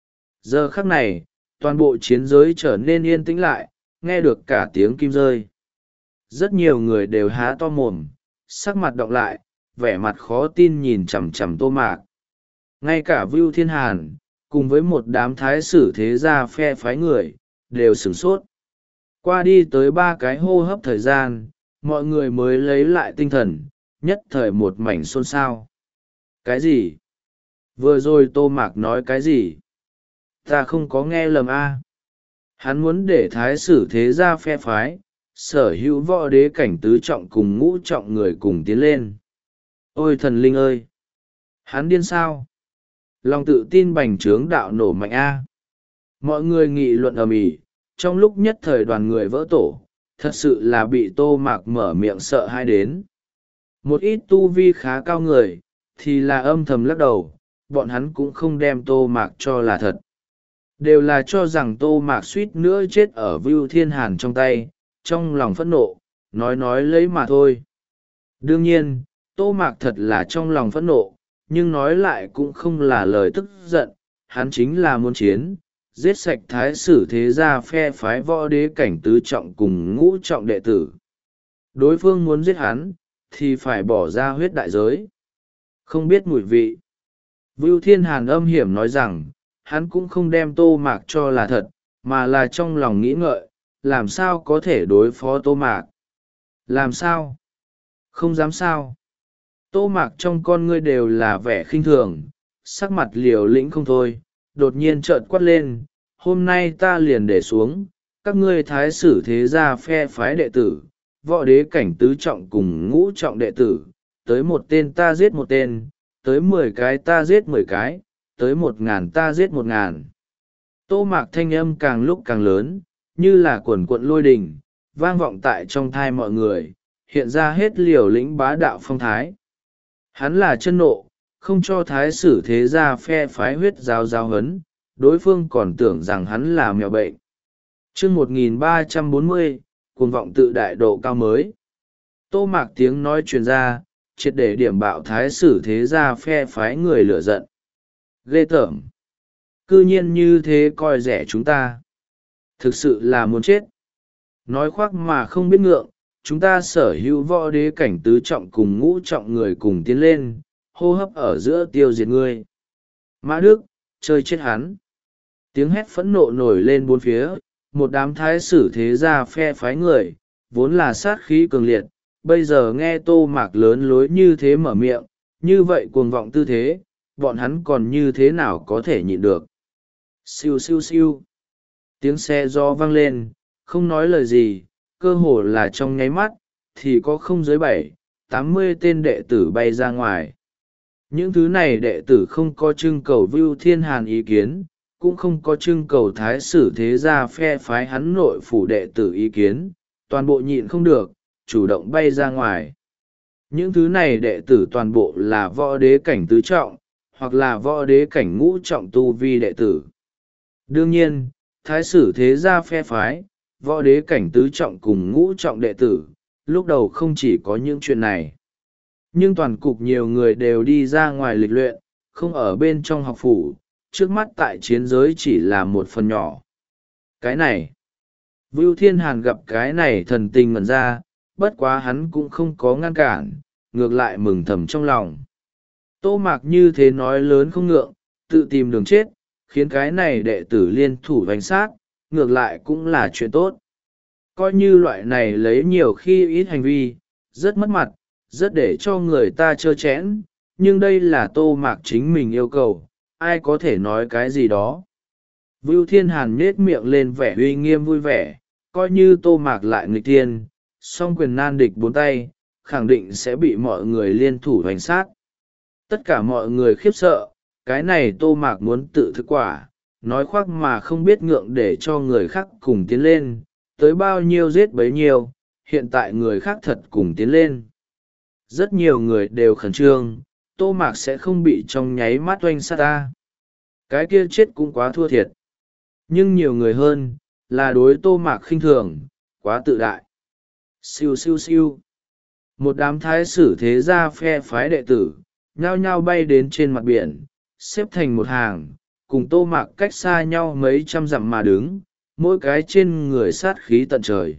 Giờ khắc này, toàn bộ chiến giới trở nên yên tĩnh lại, nghe được cả tiếng kim rơi. Rất nhiều người đều há to mồm, sắc mặt đọng lại, vẻ mặt khó tin nhìn chằm chằm Tô Mạc. Ngay cả Vưu Thiên Hàn, cùng với một đám thái sử thế gia phe phái người, đều sửng sốt. Qua đi tới ba cái hô hấp thời gian, mọi người mới lấy lại tinh thần, nhất thời một mảnh xôn xao. Cái gì? Vừa rồi Tô Mạc nói cái gì? Ta không có nghe lầm a. À. Hắn muốn để thái sử thế gia phe phái, sở hữu võ đế cảnh tứ trọng cùng ngũ trọng người cùng tiến lên. Ôi thần linh ơi! Hắn điên sao? Lòng tự tin bành trướng đạo nổ mạnh a. Mọi người nghị luận ầm ĩ, trong lúc nhất thời đoàn người vỡ tổ, thật sự là bị Tô Mạc mở miệng sợ hãi đến. Một ít tu vi khá cao người, thì là âm thầm lắc đầu, bọn hắn cũng không đem Tô Mạc cho là thật. Đều là cho rằng Tô Mạc suýt nữa chết ở Vưu Thiên Hàn trong tay, trong lòng phẫn nộ, nói nói lấy mà thôi. Đương nhiên, Tô Mạc thật là trong lòng phẫn nộ, nhưng nói lại cũng không là lời tức giận, hắn chính là muốn chiến, giết sạch thái sử thế gia phe phái võ đế cảnh tứ trọng cùng ngũ trọng đệ tử. Đối phương muốn giết hắn, thì phải bỏ ra huyết đại giới. Không biết mùi vị. Vưu Thiên Hàn âm hiểm nói rằng, hắn cũng không đem Tô Mạc cho là thật, mà là trong lòng nghĩ ngợi, làm sao có thể đối phó Tô Mạc. Làm sao? Không dám sao? Tô Mạc trong con ngươi đều là vẻ khinh thường, sắc mặt liều lĩnh không thôi, đột nhiên trợn quát lên, hôm nay ta liền để xuống, các ngươi thái sử thế gia phe phái đệ tử, võ đế cảnh tứ trọng cùng ngũ trọng đệ tử, tới một tên ta giết một tên, tới mười cái ta giết mười cái, tới một ngàn ta giết một ngàn. Tô Mạc thanh âm càng lúc càng lớn, như là quần quận lôi đình, vang vọng tại trong thai mọi người, hiện ra hết liều lĩnh bá đạo phong thái. Hắn là chân nộ, không cho thái sử thế gia phe phái huyết giáo giáo hấn, đối phương còn tưởng rằng hắn là mèo bệnh. chương một nghìn ba trăm bốn mươi, cuồng vọng tự đại độ cao mới. Tô Mạc tiếng nói truyền ra, triệt để điểm bạo thái sử thế gia phe phái người lửa giận. Ghê tởm! Cư nhiên như thế coi rẻ chúng ta. Thực sự là muốn chết. Nói khoác mà không biết ngượng, chúng ta sở hữu võ đế cảnh tứ trọng cùng ngũ trọng người cùng tiến lên, hô hấp ở giữa tiêu diệt ngươi. Mã Đức, chơi chết hắn. Tiếng hét phẫn nộ nổi lên bốn phía, một đám thái sử thế gia phe phái người, vốn là sát khí cường liệt, bây giờ nghe Tô Mạc lớn lối như thế mở miệng, như vậy cuồng vọng tư thế, bọn hắn còn như thế nào có thể nhịn được. Siêu siêu siêu. Tiếng xe gió vang lên, không nói lời gì, cơ hồ là trong nháy mắt, thì có không dưới bảy, tám mươi tên đệ tử bay ra ngoài. Những thứ này đệ tử không có trưng cầu Vưu Thiên Hàn ý kiến, cũng không có trưng cầu thái sử thế gia phe phái hắn nội phủ đệ tử ý kiến, toàn bộ nhịn không được, chủ động bay ra ngoài. Những thứ này đệ tử toàn bộ là võ đế cảnh tứ trọng, hoặc là võ đế cảnh ngũ trọng tu vi đệ tử. Đương nhiên, thái sử thế gia phe phái, võ đế cảnh tứ trọng cùng ngũ trọng đệ tử, lúc đầu không chỉ có những chuyện này. Nhưng toàn cục nhiều người đều đi ra ngoài lịch luyện, không ở bên trong học phủ, trước mắt tại chiến giới chỉ là một phần nhỏ. Cái này, Vưu Thiên Hàn gặp cái này thần tình ngẩn ra, bất quá hắn cũng không có ngăn cản, ngược lại mừng thầm trong lòng. Tô Mạc như thế nói lớn không ngượng, tự tìm đường chết, khiến cái này đệ tử liên thủ vành sát, ngược lại cũng là chuyện tốt. Coi như loại này lấy nhiều khi ít hành vi, rất mất mặt, rất để cho người ta trơ chẽn, nhưng đây là Tô Mạc chính mình yêu cầu, ai có thể nói cái gì đó. Vưu Thiên Hàn nhết miệng lên vẻ uy nghiêm vui vẻ, coi như Tô Mạc lại nghịch thiên, song quyền nan địch bốn tay, khẳng định sẽ bị mọi người liên thủ hoành sát. Tất cả mọi người khiếp sợ, cái này Tô Mạc muốn tự thực quả, nói khoác mà không biết ngượng để cho người khác cùng tiến lên, tới bao nhiêu giết bấy nhiêu, hiện tại người khác thật cùng tiến lên. rất nhiều người đều khẩn trương, Tô Mạc sẽ không bị trong nháy mắt oanh sát ta. Cái kia chết cũng quá thua thiệt. Nhưng nhiều người hơn, là đối Tô Mạc khinh thường, quá tự đại. Siêu siêu siêu. Một đám thái sử thế gia phe phái đệ tử, nhao nhao bay đến trên mặt biển, xếp thành một hàng, cùng Tô Mạc cách xa nhau mấy trăm dặm mà đứng, mỗi cái trên người sát khí tận trời.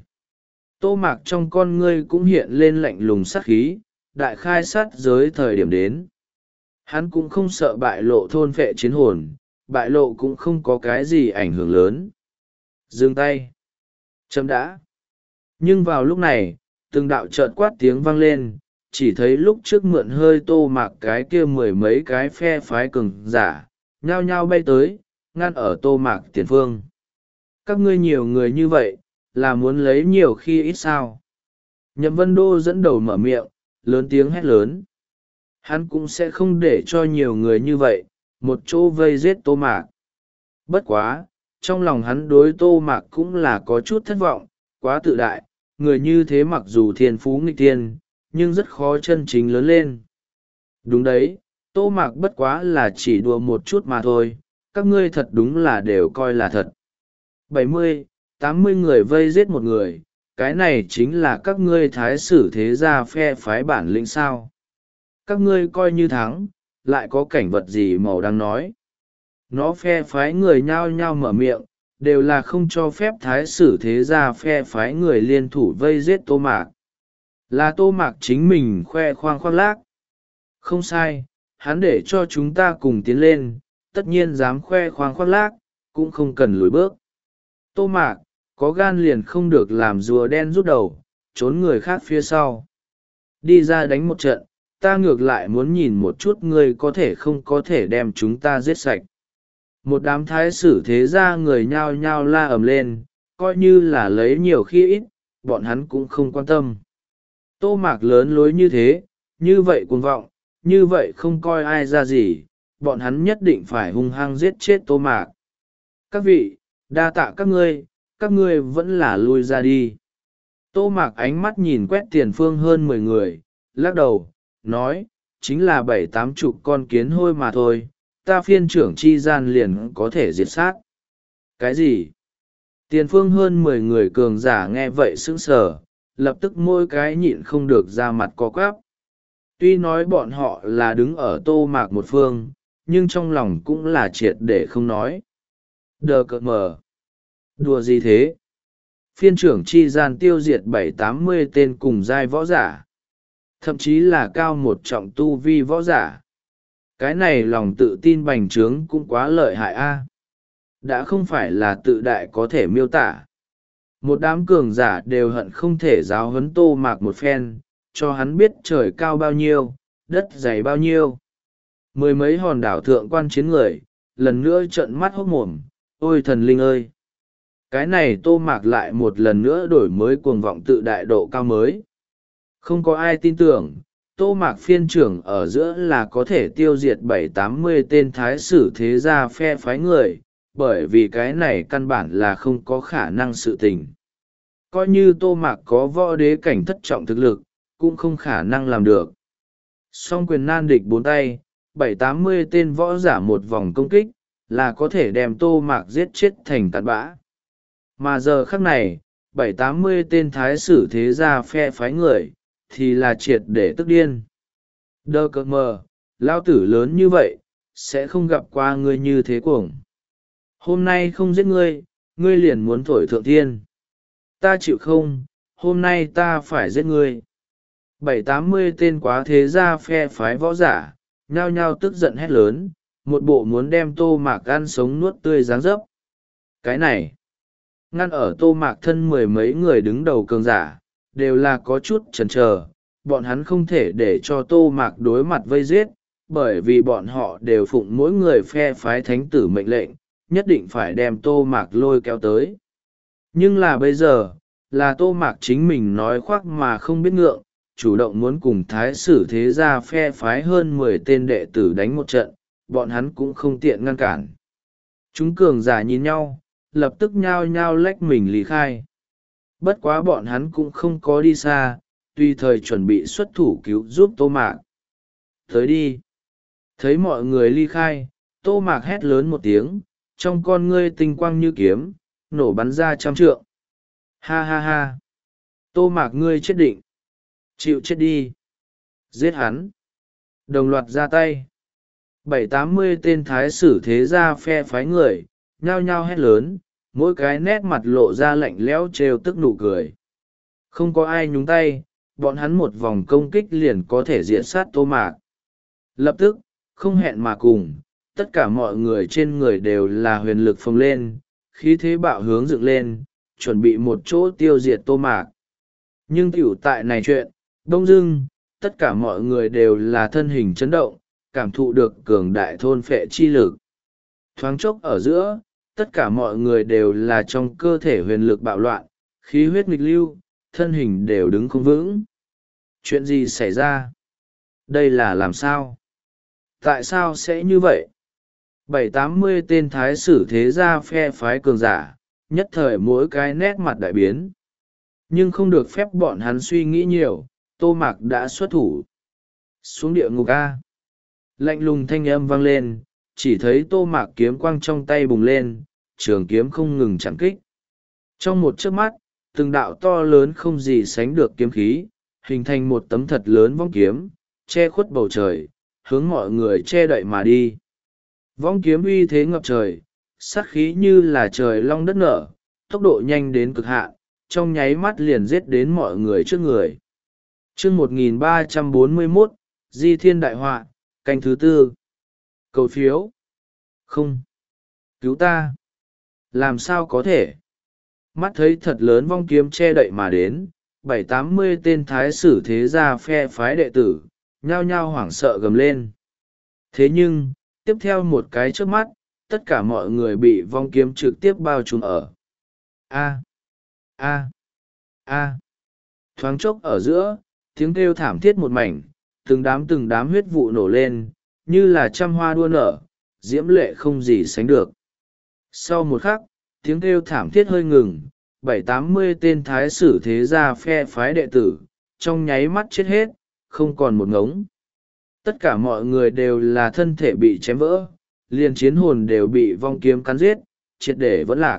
Tô Mạc trong con ngươi cũng hiện lên lạnh lùng sát khí, đại khai sát giới thời điểm đến. Hắn cũng không sợ bại lộ thôn phệ chiến hồn, bại lộ cũng không có cái gì ảnh hưởng lớn. Dừng tay. Chấm đã. Nhưng vào lúc này, từng đạo chợt quát tiếng vang lên, chỉ thấy lúc trước mượn hơi Tô Mạc cái kia mười mấy cái phe phái cường giả, nhao nhao bay tới, ngăn ở Tô Mạc tiền phương. Các ngươi nhiều người như vậy, là muốn lấy nhiều khi ít sao. Nhậm Vân Đô dẫn đầu mở miệng, lớn tiếng hét lớn. Hắn cũng sẽ không để cho nhiều người như vậy, một chỗ vây giết Tô Mạc. Bất quá, trong lòng hắn đối Tô Mạc cũng là có chút thất vọng, quá tự đại, người như thế mặc dù thiên phú nghịch thiên, nhưng rất khó chân chính lớn lên. Đúng đấy, Tô Mạc bất quá là chỉ đùa một chút mà thôi, các ngươi thật đúng là đều coi là thật. bảy mươi, tám mươi người vây giết một người, cái này chính là các ngươi thái sử thế gia phe phái bản lĩnh sao. Các ngươi coi như thắng, lại có cảnh vật gì màu đang nói. Nó phe phái người nhao nhao mở miệng, đều là không cho phép thái sử thế gia phe phái người liên thủ vây giết Tô Mạc. Là Tô Mạc chính mình khoe khoang khoác lác. Không sai, hắn để cho chúng ta cùng tiến lên, tất nhiên dám khoe khoang khoác lác, cũng không cần lùi bước. Tô Mạc, có gan liền không được làm rùa đen rút đầu, trốn người khác phía sau. Đi ra đánh một trận, ta ngược lại muốn nhìn một chút ngươi có thể không có thể đem chúng ta giết sạch. Một đám thái sử thế gia người nhao nhao la ầm lên, coi như là lấy nhiều khi ít, bọn hắn cũng không quan tâm. Tô Mạc lớn lối như thế, như vậy cuồng vọng, như vậy không coi ai ra gì, bọn hắn nhất định phải hung hăng giết chết Tô Mạc. Các vị, đa tạ các ngươi, các ngươi vẫn là lui ra đi. Tô Mạc ánh mắt nhìn quét tiền phương hơn mười người, lắc đầu, nói, chính là bảy tám chục con kiến hôi mà thôi, ta phiên trưởng chi gian liền có thể diệt sát. Cái gì? Tiền phương hơn mười người cường giả nghe vậy sững sờ, lập tức mỗi cái nhịn không được ra mặt co quắp. Tuy nói bọn họ là đứng ở Tô Mạc một phương, nhưng trong lòng cũng là triệt để không nói. Đờ cợt mờ. Đùa gì thế? Phiên trưởng chi gian tiêu diệt bảy tám mươi tên cùng giai võ giả. Thậm chí là cao một trọng tu vi võ giả. Cái này lòng tự tin bành trướng cũng quá lợi hại a. Đã không phải là tự đại có thể miêu tả. Một đám cường giả đều hận không thể giáo huấn Tô Mạc một phen, cho hắn biết trời cao bao nhiêu, đất dày bao nhiêu. Mười mấy hòn đảo thượng quan chiến người, lần nữa trợn mắt hốt mồm, ôi thần linh ơi! Cái này Tô Mạc lại một lần nữa đổi mới cuồng vọng tự đại độ cao mới. Không có ai tin tưởng, Tô Mạc phiên trưởng ở giữa là có thể tiêu diệt bảy tám mươi tên thái sử thế gia phe phái người, bởi vì cái này căn bản là không có khả năng sự tình. Coi như Tô Mạc có võ đế cảnh thất trọng thực lực, cũng không khả năng làm được. Song quyền nan địch bốn tay, bảy tám mươi tên võ giả một vòng công kích, là có thể đem Tô Mạc giết chết thành tạt bã. Mà giờ khắc này, bảy tám mươi tên thái sử thế gia phe phái người, thì là triệt để tức điên. Đơ cợt mờ, lao tử lớn như vậy, sẽ không gặp qua ngươi như thế cuồng. Hôm nay không giết ngươi, ngươi liền muốn thổi thượng thiên. Ta chịu không, hôm nay ta phải giết ngươi. Bảy tám mươi tên quá thế gia phe phái võ giả, nhao nhao tức giận hét lớn, một bộ muốn đem Tô Mạc ăn sống nuốt tươi dáng dấp. Cái này, ngăn ở Tô Mạc thân mười mấy người đứng đầu cường giả, đều là có chút chần chờ, bọn hắn không thể để cho Tô Mạc đối mặt vây giết, bởi vì bọn họ đều phụng mỗi người phe phái thánh tử mệnh lệnh, nhất định phải đem Tô Mạc lôi kéo tới. Nhưng là bây giờ, là Tô Mạc chính mình nói khoác mà không biết ngượng, chủ động muốn cùng thái sử thế gia phe phái hơn mười tên đệ tử đánh một trận, bọn hắn cũng không tiện ngăn cản. Chúng cường giả nhìn nhau, lập tức nhao nhao lách mình lý khai. Bất quá bọn hắn cũng không có đi xa, tùy thời chuẩn bị xuất thủ cứu giúp Tô Mạc. Tới đi. Thấy mọi người ly khai, Tô Mạc hét lớn một tiếng, trong con ngươi tinh quang như kiếm, nổ bắn ra trăm trượng. Ha ha ha. Tô Mạc ngươi chết định. Chịu chết đi. Giết hắn. Đồng loạt ra tay. Bảy tám mươi tên thái sử thế gia phe phái người, nhao nhao hét lớn, mỗi cái nét mặt lộ ra lạnh lẽo trêu tức nụ cười. Không có ai nhúng tay, bọn hắn một vòng công kích liền có thể diệt sát Tô Mạc. Lập tức, không hẹn mà cùng, tất cả mọi người trên người đều là huyền lực phồng lên, khí thế bạo hướng dựng lên, chuẩn bị một chỗ tiêu diệt Tô Mạc. Nhưng tiểu tại này chuyện, đông dưng, tất cả mọi người đều là thân hình chấn động, cảm thụ được cường đại thôn phệ chi lực. Thoáng chốc ở giữa, tất cả mọi người đều là trong cơ thể huyền lực bạo loạn, khí huyết nghịch lưu, thân hình đều đứng không vững. Chuyện gì xảy ra? Đây là làm sao? Tại sao sẽ như vậy? Bảy tám mươi tên thái sử thế gia phe phái cường giả, nhất thời mỗi cái nét mặt đại biến. Nhưng không được phép bọn hắn suy nghĩ nhiều, Tô Mạc đã xuất thủ. Xuống địa ngục A. Lạnh lùng thanh âm vang lên, chỉ thấy Tô Mạc kiếm quang trong tay bùng lên, trường kiếm không ngừng chạm kích. Trong một chớp mắt, từng đạo to lớn không gì sánh được kiếm khí, hình thành một tấm thật lớn vong kiếm, che khuất bầu trời, hướng mọi người che đậy mà đi. Vong kiếm uy thế ngập trời, sát khí như là trời long đất nở, tốc độ nhanh đến cực hạn, trong nháy mắt liền giết đến mọi người trước người. Chương một nghìn ba trăm bốn mươi mốt, Di Thiên Đại Họa, canh thứ tư. Cầu phiếu. Không. Cứu ta. Làm sao có thể? Mắt thấy thật lớn vong kiếm che đậy mà đến, bảy tám mươi tên thái sử thế gia phe phái đệ tử, nhao nhao hoảng sợ gầm lên. Thế nhưng, tiếp theo một cái trước mắt, tất cả mọi người bị vong kiếm trực tiếp bao trùm ở. A. A. A. Thoáng chốc ở giữa, tiếng kêu thảm thiết một mảnh, từng đám từng đám huyết vụ nổ lên, như là trăm hoa đua nở, diễm lệ không gì sánh được. Sau một khắc, tiếng kêu thảm thiết hơi ngừng, bảy tám mươi tên thái sử thế gia phe phái đệ tử, trong nháy mắt chết hết, không còn một ngống. Tất cả mọi người đều là thân thể bị chém vỡ, liền chiến hồn đều bị vong kiếm cắn giết, triệt để vẫn lạc.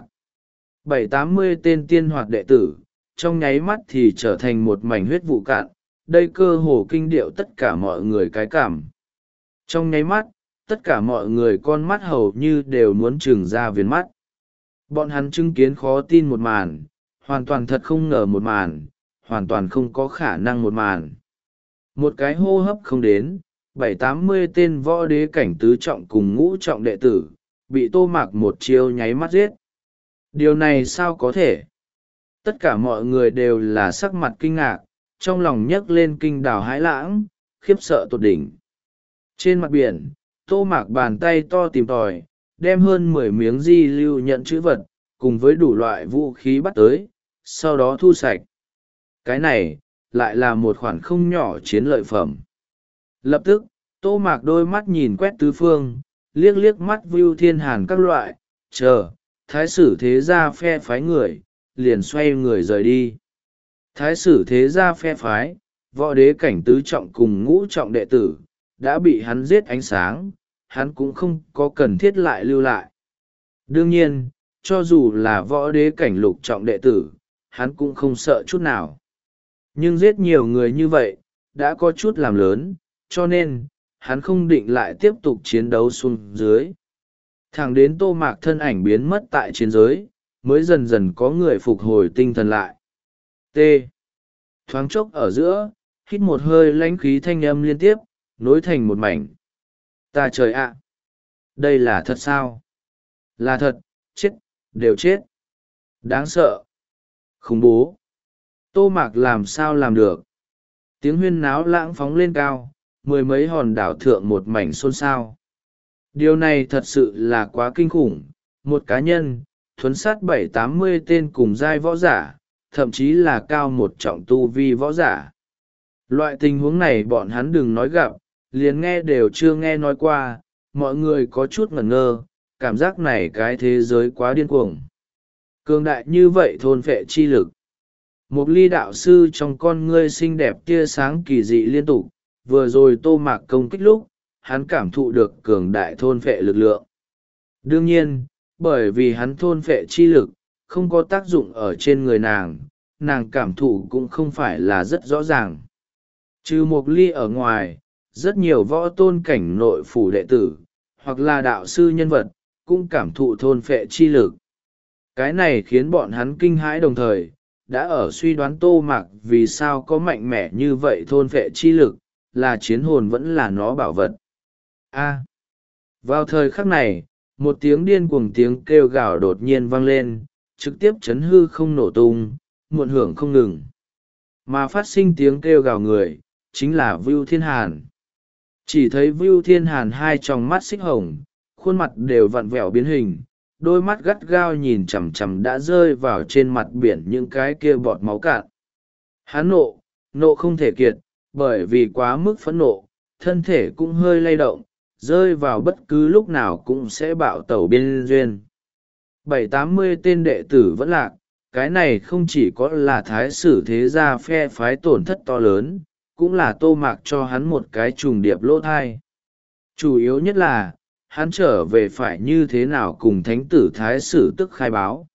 Bảy tám mươi tên tiên hoạt đệ tử, trong nháy mắt thì trở thành một mảnh huyết vụ cạn, đây cơ hồ kinh điệu tất cả mọi người cái cảm. Trong nháy mắt, tất cả mọi người con mắt hầu như đều muốn trừng ra viền mắt. Bọn hắn chứng kiến khó tin một màn, hoàn toàn thật không ngờ một màn, hoàn toàn không có khả năng một màn. Một cái hô hấp không đến, bảy tám mươi tên võ đế cảnh tứ trọng cùng ngũ trọng đệ tử, bị Tô Mạc một chiêu nháy mắt giết. Điều này sao có thể? Tất cả mọi người đều là sắc mặt kinh ngạc, trong lòng nhấc lên kinh đào hãi lãng, khiếp sợ tột đỉnh. Trên mặt biển, Tô Mạc bàn tay to tìm tòi, đem hơn mười miếng di lưu nhận chữ vật, cùng với đủ loại vũ khí bắt tới, sau đó thu sạch. Cái này, lại là một khoản không nhỏ chiến lợi phẩm. Lập tức, Tô Mạc đôi mắt nhìn quét tứ phương, liếc liếc mắt view thiên hàn các loại, chờ, thái sử thế gia phe phái người, liền xoay người rời đi. Thái sử thế gia phe phái, võ đế cảnh tứ trọng cùng ngũ trọng đệ tử, đã bị hắn giết ánh sáng, hắn cũng không có cần thiết lại lưu lại. Đương nhiên, cho dù là võ đế cảnh lục trọng đệ tử, hắn cũng không sợ chút nào. Nhưng giết nhiều người như vậy, đã có chút làm lớn, cho nên, hắn không định lại tiếp tục chiến đấu xuống dưới. Thẳng đến Tô Mạc thân ảnh biến mất tại chiến giới, mới dần dần có người phục hồi tinh thần lại. T. Thoáng chốc ở giữa, hít một hơi lãnh khí thanh âm liên tiếp, nối thành một mảnh. Ta trời ạ! Đây là thật sao? Là thật, chết, đều chết. Đáng sợ. Khủng bố. Tô Mạc làm sao làm được? Tiếng huyên náo lãng phóng lên cao, mười mấy hòn đảo thượng một mảnh xôn xao. Điều này thật sự là quá kinh khủng. Một cá nhân, thuấn sát bảy tám mươi tên cùng giai võ giả, thậm chí là cao một trọng tu vi võ giả. Loại tình huống này bọn hắn đừng nói gặp, liền nghe đều chưa nghe nói qua, mọi người có chút ngẩn ngơ, cảm giác này cái thế giới quá điên cuồng. Cường đại như vậy thôn phệ chi lực. Một ly đạo sư trong con ngươi xinh đẹp tia sáng kỳ dị liên tục, vừa rồi tô mạc công kích lúc, hắn cảm thụ được cường đại thôn phệ lực lượng. Đương nhiên, bởi vì hắn thôn phệ chi lực, không có tác dụng ở trên người nàng, nàng cảm thụ cũng không phải là rất rõ ràng. Trừ một ly ở ngoài, rất nhiều võ tôn cảnh nội phủ đệ tử, hoặc là đạo sư nhân vật, cũng cảm thụ thôn phệ chi lực. Cái này khiến bọn hắn kinh hãi đồng thời, đã ở suy đoán tô mạc vì sao có mạnh mẽ như vậy thôn phệ chi lực, là chiến hồn vẫn là nó bảo vật. A. Vào thời khắc này, một tiếng điên cuồng tiếng kêu gào đột nhiên vang lên, trực tiếp chấn hư không nổ tung, muộn hưởng không ngừng. Mà phát sinh tiếng kêu gào người, chính là Vưu Thiên Hàn. Chỉ thấy Vưu Thiên Hàn hai tròng mắt xích hồng, khuôn mặt đều vặn vẹo biến hình, đôi mắt gắt gao nhìn chằm chằm đã rơi vào trên mặt biển những cái kia bọt máu cạn. Hắn nộ, nộ không thể kiệt, bởi vì quá mức phẫn nộ, thân thể cũng hơi lay động, rơi vào bất cứ lúc nào cũng sẽ bạo tẩu biên duyên. Bảy tám mươi tên đệ tử vẫn lạc, cái này không chỉ có là thái sử thế gia phe phái tổn thất to lớn, cũng là tô mạc cho hắn một cái trùng điệp lỗ thai. Chủ yếu nhất là, hắn trở về phải như thế nào cùng thánh tử thái sử tức khai báo.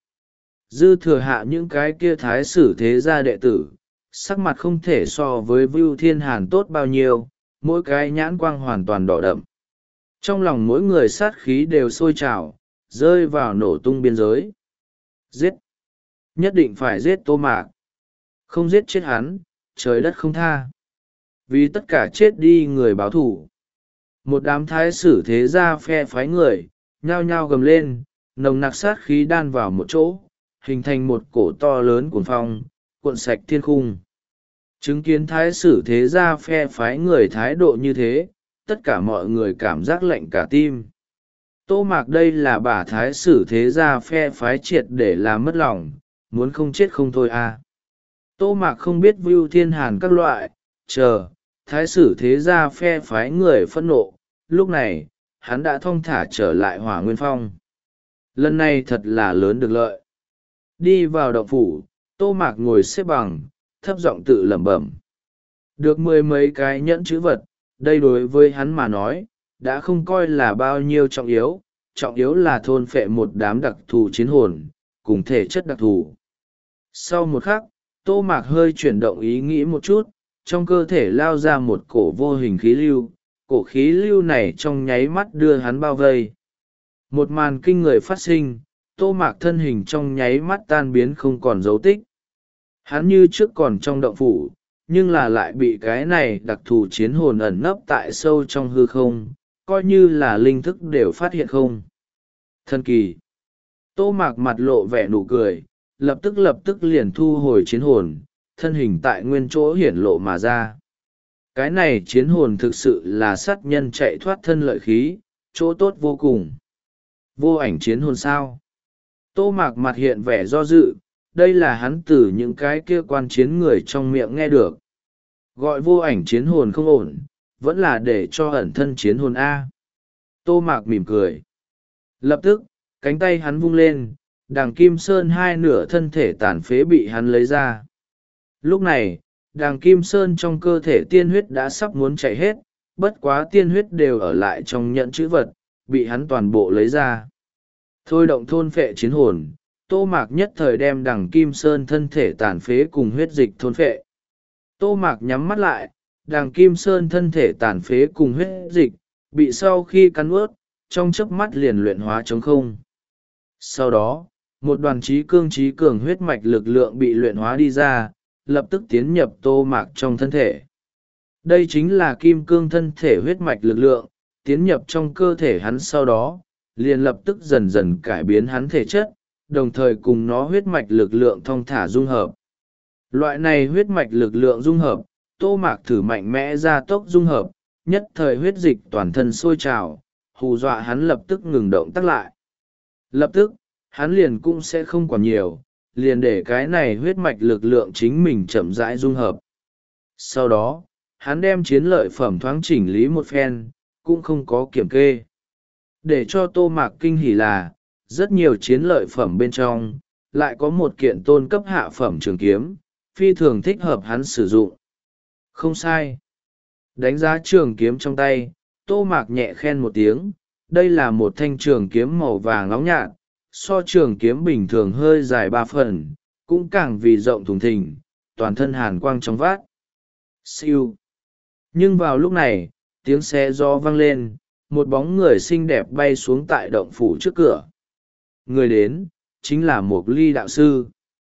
Dư thừa hạ những cái kia thái sử thế gia đệ tử, sắc mặt không thể so với Vưu Thiên Hàn tốt bao nhiêu, mỗi cái nhãn quang hoàn toàn đỏ đậm. Trong lòng mỗi người sát khí đều sôi trào, rơi vào nổ tung biên giới. Giết! Nhất định phải giết tô mạc. Không giết chết hắn, trời đất không tha. Vì tất cả chết đi người báo thủ. Một đám thái sử thế gia phe phái người, nhao nhao gầm lên, nồng nặc sát khí đan vào một chỗ, hình thành một cổ to lớn cuồng phong, cuộn sạch thiên khung. Chứng kiến thái sử thế gia phe phái người thái độ như thế, tất cả mọi người cảm giác lạnh cả tim. Tô mạc đây là bà thái sử thế gia phe phái triệt để làm mất lòng, muốn không chết không thôi à. Tô mạc không biết Vưu Thiên Hàn các loại, chờ, thái sử thế gia phe phái người phẫn nộ, lúc này, hắn đã thong thả trở lại Hỏa Nguyên Phong. Lần này thật là lớn được lợi. Đi vào động phủ, tô mạc ngồi xếp bằng, thấp giọng tự lẩm bẩm. Được mười mấy cái nhẫn chữ vật, đây đối với hắn mà nói, đã không coi là bao nhiêu trọng yếu, trọng yếu là thôn phệ một đám đặc thù chiến hồn, cùng thể chất đặc thù. Sau một khắc, tô mạc hơi chuyển động ý nghĩ một chút, trong cơ thể lao ra một cổ vô hình khí lưu, cổ khí lưu này trong nháy mắt đưa hắn bao vây. Một màn kinh người phát sinh, tô mạc thân hình trong nháy mắt tan biến không còn dấu tích. Hắn như trước còn trong động phủ, nhưng là lại bị cái này đặc thù chiến hồn ẩn nấp tại sâu trong hư không, coi như là linh thức đều phát hiện không. Thần kỳ! Tô mạc mặt lộ vẻ nụ cười, lập tức lập tức liền thu hồi chiến hồn, thân hình tại nguyên chỗ hiển lộ mà ra. Cái này chiến hồn thực sự là sát nhân chạy thoát thân lợi khí, chỗ tốt vô cùng. Vô ảnh chiến hồn sao? Tô mạc mặt hiện vẻ do dự, đây là hắn từ những cái kia quan chiến người trong miệng nghe được. Gọi vô ảnh chiến hồn không ổn, vẫn là để cho ẩn thân chiến hồn A. Tô mạc mỉm cười. Lập tức, cánh tay hắn vung lên, đằng kim sơn hai nửa thân thể tàn phế bị hắn lấy ra. Lúc này, đằng kim sơn trong cơ thể tiên huyết đã sắp muốn chạy hết, bất quá tiên huyết đều ở lại trong nhẫn chữ vật, bị hắn toàn bộ lấy ra. Thôi động thôn phệ chiến hồn, tô mạc nhất thời đem đằng kim sơn thân thể tàn phế cùng huyết dịch thôn phệ. Tô mạc nhắm mắt lại, đằng kim sơn thân thể tàn phế cùng huyết dịch, bị sau khi cắn ướt, trong chớp mắt liền luyện hóa trống không. Sau đó, một đoàn trí cương trí cường huyết mạch lực lượng bị luyện hóa đi ra, lập tức tiến nhập tô mạc trong thân thể. Đây chính là kim cương thân thể huyết mạch lực lượng, tiến nhập trong cơ thể hắn sau đó, liền lập tức dần dần cải biến hắn thể chất, đồng thời cùng nó huyết mạch lực lượng thong thả dung hợp. Loại này huyết mạch lực lượng dung hợp, tô mạc thử mạnh mẽ ra tốc dung hợp, nhất thời huyết dịch toàn thân sôi trào, hù dọa hắn lập tức ngừng động tác lại. Lập tức, hắn liền cũng sẽ không còn nhiều, liền để cái này huyết mạch lực lượng chính mình chậm rãi dung hợp. Sau đó, hắn đem chiến lợi phẩm thoáng chỉnh lý một phen, cũng không có kiểm kê. Để cho tô mạc kinh hỉ là, rất nhiều chiến lợi phẩm bên trong, lại có một kiện tôn cấp hạ phẩm trường kiếm, phi thường thích hợp hắn sử dụng. Không sai. Đánh giá trường kiếm trong tay, Tô Mạc nhẹ khen một tiếng, đây là một thanh trường kiếm màu vàng nóng nhạt, so trường kiếm bình thường hơi dài ba phần, cũng càng vì rộng thùng thình, toàn thân hàn quang trong vát. Siêu. Nhưng vào lúc này, tiếng xe gió vang lên, một bóng người xinh đẹp bay xuống tại động phủ trước cửa. Người đến, chính là Mộc Ly đạo sư.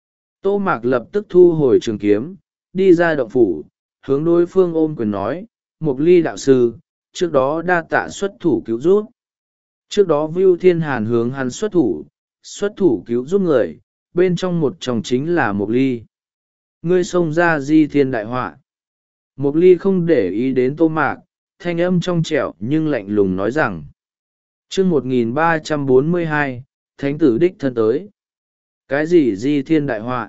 Tô Mạc lập tức thu hồi trường kiếm, đi ra động phủ, hướng đối phương ôm quyền nói, Mộc Ly đạo sư, trước đó đa tạ xuất thủ cứu giúp. Trước đó Vưu Thiên Hàn hướng hắn xuất thủ, xuất thủ cứu giúp người, bên trong một chồng chính là Mộc Ly. Ngươi xông ra di thiên đại họa. Mộc Ly không để ý đến Tô Mạc, thanh âm trong trẻo nhưng lạnh lùng nói rằng. chương một nghìn ba trăm bốn mươi hai, Thánh tử đích thân tới. Cái gì di thiên đại họa?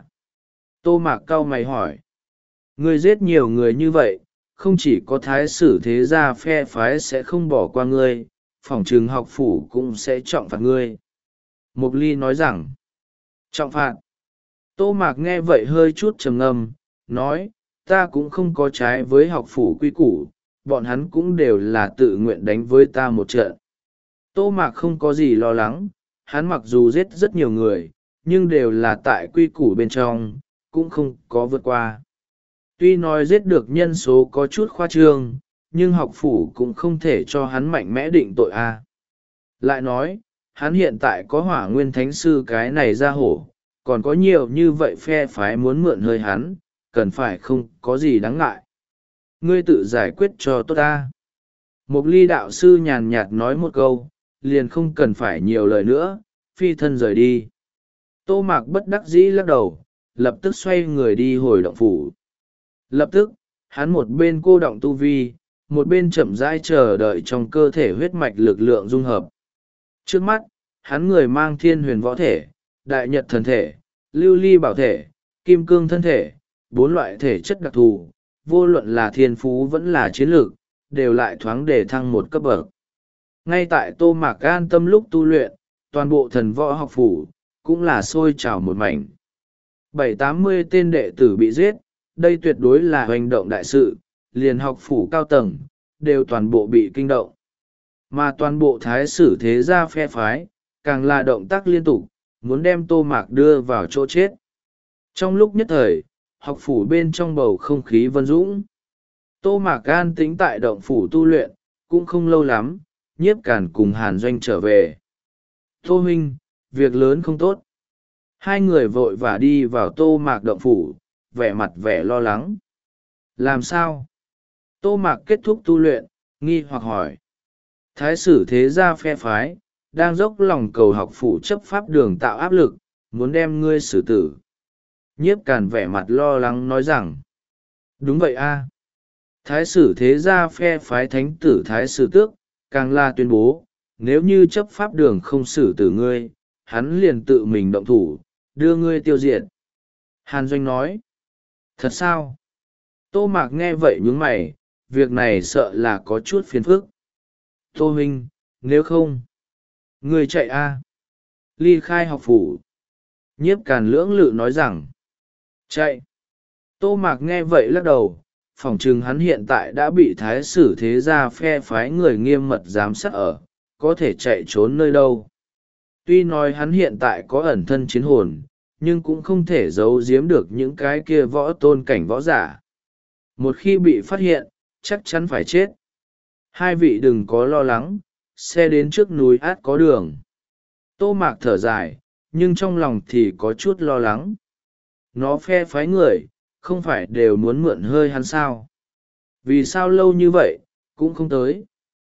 Tô Mạc cau mày hỏi. Ngươi giết nhiều người như vậy, không chỉ có thái sử thế gia phe phái sẽ không bỏ qua ngươi, phỏng trường học phủ cũng sẽ trọng phạt ngươi. Mộc Ly nói rằng. Trọng phạt. Tô Mạc nghe vậy hơi chút trầm ngâm, nói, ta cũng không có trái với học phủ quy củ, bọn hắn cũng đều là tự nguyện đánh với ta một trận. Tô Mạc không có gì lo lắng, hắn mặc dù giết rất nhiều người, nhưng đều là tại quy củ bên trong, cũng không có vượt qua. Tuy nói giết được nhân số có chút khoa trương, nhưng học phủ cũng không thể cho hắn mạnh mẽ định tội a. Lại nói, hắn hiện tại có Hỏa Nguyên Thánh Sư cái này ra hổ, còn có nhiều như vậy phe phái muốn mượn hơi hắn, cần phải không có gì đáng ngại. Ngươi tự giải quyết cho tốt ta. Mộc Ly đạo sư nhàn nhạt nói một câu, liền không cần phải nhiều lời nữa, phi thân rời đi. Tô Mạc bất đắc dĩ lắc đầu, lập tức xoay người đi hồi động phủ. Lập tức, hắn một bên cô động tu vi, một bên chậm rãi chờ đợi trong cơ thể huyết mạch lực lượng dung hợp. Trước mắt, hắn người mang thiên huyền võ thể, đại nhật thần thể, lưu ly bảo thể, kim cương thân thể, bốn loại thể chất đặc thù, vô luận là thiên phú vẫn là chiến lược, đều lại thoáng để thăng một cấp bậc. Ngay tại Tô Mạc an tâm lúc tu luyện, toàn bộ thần võ học phủ, cũng là sôi trào một mảnh. Bảy tám mươi tên đệ tử bị giết, đây tuyệt đối là hành động đại sự, liền học phủ cao tầng, đều toàn bộ bị kinh động. Mà toàn bộ thái sử thế gia phe phái, càng là động tác liên tục, muốn đem Tô Mạc đưa vào chỗ chết. Trong lúc nhất thời, học phủ bên trong bầu không khí vân dũng. Tô Mạc an tĩnh tại động phủ tu luyện, cũng không lâu lắm, Nhiếp Cản cùng Hàn Doanh trở về. Tô huynh, việc lớn không tốt. Hai người vội vã đi vào Tô Mạc động phủ, vẻ mặt vẻ lo lắng. Làm sao? Tô Mạc kết thúc tu luyện, nghi hoặc hỏi. Thái sử thế gia phe phái, đang dốc lòng cầu học phủ chấp pháp đường tạo áp lực, muốn đem ngươi xử tử. Nhiếp Cản vẻ mặt lo lắng nói rằng. Đúng vậy a. Thái sử thế gia phe phái thánh tử Thái sử tước, càng là tuyên bố, nếu như chấp pháp đường không xử tử ngươi, hắn liền tự mình động thủ, đưa ngươi tiêu diệt. Hàn Doanh nói. Thật sao? Tô Mạc nghe vậy nhướng mày, việc này sợ là có chút phiền phức. Tô huynh, nếu không, ngươi chạy a. Ly khai học phủ. Nhiếp Càn lưỡng lự nói rằng. Chạy. Tô Mạc nghe vậy lắc đầu, phỏng chừng hắn hiện tại đã bị thái sử thế gia phe phái người nghiêm mật giám sát ở, có thể chạy trốn nơi đâu. Tuy nói hắn hiện tại có ẩn thân chiến hồn, nhưng cũng không thể giấu giếm được những cái kia võ tôn cảnh võ giả. Một khi bị phát hiện, chắc chắn phải chết. Hai vị đừng có lo lắng, xe đến trước núi át có đường. Tô Mạc thở dài, nhưng trong lòng thì có chút lo lắng. Nó phe phái người, không phải đều muốn mượn hơi hắn sao? Vì sao lâu như vậy, cũng không tới?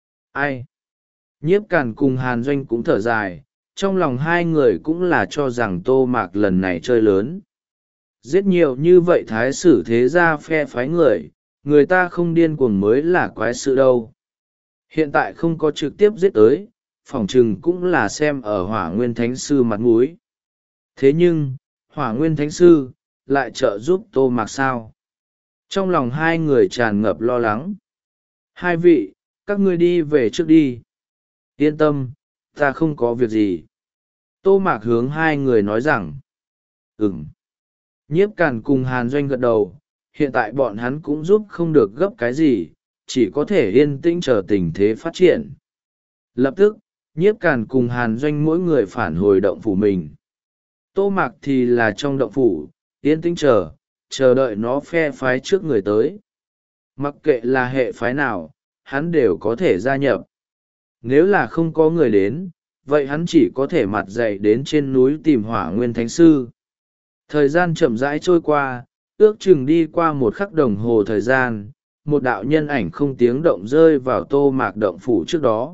Ai? Nhiếp Càn cùng Hàn Doanh cũng thở dài, trong lòng hai người cũng là cho rằng Tô Mạc lần này chơi lớn. Giết nhiều như vậy thái sử thế gia phe phái người, người ta không điên cuồng mới là quái sự đâu. Hiện tại không có trực tiếp giết tới, phỏng chừng cũng là xem ở Hỏa Nguyên Thánh Sư mặt mũi. Thế nhưng, Hỏa Nguyên Thánh Sư, lại trợ giúp Tô Mạc sao? Trong lòng hai người tràn ngập lo lắng. Hai vị, các ngươi đi về trước đi. Yên tâm, ta không có việc gì. Tô Mạc hướng hai người nói rằng. Ừm. Nhiếp Càn cùng Hàn Doanh gật đầu, hiện tại bọn hắn cũng giúp không được gấp cái gì, chỉ có thể yên tĩnh chờ tình thế phát triển. Lập tức, Nhiếp Càn cùng Hàn Doanh mỗi người phản hồi động phủ mình. Tô Mạc thì là trong động phủ, yên tĩnh chờ, chờ đợi nó phe phái trước người tới. Mặc kệ là hệ phái nào, hắn đều có thể gia nhập. Nếu là không có người đến, vậy hắn chỉ có thể mặt dày đến trên núi tìm Hỏa Nguyên Thánh Sư. Thời gian chậm rãi trôi qua, ước chừng đi qua một khắc đồng hồ thời gian, một đạo nhân ảnh không tiếng động rơi vào Tô Mạc động phủ trước đó.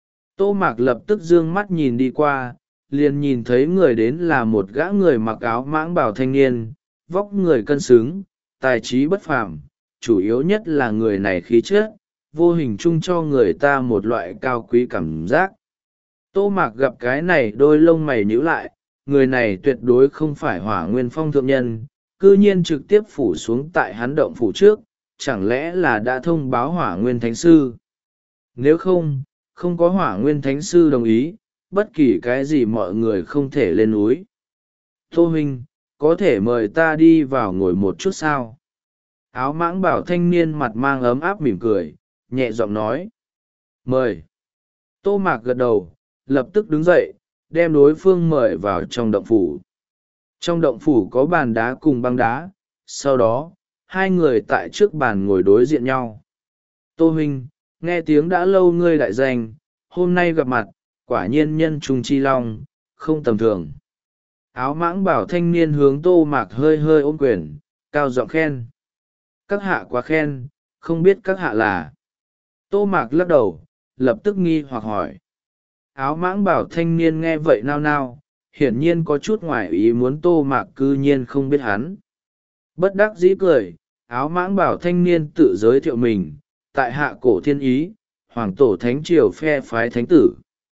Tô Mạc lập tức dương mắt nhìn đi qua, liền nhìn thấy người đến là một gã người mặc áo mãng bào thanh niên, vóc người cân xứng, tài trí bất phàm, chủ yếu nhất là người này khí chất, vô hình chung cho người ta một loại cao quý cảm giác. Tô Mạc gặp cái này đôi lông mày nhíu lại, người này tuyệt đối không phải Hỏa Nguyên Phong thượng nhân, cư nhiên trực tiếp phủ xuống tại hắn động phủ trước, chẳng lẽ là đã thông báo Hỏa Nguyên Thánh Sư? Nếu không, không có Hỏa Nguyên Thánh Sư đồng ý, bất kỳ cái gì mọi người không thể lên núi. Tô huynh, có thể mời ta đi vào ngồi một chút sao? Áo mãng bảo thanh niên mặt mang ấm áp mỉm cười, nhẹ giọng nói. Mời. Tô Mạc gật đầu, lập tức đứng dậy, đem đối phương mời vào trong động phủ. Trong động phủ có bàn đá cùng băng đá, sau đó, hai người tại trước bàn ngồi đối diện nhau. Tô huynh, nghe tiếng đã lâu ngươi đại danh, hôm nay gặp mặt, quả nhiên nhân trung chi long, không tầm thường. Áo mãng bảo thanh niên hướng Tô Mạc hơi hơi ôm quyền, cao giọng khen. Các hạ quá khen, không biết các hạ là. Tô Mạc lắc đầu, lập tức nghi hoặc hỏi. Áo mãng bảo thanh niên nghe vậy nao nao, hiển nhiên có chút ngoài ý muốn Tô Mạc cư nhiên không biết hắn. Bất đắc dĩ cười, áo mãng bảo thanh niên tự giới thiệu mình, tại hạ cổ thiên ý, hoàng tổ thánh triều phe phái thánh tử.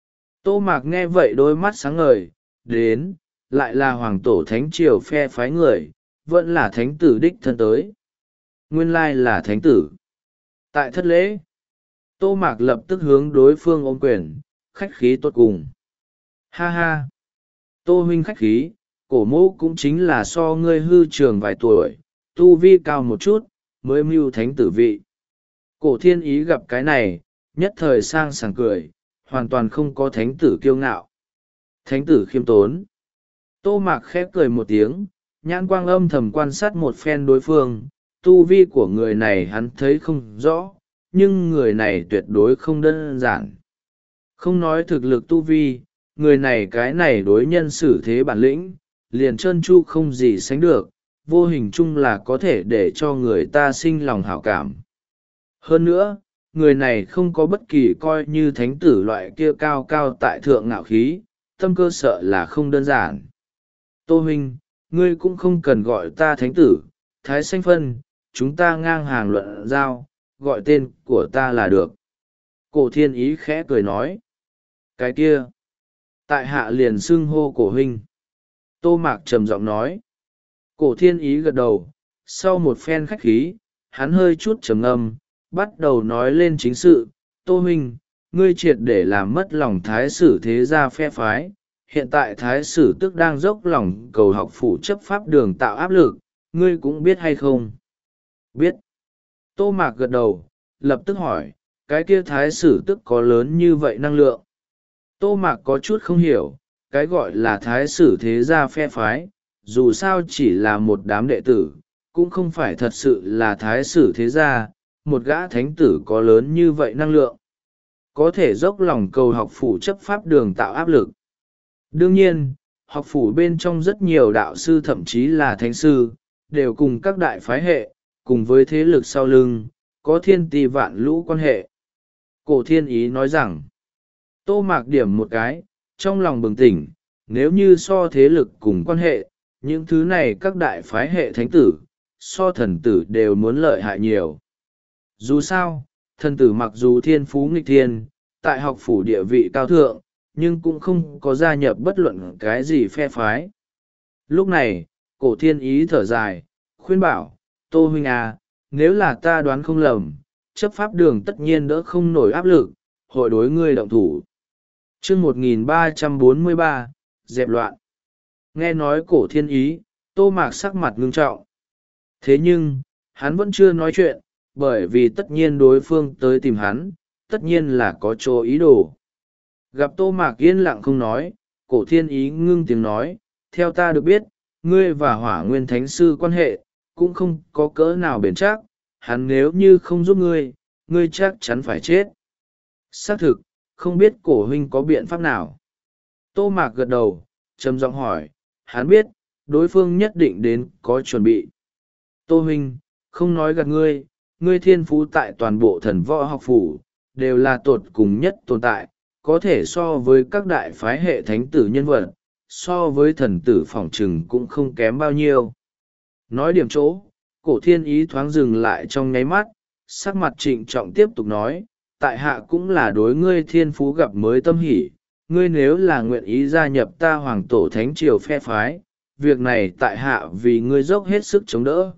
Tô Mạc nghe vậy đôi mắt sáng ngời, đến, lại là hoàng tổ thánh triều phe phái người, vẫn là thánh tử đích thân tới. Nguyên lai là thánh tử. Tại thất lễ, Tô Mạc lập tức hướng đối phương ôm quyền, khách khí tốt cùng. Ha ha! Tô huynh khách khí, cổ mẫu cũng chính là so ngươi hư trường vài tuổi, tu vi cao một chút, mới mưu thánh tử vị. Cổ thiên ý gặp cái này, nhất thời sang sảng cười, hoàn toàn không có thánh tử kiêu ngạo. Thánh tử khiêm tốn. Tô Mạc khép cười một tiếng, nhãn quang âm thầm quan sát một phen đối phương, tu vi của người này hắn thấy không rõ, nhưng người này tuyệt đối không đơn giản. Không nói thực lực tu vi, người này cái này đối nhân xử thế bản lĩnh, liền trơn tru không gì sánh được, vô hình chung là có thể để cho người ta sinh lòng hảo cảm. Hơn nữa, người này không có bất kỳ coi như thánh tử loại kia cao cao tại thượng ngạo khí, tâm cơ sợ là không đơn giản. Tô huynh, ngươi cũng không cần gọi ta thánh tử, thái sanh phân, chúng ta ngang hàng luận giao, gọi tên của ta là được. Cổ thiên ý khẽ cười nói. Cái kia, tại hạ liền xưng hô cổ huynh. Tô Mạc trầm giọng nói. Cổ thiên ý gật đầu, sau một phen khách khí, hắn hơi chút trầm ngâm, bắt đầu nói lên chính sự. Tô huynh, ngươi triệt để làm mất lòng thái sử thế gia phe phái. Hiện tại thái sử tức đang dốc lòng cầu học phủ chấp pháp đường tạo áp lực, ngươi cũng biết hay không? Biết. Tô Mạc gật đầu, lập tức hỏi, cái kia thái sử tức có lớn như vậy năng lượng? Tô Mạc có chút không hiểu, cái gọi là thái sử thế gia phe phái, dù sao chỉ là một đám đệ tử, cũng không phải thật sự là thái sử thế gia, một gã thánh tử có lớn như vậy năng lượng. Có thể dốc lòng cầu học phủ chấp pháp đường tạo áp lực. Đương nhiên, học phủ bên trong rất nhiều đạo sư thậm chí là thánh sư, đều cùng các đại phái hệ, cùng với thế lực sau lưng, có thiên tỷ vạn lũ quan hệ. Cổ thiên ý nói rằng, Tô Mạc điểm một cái, trong lòng bừng tỉnh, nếu như so thế lực cùng quan hệ, những thứ này các đại phái hệ thánh tử, so thần tử đều muốn lợi hại nhiều. Dù sao, thần tử mặc dù thiên phú nghịch thiên, tại học phủ địa vị cao thượng, nhưng cũng không có gia nhập bất luận cái gì phe phái. Lúc này, cổ thiên ý thở dài, khuyên bảo, Tô huynh à, nếu là ta đoán không lầm, chấp pháp đường tất nhiên đỡ không nổi áp lực, hội đối ngươi động thủ. Chương một nghìn ba trăm bốn mươi ba, dẹp loạn. Nghe nói cổ thiên ý, Tô Mạc sắc mặt ngưng trọng. Thế nhưng, hắn vẫn chưa nói chuyện, bởi vì tất nhiên đối phương tới tìm hắn, tất nhiên là có chỗ ý đồ. Gặp Tô Mạc yên lặng không nói, Cổ Thiên Ý ngưng tiếng nói, theo ta được biết, ngươi và Hỏa Nguyên Thánh Sư quan hệ, cũng không có cỡ nào bền chắc, hắn nếu như không giúp ngươi, ngươi chắc chắn phải chết. Xác thực, không biết Cổ huynh có biện pháp nào. Tô Mạc gật đầu, trầm giọng hỏi, hắn biết, đối phương nhất định đến có chuẩn bị. Tô huynh, không nói gạt ngươi, ngươi thiên phú tại toàn bộ thần võ học phủ, đều là tột cùng nhất tồn tại, có thể so với các đại phái hệ thánh tử nhân vật, so với thần tử phỏng trừng cũng không kém bao nhiêu. Nói điểm chỗ, Cổ Thiên Ý thoáng dừng lại trong nháy mắt, sắc mặt trịnh trọng tiếp tục nói, tại hạ cũng là đối ngươi thiên phú gặp mới tâm hỷ, ngươi nếu là nguyện ý gia nhập ta hoàng tổ thánh triều phe phái, việc này tại hạ vì ngươi dốc hết sức chống đỡ.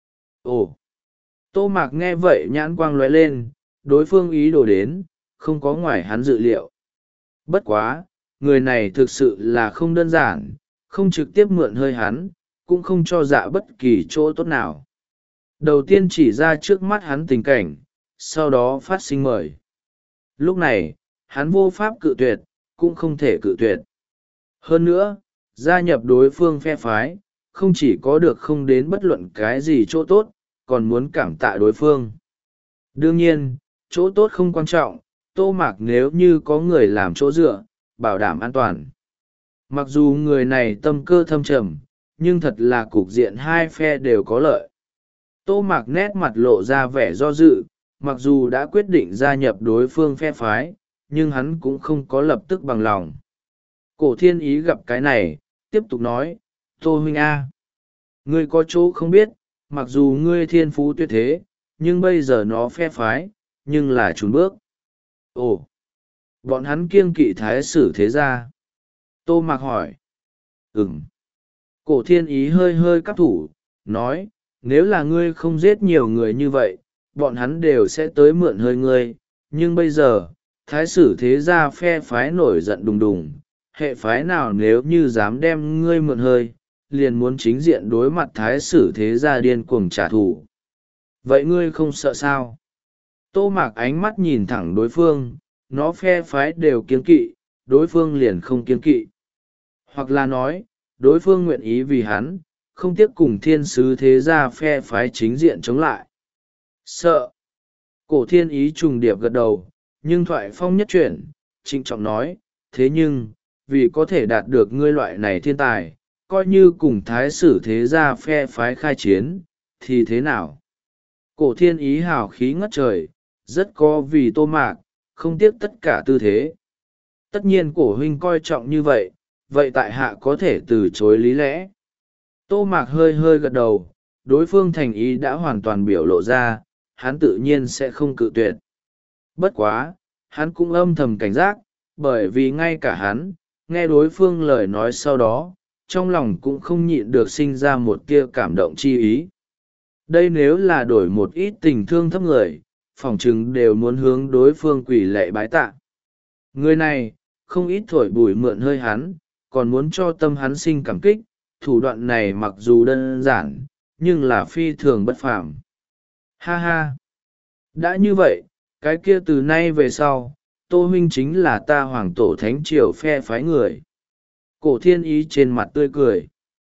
Ồ! Tô Mạc nghe vậy nhãn quang lóe lên, đối phương ý đồ đến, không có ngoài hắn dự liệu. Bất quá, người này thực sự là không đơn giản, không trực tiếp mượn hơi hắn, cũng không cho dạ bất kỳ chỗ tốt nào. Đầu tiên chỉ ra trước mắt hắn tình cảnh, sau đó phát sinh mời. Lúc này, hắn vô pháp cự tuyệt, cũng không thể cự tuyệt. Hơn nữa, gia nhập đối phương phe phái, không chỉ có được không đến bất luận cái gì chỗ tốt, còn muốn cảm tạ đối phương. Đương nhiên, chỗ tốt không quan trọng, Tô Mạc nếu như có người làm chỗ dựa, bảo đảm an toàn. Mặc dù người này tâm cơ thâm trầm, nhưng thật là cục diện hai phe đều có lợi. Tô Mạc nét mặt lộ ra vẻ do dự, mặc dù đã quyết định gia nhập đối phương phe phái, nhưng hắn cũng không có lập tức bằng lòng. Cổ Thiên Ý gặp cái này, tiếp tục nói, Tô huynh A. Ngươi có chỗ không biết, mặc dù ngươi thiên phú tuyệt thế, nhưng bây giờ nó phe phái, nhưng là trùn bước. Ồ! Bọn hắn kiêng kỵ thái sử thế gia. Tô Mạc hỏi. Ừm. Cổ Thiên Ý hơi hơi cắp thủ, nói, nếu là ngươi không giết nhiều người như vậy, bọn hắn đều sẽ tới mượn hơi ngươi, nhưng bây giờ, thái sử thế gia phe phái nổi giận đùng đùng, hệ phái nào nếu như dám đem ngươi mượn hơi, liền muốn chính diện đối mặt thái sử thế gia điên cuồng trả thù. Vậy ngươi không sợ sao? Tô Mạc ánh mắt nhìn thẳng đối phương, nó phe phái đều kiêng kỵ, đối phương liền không kiêng kỵ. Hoặc là nói, đối phương nguyện ý vì hắn, không tiếc cùng thiên sứ thế gia phe phái chính diện chống lại. Sợ. Cổ Thiên Ý trùng điệp gật đầu, nhưng thoại phong nhất chuyển, trịnh trọng nói, thế nhưng, vì có thể đạt được ngươi loại này thiên tài, coi như cùng thái sử thế gia phe phái khai chiến, thì thế nào? Cổ Thiên Ý hào khí ngất trời, rất có vì Tô Mạc, không tiếc tất cả tư thế. Tất nhiên cổ huynh coi trọng như vậy, vậy tại hạ có thể từ chối lý lẽ. Tô Mạc hơi hơi gật đầu, đối phương thành ý đã hoàn toàn biểu lộ ra, hắn tự nhiên sẽ không cự tuyệt. Bất quá, hắn cũng âm thầm cảnh giác, bởi vì ngay cả hắn, nghe đối phương lời nói sau đó, trong lòng cũng không nhịn được sinh ra một tia cảm động chi ý. Đây nếu là đổi một ít tình thương thấp người, phỏng chừng đều muốn hướng đối phương quỳ lạy bái tạ. Người này, không ít thổi bùi mượn hơi hắn, còn muốn cho tâm hắn sinh cảm kích, thủ đoạn này mặc dù đơn giản, nhưng là phi thường bất phàm. Ha ha! Đã như vậy, cái kia từ nay về sau, Tô huynh chính là ta hoàng tổ thánh triều phe phái người. Cổ Thiên Ý trên mặt tươi cười.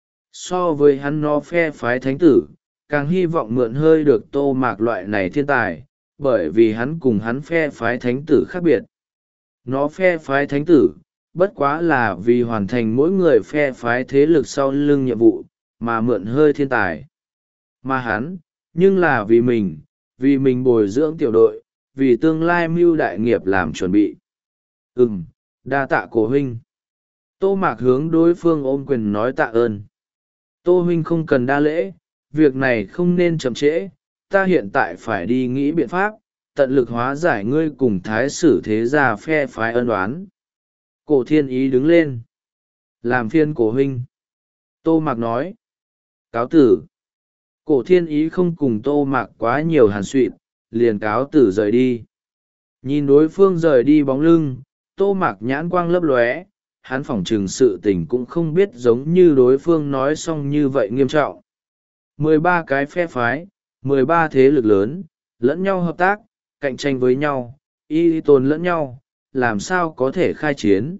So với hắn nó phe phái thánh tử, càng hy vọng mượn hơi được Tô Mạc loại này thiên tài, bởi vì hắn cùng hắn phe phái thánh tử khác biệt. Nó phe phái thánh tử, bất quá là vì hoàn thành mỗi người phe phái thế lực sau lưng nhiệm vụ, mà mượn hơi thiên tài. Mà hắn, nhưng là vì mình, vì mình bồi dưỡng tiểu đội, vì tương lai mưu đại nghiệp làm chuẩn bị. Ừm, đa tạ cổ huynh. Tô Mạc hướng đối phương ôm quyền nói tạ ơn. Tô huynh không cần đa lễ, việc này không nên chậm trễ, ta hiện tại phải đi nghĩ biện pháp, tận lực hóa giải ngươi cùng thái sử thế gia phe phái ân oán. Cổ Thiên Ý đứng lên. Làm phiên cổ huynh. Tô Mạc nói. Cáo tử. Cổ Thiên Ý không cùng Tô Mạc quá nhiều hàn xuyện, liền cáo tử rời đi. Nhìn đối phương rời đi bóng lưng, Tô Mạc nhãn quang lấp lóe, hắn phỏng chừng sự tình cũng không biết giống như đối phương nói xong như vậy nghiêm trọng. Mười ba cái phe phái, mười ba thế lực lớn, lẫn nhau hợp tác, cạnh tranh với nhau, y tồn lẫn nhau, làm sao có thể khai chiến.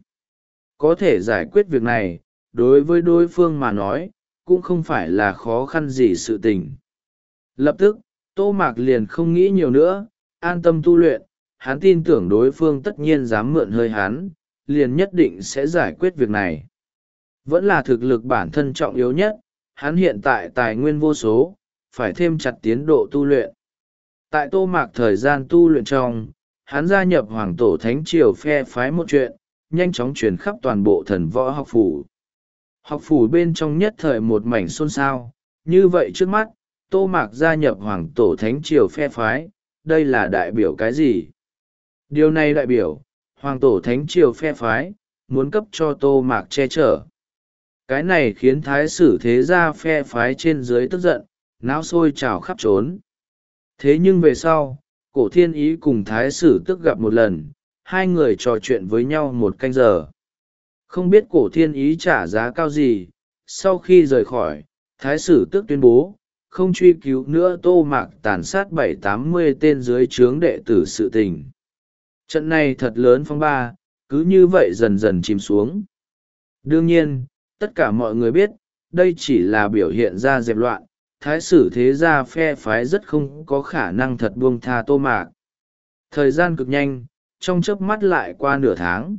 Có thể giải quyết việc này, đối với đối phương mà nói, cũng không phải là khó khăn gì sự tình. Lập tức, Tô Mạc liền không nghĩ nhiều nữa, an tâm tu luyện, hắn tin tưởng đối phương tất nhiên dám mượn hơi hắn, liền nhất định sẽ giải quyết việc này. Vẫn là thực lực bản thân trọng yếu nhất, hắn hiện tại tài nguyên vô số, phải thêm chặt tiến độ tu luyện. Tại Tô Mạc thời gian tu luyện trong, hắn gia nhập Hoàng Tổ Thánh Triều phe phái một chuyện, nhanh chóng truyền khắp toàn bộ thần võ học phủ. Học phủ bên trong nhất thời một mảnh xôn xao, như vậy trước mắt, Tô Mạc gia nhập Hoàng Tổ Thánh Triều phe phái, đây là đại biểu cái gì? Điều này đại biểu, Hoàng Tổ Thánh Triều phe phái, muốn cấp cho Tô Mạc che chở. Cái này khiến thái sử thế gia phe phái trên dưới tức giận, não sôi trào khắp trốn. Thế nhưng về sau, Cổ Thiên Ý cùng thái sử tức gặp một lần, hai người trò chuyện với nhau một canh giờ. Không biết Cổ Thiên Ý trả giá cao gì, sau khi rời khỏi, thái sử tức tuyên bố, không truy cứu nữa Tô Mạc tàn sát bảy tám mươi tên dưới trướng đệ tử sự tình. Trận này thật lớn phong ba, cứ như vậy dần dần chìm xuống. Đương nhiên, tất cả mọi người biết, đây chỉ là biểu hiện ra dẹp loạn, thái sử thế gia phe phái rất không có khả năng thật buông tha Tô Mạc. Thời gian cực nhanh, trong chớp mắt lại qua nửa tháng.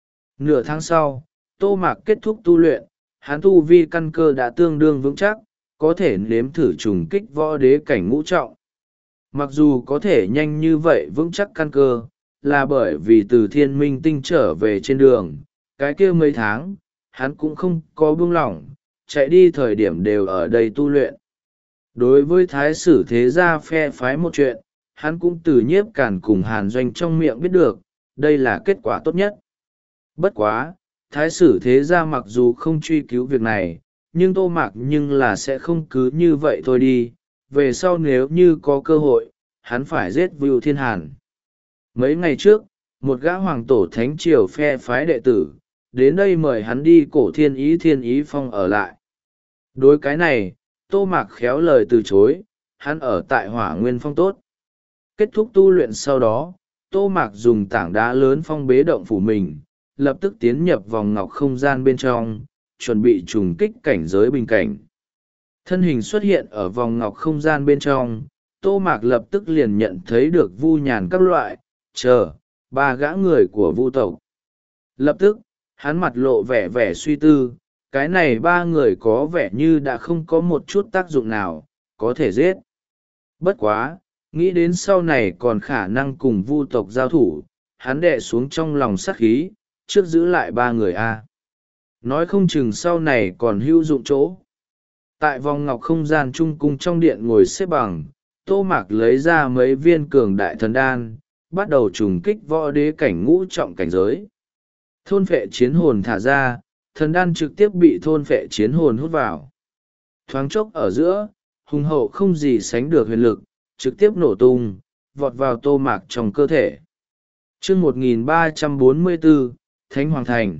Nửa tháng sau, Tô Mạc kết thúc tu luyện, hắn tu vi căn cơ đã tương đương vững chắc, có thể nếm thử trùng kích võ đế cảnh ngũ trọng. Mặc dù có thể nhanh như vậy vững chắc căn cơ, là bởi vì từ thiên minh tinh trở về trên đường, cái kia mấy tháng, hắn cũng không có buông lỏng, chạy đi thời điểm đều ở đây tu luyện. Đối với thái sử thế gia phe phái một chuyện, hắn cũng từ Nhiếp Cản cùng Hàn Doanh trong miệng biết được, đây là kết quả tốt nhất. Bất quá, thái sử thế gia mặc dù không truy cứu việc này, nhưng Tô Mạc nhưng là sẽ không cứ như vậy thôi đi, về sau nếu như có cơ hội, hắn phải giết Vưu Thiên Hàn. Mấy ngày trước, một gã Hoàng Tổ Thánh Triều phe phái đệ tử, đến đây mời hắn đi Cổ Thiên Ý Thiên Ý Phong ở lại. Đối cái này, Tô Mạc khéo lời từ chối, hắn ở tại Hỏa Nguyên Phong tốt. Kết thúc tu luyện sau đó, Tô Mạc dùng tảng đá lớn phong bế động phủ mình, lập tức tiến nhập vòng ngọc không gian bên trong, chuẩn bị trùng kích cảnh giới bình cảnh. Thân hình xuất hiện ở vòng ngọc không gian bên trong, Tô Mạc lập tức liền nhận thấy được Vu Nhàn các loại, chờ, ba gã người của Vu tộc. Lập tức, hắn mặt lộ vẻ vẻ suy tư, cái này ba người có vẻ như đã không có một chút tác dụng nào, có thể giết. Bất quá, nghĩ đến sau này còn khả năng cùng Vu tộc giao thủ, hắn đè xuống trong lòng sát khí, trước giữ lại ba người A. Nói không chừng sau này còn hữu dụng chỗ. Tại vòng ngọc không gian trung cung trong điện ngồi xếp bằng, Tô Mạc lấy ra mấy viên cường đại thần đan, bắt đầu trùng kích võ đế cảnh ngũ trọng cảnh giới. Thôn phệ chiến hồn thả ra, thần đan trực tiếp bị thôn phệ chiến hồn hút vào. Thoáng chốc ở giữa, hùng hậu không gì sánh được huyền lực, trực tiếp nổ tung, vọt vào Tô Mạc trong cơ thể. chương một nghìn ba trăm bốn mươi bốn, Thánh Hoàng Thành.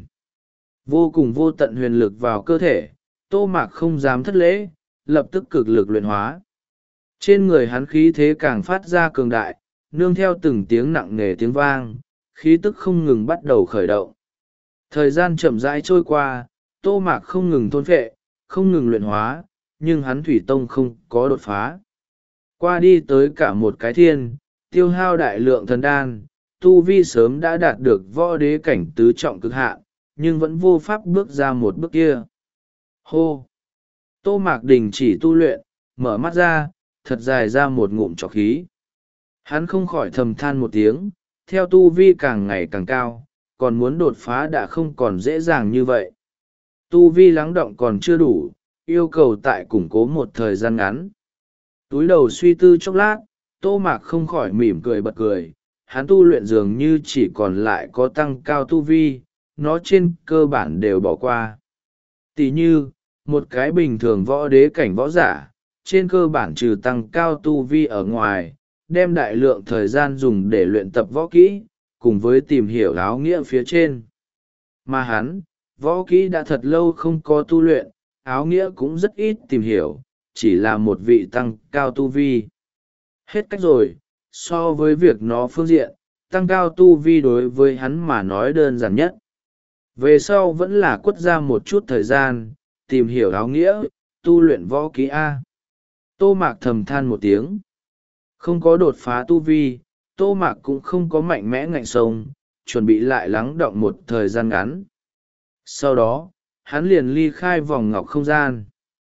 Vô cùng vô tận huyền lực vào cơ thể, Tô Mạc không dám thất lễ, lập tức cực lực luyện hóa. Trên người hắn khí thế càng phát ra cường đại, nương theo từng tiếng nặng nề tiếng vang, khí tức không ngừng bắt đầu khởi động. Thời gian chậm rãi trôi qua, Tô Mạc không ngừng thôn phệ, không ngừng luyện hóa, nhưng hắn thủy tông không có đột phá. Qua đi tới cả một cái thiên, tiêu hao đại lượng thần đan, tu vi sớm đã đạt được võ đế cảnh tứ trọng cực hạn, nhưng vẫn vô pháp bước ra một bước kia. Hô! Tô Mạc đình chỉ tu luyện, mở mắt ra, thật dài ra một ngụm trọc khí. Hắn không khỏi thầm than một tiếng, theo tu vi càng ngày càng cao, còn muốn đột phá đã không còn dễ dàng như vậy. Tu vi lắng động còn chưa đủ, yêu cầu tại củng cố một thời gian ngắn. Túi đầu suy tư chốc lát, Tô Mạc không khỏi mỉm cười bật cười, hắn tu luyện dường như chỉ còn lại có tăng cao tu vi, nó trên cơ bản đều bỏ qua. Tỉ như, một cái bình thường võ đế cảnh võ giả, trên cơ bản trừ tăng cao tu vi ở ngoài, đem đại lượng thời gian dùng để luyện tập võ kỹ, cùng với tìm hiểu áo nghĩa phía trên. Mà hắn, võ kỹ đã thật lâu không có tu luyện, áo nghĩa cũng rất ít tìm hiểu, chỉ là một vị tăng cao tu vi. Hết cách rồi, so với việc nó phương diện, tăng cao tu vi đối với hắn mà nói đơn giản nhất. Về sau vẫn là quất ra một chút thời gian, tìm hiểu áo nghĩa, tu luyện võ kỹ A. Tô Mạc thầm than một tiếng. Không có đột phá tu vi, Tô Mạc cũng không có mạnh mẽ ngạnh sông, chuẩn bị lại lắng đọng một thời gian ngắn. Sau đó, hắn liền ly khai vòng ngọc không gian.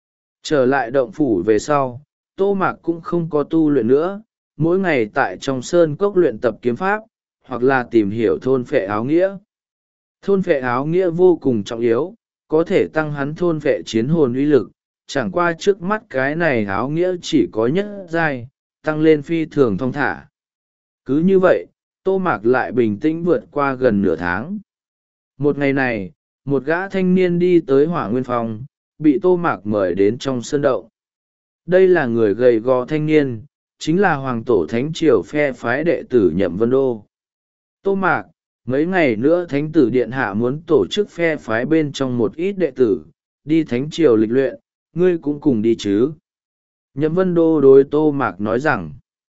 Trở lại động phủ về sau, Tô Mạc cũng không có tu luyện nữa, mỗi ngày tại trong sơn cốc luyện tập kiếm pháp, hoặc là tìm hiểu thôn phệ áo nghĩa. Thôn phệ áo nghĩa vô cùng trọng yếu, có thể tăng hắn thôn phệ chiến hồn uy lực, chẳng qua trước mắt cái này áo nghĩa chỉ có nhất giai, tăng lên phi thường thong thả. Cứ như vậy, Tô Mạc lại bình tĩnh vượt qua gần nửa tháng. Một ngày này, một gã thanh niên đi tới Hỏa Nguyên Phong, bị Tô Mạc mời đến trong sơn động. Đây là người gầy gò thanh niên, chính là Hoàng Tổ Thánh Triều phe phái đệ tử Nhậm Vân Đô. Tô Mạc, mấy ngày nữa Thánh tử Điện Hạ muốn tổ chức phe phái bên trong một ít đệ tử, đi Thánh Triều lịch luyện, ngươi cũng cùng đi chứ? Nhậm Vân Đô đối Tô Mạc nói rằng,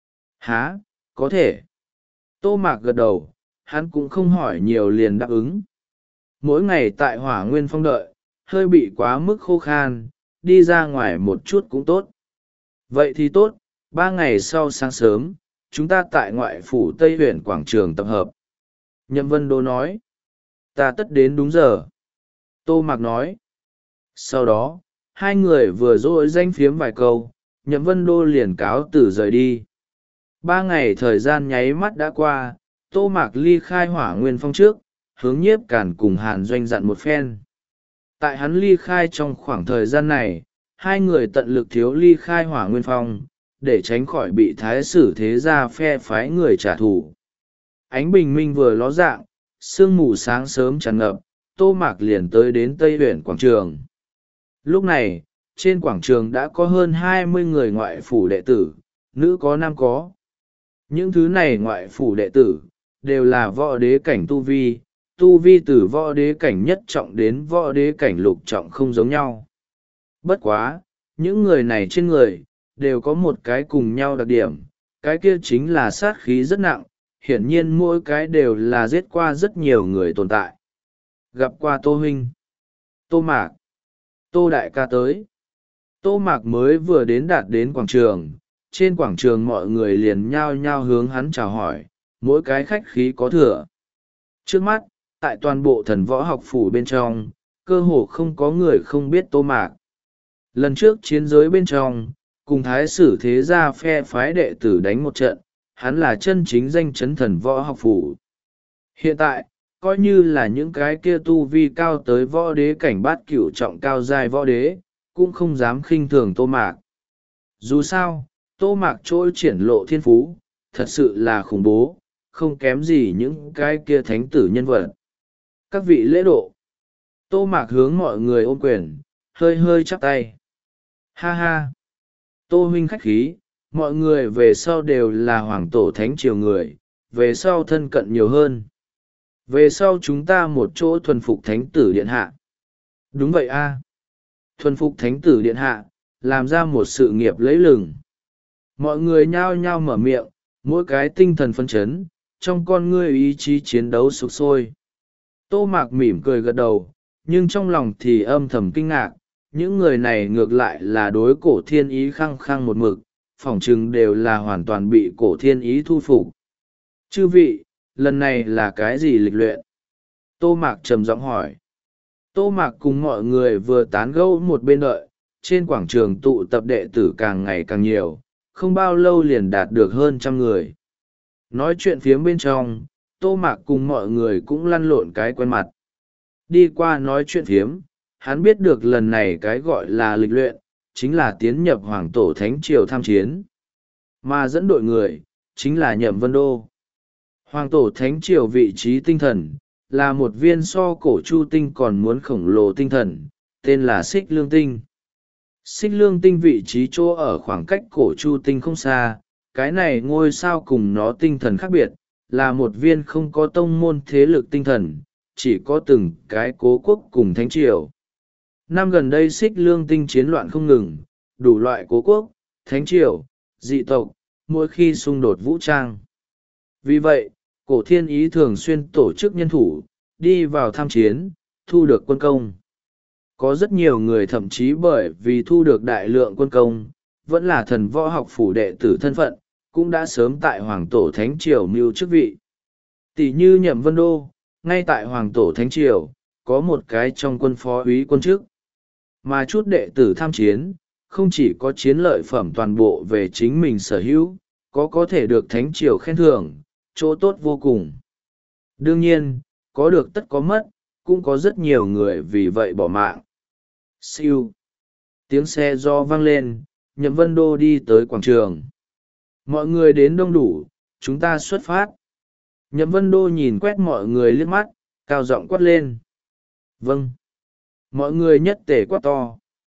há, có thể. Tô Mạc gật đầu, hắn cũng không hỏi nhiều liền đáp ứng. Mỗi ngày tại Hỏa Nguyên Phong đợi, hơi bị quá mức khô khan, đi ra ngoài một chút cũng tốt. Vậy thì tốt, ba ngày sau sáng sớm, chúng ta tại ngoại phủ Tây huyện quảng trường tập hợp. Nhậm Vân Đô nói, ta tất đến đúng giờ. Tô Mạc nói. Sau đó, hai người vừa dỗi danh phiếm vài câu, Nhậm Vân Đô liền cáo từ rời đi. Ba ngày thời gian nháy mắt đã qua, Tô Mạc ly khai Hỏa Nguyên Phong trước, hướng Nhiếp Cản cùng Hàn Doanh dặn một phen. Tại hắn ly khai trong khoảng thời gian này, hai người tận lực thiếu ly khai Hỏa Nguyên Phong, để tránh khỏi bị thái sử thế gia phe phái người trả thù. Ánh bình minh vừa ló dạng, sương mù sáng sớm tràn ngập, Tô Mạc liền tới đến Tây huyện quảng trường. Lúc này, trên quảng trường đã có hơn hai mươi người ngoại phủ đệ tử, nữ có nam có. Những thứ này ngoại phủ đệ tử, đều là võ đế cảnh tu vi, tu vi từ võ đế cảnh nhất trọng đến võ đế cảnh lục trọng không giống nhau. Bất quá, những người này trên người, đều có một cái cùng nhau đặc điểm, cái kia chính là sát khí rất nặng, hiển nhiên mỗi cái đều là giết qua rất nhiều người tồn tại. Gặp qua Tô Huynh, Tô Mạc, Tô Đại ca tới. Tô Mạc mới vừa đến đạt đến quảng trường, trên quảng trường mọi người liền nhao nhao hướng hắn chào hỏi, mỗi cái khách khí có thừa. Trước mắt, tại toàn bộ thần võ học phủ bên trong, cơ hồ không có người không biết Tô Mạc. Lần trước chiến giới bên trong, cùng thái sử thế gia phe phái đệ tử đánh một trận, hắn là chân chính danh chấn thần võ học phủ. Hiện tại, coi như là những cái kia tu vi cao tới võ đế cảnh bát cửu trọng cao giai võ đế, cũng không dám khinh thường Tô Mạc. Dù sao, Tô Mạc trỗi triển lộ thiên phú, thật sự là khủng bố, không kém gì những cái kia thánh tử nhân vật. Các vị lễ độ. Tô Mạc hướng mọi người ôm quyền, hơi hơi chắp tay. Ha ha. Tô huynh khách khí, mọi người về sau đều là hoàng tổ thánh triều người, về sau thân cận nhiều hơn. Về sau chúng ta một chỗ thuần phục thánh tử điện hạ. Đúng vậy a. Thuần phục thánh tử điện hạ, làm ra một sự nghiệp lấy lừng. Mọi người nhao nhao mở miệng, mỗi cái tinh thần phấn chấn, trong con ngươi ý chí chiến đấu sục sôi. Tô Mạc mỉm cười gật đầu, nhưng trong lòng thì âm thầm kinh ngạc, những người này ngược lại là đối cổ thiên ý khăng khăng một mực, phỏng chừng đều là hoàn toàn bị cổ thiên ý thu phục. Chư vị, lần này là cái gì lịch luyện? Tô Mạc trầm giọng hỏi. Tô Mạc cùng mọi người vừa tán gẫu một bên đợi, trên quảng trường tụ tập đệ tử càng ngày càng nhiều, không bao lâu liền đạt được hơn trăm người. Nói chuyện phía bên trong, Tô Mạc cùng mọi người cũng lăn lộn cái quen mặt. Đi qua nói chuyện phiếm, hắn biết được lần này cái gọi là lịch luyện, chính là tiến nhập Hoàng Tổ Thánh Triều tham chiến. Mà dẫn đội người, chính là Nhậm Vân Đô. Hoàng Tổ Thánh Triều vị trí tinh thần, là một viên so cổ chu tinh còn muốn khổng lồ tinh thần, tên là Xích Lương Tinh. Xích Lương Tinh vị trí chỗ ở khoảng cách cổ chu tinh không xa, cái này ngôi sao cùng nó tinh thần khác biệt, là một viên không có tông môn thế lực tinh thần, chỉ có từng cái cố quốc cùng thánh triều. Năm gần đây xích lương tinh chiến loạn không ngừng, đủ loại cố quốc, thánh triều, dị tộc, mỗi khi xung đột vũ trang. Vì vậy, cổ thiên ý thường xuyên tổ chức nhân thủ, đi vào tham chiến, thu được quân công. Có rất nhiều người thậm chí bởi vì thu được đại lượng quân công, vẫn là thần võ học phủ đệ tử thân phận, cũng đã sớm tại Hoàng Tổ Thánh Triều mưu chức vị. Tỷ như Nhậm Vân Đô, ngay tại Hoàng Tổ Thánh Triều, có một cái trong quân phó úy quân chức. Mà chút đệ tử tham chiến, không chỉ có chiến lợi phẩm toàn bộ về chính mình sở hữu, có có thể được Thánh Triều khen thưởng, chỗ tốt vô cùng. Đương nhiên, có được tất có mất, cũng có rất nhiều người vì vậy bỏ mạng. Siêu. Tiếng xe do vang lên, Nhậm Vân Đô đi tới quảng trường. Mọi người đến đông đủ, chúng ta xuất phát. Nhậm Vân Đô nhìn quét mọi người liếc mắt, cao giọng quát lên. Vâng. Mọi người nhất tề quát to.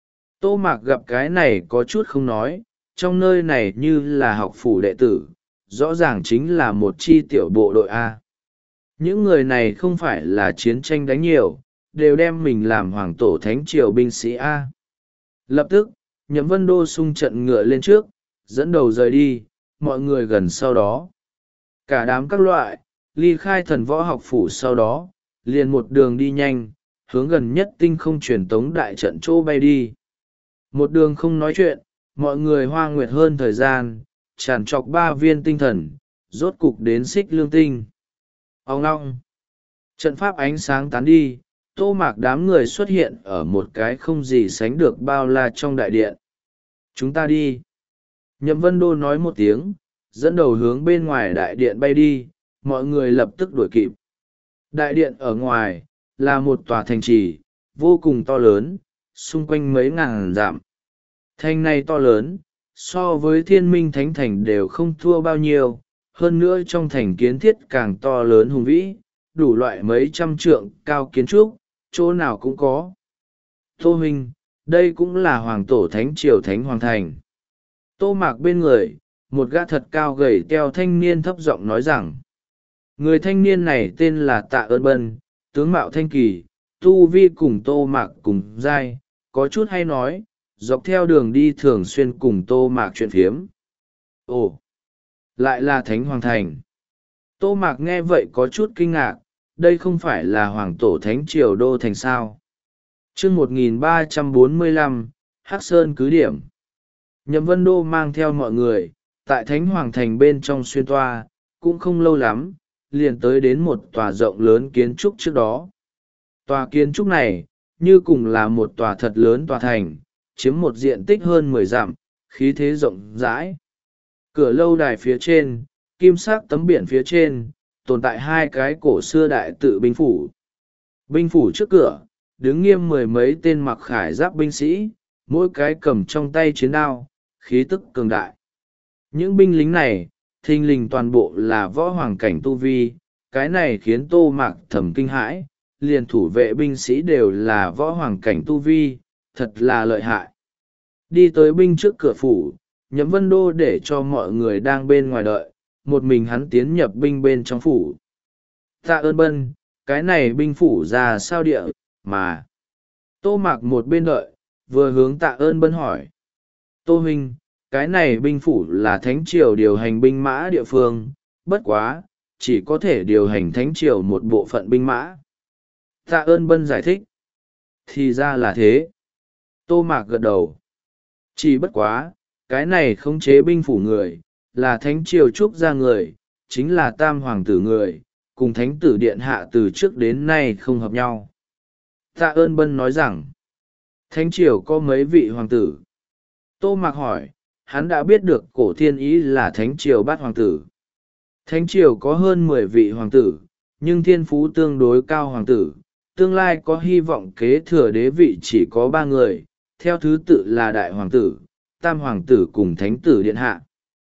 Tô Mạc gặp cái này có chút không nói, trong nơi này như là học phủ đệ tử, rõ ràng chính là một chi tiểu bộ đội A. Những người này không phải là chiến tranh đánh nhiều, đều đem mình làm Hoàng Tổ Thánh Triều binh sĩ A. Lập tức, Nhậm Vân Đô xung trận ngựa lên trước, dẫn đầu rời đi, mọi người gần sau đó. Cả đám các loại, ly khai thần võ học phủ sau đó, liền một đường đi nhanh, hướng gần nhất tinh không truyền tống đại trận chỗ bay đi. Một đường không nói chuyện, mọi người hoa nguyệt hơn thời gian, tràn trọc ba viên tinh thần, rốt cục đến xích lương tinh. Ông ngong. Trận pháp ánh sáng tán đi, Tô Mạc đám người xuất hiện ở một cái không gì sánh được bao la trong đại điện. Chúng ta đi. Nhậm Vân Đô nói một tiếng, dẫn đầu hướng bên ngoài đại điện bay đi, mọi người lập tức đuổi kịp. Đại điện ở ngoài, là một tòa thành trì, vô cùng to lớn, xung quanh mấy ngàn dặm. Thành này to lớn, so với thiên minh thánh thành đều không thua bao nhiêu, hơn nữa trong thành kiến thiết càng to lớn hùng vĩ, đủ loại mấy trăm trượng cao kiến trúc, chỗ nào cũng có. Tô Huynh, đây cũng là Hoàng Tổ Thánh Triều Thánh Hoàng Thành. Tô Mạc bên người, một gã thật cao gầy teo thanh niên thấp giọng nói rằng, người thanh niên này tên là Tạ Ơn Bân, tướng mạo thanh kỳ, tu vi cùng Tô Mạc cùng giai, có chút hay nói, dọc theo đường đi thường xuyên cùng Tô Mạc chuyện phiếm. Ồ, lại là Thánh Hoàng Thành. Tô Mạc nghe vậy có chút kinh ngạc, đây không phải là Hoàng Tổ Thánh Triều Đô Thành sao. Chương một nghìn ba trăm bốn mươi lăm, Hắc Sơn cứ điểm. Nhậm Vân Đô mang theo mọi người, tại Thánh Hoàng Thành bên trong xuyên toa, cũng không lâu lắm, liền tới đến một tòa rộng lớn kiến trúc trước đó. Tòa kiến trúc này, như cùng là một tòa thật lớn tòa thành, chiếm một diện tích hơn mười dặm, khí thế rộng rãi. Cửa lâu đài phía trên, kim sắc tấm biển phía trên, tồn tại hai cái cổ xưa đại tự binh phủ. Binh phủ trước cửa, đứng nghiêm mười mấy tên mặc khải giáp binh sĩ, mỗi cái cầm trong tay chiến đao, khí tức cường đại. Những binh lính này, thình lình toàn bộ là võ hoàng cảnh tu vi, cái này khiến Tô Mạc thầm kinh hãi, liền thủ vệ binh sĩ đều là võ hoàng cảnh tu vi, thật là lợi hại. Đi tới binh trước cửa phủ, Nhậm Vân Đô để cho mọi người đang bên ngoài đợi, một mình hắn tiến nhập binh bên trong phủ. Tạ Ơn Bân, cái này binh phủ ra sao địa, mà. Tô Mạc một bên đợi, vừa hướng Tạ Ơn Bân hỏi. Tô Huynh, cái này binh phủ là Thánh Triều điều hành binh mã địa phương, bất quá, chỉ có thể điều hành Thánh Triều một bộ phận binh mã. Tạ Ơn Bân giải thích. Thì ra là thế. Tô Mạc gật đầu. Chỉ bất quá, cái này khống chế binh phủ người, là Thánh Triều trúc ra người, chính là Tam Hoàng tử người, cùng Thánh tử Điện Hạ từ trước đến nay không hợp nhau. Tạ Ơn Bân nói rằng, Thánh Triều có mấy vị hoàng tử? Tô Mạc hỏi, hắn đã biết được cổ thiên ý là Thánh Triều bát hoàng tử. Thánh Triều có hơn mười vị hoàng tử, nhưng thiên phú tương đối cao hoàng tử, tương lai có hy vọng kế thừa đế vị chỉ có ba người, theo thứ tự là Đại Hoàng tử, Tam Hoàng tử cùng Thánh tử Điện Hạ.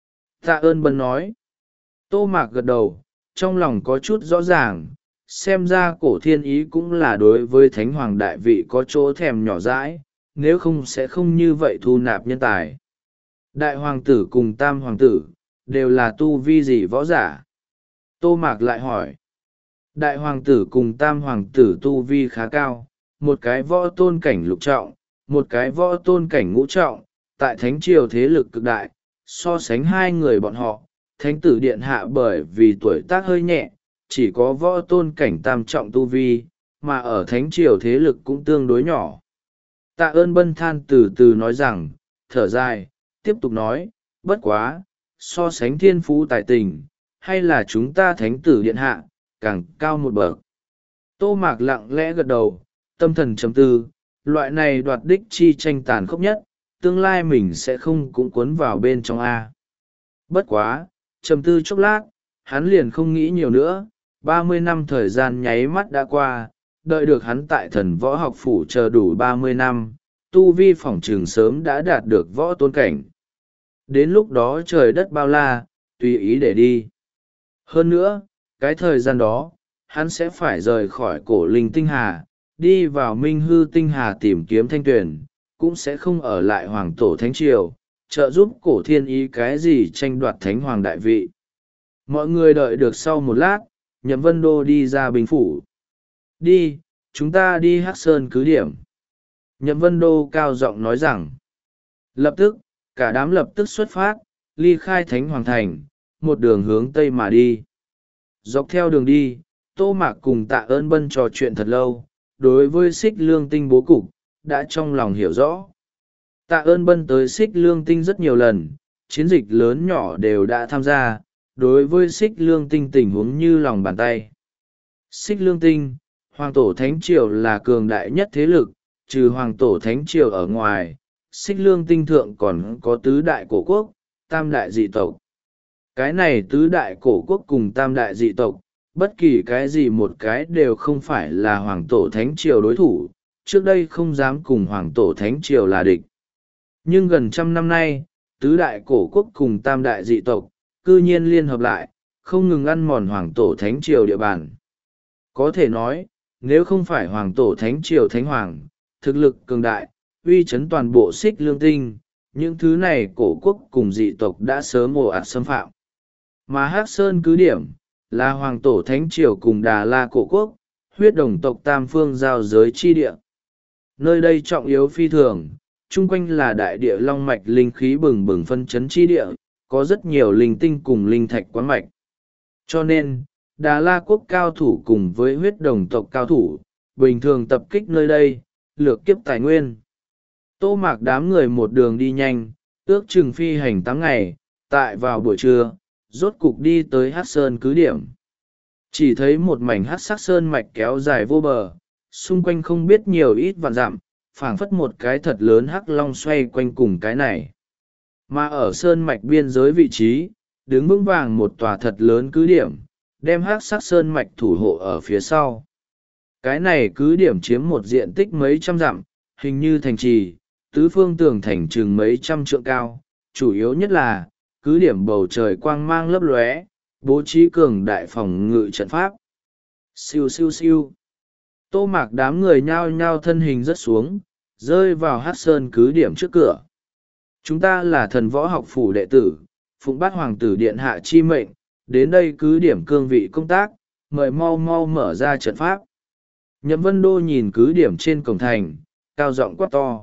Tạ Ơn Bân nói. Tô Mạc gật đầu, trong lòng có chút rõ ràng, xem ra cổ thiên ý cũng là đối với Thánh Hoàng đại vị có chỗ thèm nhỏ dãi, nếu không sẽ không như vậy thu nạp nhân tài. Đại Hoàng tử cùng Tam Hoàng tử, đều là tu vi gì võ giả? Tô Mạc lại hỏi. Đại hoàng tử cùng tam hoàng tử tu vi khá cao, một cái võ tôn cảnh lục trọng, một cái võ tôn cảnh ngũ trọng, tại thánh triều thế lực cực đại, so sánh hai người bọn họ, thánh tử điện hạ bởi vì tuổi tác hơi nhẹ, chỉ có võ tôn cảnh tam trọng tu vi, mà ở thánh triều thế lực cũng tương đối nhỏ. Tạ ơn bân than từ từ nói rằng, thở dài, tiếp tục nói, bất quá, so sánh thiên phú tài tình, hay là chúng ta thánh tử điện hạ, càng cao một bậc. Tô Mạc lặng lẽ gật đầu, tâm thần chấm tư, loại này đoạt đích chi tranh tàn khốc nhất, tương lai mình sẽ không cũng cuốn vào bên trong A. Bất quá, trầm tư chốc lát, hắn liền không nghĩ nhiều nữa, ba mươi năm thời gian nháy mắt đã qua, đợi được hắn tại thần võ học phủ chờ đủ ba mươi năm, tu vi phỏng trường sớm đã đạt được võ tôn cảnh. Đến lúc đó trời đất bao la, tùy ý để đi. Hơn nữa, cái thời gian đó, hắn sẽ phải rời khỏi cổ linh tinh hà, đi vào minh hư tinh hà tìm kiếm thanh tuyển, cũng sẽ không ở lại hoàng tổ thánh triều, trợ giúp cổ thiên ý cái gì tranh đoạt thánh hoàng đại vị. Mọi người đợi được sau một lát, Nhậm Vân Đô đi ra bình phủ. Đi, chúng ta đi Hắc Sơn cứ điểm. Nhậm Vân Đô cao giọng nói rằng. Lập tức, cả đám lập tức xuất phát, ly khai thánh hoàng thành, một đường hướng tây mà đi. Dọc theo đường đi, Tô Mạc cùng Tạ Ơn Bân trò chuyện thật lâu, đối với Xích Lương Tinh bố cục, đã trong lòng hiểu rõ. Tạ Ơn Bân tới Xích Lương Tinh rất nhiều lần, chiến dịch lớn nhỏ đều đã tham gia, đối với Xích Lương Tinh tình huống như lòng bàn tay. Xích Lương Tinh, Hoàng Tổ Thánh Triều là cường đại nhất thế lực, trừ Hoàng Tổ Thánh Triều ở ngoài, Xích Lương Tinh thượng còn có tứ đại cổ quốc, tam đại dị tộc. Cái này tứ đại cổ quốc cùng tam đại dị tộc, bất kỳ cái gì một cái đều không phải là Hoàng Tổ Thánh Triều đối thủ, trước đây không dám cùng Hoàng Tổ Thánh Triều là địch. Nhưng gần trăm năm nay, tứ đại cổ quốc cùng tam đại dị tộc, cư nhiên liên hợp lại, không ngừng ăn mòn Hoàng Tổ Thánh Triều địa bàn. Có thể nói, nếu không phải Hoàng Tổ Thánh Triều Thánh Hoàng, thực lực cường đại, uy chấn toàn bộ Xích Lương Tinh, những thứ này cổ quốc cùng dị tộc đã sớm ồ ạt xâm phạm. Mà Hắc Sơn cứ điểm, là Hoàng Tổ Thánh Triều cùng Đà La cổ quốc, huyết đồng tộc tam phương giao giới chi địa. Nơi đây trọng yếu phi thường, chung quanh là đại địa long mạch linh khí bừng bừng phân chấn chi địa, có rất nhiều linh tinh cùng linh thạch quán mạch. Cho nên, Đà La quốc cao thủ cùng với huyết đồng tộc cao thủ, bình thường tập kích nơi đây, lược kiếp tài nguyên. Tô Mạc đám người một đường đi nhanh, ước chừng phi hành tám ngày, tại vào buổi trưa, rốt cục đi tới Hắc Sơn cứ điểm. Chỉ thấy một mảnh hắc sắc sơn mạch kéo dài vô bờ, xung quanh không biết nhiều ít vạn dặm, phảng phất một cái thật lớn hắc long xoay quanh cùng cái này. Mà ở sơn mạch biên giới vị trí, đứng vững vàng một tòa thật lớn cứ điểm, đem hắc sắc sơn mạch thủ hộ ở phía sau. Cái này cứ điểm chiếm một diện tích mấy trăm dặm, hình như thành trì, tứ phương tường thành chừng mấy trăm trượng cao, chủ yếu nhất là, cứ điểm bầu trời quang mang lấp lóe, bố trí cường đại phòng ngự trận pháp. Siêu siêu siêu. Tô Mạc đám người nhao nhao thân hình rất xuống, rơi vào Hắc Sơn cứ điểm trước cửa. Chúng ta là thần võ học phủ đệ tử, phụng bát hoàng tử điện hạ chi mệnh, đến đây cứ điểm cương vị công tác, mời mau mau mở ra trận pháp. Nhậm Vân Đô nhìn cứ điểm trên cổng thành, cao giọng quát to.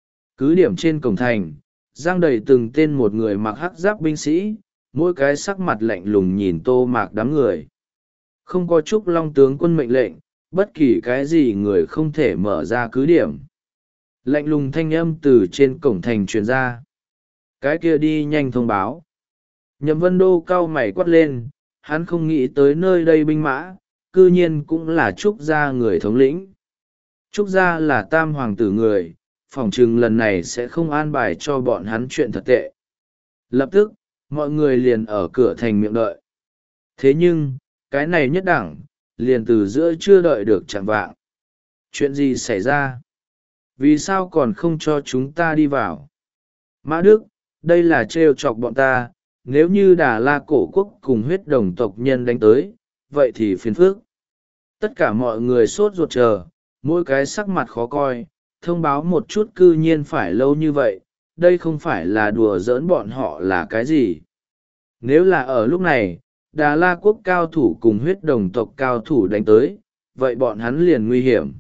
Cứ điểm trên cổng thành, giang đầy từng tên một người mặc hắc giáp binh sĩ, mỗi cái sắc mặt lạnh lùng nhìn Tô Mạc đám người. Không có Trúc Long tướng quân mệnh lệnh, bất kỳ cái gì người không thể mở ra cứ điểm. Lạnh lùng thanh âm từ trên cổng thành truyền ra. Cái kia đi nhanh thông báo. Nhậm Vân Đô cau mày quát lên, hắn không nghĩ tới nơi đây binh mã, cư nhiên cũng là Trúc gia người thống lĩnh. Trúc gia là tam hoàng tử người, phỏng chừng lần này sẽ không an bài cho bọn hắn chuyện thật tệ. Lập tức, mọi người liền ở cửa thành miệng đợi. Thế nhưng, cái này nhất đẳng, liền từ giữa chưa đợi được chạm vạng. Chuyện gì xảy ra? Vì sao còn không cho chúng ta đi vào? Mã Đức, đây là trêu chọc bọn ta, nếu như Đà La cổ quốc cùng huyết đồng tộc nhân đánh tới, vậy thì phiền phức. Tất cả mọi người sốt ruột chờ, mỗi cái sắc mặt khó coi, thông báo một chút cư nhiên phải lâu như vậy, đây không phải là đùa giỡn bọn họ là cái gì. Nếu là ở lúc này, Đà La quốc cao thủ cùng huyết đồng tộc cao thủ đánh tới, vậy bọn hắn liền nguy hiểm.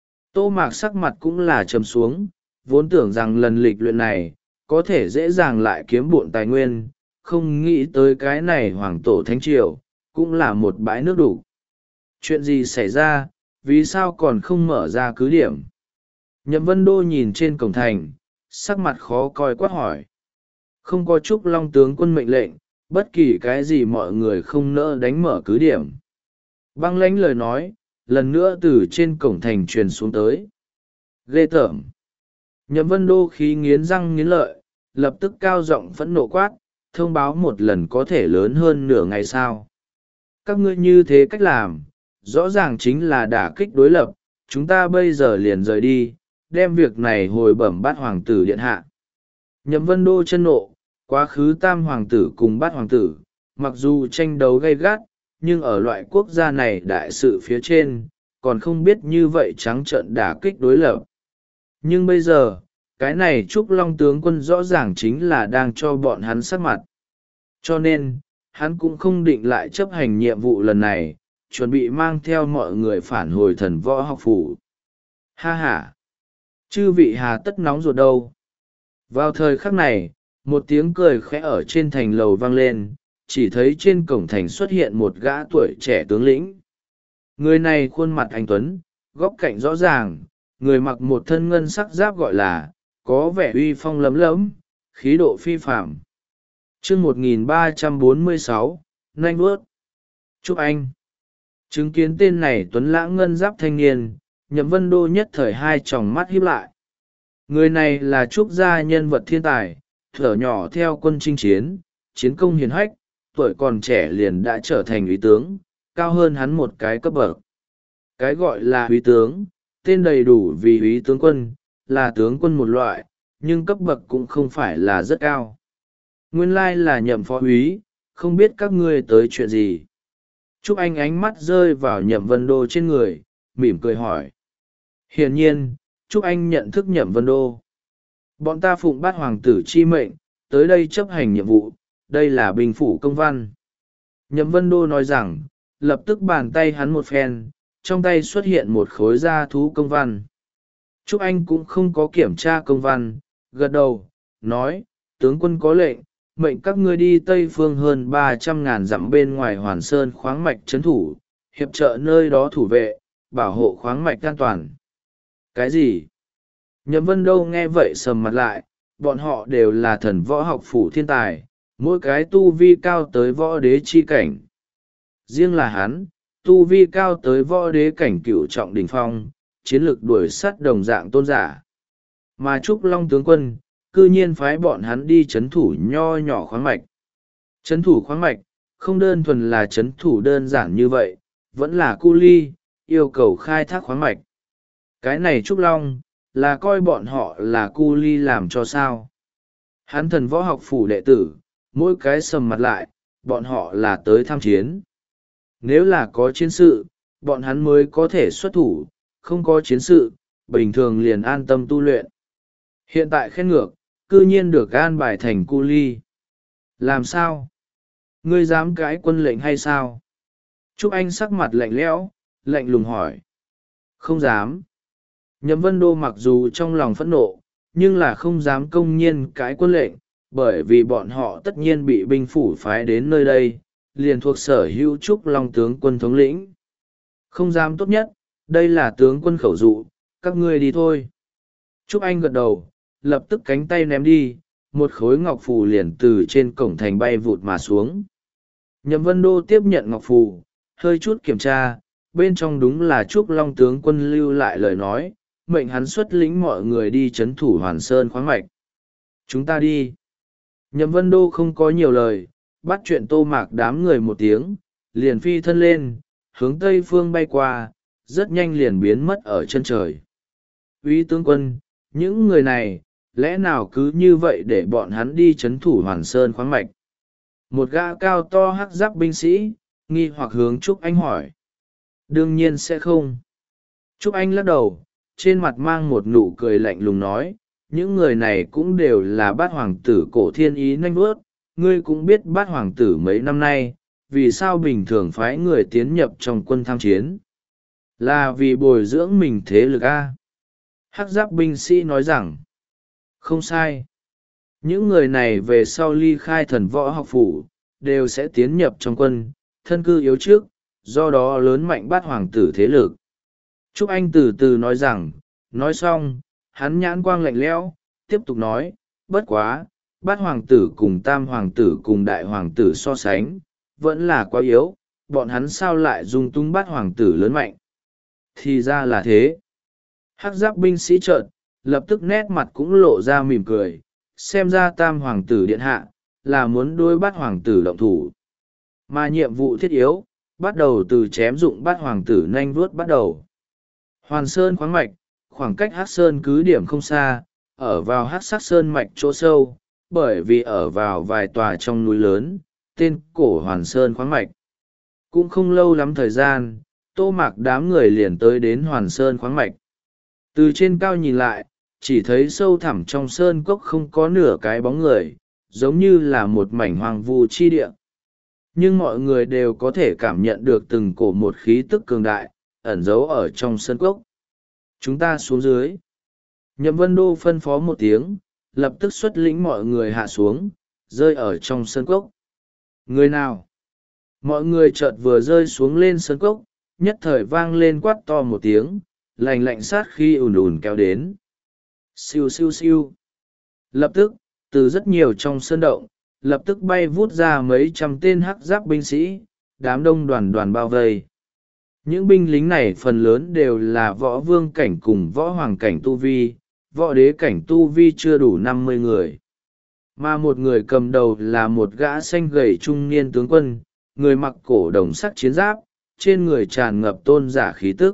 Tô Mạc sắc mặt cũng là trầm xuống, vốn tưởng rằng lần lịch luyện này, có thể dễ dàng lại kiếm bộn tài nguyên, không nghĩ tới cái này hoàng tổ thánh triều, cũng là một bãi nước đủ. Chuyện gì xảy ra, vì sao còn không mở ra cứ điểm? Nhậm Vân Đô nhìn trên cổng thành, sắc mặt khó coi quát hỏi. Không có Trúc Long tướng quân mệnh lệnh, bất kỳ cái gì mọi người không nỡ đánh mở cứ điểm. Băng lãnh lời nói, lần nữa từ trên cổng thành truyền xuống tới. Ghê tởm. Nhậm Vân Đô khí nghiến răng nghiến lợi, lập tức cao giọng phẫn nộ quát, thông báo một lần có thể lớn hơn nửa ngày sao. Các ngươi như thế cách làm, rõ ràng chính là đả kích đối lập, chúng ta bây giờ liền rời đi, đem việc này hồi bẩm bát hoàng tử điện hạ. Nhậm Vân Đô chân nộ, quá khứ tam hoàng tử cùng bát hoàng tử, mặc dù tranh đấu gay gắt, nhưng ở loại quốc gia này đại sự phía trên, còn không biết như vậy trắng trợn đả kích đối lập. Nhưng bây giờ, cái này Trúc Long tướng quân rõ ràng chính là đang cho bọn hắn sắc mặt. Cho nên, hắn cũng không định lại chấp hành nhiệm vụ lần này, chuẩn bị mang theo mọi người phản hồi thần võ học phủ. Ha ha! Chư vị hà tất nóng ruột đâu? Vào thời khắc này, một tiếng cười khẽ ở trên thành lầu vang lên, chỉ thấy trên cổng thành xuất hiện một gã tuổi trẻ tướng lĩnh. Người này khuôn mặt anh tuấn, góc cạnh rõ ràng, người mặc một thân ngân sắc giáp gọi là, có vẻ uy phong lấm lấm, khí độ phi phạm. chương một nghìn ba trăm bốn mươi sáu, nanh bước. Chúc anh. Chứng kiến tên này tuấn lãng ngân giáp thanh niên, Nhậm Vân Đô nhất thời hai tròng mắt híp lại. Người này là Trúc gia nhân vật thiên tài, thuở nhỏ theo quân chinh chiến, chiến công hiển hách, tuổi còn trẻ liền đã trở thành úy tướng, cao hơn hắn một cái cấp bậc. Cái gọi là úy tướng, tên đầy đủ vì úy tướng quân, là tướng quân một loại, nhưng cấp bậc cũng không phải là rất cao. Nguyên lai là Nhậm phó úy, không biết các ngươi tới chuyện gì. Trúc Anh ánh mắt rơi vào Nhậm Vân Đô trên người, mỉm cười hỏi. Hiển nhiên, Trúc Anh nhận thức Nhậm Vân Đô. Bọn ta phụng bát hoàng tử chi mệnh, tới đây chấp hành nhiệm vụ, đây là binh phủ công văn. Nhậm Vân Đô nói rằng, lập tức bàn tay hắn một phen, trong tay xuất hiện một khối da thú công văn. Trúc Anh cũng không có kiểm tra công văn, gật đầu, nói, tướng quân có lệnh, mệnh các ngươi đi Tây Phương hơn ba trăm ngàn dặm bên ngoài Hoàn Sơn khoáng mạch trấn thủ, hiệp trợ nơi đó thủ vệ, bảo hộ khoáng mạch an toàn. Cái gì? Nhậm Vân Đô nghe vậy sầm mặt lại, bọn họ đều là thần võ học phủ thiên tài, mỗi cái tu vi cao tới võ đế chi cảnh. Riêng là hắn, tu vi cao tới võ đế cảnh cửu trọng đỉnh phong, chiến lược đuổi sắt đồng dạng tôn giả. Mà Trúc Long tướng quân, cư nhiên phái bọn hắn đi chấn thủ nho nhỏ khoáng mạch. Chấn thủ khoáng mạch, không đơn thuần là chấn thủ đơn giản như vậy, vẫn là cu ly, yêu cầu khai thác khoáng mạch. Cái này Trúc Long, là coi bọn họ là cu ly làm cho sao. Hắn thần võ học phủ đệ tử, mỗi cái sầm mặt lại, bọn họ là tới tham chiến. Nếu là có chiến sự, bọn hắn mới có thể xuất thủ, không có chiến sự, bình thường liền an tâm tu luyện. Hiện tại khen ngược, cư nhiên được an bài thành cu ly. Làm sao? Ngươi dám cãi quân lệnh hay sao? Trúc Anh sắc mặt lạnh lẽo, lạnh lùng hỏi. Không dám. Nhậm Vân Đô mặc dù trong lòng phẫn nộ, nhưng là không dám công nhiên cãi quân lệnh, bởi vì bọn họ tất nhiên bị binh phủ phái đến nơi đây, liền thuộc sở hữu Trúc Long tướng quân thống lĩnh. Không dám tốt nhất, đây là tướng quân khẩu dụ, các ngươi đi thôi. Trúc Anh gật đầu, lập tức cánh tay ném đi, một khối ngọc phù liền từ trên cổng thành bay vụt mà xuống. Nhậm Vân Đô tiếp nhận ngọc phù, hơi chút kiểm tra, bên trong đúng là Trúc Long tướng quân lưu lại lời nói, mệnh hắn xuất lĩnh mọi người đi chấn thủ Hoàn Sơn khoáng mạch. Chúng ta đi. Nhậm Vân Đô không có nhiều lời, bắt chuyện Tô Mạc đám người một tiếng, liền phi thân lên, hướng Tây Phương bay qua, rất nhanh liền biến mất ở chân trời. Úy tướng quân, những người này, lẽ nào cứ như vậy để bọn hắn đi chấn thủ Hoàn Sơn khoáng mạch? Một gã cao to hắc giáp binh sĩ, nghi hoặc hướng Trúc Anh hỏi. Đương nhiên sẽ không. Trúc Anh lắc đầu, trên mặt mang một nụ cười lạnh lùng nói, những người này cũng đều là bát hoàng tử cổ thiên ý nanh bước, ngươi cũng biết bát hoàng tử mấy năm nay, vì sao bình thường phái người tiến nhập trong quân tham chiến? Là vì bồi dưỡng mình thế lực a? Hắc giáp binh sĩ nói rằng, không sai. Những người này về sau ly khai thần võ học phủ, đều sẽ tiến nhập trong quân, thân cư yếu trước, do đó lớn mạnh bát hoàng tử thế lực. Trúc Anh từ từ nói rằng, nói xong, hắn nhãn quang lạnh lẽo, tiếp tục nói, bất quá, bát hoàng tử cùng tam hoàng tử cùng đại hoàng tử so sánh, vẫn là quá yếu, bọn hắn sao lại dung tung bát hoàng tử lớn mạnh. Thì ra là thế. Hắc giáp binh sĩ trợn, lập tức nét mặt cũng lộ ra mỉm cười, xem ra tam hoàng tử điện hạ, là muốn đối bát hoàng tử động thủ. Mà nhiệm vụ thiết yếu, bắt đầu từ chém dụng bát hoàng tử nanh vuốt bắt đầu. Hoàn Sơn khoáng mạch, khoảng cách Hắc Sơn cứ điểm không xa, ở vào Hắc Sắc Sơn mạch chỗ sâu, bởi vì ở vào vài tòa trong núi lớn, tên cổ Hoàn Sơn khoáng mạch. Cũng không lâu lắm thời gian, Tô Mạc đám người liền tới đến Hoàn Sơn khoáng mạch. Từ trên cao nhìn lại, chỉ thấy sâu thẳm trong sơn cốc không có nửa cái bóng người, giống như là một mảnh hoang vu chi địa. Nhưng mọi người đều có thể cảm nhận được từng cổ một khí tức cường đại, ẩn giấu ở trong sơn cốc. Chúng ta xuống dưới. Nhậm Vân Đô phân phó một tiếng, lập tức xuất lĩnh mọi người hạ xuống, rơi ở trong sơn cốc. Người nào? Mọi người chợt vừa rơi xuống lên sơn cốc, nhất thời vang lên quát to một tiếng, lạnh lạnh sát khi ùn ùn kéo đến. Siêu siêu siêu. Lập tức, từ rất nhiều trong sơn động, lập tức bay vút ra mấy trăm tên hắc giáp binh sĩ, đám đông đoàn đoàn bao vây. Những binh lính này phần lớn đều là võ vương cảnh cùng võ hoàng cảnh tu vi, võ đế cảnh tu vi chưa đủ năm mươi người. Mà một người cầm đầu là một gã xanh gầy trung niên tướng quân, người mặc cổ đồng sắc chiến giáp, trên người tràn ngập tôn giả khí tức.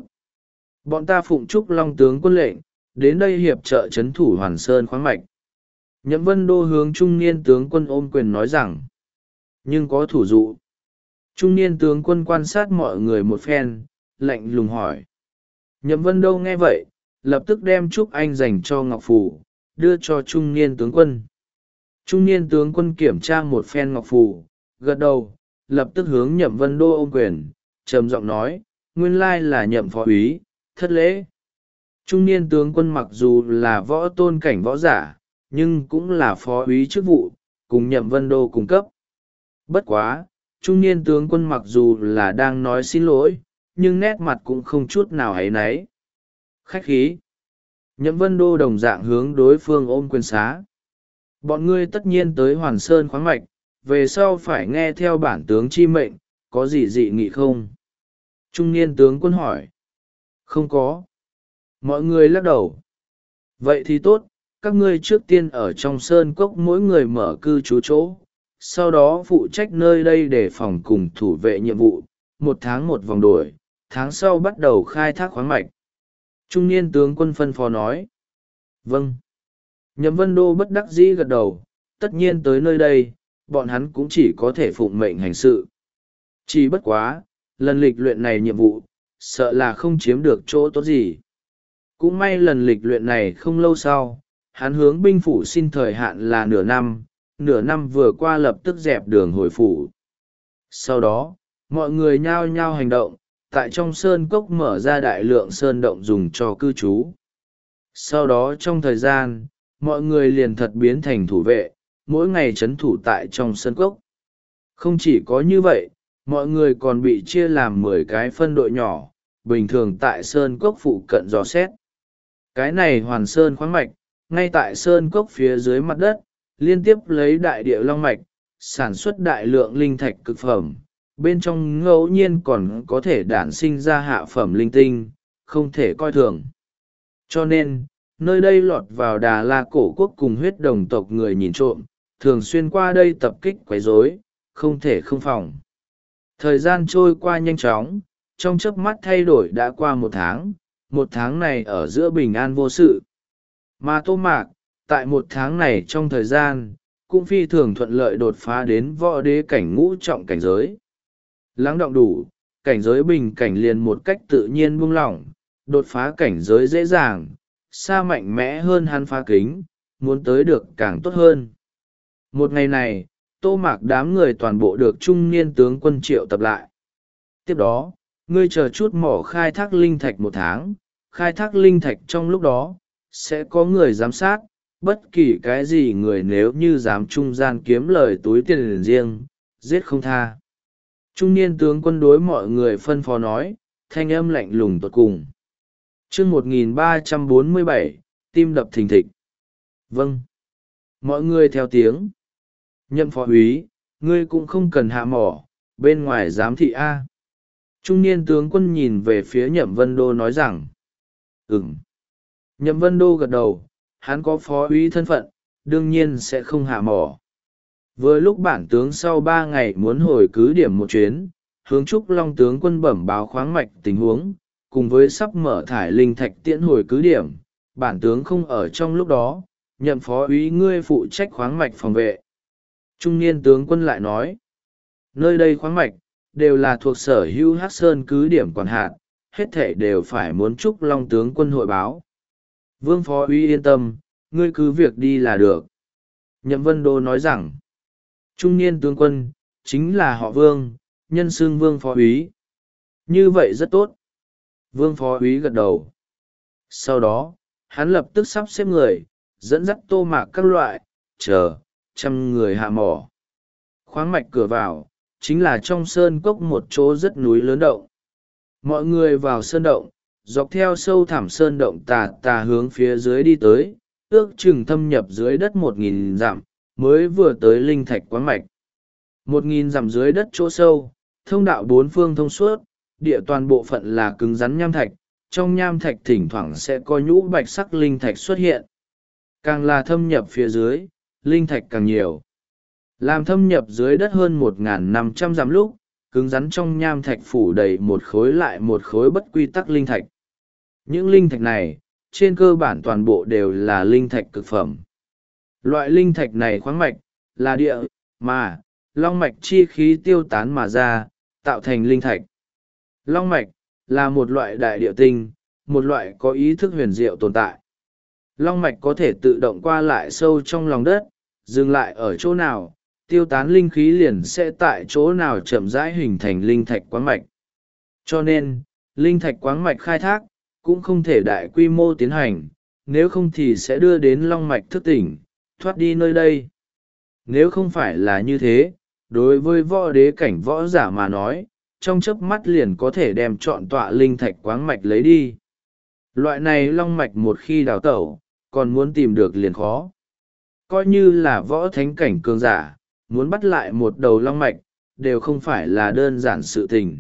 Bọn ta phụng trúc Long tướng quân lệnh, đến đây hiệp trợ trấn thủ Hoàn Sơn khoáng mạch. Nhậm Vân Đô hướng trung niên tướng quân ôm quyền nói rằng, nhưng có thủ dụ. Trung niên tướng quân quan sát mọi người một phen, lạnh lùng hỏi. Nhậm Vân Đô nghe vậy, lập tức đem Trúc Anh dành cho Ngọc Phù, đưa cho trung niên tướng quân. Trung niên tướng quân kiểm tra một phen Ngọc Phù, gật đầu, lập tức hướng Nhậm Vân Đô ôm quyền, trầm giọng nói, nguyên lai là Nhậm phó úy, thất lễ. Trung niên tướng quân mặc dù là võ tôn cảnh võ giả, nhưng cũng là phó úy chức vụ, cùng Nhậm Vân Đô cùng cấp. Bất quá, trung niên tướng quân mặc dù là đang nói xin lỗi, nhưng nét mặt cũng không chút nào áy náy. Khách khí. Nhậm Vân Đô đồng dạng hướng đối phương ôm quyền xá. Bọn ngươi tất nhiên tới Hoàn Sơn khoáng mạch, về sau phải nghe theo bản tướng chi mệnh, có gì dị nghị không? Trung niên tướng quân hỏi. Không có. Mọi người lắc đầu. Vậy thì tốt, các ngươi trước tiên ở trong sơn cốc mỗi người mở cư trú chỗ, sau đó phụ trách nơi đây để phòng cùng thủ vệ nhiệm vụ, một tháng một vòng đổi, tháng sau bắt đầu khai thác khoáng mạch. Trung niên tướng quân phân phó nói. Vâng. Nhậm Vân Đô bất đắc dĩ gật đầu, tất nhiên tới nơi đây, bọn hắn cũng chỉ có thể phụng mệnh hành sự. Chỉ bất quá, lần lịch luyện này nhiệm vụ, sợ là không chiếm được chỗ tốt gì. Cũng may lần lịch luyện này không lâu sau, hắn hướng binh phủ xin thời hạn là nửa năm, nửa năm vừa qua lập tức dẹp đường hồi phủ. Sau đó, mọi người nhao nhao hành động, tại trong sơn cốc mở ra đại lượng sơn động dùng cho cư trú. Sau đó trong thời gian, mọi người liền thật biến thành thủ vệ, mỗi ngày trấn thủ tại trong sơn cốc. Không chỉ có như vậy, mọi người còn bị chia làm mười cái phân đội nhỏ, bình thường tại sơn cốc phụ cận dò xét. Cái này Hoàn Sơn khoáng mạch, ngay tại sơn cốc phía dưới mặt đất, liên tiếp lấy đại địa long mạch, sản xuất đại lượng linh thạch cực phẩm, bên trong ngẫu nhiên còn có thể đản sinh ra hạ phẩm linh tinh, không thể coi thường. Cho nên, nơi đây lọt vào Đà La cổ quốc cùng huyết đồng tộc người nhìn trộm, thường xuyên qua đây tập kích quấy rối, không thể không phòng. Thời gian trôi qua nhanh chóng, trong chớp mắt thay đổi đã qua một tháng, một tháng này ở giữa bình an vô sự. Mà Tô Mạc, tại một tháng này trong thời gian, cũng phi thường thuận lợi đột phá đến võ đế cảnh ngũ trọng cảnh giới. Lắng động đủ, cảnh giới bình cảnh liền một cách tự nhiên buông lỏng, đột phá cảnh giới dễ dàng, xa mạnh mẽ hơn hắn phá kính, muốn tới được càng tốt hơn. Một ngày này, Tô Mạc đám người toàn bộ được trung niên tướng quân triệu tập lại. Tiếp đó, ngươi chờ chút mỏ khai thác linh thạch một tháng, khai thác linh thạch trong lúc đó, sẽ có người giám sát, bất kỳ cái gì người nếu như dám trung gian kiếm lời túi tiền riêng, giết không tha. Trung niên tướng quân đối mọi người phân phó nói, thanh âm lạnh lùng tột cùng. Chương một nghìn ba trăm bốn mươi bảy, tim đập thình thịch. Vâng. Mọi người theo tiếng. Nhậm phó úy, ngươi cũng không cần hạ mỏ, bên ngoài giám thị A. Trung niên tướng quân nhìn về phía Nhậm Vân Đô nói rằng. Ừm. Nhậm Vân Đô gật đầu, hắn có phó úy thân phận, đương nhiên sẽ không hạ mỏ. Vừa lúc bản tướng sau ba ngày muốn hồi cứ điểm một chuyến, hướng Trúc Long tướng quân bẩm báo khoáng mạch tình huống, cùng với sắp mở thải linh thạch tiễn hồi cứ điểm, bản tướng không ở trong lúc đó, nhậm phó úy ngươi phụ trách khoáng mạch phòng vệ. Trung niên tướng quân lại nói, nơi đây khoáng mạch, đều là thuộc sở hữu Hắc Sơn cứ điểm quản hạt, hết thể đều phải muốn Trúc Long tướng quân hội báo. Vương phó úy yên tâm, ngươi cứ việc đi là được. Nhậm Vân Đô nói rằng, trung niên tướng quân, chính là họ Vương, nhân xưng Vương phó úy. Như vậy rất tốt. Vương phó úy gật đầu. Sau đó, hắn lập tức sắp xếp người, dẫn dắt Tô Mạc các loại, chờ, trăm người hạ mỏ. Khoáng mạch cửa vào, chính là trong sơn cốc một chỗ rất núi lớn động. Mọi người vào sơn động, dọc theo sâu thẳm sơn động tà tà hướng phía dưới đi tới, ước chừng thâm nhập dưới đất một nghìn dặm, mới vừa tới linh thạch khoáng mạch. Một nghìn dặm dưới đất chỗ sâu, thông đạo bốn phương thông suốt, địa toàn bộ phận là cứng rắn nham thạch, trong nham thạch thỉnh thoảng sẽ có nhũ bạch sắc linh thạch xuất hiện. Càng là thâm nhập phía dưới, linh thạch càng nhiều. Làm thâm nhập dưới đất hơn một nghìn năm trăm dặm lúc, cứng rắn trong nham thạch phủ đầy một khối lại một khối bất quy tắc linh thạch. Những linh thạch này, trên cơ bản toàn bộ đều là linh thạch cực phẩm. Loại linh thạch này khoáng mạch, là địa, mà, long mạch chi khí tiêu tán mà ra, tạo thành linh thạch. Long mạch, là một loại đại địa tinh, một loại có ý thức huyền diệu tồn tại. Long mạch có thể tự động qua lại sâu trong lòng đất, dừng lại ở chỗ nào, tiêu tán linh khí liền sẽ tại chỗ nào chậm rãi hình thành linh thạch quáng mạch. Cho nên, linh thạch quáng mạch khai thác, cũng không thể đại quy mô tiến hành, nếu không thì sẽ đưa đến long mạch thức tỉnh, thoát đi nơi đây. Nếu không phải là như thế, đối với võ đế cảnh võ giả mà nói, trong chớp mắt liền có thể đem trọn tọa linh thạch quáng mạch lấy đi. Loại này long mạch một khi đào tẩu, còn muốn tìm được liền khó. Coi như là võ thánh cảnh cường giả, muốn bắt lại một đầu long mạch, đều không phải là đơn giản sự tình.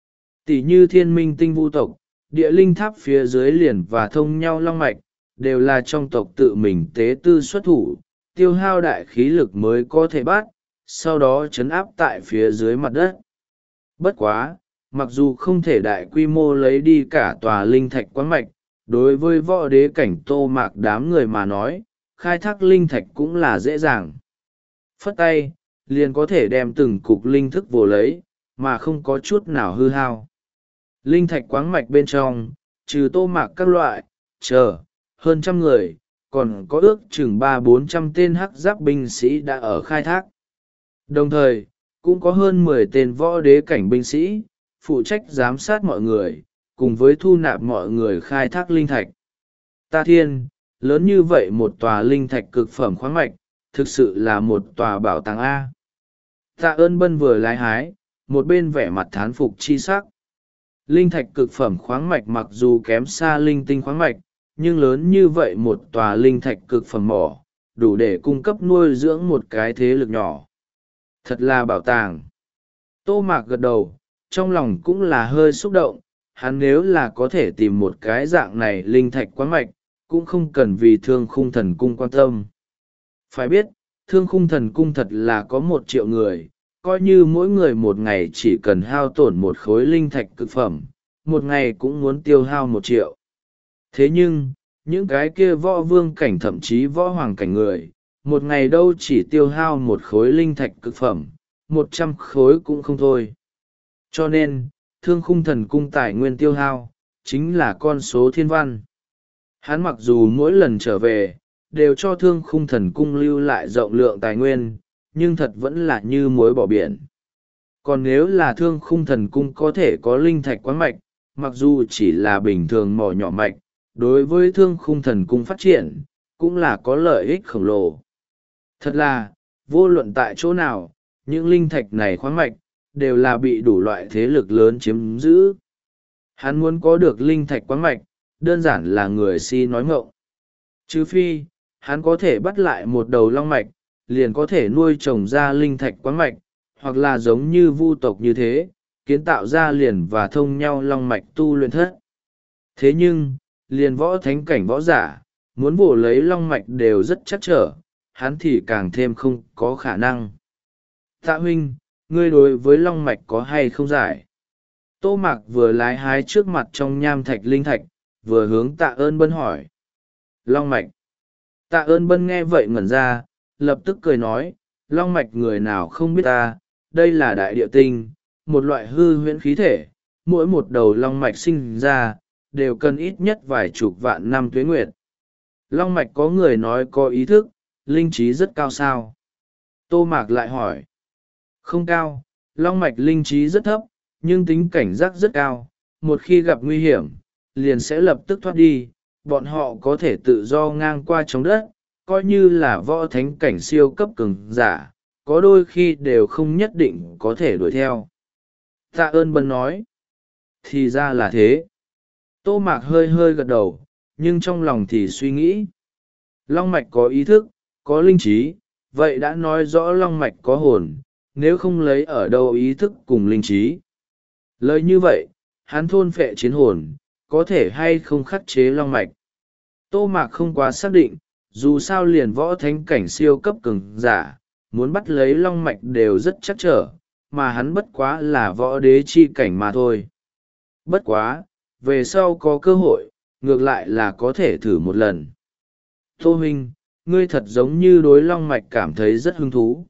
Tỷ như thiên minh tinh vu tộc, địa linh tháp phía dưới liền và thông nhau long mạch, đều là trong tộc tự mình tế tư xuất thủ, tiêu hao đại khí lực mới có thể bắt, sau đó chấn áp tại phía dưới mặt đất. Bất quá, mặc dù không thể đại quy mô lấy đi cả tòa linh thạch quáng mạch, đối với võ đế cảnh Tô Mạc đám người mà nói, khai thác linh thạch cũng là dễ dàng. Phất tay, liền có thể đem từng cục linh thức vồ lấy, mà không có chút nào hư hao. Linh thạch quáng mạch bên trong, trừ Tô Mạc các loại, chờ, hơn trăm người, còn có ước chừng ba bốn trăm tên hắc giáp binh sĩ đã ở khai thác. Đồng thời, cũng có hơn mười tên võ đế cảnh binh sĩ, phụ trách giám sát mọi người, cùng với thu nạp mọi người khai thác linh thạch. Ta thiên, lớn như vậy một tòa linh thạch cực phẩm khoáng mạch, thực sự là một tòa bảo tàng A. Tạ ơn bân vừa lái hái, một bên vẻ mặt thán phục chi sắc. Linh thạch cực phẩm khoáng mạch mặc dù kém xa linh tinh khoáng mạch, nhưng lớn như vậy một tòa linh thạch cực phẩm mỏ, đủ để cung cấp nuôi dưỡng một cái thế lực nhỏ. Thật là bảo tàng. Tô Mạc gật đầu, trong lòng cũng là hơi xúc động, hắn nếu là có thể tìm một cái dạng này linh thạch quáng mạch, cũng không cần vì thương khung thần cung quan tâm. Phải biết, thương khung thần cung thật là có một triệu người, coi như mỗi người một ngày chỉ cần hao tổn một khối linh thạch cực phẩm, một ngày cũng muốn tiêu hao một triệu. Thế nhưng, những cái kia võ vương cảnh thậm chí võ hoàng cảnh người, một ngày đâu chỉ tiêu hao một khối linh thạch cực phẩm, một trăm khối cũng không thôi. Cho nên, thương khung thần cung tài nguyên tiêu hao, chính là con số thiên văn. Hắn mặc dù mỗi lần trở về, đều cho thương khung thần cung lưu lại rộng lượng tài nguyên, nhưng thật vẫn là như muối bỏ biển. Còn nếu là Thương Khung Thần Cung có thể có linh thạch quáng mạch, mặc dù chỉ là bình thường mỏ nhỏ mạch, đối với Thương Khung Thần Cung phát triển, cũng là có lợi ích khổng lồ. Thật là, vô luận tại chỗ nào, những linh thạch này khoáng mạch, đều là bị đủ loại thế lực lớn chiếm giữ. Hắn muốn có được linh thạch quáng mạch, đơn giản là người si nói ngọng. Trừ phi, hắn có thể bắt lại một đầu long mạch, liền có thể nuôi trồng ra linh thạch quáng mạch, hoặc là giống như vu tộc như thế, kiến tạo ra liền và thông nhau long mạch tu luyện thất. Thế nhưng, liền võ thánh cảnh võ giả, muốn bổ lấy long mạch đều rất chắc trở, hắn thì càng thêm không có khả năng. Tạ huynh, ngươi đối với long mạch có hay không giải? Tô Mạc vừa lái hái trước mặt trong nham thạch linh thạch, vừa hướng Tạ Ơn Bân hỏi. Long mạch. Tạ Ơn Bân nghe vậy ngẩn ra, lập tức cười nói, long mạch người nào không biết ta, đây là đại địa tinh, một loại hư huyễn khí thể, mỗi một đầu long mạch sinh ra, đều cần ít nhất vài chục vạn năm tuế nguyệt. Long mạch có người nói có ý thức, linh trí rất cao sao? Tô Mạc lại hỏi. Không cao, long mạch linh trí rất thấp, nhưng tính cảnh giác rất cao, một khi gặp nguy hiểm, liền sẽ lập tức thoát đi, bọn họ có thể tự do ngang qua trong đất, coi như là võ thánh cảnh siêu cấp cường giả, có đôi khi đều không nhất định có thể đuổi theo. Tạ Ơn Bân nói. Thì ra là thế. Tô Mạc hơi hơi gật đầu, nhưng trong lòng thì suy nghĩ. Long mạch có ý thức, có linh trí, vậy đã nói rõ long mạch có hồn, nếu không lấy ở đâu ý thức cùng linh trí. Lời như vậy, hắn thôn phệ chiến hồn, có thể hay không khắc chế long mạch. Tô Mạc không quá xác định, dù sao liền võ thánh cảnh siêu cấp cường giả, muốn bắt lấy long mạch đều rất chắc trở, mà hắn bất quá là võ đế chi cảnh mà thôi. Bất quá, về sau có cơ hội, ngược lại là có thể thử một lần. Tô huynh, ngươi thật giống như đối long mạch cảm thấy rất hứng thú.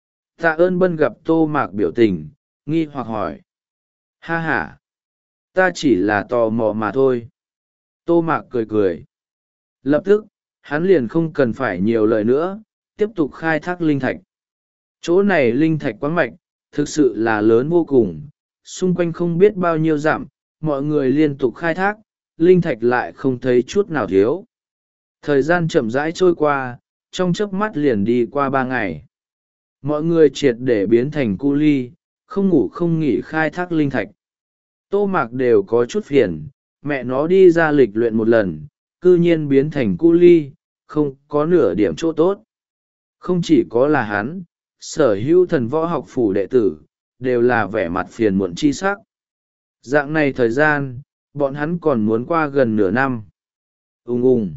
Tạ Ơn Bân gặp Tô Mạc biểu tình, nghi hoặc hỏi. Ha ha, ta chỉ là tò mò mà thôi. Tô Mạc cười cười. Lập tức, hắn liền không cần phải nhiều lời nữa, tiếp tục khai thác linh thạch. Chỗ này linh thạch quáng mạch, thực sự là lớn vô cùng, xung quanh không biết bao nhiêu dặm, mọi người liên tục khai thác, linh thạch lại không thấy chút nào thiếu. Thời gian chậm rãi trôi qua, trong chớp mắt liền đi qua ba ngày. Mọi người triệt để biến thành cu ly, không ngủ không nghỉ khai thác linh thạch. Tô Mạc đều có chút phiền, mẹ nó đi ra lịch luyện một lần, cư nhiên biến thành cu ly, không có nửa điểm chỗ tốt. Không chỉ có là hắn, sở hữu thần võ học phủ đệ tử, đều là vẻ mặt phiền muộn chi sắc. Dạng này thời gian, bọn hắn còn muốn qua gần nửa năm. Ung ung.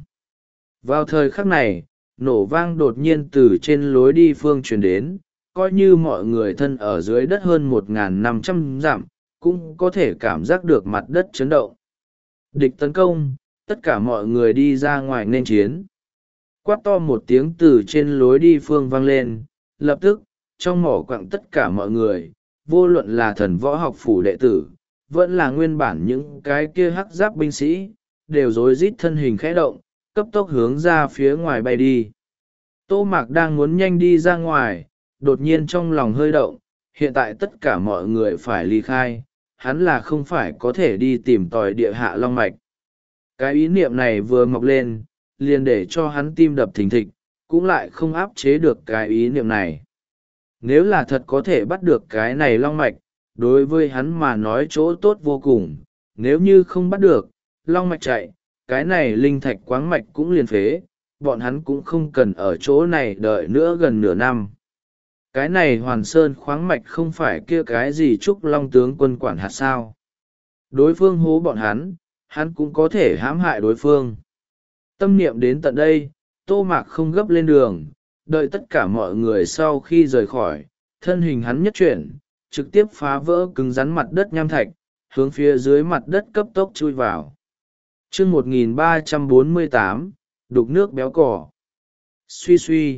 Vào thời khắc này, nổ vang đột nhiên từ trên lối đi phương truyền đến, coi như mọi người thân ở dưới đất hơn một nghìn năm trăm dặm, cũng có thể cảm giác được mặt đất chấn động. Địch tấn công, tất cả mọi người đi ra ngoài nên chiến. Quát to một tiếng từ trên lối đi phương vang lên, lập tức, trong mỏ quặng tất cả mọi người, vô luận là thần võ học phủ đệ tử, vẫn là nguyên bản những cái kia hắc giáp binh sĩ, đều rối rít thân hình khẽ động, cấp tốc hướng ra phía ngoài bay đi. Tô Mạc đang muốn nhanh đi ra ngoài, đột nhiên trong lòng hơi động, hiện tại tất cả mọi người phải ly khai, hắn là không phải có thể đi tìm tòi địa hạ long mạch. Cái ý niệm này vừa mọc lên, liền để cho hắn tim đập thình thịch, cũng lại không áp chế được cái ý niệm này. Nếu là thật có thể bắt được cái này long mạch, đối với hắn mà nói chỗ tốt vô cùng, nếu như không bắt được, long mạch chạy, cái này linh thạch quáng mạch cũng liền phế, bọn hắn cũng không cần ở chỗ này đợi nữa gần nửa năm. Cái này hoàn sơn khoáng mạch không phải kia cái gì trúc long tướng quân quản hạt sao. Đối phương hố bọn hắn, hắn cũng có thể hãm hại đối phương. Tâm niệm đến tận đây, Tô Mạc không gấp lên đường, đợi tất cả mọi người sau khi rời khỏi, thân hình hắn nhất chuyển, trực tiếp phá vỡ cứng rắn mặt đất nham thạch, hướng phía dưới mặt đất cấp tốc chui vào. Chương một nghìn ba trăm bốn mươi tám, đục nước béo cỏ. Suy suy.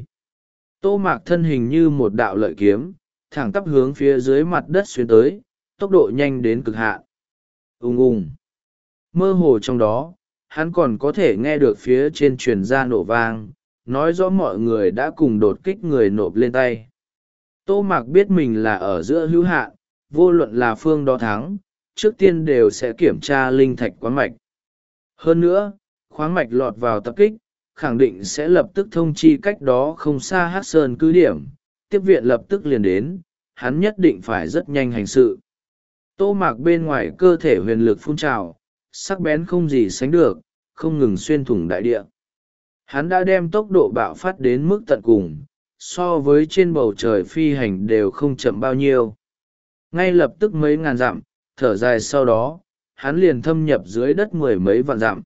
Tô Mạc thân hình như một đạo lợi kiếm, thẳng tắp hướng phía dưới mặt đất xuyên tới, tốc độ nhanh đến cực hạn. Ùng ùng. Mơ hồ trong đó, hắn còn có thể nghe được phía trên truyền ra nổ vang, nói rõ mọi người đã cùng đột kích người nộp lên tay. Tô Mạc biết mình là ở giữa hữu hạn, vô luận là phương đó thắng, trước tiên đều sẽ kiểm tra linh thạch khoáng mạch. Hơn nữa, khoáng mạch lọt vào tập kích, khẳng định sẽ lập tức thông chi cách đó không xa Hắc Sơn cứ điểm, tiếp viện lập tức liền đến, hắn nhất định phải rất nhanh hành sự. Tô Mạc bên ngoài cơ thể huyền lực phun trào, sắc bén không gì sánh được, không ngừng xuyên thủng đại địa. Hắn đã đem tốc độ bạo phát đến mức tận cùng, so với trên bầu trời phi hành đều không chậm bao nhiêu. Ngay lập tức mấy ngàn dặm, thở dài sau đó, hắn liền thâm nhập dưới đất mười mấy vạn dặm.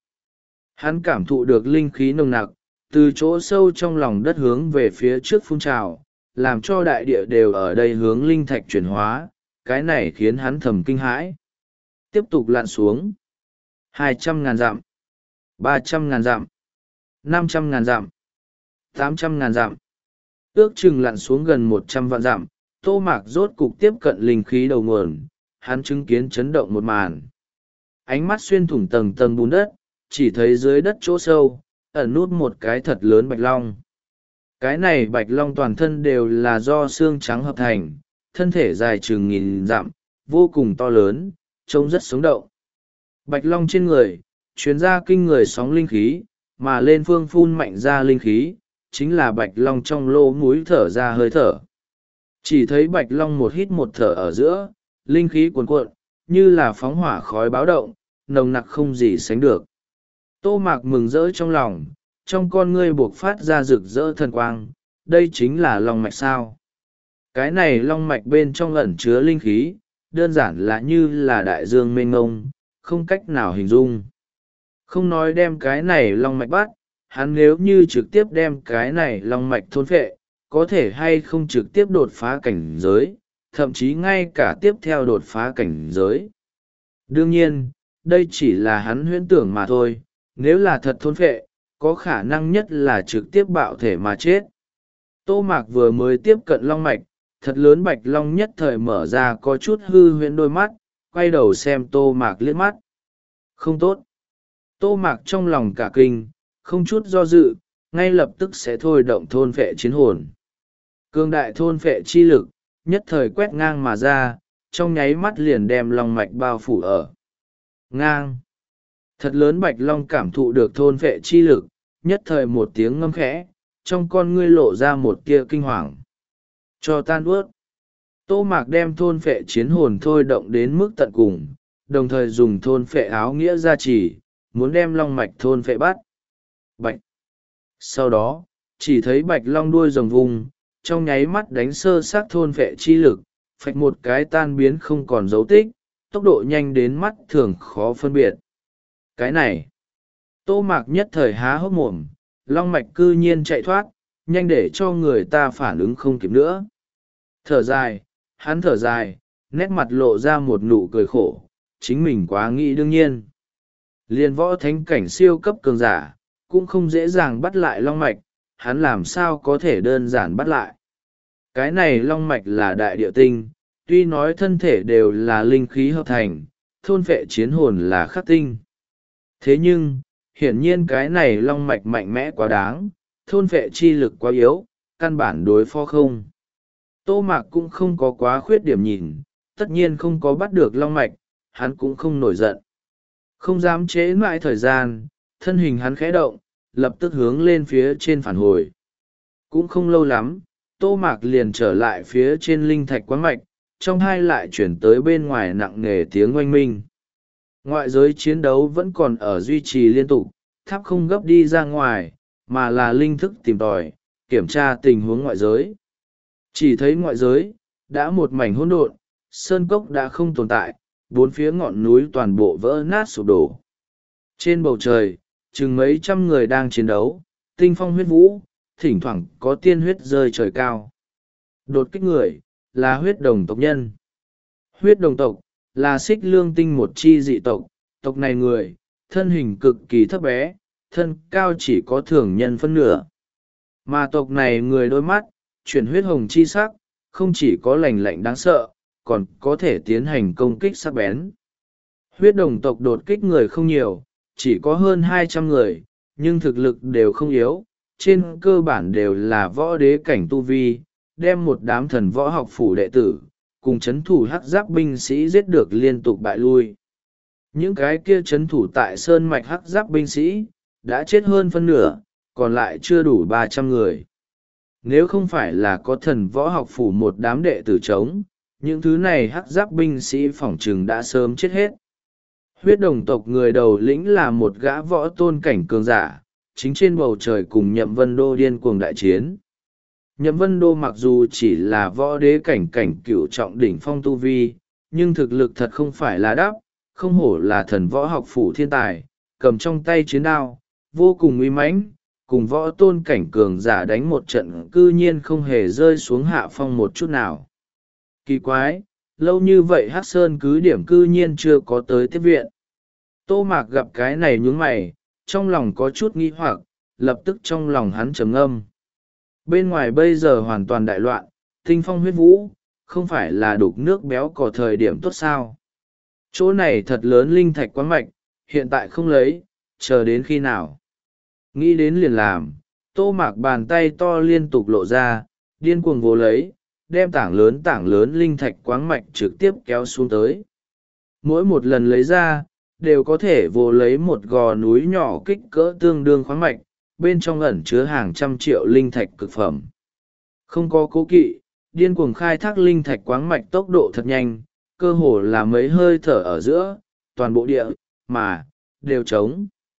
Hắn cảm thụ được linh khí nồng nặc, từ chỗ sâu trong lòng đất hướng về phía trước phun trào, làm cho đại địa đều ở đây hướng linh thạch chuyển hóa, cái này khiến hắn thầm kinh hãi. Tiếp tục lặn xuống. Hai trăm ngàn dặm, ba trăm ngàn dặm, năm trăm ngàn dặm, tám trăm ngàn dặm. Ước chừng lặn xuống gần một trăm vạn dặm, Tô Mạc rốt cục tiếp cận linh khí đầu nguồn, hắn chứng kiến chấn động một màn. Ánh mắt xuyên thủng tầng tầng bùn đất, chỉ thấy dưới đất chỗ sâu, ẩn nút một cái thật lớn bạch long. Cái này bạch long toàn thân đều là do xương trắng hợp thành, thân thể dài chừng nghìn dặm, vô cùng to lớn, trông rất sống động. Bạch long trên người, chuyến ra kinh người sóng linh khí, mà lên phương phun mạnh ra linh khí, chính là bạch long trong lỗ mũi thở ra hơi thở. Chỉ thấy bạch long một hít một thở ở giữa, linh khí cuồn cuộn, như là phóng hỏa khói báo động, nồng nặc không gì sánh được. Tô Mạc mừng rỡ trong lòng, trong con ngươi buộc phát ra rực rỡ thần quang, đây chính là long mạch sao. Cái này long mạch bên trong ẩn chứa linh khí, đơn giản là như là đại dương mênh mông, không cách nào hình dung. Không nói đem cái này long mạch bắt, hắn nếu như trực tiếp đem cái này long mạch thôn phệ, có thể hay không trực tiếp đột phá cảnh giới, thậm chí ngay cả tiếp theo đột phá cảnh giới. Đương nhiên, đây chỉ là hắn huyễn tưởng mà thôi, nếu là thật thôn phệ, có khả năng nhất là trực tiếp bạo thể mà chết. Tô Mạc vừa mới tiếp cận long mạch, thật lớn bạch long nhất thời mở ra có chút hư huyễn đôi mắt, quay đầu xem Tô Mạc liếc mắt. Không tốt. Tô Mạc trong lòng cả kinh, không chút do dự, ngay lập tức sẽ thôi động thôn phệ chiến hồn. Cương đại thôn phệ chi lực, nhất thời quét ngang mà ra, trong nháy mắt liền đem long mạch bao phủ ở. Ngang. Thật lớn bạch long cảm thụ được thôn phệ chi lực, nhất thời một tiếng ngâm khẽ, trong con ngươi lộ ra một tia kinh hoàng. Cho tan ướt. Tô Mạc đem thôn phệ chiến hồn thôi động đến mức tận cùng, đồng thời dùng thôn phệ áo nghĩa gia trì, muốn đem long mạch thôn phệ bắt. Bạch. Sau đó, chỉ thấy bạch long đuôi rồng vùng, trong nháy mắt đánh sơ sát thôn phệ chi lực, phạch một cái tan biến không còn dấu tích, tốc độ nhanh đến mắt thường khó phân biệt. Cái này, Tô Mạc nhất thời há hốc mồm, long mạch cư nhiên chạy thoát, nhanh để cho người ta phản ứng không kịp nữa. Thở dài, hắn thở dài, nét mặt lộ ra một nụ cười khổ, chính mình quá nghĩ đương nhiên. Liên võ thánh cảnh siêu cấp cường giả, cũng không dễ dàng bắt lại long mạch, hắn làm sao có thể đơn giản bắt lại. Cái này long mạch là đại địa tinh, tuy nói thân thể đều là linh khí hợp thành, thôn phệ chiến hồn là khắc tinh. Thế nhưng, hiển nhiên cái này long mạch mạnh mẽ quá đáng, thôn phệ chi lực quá yếu, căn bản đối phó không. Tô Mạc cũng không có quá khuyết điểm nhìn, tất nhiên không có bắt được long mạch, hắn cũng không nổi giận. Không dám chế mãi thời gian, thân hình hắn khẽ động, lập tức hướng lên phía trên phản hồi. Cũng không lâu lắm, Tô Mạc liền trở lại phía trên linh thạch quán mạch, trong hai lại chuyển tới bên ngoài nặng nề tiếng oanh minh. Ngoại giới chiến đấu vẫn còn ở duy trì liên tục, tháp không gấp đi ra ngoài, mà là linh thức tìm tòi, kiểm tra tình huống ngoại giới. Chỉ thấy ngoại giới, đã một mảnh hỗn độn, sơn cốc đã không tồn tại, bốn phía ngọn núi toàn bộ vỡ nát sụp đổ. Trên bầu trời, chừng mấy trăm người đang chiến đấu, tinh phong huyết vũ, thỉnh thoảng có tiên huyết rơi trời cao. Đột kích người, là huyết đồng tộc nhân. Huyết đồng tộc, là xích lương tinh một chi dị tộc, tộc này người, thân hình cực kỳ thấp bé, thân cao chỉ có thường nhân phân nửa. Mà tộc này người đôi mắt, chuyển huyết hồng chi sắc, không chỉ có lành lạnh đáng sợ, còn có thể tiến hành công kích sắc bén. Huyết đồng tộc đột kích người không nhiều, chỉ có hơn hai trăm người, nhưng thực lực đều không yếu, trên cơ bản đều là võ đế cảnh tu vi, đem một đám thần võ học phủ đệ tử cùng c h ấ n thủ hắc giáp binh sĩ giết được liên tục bại lui. Những cái kia c h ấ n thủ tại sơn mạch hắc giáp binh sĩ đã chết hơn phân nửa, còn lại chưa đủ ba trăm người. Nếu không phải là có thần võ học phủ một đám đệ tử chống, những thứ này hắc giáp binh sĩ phỏng chừng đã sớm chết hết. Huyết đồng tộc người đầu lĩnh là một gã võ tôn cảnh cường giả, chính trên bầu trời cùng Nhậm Vân Đô điên cuồng đại chiến. Nhậm Vân Đô mặc dù chỉ là võ đế cảnh cảnh cửu trọng đỉnh phong tu vi, nhưng thực lực thật không phải là đắp, không hổ là thần võ học phủ thiên tài, cầm trong tay chiến đao, vô cùng uy mãnh, cùng võ tôn cảnh cường giả đánh một trận cư nhiên không hề rơi xuống hạ phong một chút nào. Kỳ quái, lâu như vậy Hắc Sơn cứ điểm cư nhiên chưa có tới tiếp viện. Tô Mạc gặp cái này nhướng mày, trong lòng có chút nghi hoặc, lập tức trong lòng hắn trầm ngâm. Bên ngoài bây giờ hoàn toàn đại loạn, tinh phong huyết vũ, không phải là đục nước béo có thời điểm tốt sao. Chỗ này thật lớn linh thạch quán mạch, hiện tại không lấy, chờ đến khi nào. Nghĩ đến liền làm, Tô Mạc bàn tay to liên tục lộ ra, điên cuồng vồ lấy, đem tảng lớn tảng lớn linh thạch quáng mạch trực tiếp kéo xuống tới. Mỗi một lần lấy ra, đều có thể vồ lấy một gò núi nhỏ kích cỡ tương đương khoáng mạch, bên trong ẩn chứa hàng trăm triệu linh thạch cực phẩm. Không có cố kỵ, điên cuồng khai thác linh thạch quáng mạch tốc độ thật nhanh, cơ hồ là mấy hơi thở ở giữa, toàn bộ địa, mà, đều trống.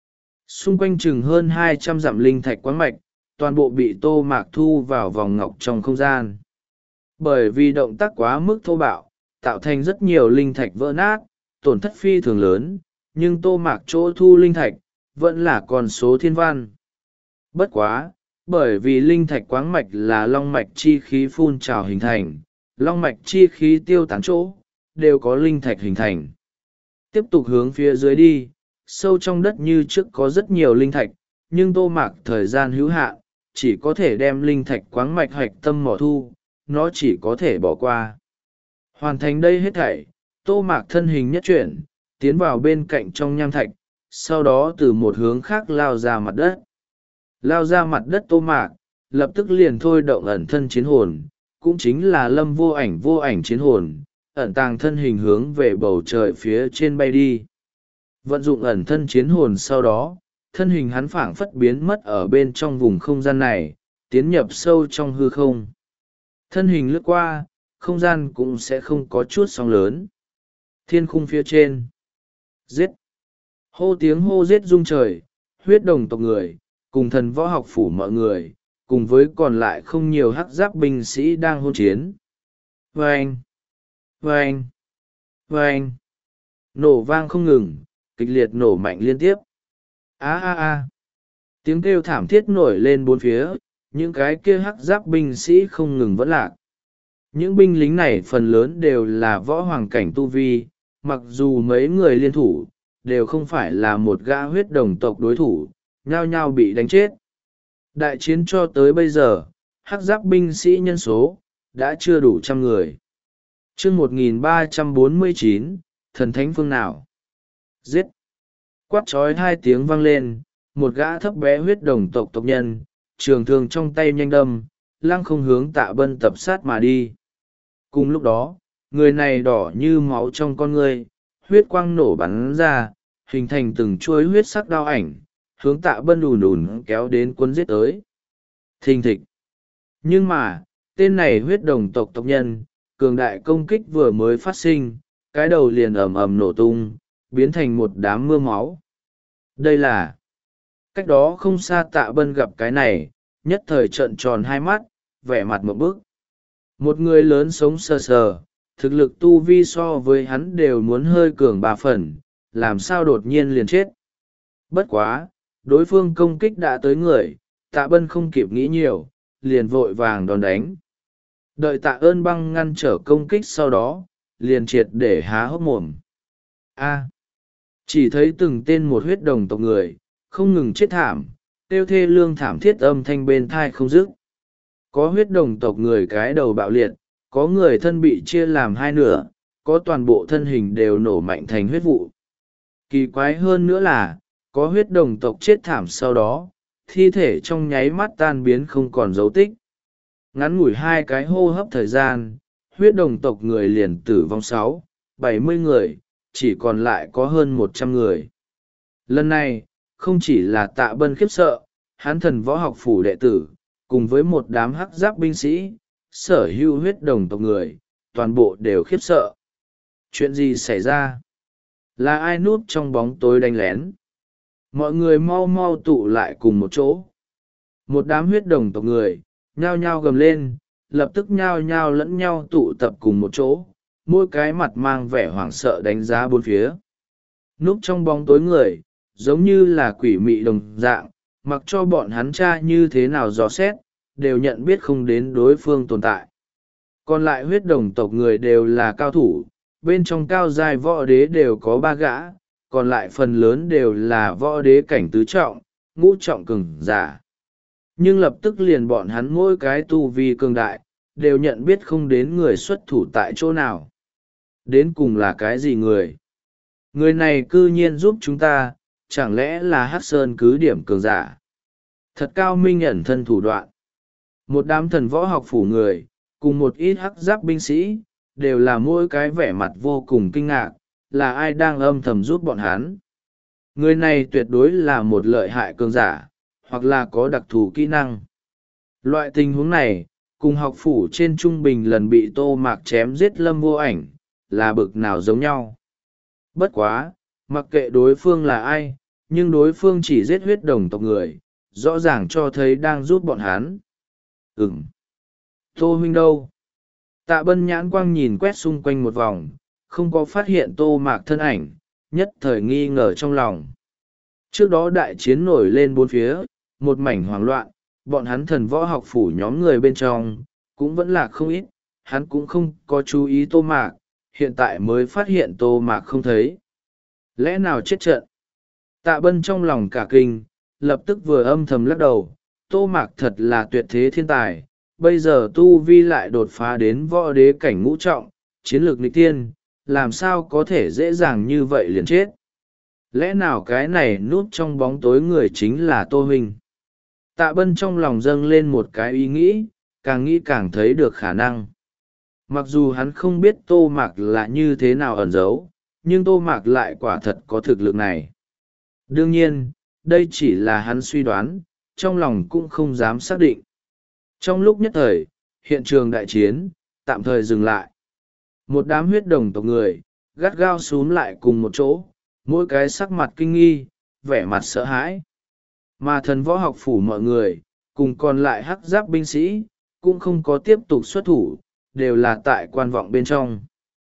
Xung quanh chừng hơn hai trăm dặm linh thạch quáng mạch, toàn bộ bị Tô Mạc thu vào vòng ngọc trong không gian. Bởi vì động tác quá mức thô bạo, tạo thành rất nhiều linh thạch vỡ nát, tổn thất phi thường lớn, nhưng Tô Mạc chỗ thu linh thạch, vẫn là con số thiên văn. Bất quá, bởi vì linh thạch quáng mạch là long mạch chi khí phun trào hình thành, long mạch chi khí tiêu tán chỗ, đều có linh thạch hình thành. Tiếp tục hướng phía dưới đi, sâu trong đất như trước có rất nhiều linh thạch, nhưng Tô Mạc thời gian hữu hạn, chỉ có thể đem linh thạch quáng mạch hạch tâm mỏ thu, nó chỉ có thể bỏ qua. Hoàn thành đây hết thảy, Tô Mạc thân hình nhất chuyển, tiến vào bên cạnh trong nham thạch, sau đó từ một hướng khác lao ra mặt đất. Lao ra mặt đất Tô Mạc, lập tức liền thôi động ẩn thân chiến hồn, cũng chính là lâm vô ảnh vô ảnh chiến hồn, ẩn tàng thân hình hướng về bầu trời phía trên bay đi. Vận dụng ẩn thân chiến hồn sau đó, thân hình hắn phảng phất biến mất ở bên trong vùng không gian này, tiến nhập sâu trong hư không. Thân hình lướt qua, không gian cũng sẽ không có chút sóng lớn. Thiên khung phía trên. Giết! Hô tiếng hô giết rung trời, huyết đồng tộc người, cùng thần võ học phủ mọi người, cùng với còn lại không nhiều hắc giáp binh sĩ đang hôn chiến. Vâng! Vâng! Vâng! Nổ vang không ngừng, kịch liệt nổ mạnh liên tiếp. Á á á! Tiếng kêu thảm thiết nổi lên bốn phía, những cái kia hắc giáp binh sĩ không ngừng vẫn lạc. Những binh lính này phần lớn đều là võ hoàng cảnh tu vi, mặc dù mấy người liên thủ, đều không phải là một gã huyết đồng tộc đối thủ, nhao nhao bị đánh chết. Đại chiến cho tới bây giờ, hắc giáp binh sĩ nhân số, đã chưa đủ trăm người. Chương một nghìn ba trăm bốn mươi chín, thần thánh phương nào? Giết! Quát trói hai tiếng vang lên, một gã thấp bé huyết đồng tộc tộc nhân, trường thương trong tay nhanh đâm, lăng không hướng Tạ Bân tập sát mà đi. Cùng lúc đó, người này đỏ như máu trong con người, huyết quang nổ bắn ra, hình thành từng chuôi huyết sắc đao ảnh, hướng Tạ Bân ùn ùn kéo đến cuốn giết tới. Thình thịch! Nhưng mà, tên này huyết đồng tộc tộc nhân, cường đại công kích vừa mới phát sinh, cái đầu liền ầm ầm nổ tung, biến thành một đám mưa máu. Đây là... Cách đó không xa Tạ Bân gặp cái này, nhất thời trợn tròn hai mắt, vẻ mặt một bức. Một người lớn sống sờ sờ, thực lực tu vi so với hắn đều muốn hơi cường ba phần, làm sao đột nhiên liền chết. Bất quá, đối phương công kích đã tới người, Tạ Bân không kịp nghĩ nhiều, liền vội vàng đòn đánh. Đợi Tạ Ơn Băng ngăn trở công kích sau đó, liền triệt để há hốc mồm. A. Chỉ thấy từng tên một huyết đồng tộc người, không ngừng chết thảm, tiêu thê lương thảm thiết âm thanh bên thai không dứt. Có huyết đồng tộc người cái đầu bạo liệt, có người thân bị chia làm hai nửa, có toàn bộ thân hình đều nổ mạnh thành huyết vụ. Kỳ quái hơn nữa là, có huyết đồng tộc chết thảm sau đó, thi thể trong nháy mắt tan biến không còn dấu tích. Ngắn ngủi hai cái hô hấp thời gian, huyết đồng tộc người liền tử vong sáu bảy mươi người, chỉ còn lại có hơn một trăm người. Lần này không chỉ là Tạ Bân khiếp sợ, hắn thần võ học phủ đệ tử cùng với một đám hắc giáp binh sĩ sở hữu huyết đồng tộc người toàn bộ đều khiếp sợ. Chuyện gì xảy ra? Là ai núp trong bóng tối đánh lén? Mọi người mau mau tụ lại cùng một chỗ. Một đám huyết đồng tộc người nhao nhao gầm lên, lập tức nhao nhao lẫn nhau tụ tập cùng một chỗ, mỗi cái mặt mang vẻ hoảng sợ đánh giá bốn phía. Núp trong bóng tối người giống như là quỷ mị đồng dạng, mặc cho bọn hắn tra như thế nào dò xét, đều nhận biết không đến đối phương tồn tại. Còn lại huyết đồng tộc người đều là cao thủ, bên trong cao giai võ đế đều có ba gã, còn lại phần lớn đều là võ đế cảnh tứ trọng, ngũ trọng cường giả. Nhưng lập tức liền bọn hắn mỗi cái tu vi cường đại, đều nhận biết không đến người xuất thủ tại chỗ nào. Đến cùng là cái gì người? Người này cư nhiên giúp chúng ta, chẳng lẽ là Hắc Sơn cứ điểm cường giả? Thật cao minh ẩn thân thủ đoạn. Một đám thần võ học phủ người, cùng một ít hắc giáp binh sĩ, đều là mỗi cái vẻ mặt vô cùng kinh ngạc, là ai đang âm thầm giúp bọn hắn. Người này tuyệt đối là một lợi hại cường giả, hoặc là có đặc thù kỹ năng. Loại tình huống này, cùng học phủ trên trung bình lần bị Tô Mạc chém giết Lâm Vô Ảnh, là bực nào giống nhau. Bất quá, mặc kệ đối phương là ai, nhưng đối phương chỉ giết huyết đồng tộc người, rõ ràng cho thấy đang giúp bọn hắn. Ừm. Tô huynh đâu? Tạ Bân nhãn quang nhìn quét xung quanh một vòng, không có phát hiện Tô Mạc thân ảnh, nhất thời nghi ngờ trong lòng. Trước đó đại chiến nổi lên bốn phía, một mảnh hoảng loạn, bọn hắn thần võ học phủ nhóm người bên trong, cũng vẫn là không ít, hắn cũng không có chú ý Tô Mạc, hiện tại mới phát hiện Tô Mạc không thấy. Lẽ nào chết trận? Tạ Bân trong lòng cả kinh, lập tức vừa âm thầm lắc đầu, Tô Mạc thật là tuyệt thế thiên tài, bây giờ tu vi lại đột phá đến võ đế cảnh ngũ trọng, chiến lược nghịch tiên, làm sao có thể dễ dàng như vậy liền chết. Lẽ nào cái này núp trong bóng tối người chính là Tô huynh? Tạ Bân trong lòng dâng lên một cái ý nghĩ, càng nghĩ càng thấy được khả năng. Mặc dù hắn không biết Tô Mạc là như thế nào ẩn giấu, nhưng Tô Mạc lại quả thật có thực lực này. Đương nhiên, đây chỉ là hắn suy đoán, trong lòng cũng không dám xác định. Trong lúc nhất thời, hiện trường đại chiến, tạm thời dừng lại. Một đám huyết đồng tộc người, gắt gao xúm lại cùng một chỗ, mỗi cái sắc mặt kinh nghi, vẻ mặt sợ hãi. Mà thần võ học phủ mọi người, cùng còn lại hắc giáp binh sĩ, cũng không có tiếp tục xuất thủ, đều là tại quan vọng bên trong.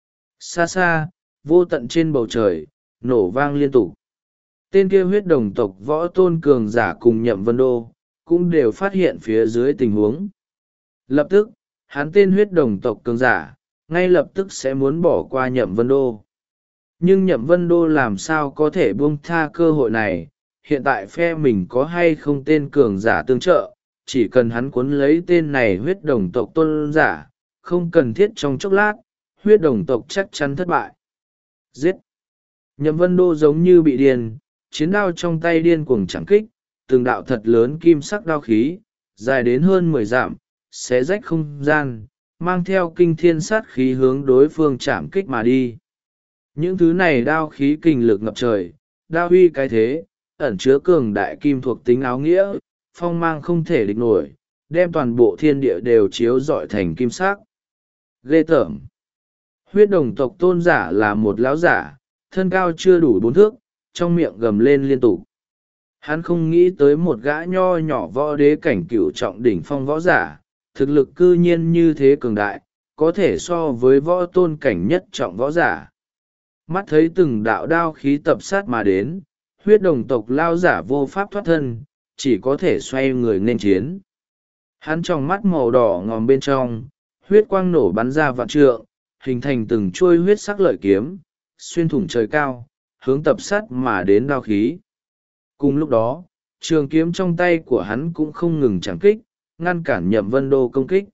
Xa xa, vô tận trên bầu trời, nổ vang liên tục. Tên kia huyết đồng tộc võ tôn cường giả cùng Nhậm Vân Đô, cũng đều phát hiện phía dưới tình huống. Lập tức, hắn tên huyết đồng tộc cường giả, ngay lập tức sẽ muốn bỏ qua Nhậm Vân Đô. Nhưng Nhậm Vân Đô làm sao có thể buông tha cơ hội này, hiện tại phe mình có hay không tên cường giả tương trợ, chỉ cần hắn cuốn lấy tên này huyết đồng tộc tôn giả, không cần thiết trong chốc lát, huyết đồng tộc chắc chắn thất bại. Giết! Nhậm Vân Đô giống như bị điên, chiến đao trong tay điên cuồng chẳng kích, từng đạo thật lớn kim sắc đao khí, dài đến hơn mười dặm, xé rách không gian, mang theo kinh thiên sát khí hướng đối phương chạm kích mà đi. Những thứ này đao khí kình lực ngập trời, đao huy cái thế, ẩn chứa cường đại kim thuộc tính áo nghĩa, phong mang không thể địch nổi, đem toàn bộ thiên địa đều chiếu rọi thành kim sắc. Ghê tởm! Huyết đồng tộc tôn giả là một lão giả, thân cao chưa đủ bốn thước, trong miệng gầm lên liên tục. Hắn không nghĩ tới một gã nho nhỏ võ đế cảnh cửu trọng đỉnh phong võ giả, thực lực cư nhiên như thế cường đại, có thể so với võ tôn cảnh nhất trọng võ giả. Mắt thấy từng đạo đao khí tập sát mà đến, huyết đồng tộc lao giả vô pháp thoát thân, chỉ có thể xoay người nên chiến. Hắn trong mắt màu đỏ ngòm bên trong, huyết quang nổ bắn ra vạn trượng, hình thành từng chuôi huyết sắc lợi kiếm, xuyên thủng trời cao, hướng tập sát mà đến đao khí. Cùng lúc đó, trường kiếm trong tay của hắn cũng không ngừng chẳng kích, ngăn cản Nhậm Vân Đô công kích.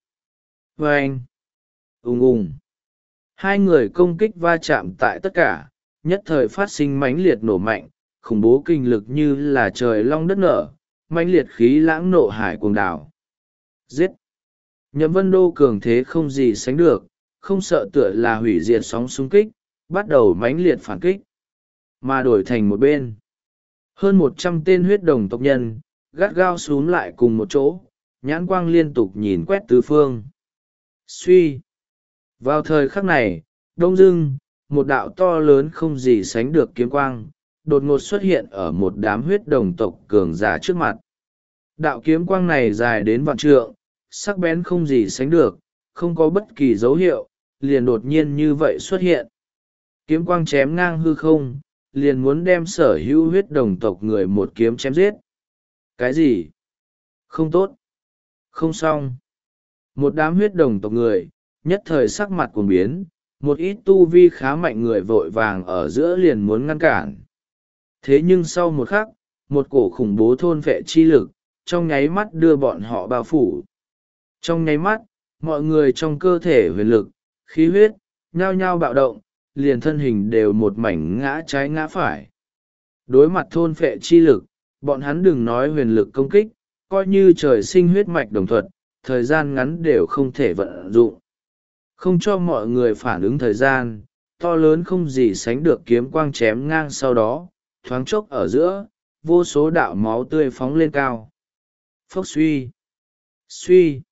Và anh, ùng ùng, hai người công kích va chạm tại tất cả, nhất thời phát sinh mãnh liệt nổ mạnh, khủng bố kinh lực như là trời long đất nở, mãnh liệt khí lãng nộ hải cuồng đảo. Giết! Nhậm Vân Đô cường thế không gì sánh được, không sợ tựa là hủy diệt sóng xung kích, bắt đầu mãnh liệt phản kích. Mà đổi thành một bên. Hơn một trăm tên huyết đồng tộc nhân, gắt gao xúm lại cùng một chỗ, nhãn quang liên tục nhìn quét tứ phương. Suy. Vào thời khắc này, đông dưng, một đạo to lớn không gì sánh được kiếm quang, đột ngột xuất hiện ở một đám huyết đồng tộc cường giả trước mặt. Đạo kiếm quang này dài đến vạn trượng, sắc bén không gì sánh được, không có bất kỳ dấu hiệu, liền đột nhiên như vậy xuất hiện. Kiếm quang chém ngang hư không, liền muốn đem sở hữu huyết đồng tộc người một kiếm chém giết. Cái gì? Không tốt. Không xong. Một đám huyết đồng tộc người, nhất thời sắc mặt cuồng biến, một ít tu vi khá mạnh người vội vàng ở giữa liền muốn ngăn cản. Thế nhưng sau một khắc, một cổ khủng bố thôn phệ chi lực, trong nháy mắt đưa bọn họ bao phủ. Trong nháy mắt, mọi người trong cơ thể huyền lực, khí huyết, nhao nhao bạo động, liền thân hình đều một mảnh ngã trái ngã phải. Đối mặt thôn phệ chi lực, bọn hắn đừng nói huyền lực công kích, coi như trời sinh huyết mạch đồng thuận, thời gian ngắn đều không thể vận dụng. Không cho mọi người phản ứng thời gian, to lớn không gì sánh được kiếm quang chém ngang sau đó, thoáng chốc ở giữa, vô số đạo máu tươi phóng lên cao. Phốc suy, suy,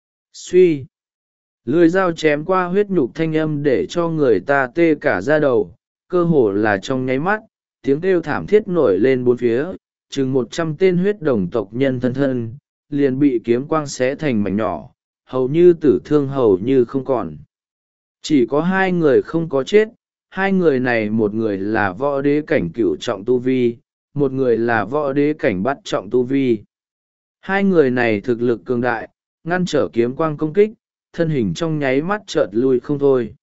suy. Lưỡi dao chém qua huyết nhục thanh âm để cho người ta tê cả da đầu, cơ hồ là trong nháy mắt, tiếng kêu thảm thiết nổi lên bốn phía, chừng một trăm tên huyết đồng tộc nhân thân thân, liền bị kiếm quang xé thành mảnh nhỏ, hầu như tử thương hầu như không còn. Chỉ có hai người không có chết, hai người này một người là võ đế cảnh cửu trọng tu vi, một người là võ đế cảnh bát trọng tu vi. Hai người này thực lực cường đại, ngăn trở kiếm quang công kích, thân hình trong nháy mắt chợt lui không thôi.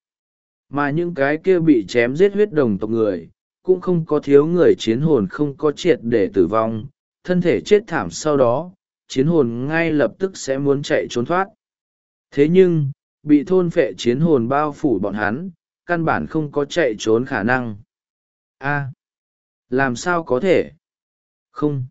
Mà những cái kia bị chém giết huyết đồng tộc người, cũng không có thiếu người chiến hồn không có triệt để tử vong, thân thể chết thảm sau đó, chiến hồn ngay lập tức sẽ muốn chạy trốn thoát. Thế nhưng, bị thôn phệ chiến hồn bao phủ bọn hắn, căn bản không có chạy trốn khả năng. A, làm sao có thể? Không.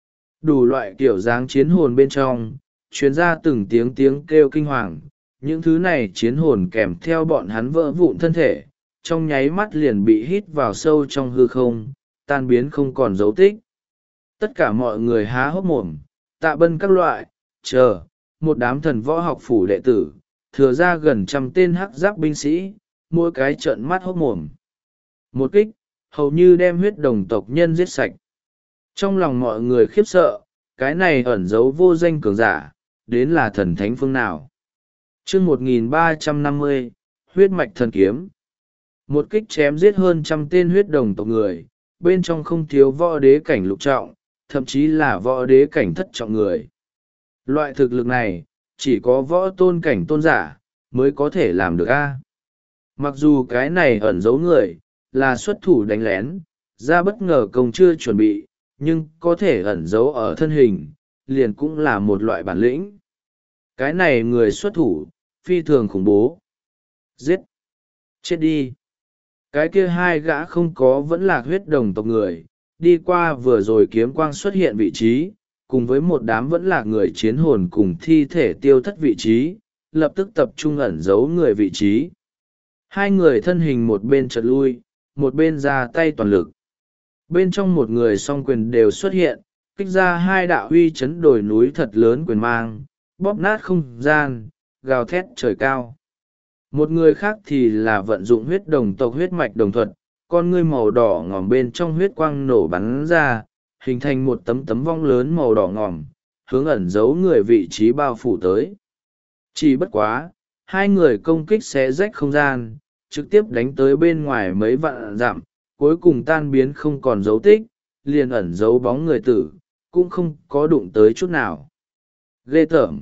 Đủ loại kiểu dáng chiến hồn bên trong, truyền ra từng tiếng tiếng kêu kinh hoàng, những thứ này chiến hồn kèm theo bọn hắn vỡ vụn thân thể, trong nháy mắt liền bị hít vào sâu trong hư không, tan biến không còn dấu tích. Tất cả mọi người há hốc mồm, tạ bân các loại, chờ, một đám thần võ học phủ đệ tử, thừa ra gần trăm tên hắc giáp binh sĩ, mỗi cái trợn mắt hốc mồm. Một kích, hầu như đem huyết đồng tộc nhân giết sạch. Trong lòng mọi người khiếp sợ, cái này ẩn giấu vô danh cường giả, đến là thần thánh phương nào. chương một nghìn ba trăm năm mươi, huyết mạch thần kiếm. Một kích chém giết hơn trăm tên huyết đồng tộc người, bên trong không thiếu võ đế cảnh lục trọng, thậm chí là võ đế cảnh thất trọng người. Loại thực lực này, chỉ có võ tôn cảnh tôn giả, mới có thể làm được a. Mặc dù cái này ẩn giấu người, là xuất thủ đánh lén, ra bất ngờ công chưa chuẩn bị, nhưng có thể ẩn giấu ở thân hình, liền cũng là một loại bản lĩnh. Cái này người xuất thủ, phi thường khủng bố. Giết! Chết đi! Cái kia hai gã không có vẫn là huyết đồng tộc người, đi qua vừa rồi kiếm quang xuất hiện vị trí, cùng với một đám vẫn là người chiến hồn cùng thi thể tiêu thất vị trí, lập tức tập trung ẩn giấu người vị trí. Hai người thân hình một bên chợt lui, một bên ra tay toàn lực. Bên trong một người song quyền đều xuất hiện, kích ra hai đạo huy chấn đồi núi thật lớn quyền mang, bóp nát không gian, gào thét trời cao. Một người khác thì là vận dụng huyết đồng tộc huyết mạch đồng thuật, con ngươi màu đỏ ngòm bên trong huyết quang nổ bắn ra, hình thành một tấm tấm vong lớn màu đỏ ngòm, hướng ẩn giấu người vị trí bao phủ tới. Chỉ bất quá, hai người công kích xé rách không gian, trực tiếp đánh tới bên ngoài mấy vạn dặm, cuối cùng tan biến không còn dấu tích, liền ẩn giấu bóng người tử, cũng không có đụng tới chút nào. Ghê tởm!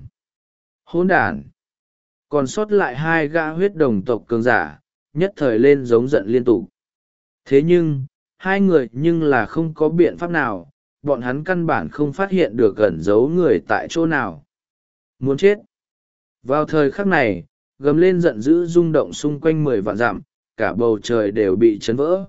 Hỗn đản! Còn sót lại hai gã huyết đồng tộc cường giả, nhất thời lên giống giận liên tục. Thế nhưng, hai người nhưng là không có biện pháp nào, bọn hắn căn bản không phát hiện được ẩn giấu người tại chỗ nào. Muốn chết! Vào thời khắc này, gầm lên giận dữ rung động xung quanh mười vạn dặm, cả bầu trời đều bị chấn vỡ.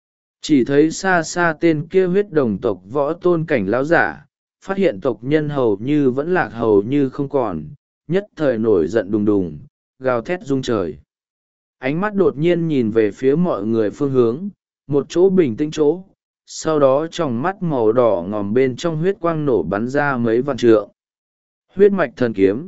Chỉ thấy xa xa tên kia huyết đồng tộc võ tôn cảnh lão giả, phát hiện tộc nhân hầu như vẫn lạc hầu như không còn, nhất thời nổi giận đùng đùng, gào thét rung trời. Ánh mắt đột nhiên nhìn về phía mọi người phương hướng, một chỗ bình tĩnh chỗ, sau đó trong mắt màu đỏ ngòm bên trong huyết quang nổ bắn ra mấy vạn trượng. Huyết mạch thần kiếm.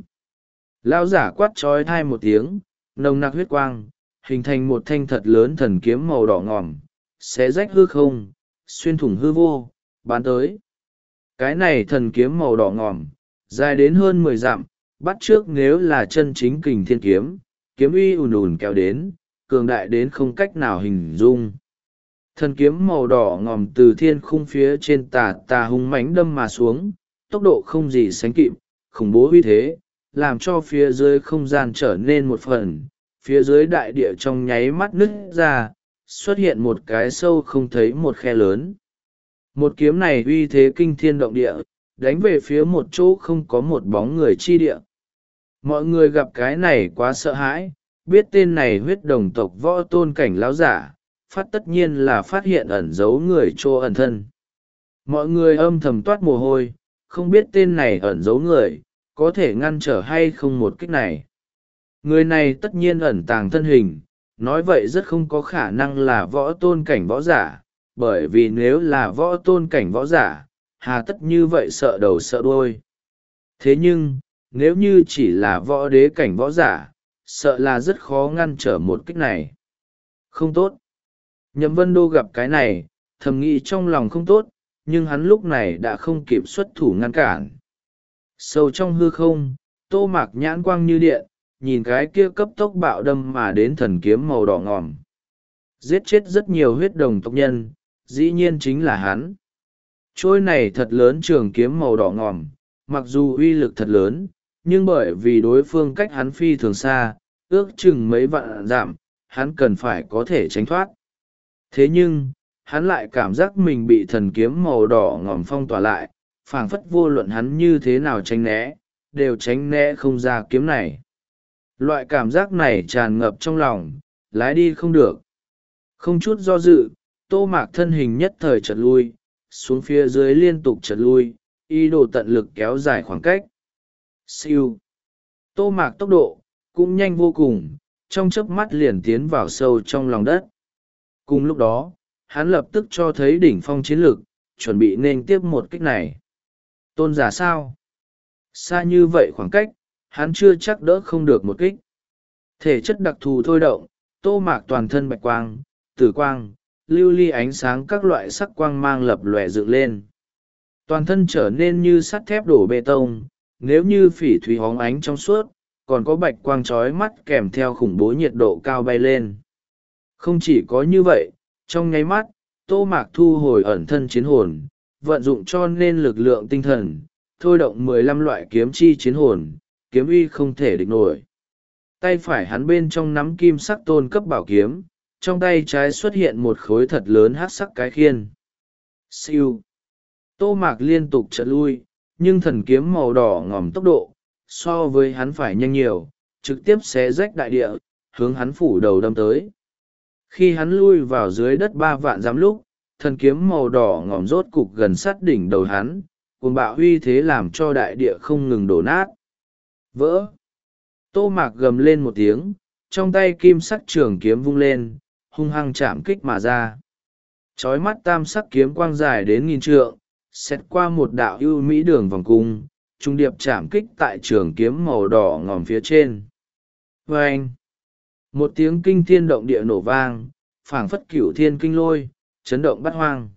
Lão giả quát trói thai một tiếng, nồng nặc huyết quang, hình thành một thanh thật lớn thần kiếm màu đỏ ngòm, xé rách hư không, xuyên thủng hư vô, bắn tới. Cái này thần kiếm màu đỏ ngòm, dài đến hơn mười dặm, bắt trước nếu là chân chính kình thiên kiếm, kiếm uy ùn ùn kéo đến, cường đại đến không cách nào hình dung. Thần kiếm màu đỏ ngòm từ thiên khung phía trên tà tà hung mãnh đâm mà xuống, tốc độ không gì sánh kịp, khủng bố uy thế, làm cho phía dưới không gian trở nên một phần, phía dưới đại địa trong nháy mắt nứt ra, xuất hiện một cái sâu không thấy một khe lớn. Một kiếm này uy thế kinh thiên động địa, đánh về phía một chỗ không có một bóng người chi địa. Mọi người gặp cái này quá sợ hãi, biết tên này huyết đồng tộc võ tôn cảnh láo giả, phát tất nhiên là phát hiện ẩn giấu người chỗ ẩn thân. Mọi người âm thầm toát mồ hôi, không biết tên này ẩn giấu người, có thể ngăn trở hay không một kích này. Người này tất nhiên ẩn tàng thân hình, nói vậy rất không có khả năng là võ tôn cảnh võ giả, bởi vì nếu là võ tôn cảnh võ giả, hà tất như vậy sợ đầu sợ đuôi. Thế nhưng, nếu như chỉ là võ đế cảnh võ giả, sợ là rất khó ngăn trở một kích này. Không tốt. Nhậm Vân Đô gặp cái này, thầm nghĩ trong lòng không tốt, nhưng hắn lúc này đã không kịp xuất thủ ngăn cản. Sâu trong hư không, Tô Mạc nhãn quang như điện, nhìn cái kia cấp tốc bạo đâm mà đến thần kiếm màu đỏ ngòm. Giết chết rất nhiều huyết đồng tộc nhân, dĩ nhiên chính là hắn. Trôi này thật lớn trường kiếm màu đỏ ngòm, mặc dù uy lực thật lớn, nhưng bởi vì đối phương cách hắn phi thường xa, ước chừng mấy vạn dặm, hắn cần phải có thể tránh thoát. Thế nhưng, hắn lại cảm giác mình bị thần kiếm màu đỏ ngòm phong tỏa lại, phảng phất vô luận hắn như thế nào tránh né, đều tránh né không ra kiếm này. Loại cảm giác này tràn ngập trong lòng, lái đi không được. Không chút do dự, Tô Mạc thân hình nhất thời chợt lui, xuống phía dưới liên tục chợt lui, ý đồ tận lực kéo dài khoảng cách. Siêu. Tô Mạc tốc độ, cũng nhanh vô cùng, trong chớp mắt liền tiến vào sâu trong lòng đất. Cùng lúc đó, hắn lập tức cho thấy đỉnh phong chiến lực, chuẩn bị nên tiếp một kích này. Tôn giả sao? Xa như vậy khoảng cách, hắn chưa chắc đỡ không được một kích. Thể chất đặc thù thôi động, Tô Mạc toàn thân bạch quang, tử quang, lưu ly ánh sáng các loại sắc quang mang lập lòe dựng lên. Toàn thân trở nên như sắt thép đổ bê tông, nếu như phỉ thúy hóng ánh trong suốt, còn có bạch quang trói mắt kèm theo khủng bố nhiệt độ cao bay lên. Không chỉ có như vậy, trong nháy mắt, Tô Mạc thu hồi ẩn thân chiến hồn, vận dụng cho nên lực lượng tinh thần, thôi động mười lăm loại kiếm chi chiến hồn, kiếm uy không thể địch nổi. Tay phải hắn bên trong nắm kim sắc tôn cấp bảo kiếm, trong tay trái xuất hiện một khối thật lớn hắc sắc cái khiên. Siêu. Tô Mạc liên tục chợt lui, nhưng thần kiếm màu đỏ ngòm tốc độ, so với hắn phải nhanh nhiều, trực tiếp xé rách đại địa, hướng hắn phủ đầu đâm tới. Khi hắn lui vào dưới đất ba vạn dặm lúc, thần kiếm màu đỏ ngòm rốt cục gần sát đỉnh đầu hắn, cuồng bạo uy thế làm cho đại địa không ngừng đổ nát. Vỡ. Tô Mạc gầm lên một tiếng, trong tay kim sắc trường kiếm vung lên, hung hăng chạm kích mà ra. Chói mắt tam sắc kiếm quang dài đến nghìn trượng, xét qua một đạo ưu mỹ đường vòng cung, trung điệp chạm kích tại trường kiếm màu đỏ ngòm phía trên. Vâng! Một tiếng kinh thiên động địa nổ vang, phảng phất cửu thiên kinh lôi, chấn động bát hoang.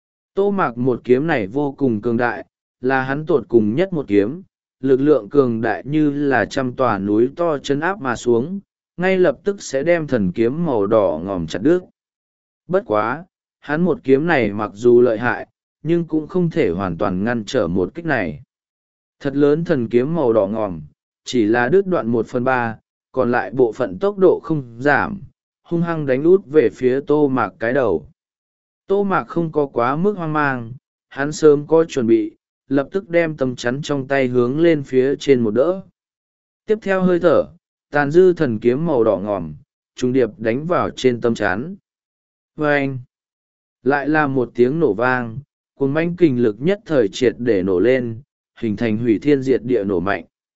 Tô Mạc một kiếm này vô cùng cường đại, là hắn tột cùng nhất một kiếm, lực lượng cường đại như là trăm tòa núi to chấn áp mà xuống, ngay lập tức sẽ đem thần kiếm màu đỏ ngòm chặt đứt. Bất quá, hắn một kiếm này mặc dù lợi hại, nhưng cũng không thể hoàn toàn ngăn trở một kích này. Thật lớn thần kiếm màu đỏ ngòm, chỉ là đứt đoạn một phần ba, còn lại bộ phận tốc độ không giảm, hung hăng đánh út về phía Tô Mạc cái đầu. Tô Mạc không có quá mức hoang mang, hắn sớm có chuẩn bị, lập tức đem tấm chắn trong tay hướng lên phía trên một đỡ. Tiếp theo hơi thở, tàn dư thần kiếm màu đỏ ngòm, trùng điệp đánh vào trên tấm chắn. Vâng! Lại là một tiếng nổ vang, cuồng mãnh kình lực nhất thời triệt để nổ lên, hình thành hủy thiên diệt địa nổ mạnh.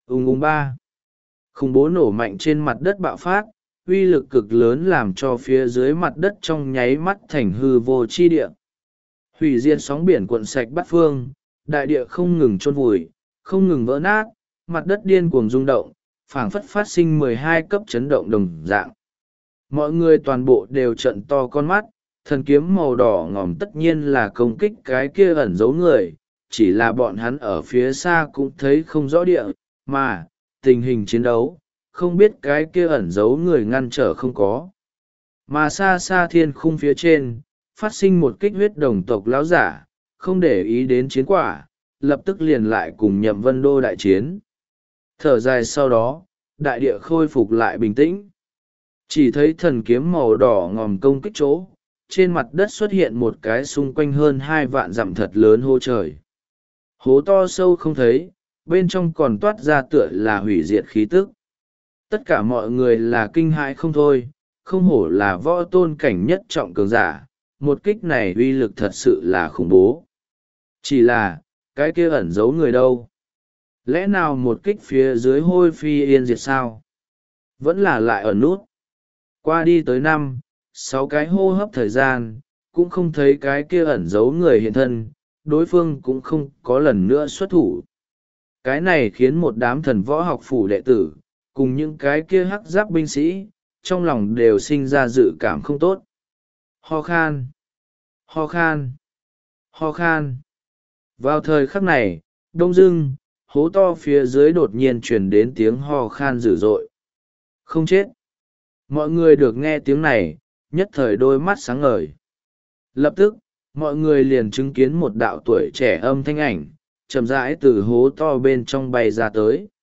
ùng ùng ba. Khủng bố nổ mạnh trên mặt đất bạo phát, uy lực cực lớn làm cho phía dưới mặt đất trong nháy mắt thành hư vô chi địa. Hủy diệt sóng biển cuộn sạch bát phương, đại địa không ngừng chôn vùi, không ngừng vỡ nát, mặt đất điên cuồng rung động, phảng phất phát sinh mười hai cấp chấn động đồng dạng. Mọi người toàn bộ đều trợn to con mắt, thần kiếm màu đỏ ngòm tất nhiên là công kích cái kia ẩn giấu người, chỉ là bọn hắn ở phía xa cũng thấy không rõ địa, mà, tình hình chiến đấu, không biết cái kia ẩn giấu người ngăn trở không có. Mà xa xa thiên khung phía trên, phát sinh một kích huyết đồng tộc lão giả, không để ý đến chiến quả, lập tức liền lại cùng Nhậm Vân Đô đại chiến. Thở dài sau đó, đại địa khôi phục lại bình tĩnh. Chỉ thấy thần kiếm màu đỏ ngòm công kích chỗ, trên mặt đất xuất hiện một cái xung quanh hơn hai vạn dặm thật lớn hố trời. Hố to sâu không thấy, bên trong còn toát ra tựa là hủy diệt khí tức. Tất cả mọi người là kinh hãi không thôi, không hổ là võ tôn cảnh nhất trọng cường giả, một kích này uy lực thật sự là khủng bố. Chỉ là, cái kia ẩn giấu người đâu? Lẽ nào một kích phía dưới hôi phi yên diệt sao? Vẫn là lại ở nút. Qua đi tới năm, sáu cái hô hấp thời gian, cũng không thấy cái kia ẩn giấu người hiện thân, đối phương cũng không có lần nữa xuất thủ. Cái này khiến một đám thần võ học phủ đệ tử, cùng những cái kia hắc giáp binh sĩ, trong lòng đều sinh ra dự cảm không tốt. Ho khan, ho khan, ho khan. Vào thời khắc này, đông dưng, hố to phía dưới đột nhiên truyền đến tiếng ho khan dữ dội. Không chết. Mọi người được nghe tiếng này, nhất thời đôi mắt sáng ngời. Lập tức, mọi người liền chứng kiến một đạo tuổi trẻ âm thanh ảnh, chậm rãi từ hố to bên trong bay ra tới.